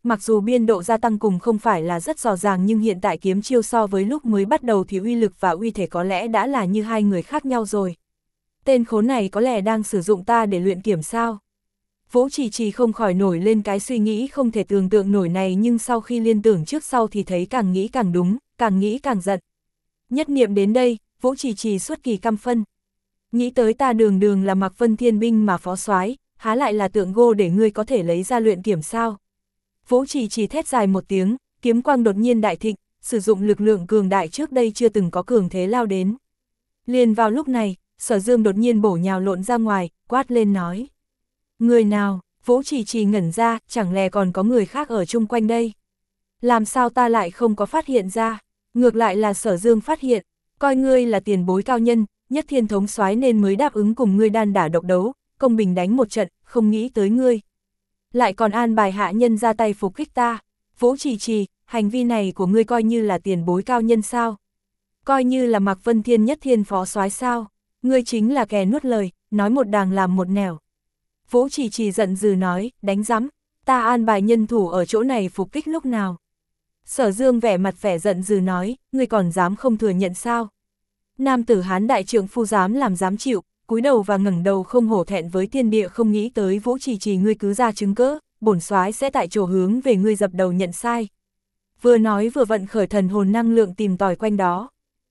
mặc dù biên độ gia tăng cùng không phải là rất rõ ràng nhưng hiện tại kiếm chiêu so với lúc mới bắt đầu thì uy lực và uy thể có lẽ đã là như hai người khác nhau rồi. Tên khốn này có lẽ đang sử dụng ta để luyện kiểm sao? Vũ Trì Trì không khỏi nổi lên cái suy nghĩ không thể tưởng tượng nổi này, nhưng sau khi liên tưởng trước sau thì thấy càng nghĩ càng đúng, càng nghĩ càng giận. Nhất niệm đến đây, Vũ Trì Trì xuất kỳ căm phân. Nghĩ tới ta đường đường là Mạc Vân Thiên binh mà phó soái, há lại là tượng gô để ngươi có thể lấy ra luyện kiểm sao? Vũ Trì Trì thét dài một tiếng, kiếm quang đột nhiên đại thịnh, sử dụng lực lượng cường đại trước đây chưa từng có cường thế lao đến. Liền vào lúc này, Sở Dương đột nhiên bổ nhào lộn ra ngoài, quát lên nói. Người nào? Vũ Trì Trì ngẩn ra, chẳng lẽ còn có người khác ở chung quanh đây? Làm sao ta lại không có phát hiện ra? Ngược lại là Sở Dương phát hiện, coi ngươi là tiền bối cao nhân, nhất thiên thống soái nên mới đáp ứng cùng ngươi đan đả độc đấu, công bình đánh một trận, không nghĩ tới ngươi. Lại còn an bài hạ nhân ra tay phục kích ta. Vũ Trì Trì, hành vi này của ngươi coi như là tiền bối cao nhân sao? Coi như là Mạc Vân Thiên nhất thiên phó soái sao? Ngươi chính là kẻ nuốt lời, nói một đàng làm một nẻo. Vũ Trì Trì giận dữ nói, đánh rắm, ta an bài nhân thủ ở chỗ này phục kích lúc nào? Sở Dương vẻ mặt vẻ giận dữ nói, ngươi còn dám không thừa nhận sao? Nam tử Hán đại trượng phu dám làm dám chịu, cúi đầu và ngẩng đầu không hổ thẹn với thiên địa, không nghĩ tới Vũ Trì Trì ngươi cứ ra chứng cỡ, bổn soái sẽ tại chỗ hướng về ngươi dập đầu nhận sai. Vừa nói vừa vận khởi thần hồn năng lượng tìm tòi quanh đó.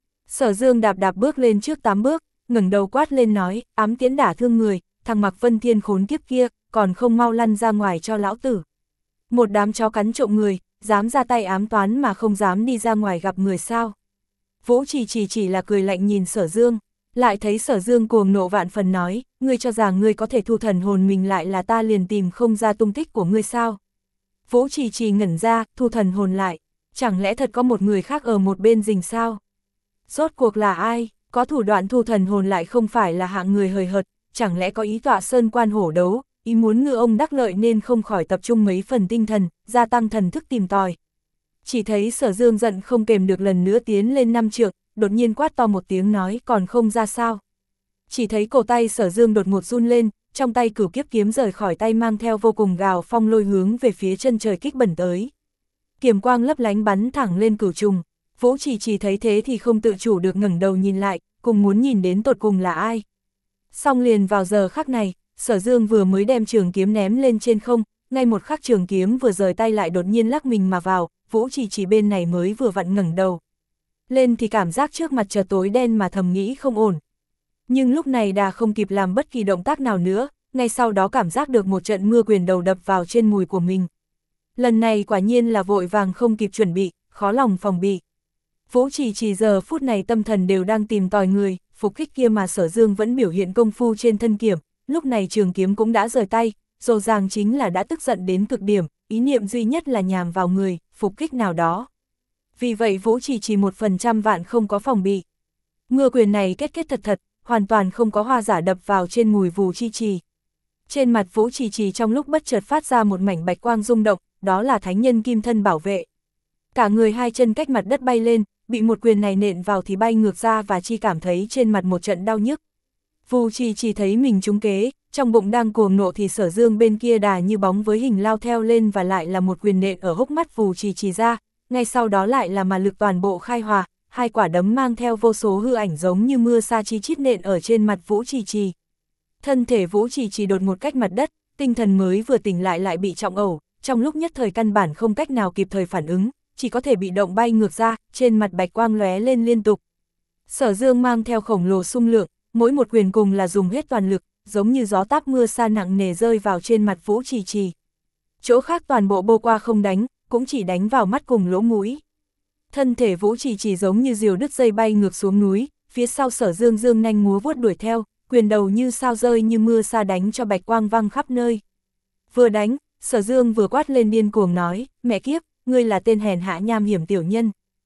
Sở Dương đạp đạp bước lên trước tám bước, ngẩng đầu quát lên nói, ám tiễn đả thương người, thằng Mạc Vân Thiên khốn kiếp kia, còn không mau lăn ra ngoài cho lão tử. Một đám chó cắn trộm người, dám ra tay ám toán mà không dám đi ra ngoài gặp người sao? Vũ Trì Trì chỉ là cười lạnh nhìn Sở Dương, lại thấy Sở Dương cuồng nộ vạn phần nói, ngươi cho rằng ngươi có thể thu thần hồn mình lại là ta liền tìm không ra tung tích của ngươi sao? Vũ Trì Trì ngẩn ra, thu thần hồn lại, chẳng lẽ thật có một người khác ở một bên rình sao? Rốt cuộc là ai, có thủ đoạn thu thần hồn lại không phải là hạng người hời hợt, chẳng lẽ có ý tọa sơn quan hổ đấu, ý muốn ngư ông đắc lợi nên không khỏi tập trung mấy phần tinh thần, gia tăng thần thức tìm tòi. Chỉ thấy Sở Dương giận không kềm được lần nữa tiến lên năm trượng, đột nhiên quát to một tiếng nói còn không ra sao. Chỉ thấy cổ tay Sở Dương đột ngột run lên, trong tay cửu kiếp kiếm rời khỏi tay mang theo vô cùng gào phong lôi hướng về phía chân trời kích bẩn tới. Kiếm quang lấp lánh bắn thẳng lên cửu trùng. Vũ Trì Trì thấy thế thì không tự chủ được ngẩng đầu nhìn lại, cùng muốn nhìn đến tột cùng là ai. Xong liền vào giờ khắc này, Sở Dương vừa mới đem trường kiếm ném lên trên không, ngay một khắc trường kiếm vừa rời tay lại đột nhiên lắc mình mà vào, Vũ Trì Trì bên này mới vừa vặn ngẩng đầu lên thì cảm giác trước mặt trời tối đen mà thầm nghĩ không ổn. Nhưng lúc này đã không kịp làm bất kỳ động tác nào nữa, ngay sau đó cảm giác được một trận mưa quyền đầu đập vào trên mùi của mình. Lần này quả nhiên là vội vàng không kịp chuẩn bị, khó lòng phòng bị. Vũ Trì Trì giờ phút này tâm thần đều đang tìm tòi người, phục kích kia mà Sở Dương vẫn biểu hiện công phu trên thân kiếm, lúc này trường kiếm cũng đã rời tay, rõ ràng chính là đã tức giận đến cực điểm, ý niệm duy nhất là nhằm vào người, phục kích nào đó. Vì vậy Vũ Trì Trì một phần trăm vạn không có phòng bị. Mưa quyền này kết kết thật thật, hoàn toàn không có hoa giả đập vào trên mùi Vũ Trì Trì. Trên mặt Vũ Trì Trì trong lúc bất chợt phát ra một mảnh bạch quang rung động, đó là thánh nhân kim thân bảo vệ. Cả người hai chân cách mặt đất bay lên, bị một quyền này nện vào thì bay ngược ra và chỉ cảm thấy trên mặt một trận đau nhức. Vũ Trì Trì thấy mình trúng kế, trong bụng đang cuồng nộ thì Sở Dương bên kia đà như bóng với hình lao theo lên và lại là một quyền nện ở hốc mắt Vũ Trì Trì ra, ngay sau đó lại là mà lực toàn bộ khai hòa, hai quả đấm mang theo vô số hư ảnh giống như mưa sa chi chít nện ở trên mặt Vũ Trì Trì. Thân thể Vũ Trì Trì đột một cách mặt đất, tinh thần mới vừa tỉnh lại lại bị trọng ẩu, trong lúc nhất thời căn bản không cách nào kịp thời phản ứng, chỉ có thể bị động bay ngược ra, trên mặt bạch quang lóe lên liên tục. Sở Dương mang theo khổng lồ xung lượng, mỗi một quyền cùng là dùng hết toàn lực, giống như gió táp mưa sa nặng nề rơi vào trên mặt Vũ Trì Trì. Chỗ khác toàn bộ bô qua không đánh, cũng chỉ đánh vào mắt cùng lỗ mũi. Thân thể Vũ Trì Trì giống như diều đứt dây bay ngược xuống núi, phía sau Sở Dương dương nhanh múa vuốt đuổi theo, quyền đầu như sao rơi như mưa sa đánh cho bạch quang văng khắp nơi. Vừa đánh, Sở Dương vừa quát lên điên cuồng nói, mẹ kiếp, ngươi là tên hèn hạ nham hiểm tiểu nhân.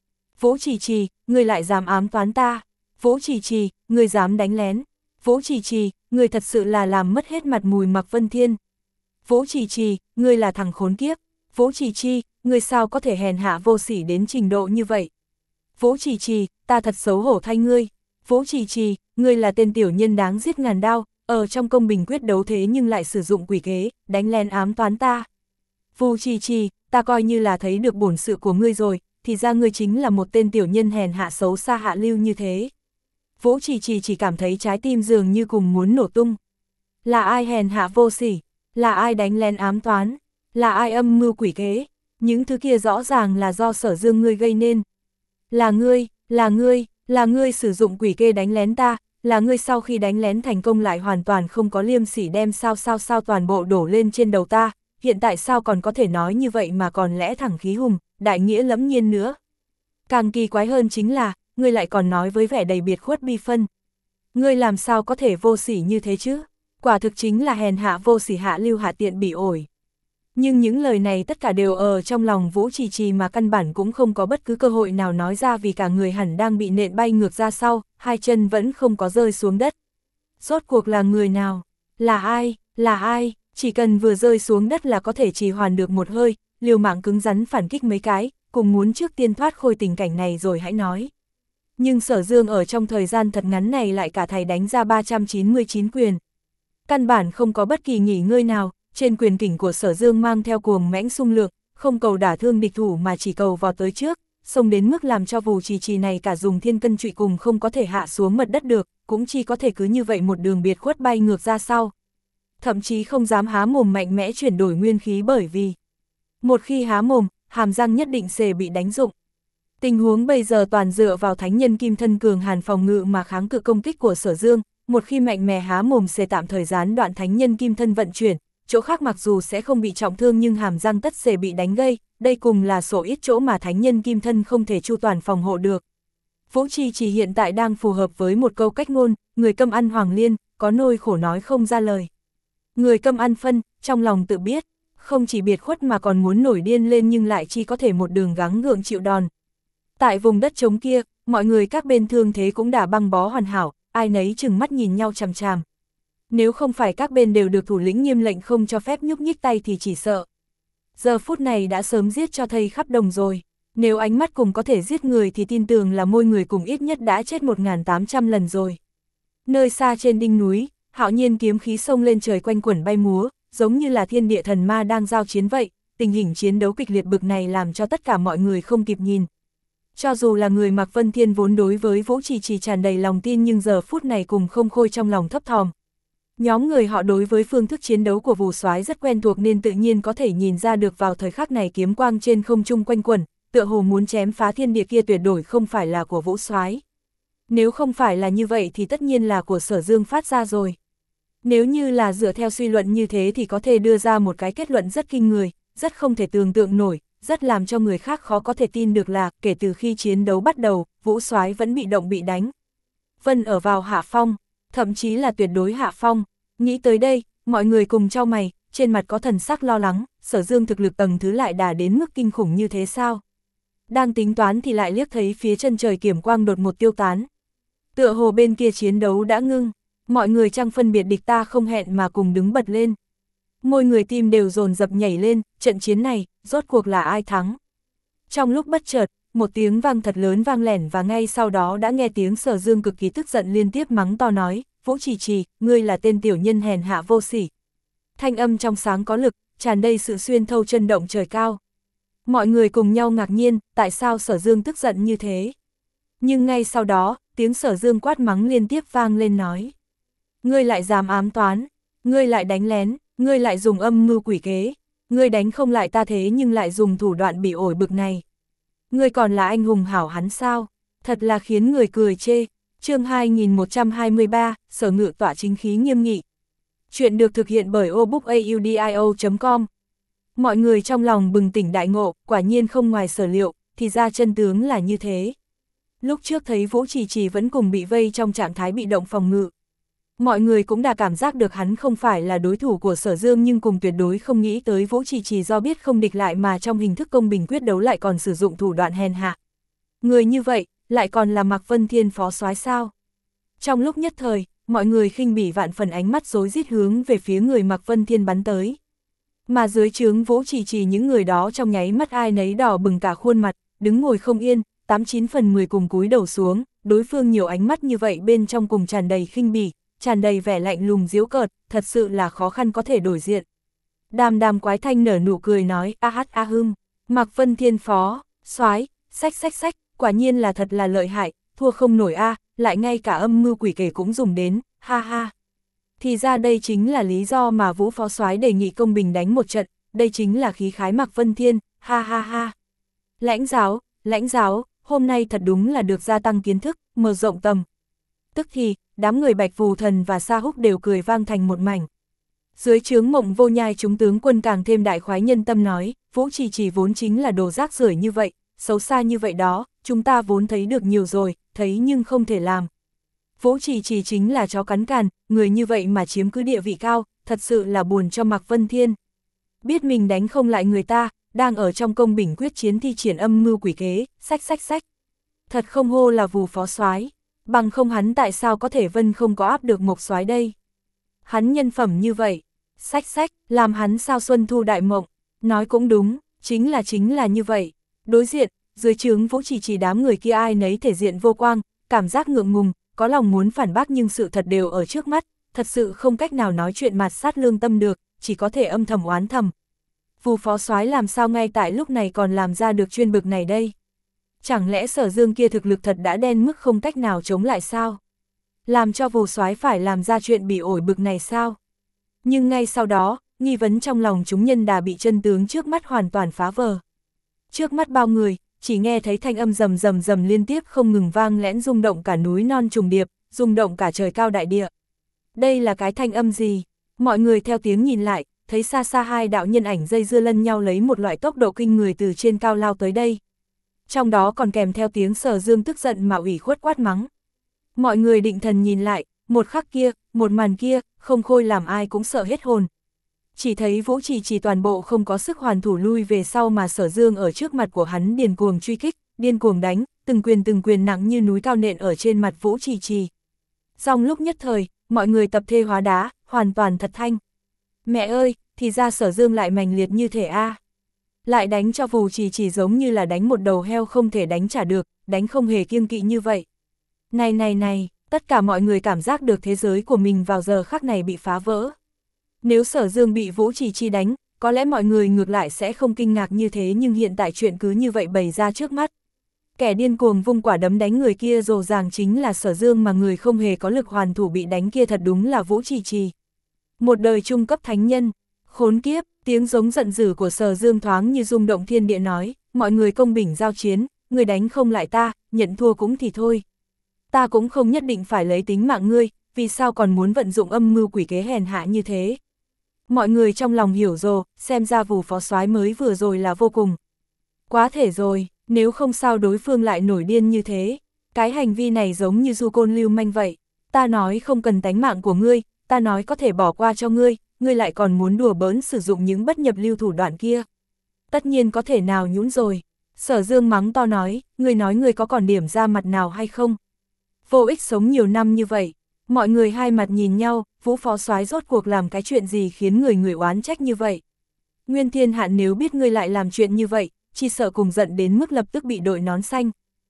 Vũ Trì Trì, ngươi lại dám ám toán ta. Vũ Trì Trì, ngươi dám đánh lén. Vũ Trì Trì, ngươi thật sự là làm mất hết mặt mũi Mạc Vân Thiên. Vũ Trì Trì, ngươi là thằng khốn kiếp. Vũ Trì Trì, ngươi sao có thể hèn hạ vô sỉ đến trình độ như vậy. Vũ Trì Trì, ta thật xấu hổ thay ngươi. Vũ Trì Trì, ngươi là tên tiểu nhân đáng giết ngàn đao, ở trong công bình quyết đấu thế nhưng lại sử dụng quỷ kế, đánh lén ám toán ta. Vũ Trì Trì, ta coi như là thấy được bổn sự của ngươi rồi, thì ra ngươi chính là một tên tiểu nhân hèn hạ xấu xa hạ lưu như thế. Vũ Trì Trì chỉ cảm thấy trái tim dường như cùng muốn nổ tung. Là ai hèn hạ vô sỉ? Là ai đánh lén ám toán? Là ai âm mưu quỷ kế? Những thứ kia rõ ràng là do Sở Dương ngươi gây nên. Là ngươi, là ngươi, là ngươi sử dụng quỷ kê đánh lén ta, là ngươi sau khi đánh lén thành công lại hoàn toàn không có liêm sỉ đem sao sao sao toàn bộ đổ lên trên đầu ta, hiện tại sao còn có thể nói như vậy mà còn lẽ thẳng khí hùng, đại nghĩa lẫm nhiên nữa. Càng kỳ quái hơn chính là, ngươi lại còn nói với vẻ đầy biệt khuất bi phân. Ngươi làm sao có thể vô sỉ như thế chứ? Quả thực chính là hèn hạ vô sỉ hạ lưu hạ tiện bỉ ổi. Nhưng những lời này tất cả đều ở trong lòng Vũ Trì Trì mà căn bản cũng không có bất cứ cơ hội nào nói ra vì cả người hẳn đang bị nện bay ngược ra sau, hai chân vẫn không có rơi xuống đất. Rốt cuộc là người nào? Là ai? Là ai? Chỉ cần vừa rơi xuống đất là có thể trì hoãn được một hơi, liều mạng cứng rắn phản kích mấy cái, cùng muốn trước tiên thoát khôi tình cảnh này rồi hãy nói. Nhưng Sở Dương ở trong thời gian thật ngắn này lại cả thầy đánh ra ba trăm chín mươi chín quyền. Căn bản không có bất kỳ nghỉ ngơi nào, trên quyền kình của Sở Dương mang theo cuồng mãnh xung lược, không cầu đả thương địch thủ mà chỉ cầu vào tới trước, xông đến mức làm cho Vũ Trì Trì này cả dùng thiên cân trụy cùng không có thể hạ xuống mặt đất được, cũng chỉ có thể cứ như vậy một đường biệt khuất bay ngược ra sau. Thậm chí không dám há mồm mạnh mẽ chuyển đổi nguyên khí bởi vì một khi há mồm, hàm răng nhất định sẽ bị đánh rụng. Tình huống bây giờ toàn dựa vào thánh nhân kim thân cường hàn phòng ngự mà kháng cự công kích của Sở Dương, một khi mạnh mẽ há mồm sẽ tạm thời gián đoạn thánh nhân kim thân vận chuyển, chỗ khác mặc dù sẽ không bị trọng thương nhưng hàm răng tất sẽ bị đánh gây, đây cùng là số ít chỗ mà thánh nhân kim thân không thể chu toàn phòng hộ được. Vũ Trì Trì hiện tại đang phù hợp với một câu cách ngôn, người câm ăn hoàng liên, có nỗi khổ nói không ra lời. Người câm ăn phân, trong lòng tự biết, không chỉ biệt khuất mà còn muốn nổi điên lên nhưng lại chỉ có thể một đường gắng gượng chịu đòn. Tại vùng đất trống kia, mọi người các bên thương thế cũng đã băng bó hoàn hảo, ai nấy chừng mắt nhìn nhau chằm chằm. Nếu không phải các bên đều được thủ lĩnh nghiêm lệnh không cho phép nhúc nhích tay thì chỉ sợ. Giờ phút này đã sớm giết cho thây khắp đồng rồi. Nếu ánh mắt cùng có thể giết người thì tin tưởng là môi người cùng ít nhất đã chết một nghìn tám trăm lần rồi. Nơi xa trên đỉnh núi, Hạo Nhiên kiếm khí xông lên trời quanh quẩn bay múa, giống như là thiên địa thần ma đang giao chiến vậy. Tình hình chiến đấu kịch liệt bực này làm cho tất cả mọi người không kịp nhìn. Cho dù là người Mạc Vân Thiên vốn đối với Vũ Trì Trì tràn đầy lòng tin nhưng giờ phút này cùng không khôi trong lòng thấp thỏm. Nhóm người họ đối với phương thức chiến đấu của Vũ Soái rất quen thuộc nên tự nhiên có thể nhìn ra được vào thời khắc này kiếm quang trên không trung quanh quẩn, tựa hồ muốn chém phá thiên địa kia tuyệt đối không phải là của Vũ Soái. Nếu không phải là như vậy thì tất nhiên là của Sở Dương phát ra rồi. Nếu như là dựa theo suy luận như thế thì có thể đưa ra một cái kết luận rất kinh người, rất không thể tưởng tượng nổi, rất làm cho người khác khó có thể tin được là kể từ khi chiến đấu bắt đầu, Vũ Soái vẫn bị động bị đánh. Vân ở vào hạ phong, thậm chí là tuyệt đối hạ phong. Nghĩ tới đây, mọi người cùng chau mày, trên mặt có thần sắc lo lắng, Sở Dương thực lực tầng thứ lại đà đến mức kinh khủng như thế sao? Đang tính toán thì lại liếc thấy phía chân trời kiểm quang đột một tiêu tán. Tựa hồ bên kia chiến đấu đã ngưng, mọi người chẳng phân biệt địch ta không hẹn mà cùng đứng bật lên. Mỗi người tim đều dồn dập nhảy lên, trận chiến này, rốt cuộc là ai thắng? Trong lúc bất chợt, một tiếng vang thật lớn vang lẻn và ngay sau đó đã nghe tiếng Sở Dương cực kỳ tức giận liên tiếp mắng to nói, Vũ Trì Trì, ngươi là tên tiểu nhân hèn hạ vô sỉ. Thanh âm trong sáng có lực, tràn đầy sự xuyên thâu chân động trời cao. Mọi người cùng nhau ngạc nhiên, tại sao Sở Dương tức giận như thế? Nhưng ngay sau đó, tiếng Sở Dương quát mắng liên tiếp vang lên nói. Ngươi lại dám ám toán, ngươi lại đánh lén, ngươi lại dùng âm mưu quỷ kế, ngươi đánh không lại ta thế nhưng lại dùng thủ đoạn bị ổi bực này. Ngươi còn là anh hùng hảo hán sao? Thật là khiến người cười chê. Chương hai nghìn một trăm hai mươi ba, Sở Ngự tỏa chính khí nghiêm nghị. Chuyện được thực hiện bởi obookaudio chấm com. Mọi người trong lòng bừng tỉnh đại ngộ, quả nhiên không ngoài sở liệu, thì ra chân tướng là như thế. Lúc trước thấy Vũ Trì Trì vẫn cùng bị vây trong trạng thái bị động phòng ngự. Mọi người cũng đã cảm giác được hắn không phải là đối thủ của Sở Dương nhưng cùng tuyệt đối không nghĩ tới Vũ Trì Trì do biết không địch lại mà trong hình thức công bình quyết đấu lại còn sử dụng thủ đoạn hèn hạ. Người như vậy, lại còn là Mạc Vân Thiên phó soái sao? Trong lúc nhất thời, mọi người khinh bỉ vạn phần ánh mắt rối rít hướng về phía người Mạc Vân Thiên bắn tới. Mà dưới trướng Vũ Trì Trì những người đó trong nháy mắt ai nấy đỏ bừng cả khuôn mặt, đứng ngồi không yên, tám chín phần mười cùng cúi đầu xuống, đối phương nhiều ánh mắt như vậy bên trong cùng tràn đầy khinh bỉ, tràn đầy vẻ lạnh lùng giễu cợt, thật sự là khó khăn có thể đổi diện. Đàm đàm quái thanh nở nụ cười nói, a hát a hưng, Mạc Vân Thiên phó, soái, sách sách sách, quả nhiên là thật là lợi hại, thua không nổi a, lại ngay cả âm mưu quỷ kể cũng dùng đến, ha ha. Thì ra đây chính là lý do mà Vũ phó soái đề nghị công bình đánh một trận, đây chính là khí khái Mạc Vân Thiên, ha ha ha. Lãnh giáo, lãnh giáo, hôm nay thật đúng là được gia tăng kiến thức, mở rộng tầm. Tức thì, đám người Bạch Phù Thần và Sa Húc đều cười vang thành một mảnh. Dưới trướng Mộng Vô Nhai chúng tướng quân càng thêm đại khoái nhân tâm nói, Vũ Trì Trì vốn chính là đồ rác rưởi như vậy, xấu xa như vậy đó, chúng ta vốn thấy được nhiều rồi, thấy nhưng không thể làm. Vũ Trì Trì chính là chó cắn càn, người như vậy mà chiếm cứ địa vị cao, thật sự là buồn cho Mạc Vân Thiên. Biết mình đánh không lại người ta, đang ở trong công bình quyết chiến thi triển âm mưu quỷ kế, sách sách sách. Thật không hô là Vù phó soái, bằng không hắn tại sao có thể vân không có áp được Mộc soái đây. Hắn nhân phẩm như vậy, sách sách, làm hắn sao xuân thu đại mộng, nói cũng đúng, chính là chính là như vậy. Đối diện, dưới trướng Vũ Trì Trì đám người kia ai nấy thể diện vô quang, cảm giác ngượng ngùng, có lòng muốn phản bác nhưng sự thật đều ở trước mắt, thật sự không cách nào nói chuyện mạt sát lương tâm được, chỉ có thể âm thầm oán thầm. Vù phó soái làm sao ngay tại lúc này còn làm ra được chuyên bực này đây? Chẳng lẽ Sở Dương kia thực lực thật đã đen mức không cách nào chống lại sao? Làm cho Vù soái phải làm ra chuyện bị ổi bực này sao? Nhưng ngay sau đó, nghi vấn trong lòng chúng nhân đà bị chân tướng trước mắt hoàn toàn phá vỡ. Trước mắt bao người, chỉ nghe thấy thanh âm rầm rầm rầm liên tiếp không ngừng vang lẽn rung động cả núi non trùng điệp, rung động cả trời cao đại địa. Đây là cái thanh âm gì? Mọi người theo tiếng nhìn lại, thấy xa xa hai đạo nhân ảnh dây dưa lân nhau lấy một loại tốc độ kinh người từ trên cao lao tới đây. Trong đó còn kèm theo tiếng Sở Dương tức giận mà ủy khuất quát mắng. Mọi người định thần nhìn lại, một khắc kia, một màn kia, không khôi làm ai cũng sợ hết hồn. Chỉ thấy Vũ Trì Trì toàn bộ không có sức hoàn thủ lui về sau mà Sở Dương ở trước mặt của hắn điên cuồng truy kích, điên cuồng đánh, từng quyền từng quyền nặng như núi cao nện ở trên mặt Vũ Trì Trì. Trong lúc nhất thời, mọi người tập thê hóa đá, hoàn toàn thật thanh. Mẹ ơi, thì ra Sở Dương lại mành liệt như thể a. Lại đánh cho Vũ Trì Trì giống như là đánh một đầu heo không thể đánh trả được, đánh không hề kiêng kỵ như vậy. Này này này, tất cả mọi người cảm giác được thế giới của mình vào giờ khắc này bị phá vỡ. Nếu Sở Dương bị Vũ Trì Trì đánh, có lẽ mọi người ngược lại sẽ không kinh ngạc như thế, nhưng hiện tại chuyện cứ như vậy bày ra trước mắt. Kẻ điên cuồng vung quả đấm đánh người kia rồ ràng chính là Sở Dương, mà người không hề có lực hoàn thủ bị đánh kia thật đúng là Vũ Trì Trì. Một đời trung cấp thánh nhân, khốn kiếp, tiếng giống giận dữ của Sở Dương thoáng như rung động thiên địa nói, mọi người công bình giao chiến, người đánh không lại ta, nhận thua cũng thì thôi. Ta cũng không nhất định phải lấy tính mạng ngươi, vì sao còn muốn vận dụng âm mưu quỷ kế hèn hạ như thế. Mọi người trong lòng hiểu rồi, xem ra Vù phó soái mới vừa rồi là vô cùng. Quá thể rồi, nếu không sao đối phương lại nổi điên như thế. Cái hành vi này giống như du côn lưu manh vậy. Ta nói không cần tánh mạng của ngươi, ta nói có thể bỏ qua cho ngươi, ngươi lại còn muốn đùa bỡn sử dụng những bất nhập lưu thủ đoạn kia. Tất nhiên có thể nào nhũn rồi. Sở Dương mắng to nói, ngươi nói ngươi có còn điểm ra mặt nào hay không? Vô ích sống nhiều năm như vậy. Mọi người hai mặt nhìn nhau, Vũ phó soái rốt cuộc làm cái chuyện gì khiến người người oán trách như vậy? Nguyên Thiên Hạn nếu biết ngươi lại làm chuyện như vậy, chỉ sợ cùng giận đến mức lập tức bị đội nón xanh.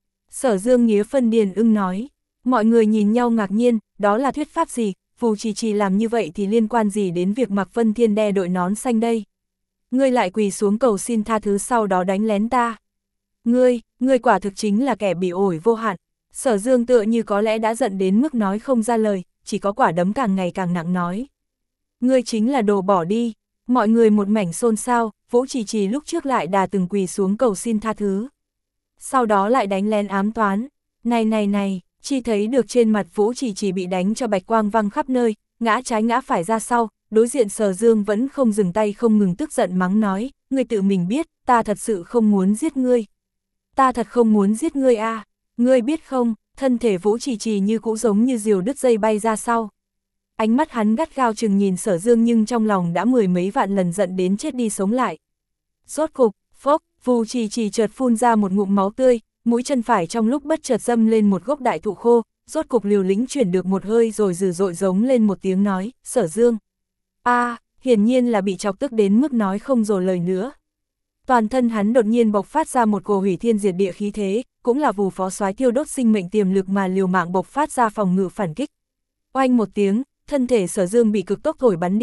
Sở Dương nghía phân điền ưng nói, mọi người nhìn nhau ngạc nhiên, đó là thuyết pháp gì, Vù Trì Trì làm như vậy thì liên quan gì đến việc Mạc Vân Thiên đe đội nón xanh đây? Ngươi lại quỳ xuống cầu xin tha thứ sau đó đánh lén ta. Ngươi, ngươi quả thực chính là kẻ bị ổi vô hạn. Sở Dương tựa như có lẽ đã giận đến mức nói không ra lời, chỉ có quả đấm càng ngày càng nặng nói. Ngươi chính là đồ bỏ đi. Mọi người một mảnh xôn xao, Vũ Trì Trì lúc trước lại đà từng quỳ xuống cầu xin tha thứ. Sau đó lại đánh lén ám toán. Này này này, chỉ thấy được trên mặt Vũ Trì Trì bị đánh cho bạch quang văng khắp nơi, ngã trái ngã phải ra sau, đối diện Sở Dương vẫn không dừng tay không ngừng tức giận mắng nói, ngươi tự mình biết, ta thật sự không muốn giết ngươi. Ta thật không muốn giết ngươi a. À. Ngươi biết không, thân thể Vũ Trì Trì như cũ giống như diều đứt dây bay ra sau. Ánh mắt hắn gắt gao chừng nhìn Sở Dương nhưng trong lòng đã mười mấy vạn lần giận đến chết đi sống lại. Rốt cục, phốc, Vũ Trì Trì chợt phun ra một ngụm máu tươi, mũi chân phải trong lúc bất chợt dâm lên một gốc đại thụ khô, rốt cục liều lĩnh chuyển được một hơi rồi dữ dội giống lên một tiếng nói, Sở Dương. A, à, hiển nhiên là bị chọc tức đến mức nói không rồi lời nữa. Toàn thân hắn đột nhiên bộc phát ra một cổ hủy thiên diệt địa khí thế, cũng là Vù phó soái thiêu đốt sinh mệnh tiềm lực mà liều mạng bộc phát ra phòng ngự phản kích. Oanh một tiếng, thân thể Sở Dương bị cực tốc thổi bắn đi,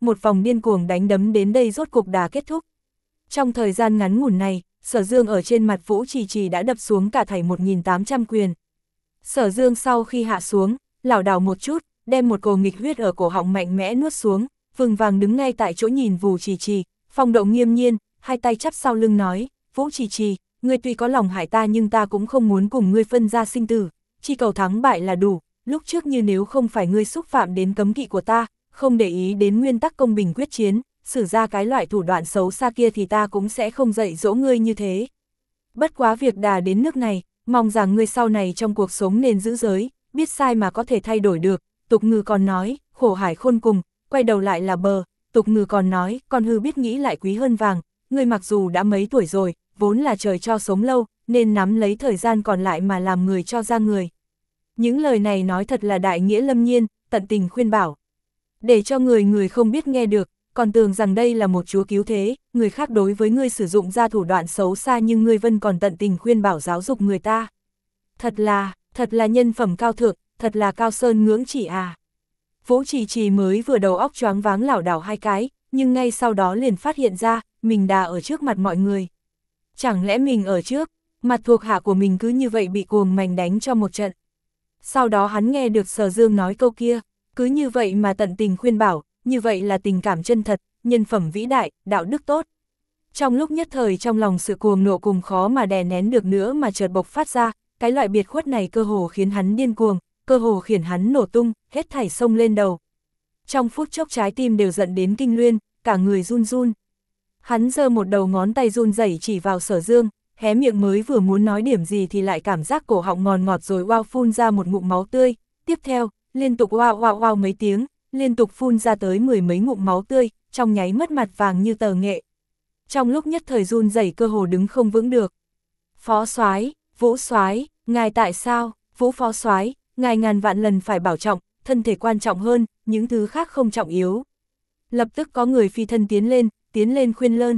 một vòng điên cuồng đánh đấm đến đây rốt cục đã kết thúc. Trong thời gian ngắn ngủn này, Sở Dương ở trên mặt Vũ Trì Trì đã đập xuống cả thảy một nghìn tám trăm quyền. Sở Dương sau khi hạ xuống, lảo đảo một chút, đem một cồ nghịch huyết ở cổ họng mạnh mẽ nuốt xuống, vừng vàng đứng ngay tại chỗ nhìn Vũ Trì Trì, phong độ nghiêm nhiên, hai tay chắp sau lưng nói, Vũ Trì Trì, ngươi tuy có lòng hại ta nhưng ta cũng không muốn cùng ngươi phân ra sinh tử, chỉ cầu thắng bại là đủ, lúc trước như nếu không phải ngươi xúc phạm đến cấm kỵ của ta, không để ý đến nguyên tắc công bình quyết chiến, sử ra cái loại thủ đoạn xấu xa kia thì ta cũng sẽ không dạy dỗ ngươi như thế. Bất quá việc đã đến nước này, mong rằng ngươi sau này trong cuộc sống nên giữ giới, biết sai mà có thể thay đổi được. Tục ngữ còn nói, khổ hải khôn cùng, quay đầu lại là bờ. Tục ngữ còn nói, con hư biết nghĩ lại quý hơn vàng. Ngươi mặc dù đã mấy tuổi rồi, vốn là trời cho sống lâu, nên nắm lấy thời gian còn lại mà làm người cho ra người. Những lời này nói thật là đại nghĩa lâm nhiên, tận tình khuyên bảo. Để cho người người không biết nghe được, còn tưởng rằng đây là một chúa cứu thế, người khác đối với ngươi sử dụng ra thủ đoạn xấu xa nhưng ngươi vẫn còn tận tình khuyên bảo giáo dục người ta. Thật là, thật là nhân phẩm cao thượng, thật là cao sơn ngưỡng chỉ à. Vũ Trì Trì mới vừa đầu óc choáng váng lảo đảo hai cái, nhưng ngay sau đó liền phát hiện ra, mình đã ở trước mặt mọi người. Chẳng lẽ mình ở trước, mặt thuộc hạ của mình cứ như vậy bị cuồng mành đánh cho một trận. Sau đó hắn nghe được Sở Dương nói câu kia, cứ như vậy mà tận tình khuyên bảo, như vậy là tình cảm chân thật, nhân phẩm vĩ đại, đạo đức tốt. Trong lúc nhất thời trong lòng sự cuồng nộ cùng khó mà đè nén được nữa mà chợt bộc phát ra, cái loại biệt khuất này cơ hồ khiến hắn điên cuồng, cơ hồ khiến hắn nổ tung, hết thảy xông lên đầu. Trong phút chốc trái tim đều giận đến kinh luyên, cả người run run. Hắn giơ một đầu ngón tay run rẩy chỉ vào Sở Dương, hé miệng mới vừa muốn nói điểm gì thì lại cảm giác cổ họng ngọt ngọt rồi oao phun ra một ngụm máu tươi, tiếp theo, liên tục oao oao oao mấy tiếng, liên tục phun ra tới mười mấy ngụm máu tươi, trong nháy mắt mặt vàng như tờ nghệ. Trong lúc nhất thời run rẩy cơ hồ đứng không vững được. Phó soái, Vũ soái, ngài tại sao? Vũ phó soái, ngài ngàn vạn lần phải bảo trọng, thân thể quan trọng hơn, những thứ khác không trọng yếu. Lập tức có người phi thân tiến lên, tiến lên khuyên lơn.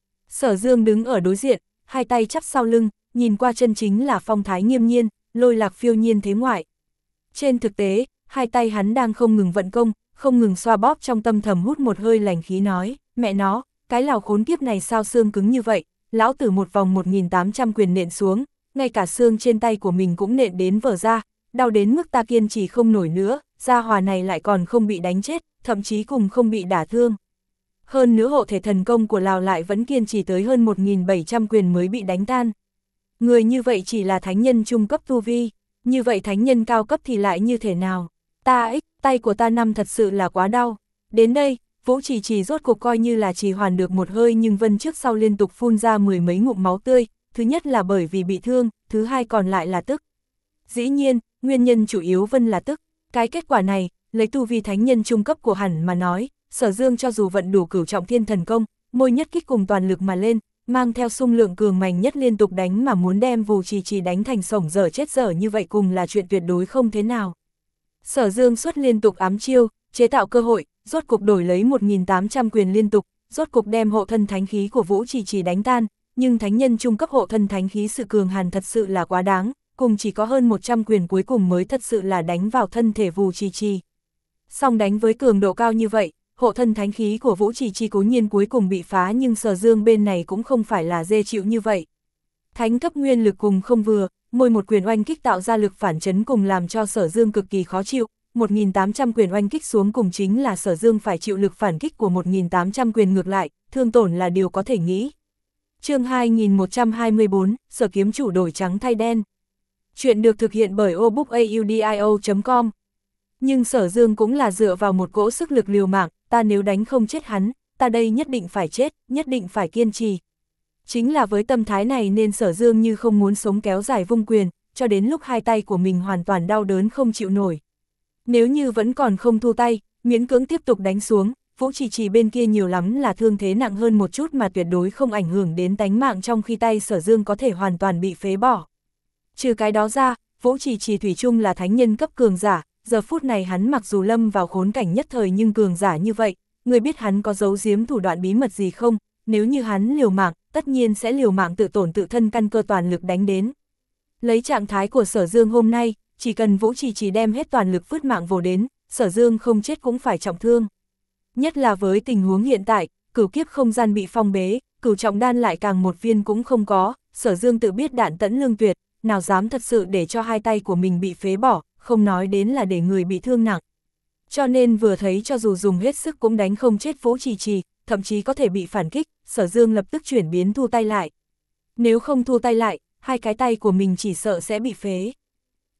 Sở Dương đứng ở đối diện, hai tay chắp sau lưng, nhìn qua chân chính là phong thái nghiêm nhiên, lôi lạc phiêu nhiên thế ngoại. Trên thực tế, hai tay hắn đang không ngừng vận công, không ngừng xoa bóp trong tâm thầm hút một hơi lành khí nói, mẹ nó, cái lào khốn kiếp này sao xương cứng như vậy, lão tử một vòng một nghìn tám trăm quyền nện xuống, ngay cả xương trên tay của mình cũng nện đến vỡ ra, đau đến mức ta kiên trì không nổi nữa, gia hòa này lại còn không bị đánh chết, thậm chí cùng không bị đả thương. Hơn nữa hộ thể thần công của Lào lại vẫn kiên trì tới hơn một nghìn bảy trăm quyền mới bị đánh tan. Người như vậy chỉ là thánh nhân trung cấp tu vi, như vậy thánh nhân cao cấp thì lại như thế nào? Ta ích, tay của ta năm thật sự là quá đau. Đến đây, Vũ Trì Trì rốt cuộc coi như là trì hoàn được một hơi nhưng Vân trước sau liên tục phun ra mười mấy ngụm máu tươi, thứ nhất là bởi vì bị thương, thứ hai còn lại là tức. Dĩ nhiên, nguyên nhân chủ yếu Vân là tức. Cái kết quả này, lấy tu vi thánh nhân trung cấp của hẳn mà nói, Sở Dương cho dù vận đủ cửu trọng thiên thần công, môi nhất kích cùng toàn lực mà lên, mang theo xung lượng cường mạnh nhất liên tục đánh mà muốn đem Vũ Trì Trì đánh thành sổng dở chết dở như vậy cùng là chuyện tuyệt đối không thế nào. Sở Dương xuất liên tục ám chiêu, chế tạo cơ hội, rốt cục đổi lấy một nghìn tám trăm quyền liên tục, rốt cục đem hộ thân thánh khí của Vũ Trì Trì đánh tan, nhưng thánh nhân trung cấp hộ thân thánh khí sự cường hàn thật sự là quá đáng, cùng chỉ có hơn một trăm quyền cuối cùng mới thật sự là đánh vào thân thể Vũ Trì Trì. Song đánh với cường độ cao như vậy, hộ thân thánh khí của Vũ Trì Trì cố nhiên cuối cùng bị phá nhưng Sở Dương bên này cũng không phải là dê chịu như vậy. Thánh cấp nguyên lực cùng không vừa, mỗi một quyền oanh kích tạo ra lực phản chấn cùng làm cho Sở Dương cực kỳ khó chịu, một nghìn tám trăm quyền oanh kích xuống cùng chính là Sở Dương phải chịu lực phản kích của một nghìn tám trăm quyền ngược lại, thương tổn là điều có thể nghĩ. Chương hai nghìn một trăm hai mươi tư, Sở Kiếm Chủ đổi trắng thay đen. Chuyện được thực hiện bởi obookaudio chấm com. Nhưng Sở Dương cũng là dựa vào một cỗ sức lực liều mạng, ta nếu đánh không chết hắn, ta đây nhất định phải chết, nhất định phải kiên trì. Chính là với tâm thái này nên Sở Dương như không muốn sống kéo dài vung quyền, cho đến lúc hai tay của mình hoàn toàn đau đớn không chịu nổi. Nếu như vẫn còn không thu tay, miễn cưỡng tiếp tục đánh xuống, Vũ Trì Trì bên kia nhiều lắm là thương thế nặng hơn một chút mà tuyệt đối không ảnh hưởng đến tánh mạng trong khi tay Sở Dương có thể hoàn toàn bị phế bỏ. Trừ cái đó ra, Vũ Trì Trì thủy chung là thánh nhân cấp cường giả, giờ phút này hắn mặc dù lâm vào khốn cảnh nhất thời nhưng cường giả như vậy, người biết hắn có giấu giếm thủ đoạn bí mật gì không, nếu như hắn liều mạng, tất nhiên sẽ liều mạng tự tổn tự thân căn cơ toàn lực đánh đến. Lấy trạng thái của Sở Dương hôm nay, chỉ cần Vũ Trì Trì đem hết toàn lực vứt mạng vồ đến, Sở Dương không chết cũng phải trọng thương. Nhất là với tình huống hiện tại, cửu kiếp không gian bị phong bế, cửu trọng đan lại càng một viên cũng không có, Sở Dương tự biết đạn tẫn lương tuyệt, nào dám thật sự để cho hai tay của mình bị phế bỏ, không nói đến là để người bị thương nặng. Cho nên vừa thấy cho dù dùng hết sức cũng đánh không chết Phố Trì Trì, thậm chí có thể bị phản kích, Sở Dương lập tức chuyển biến thu tay lại. Nếu không thu tay lại, hai cái tay của mình chỉ sợ sẽ bị phế.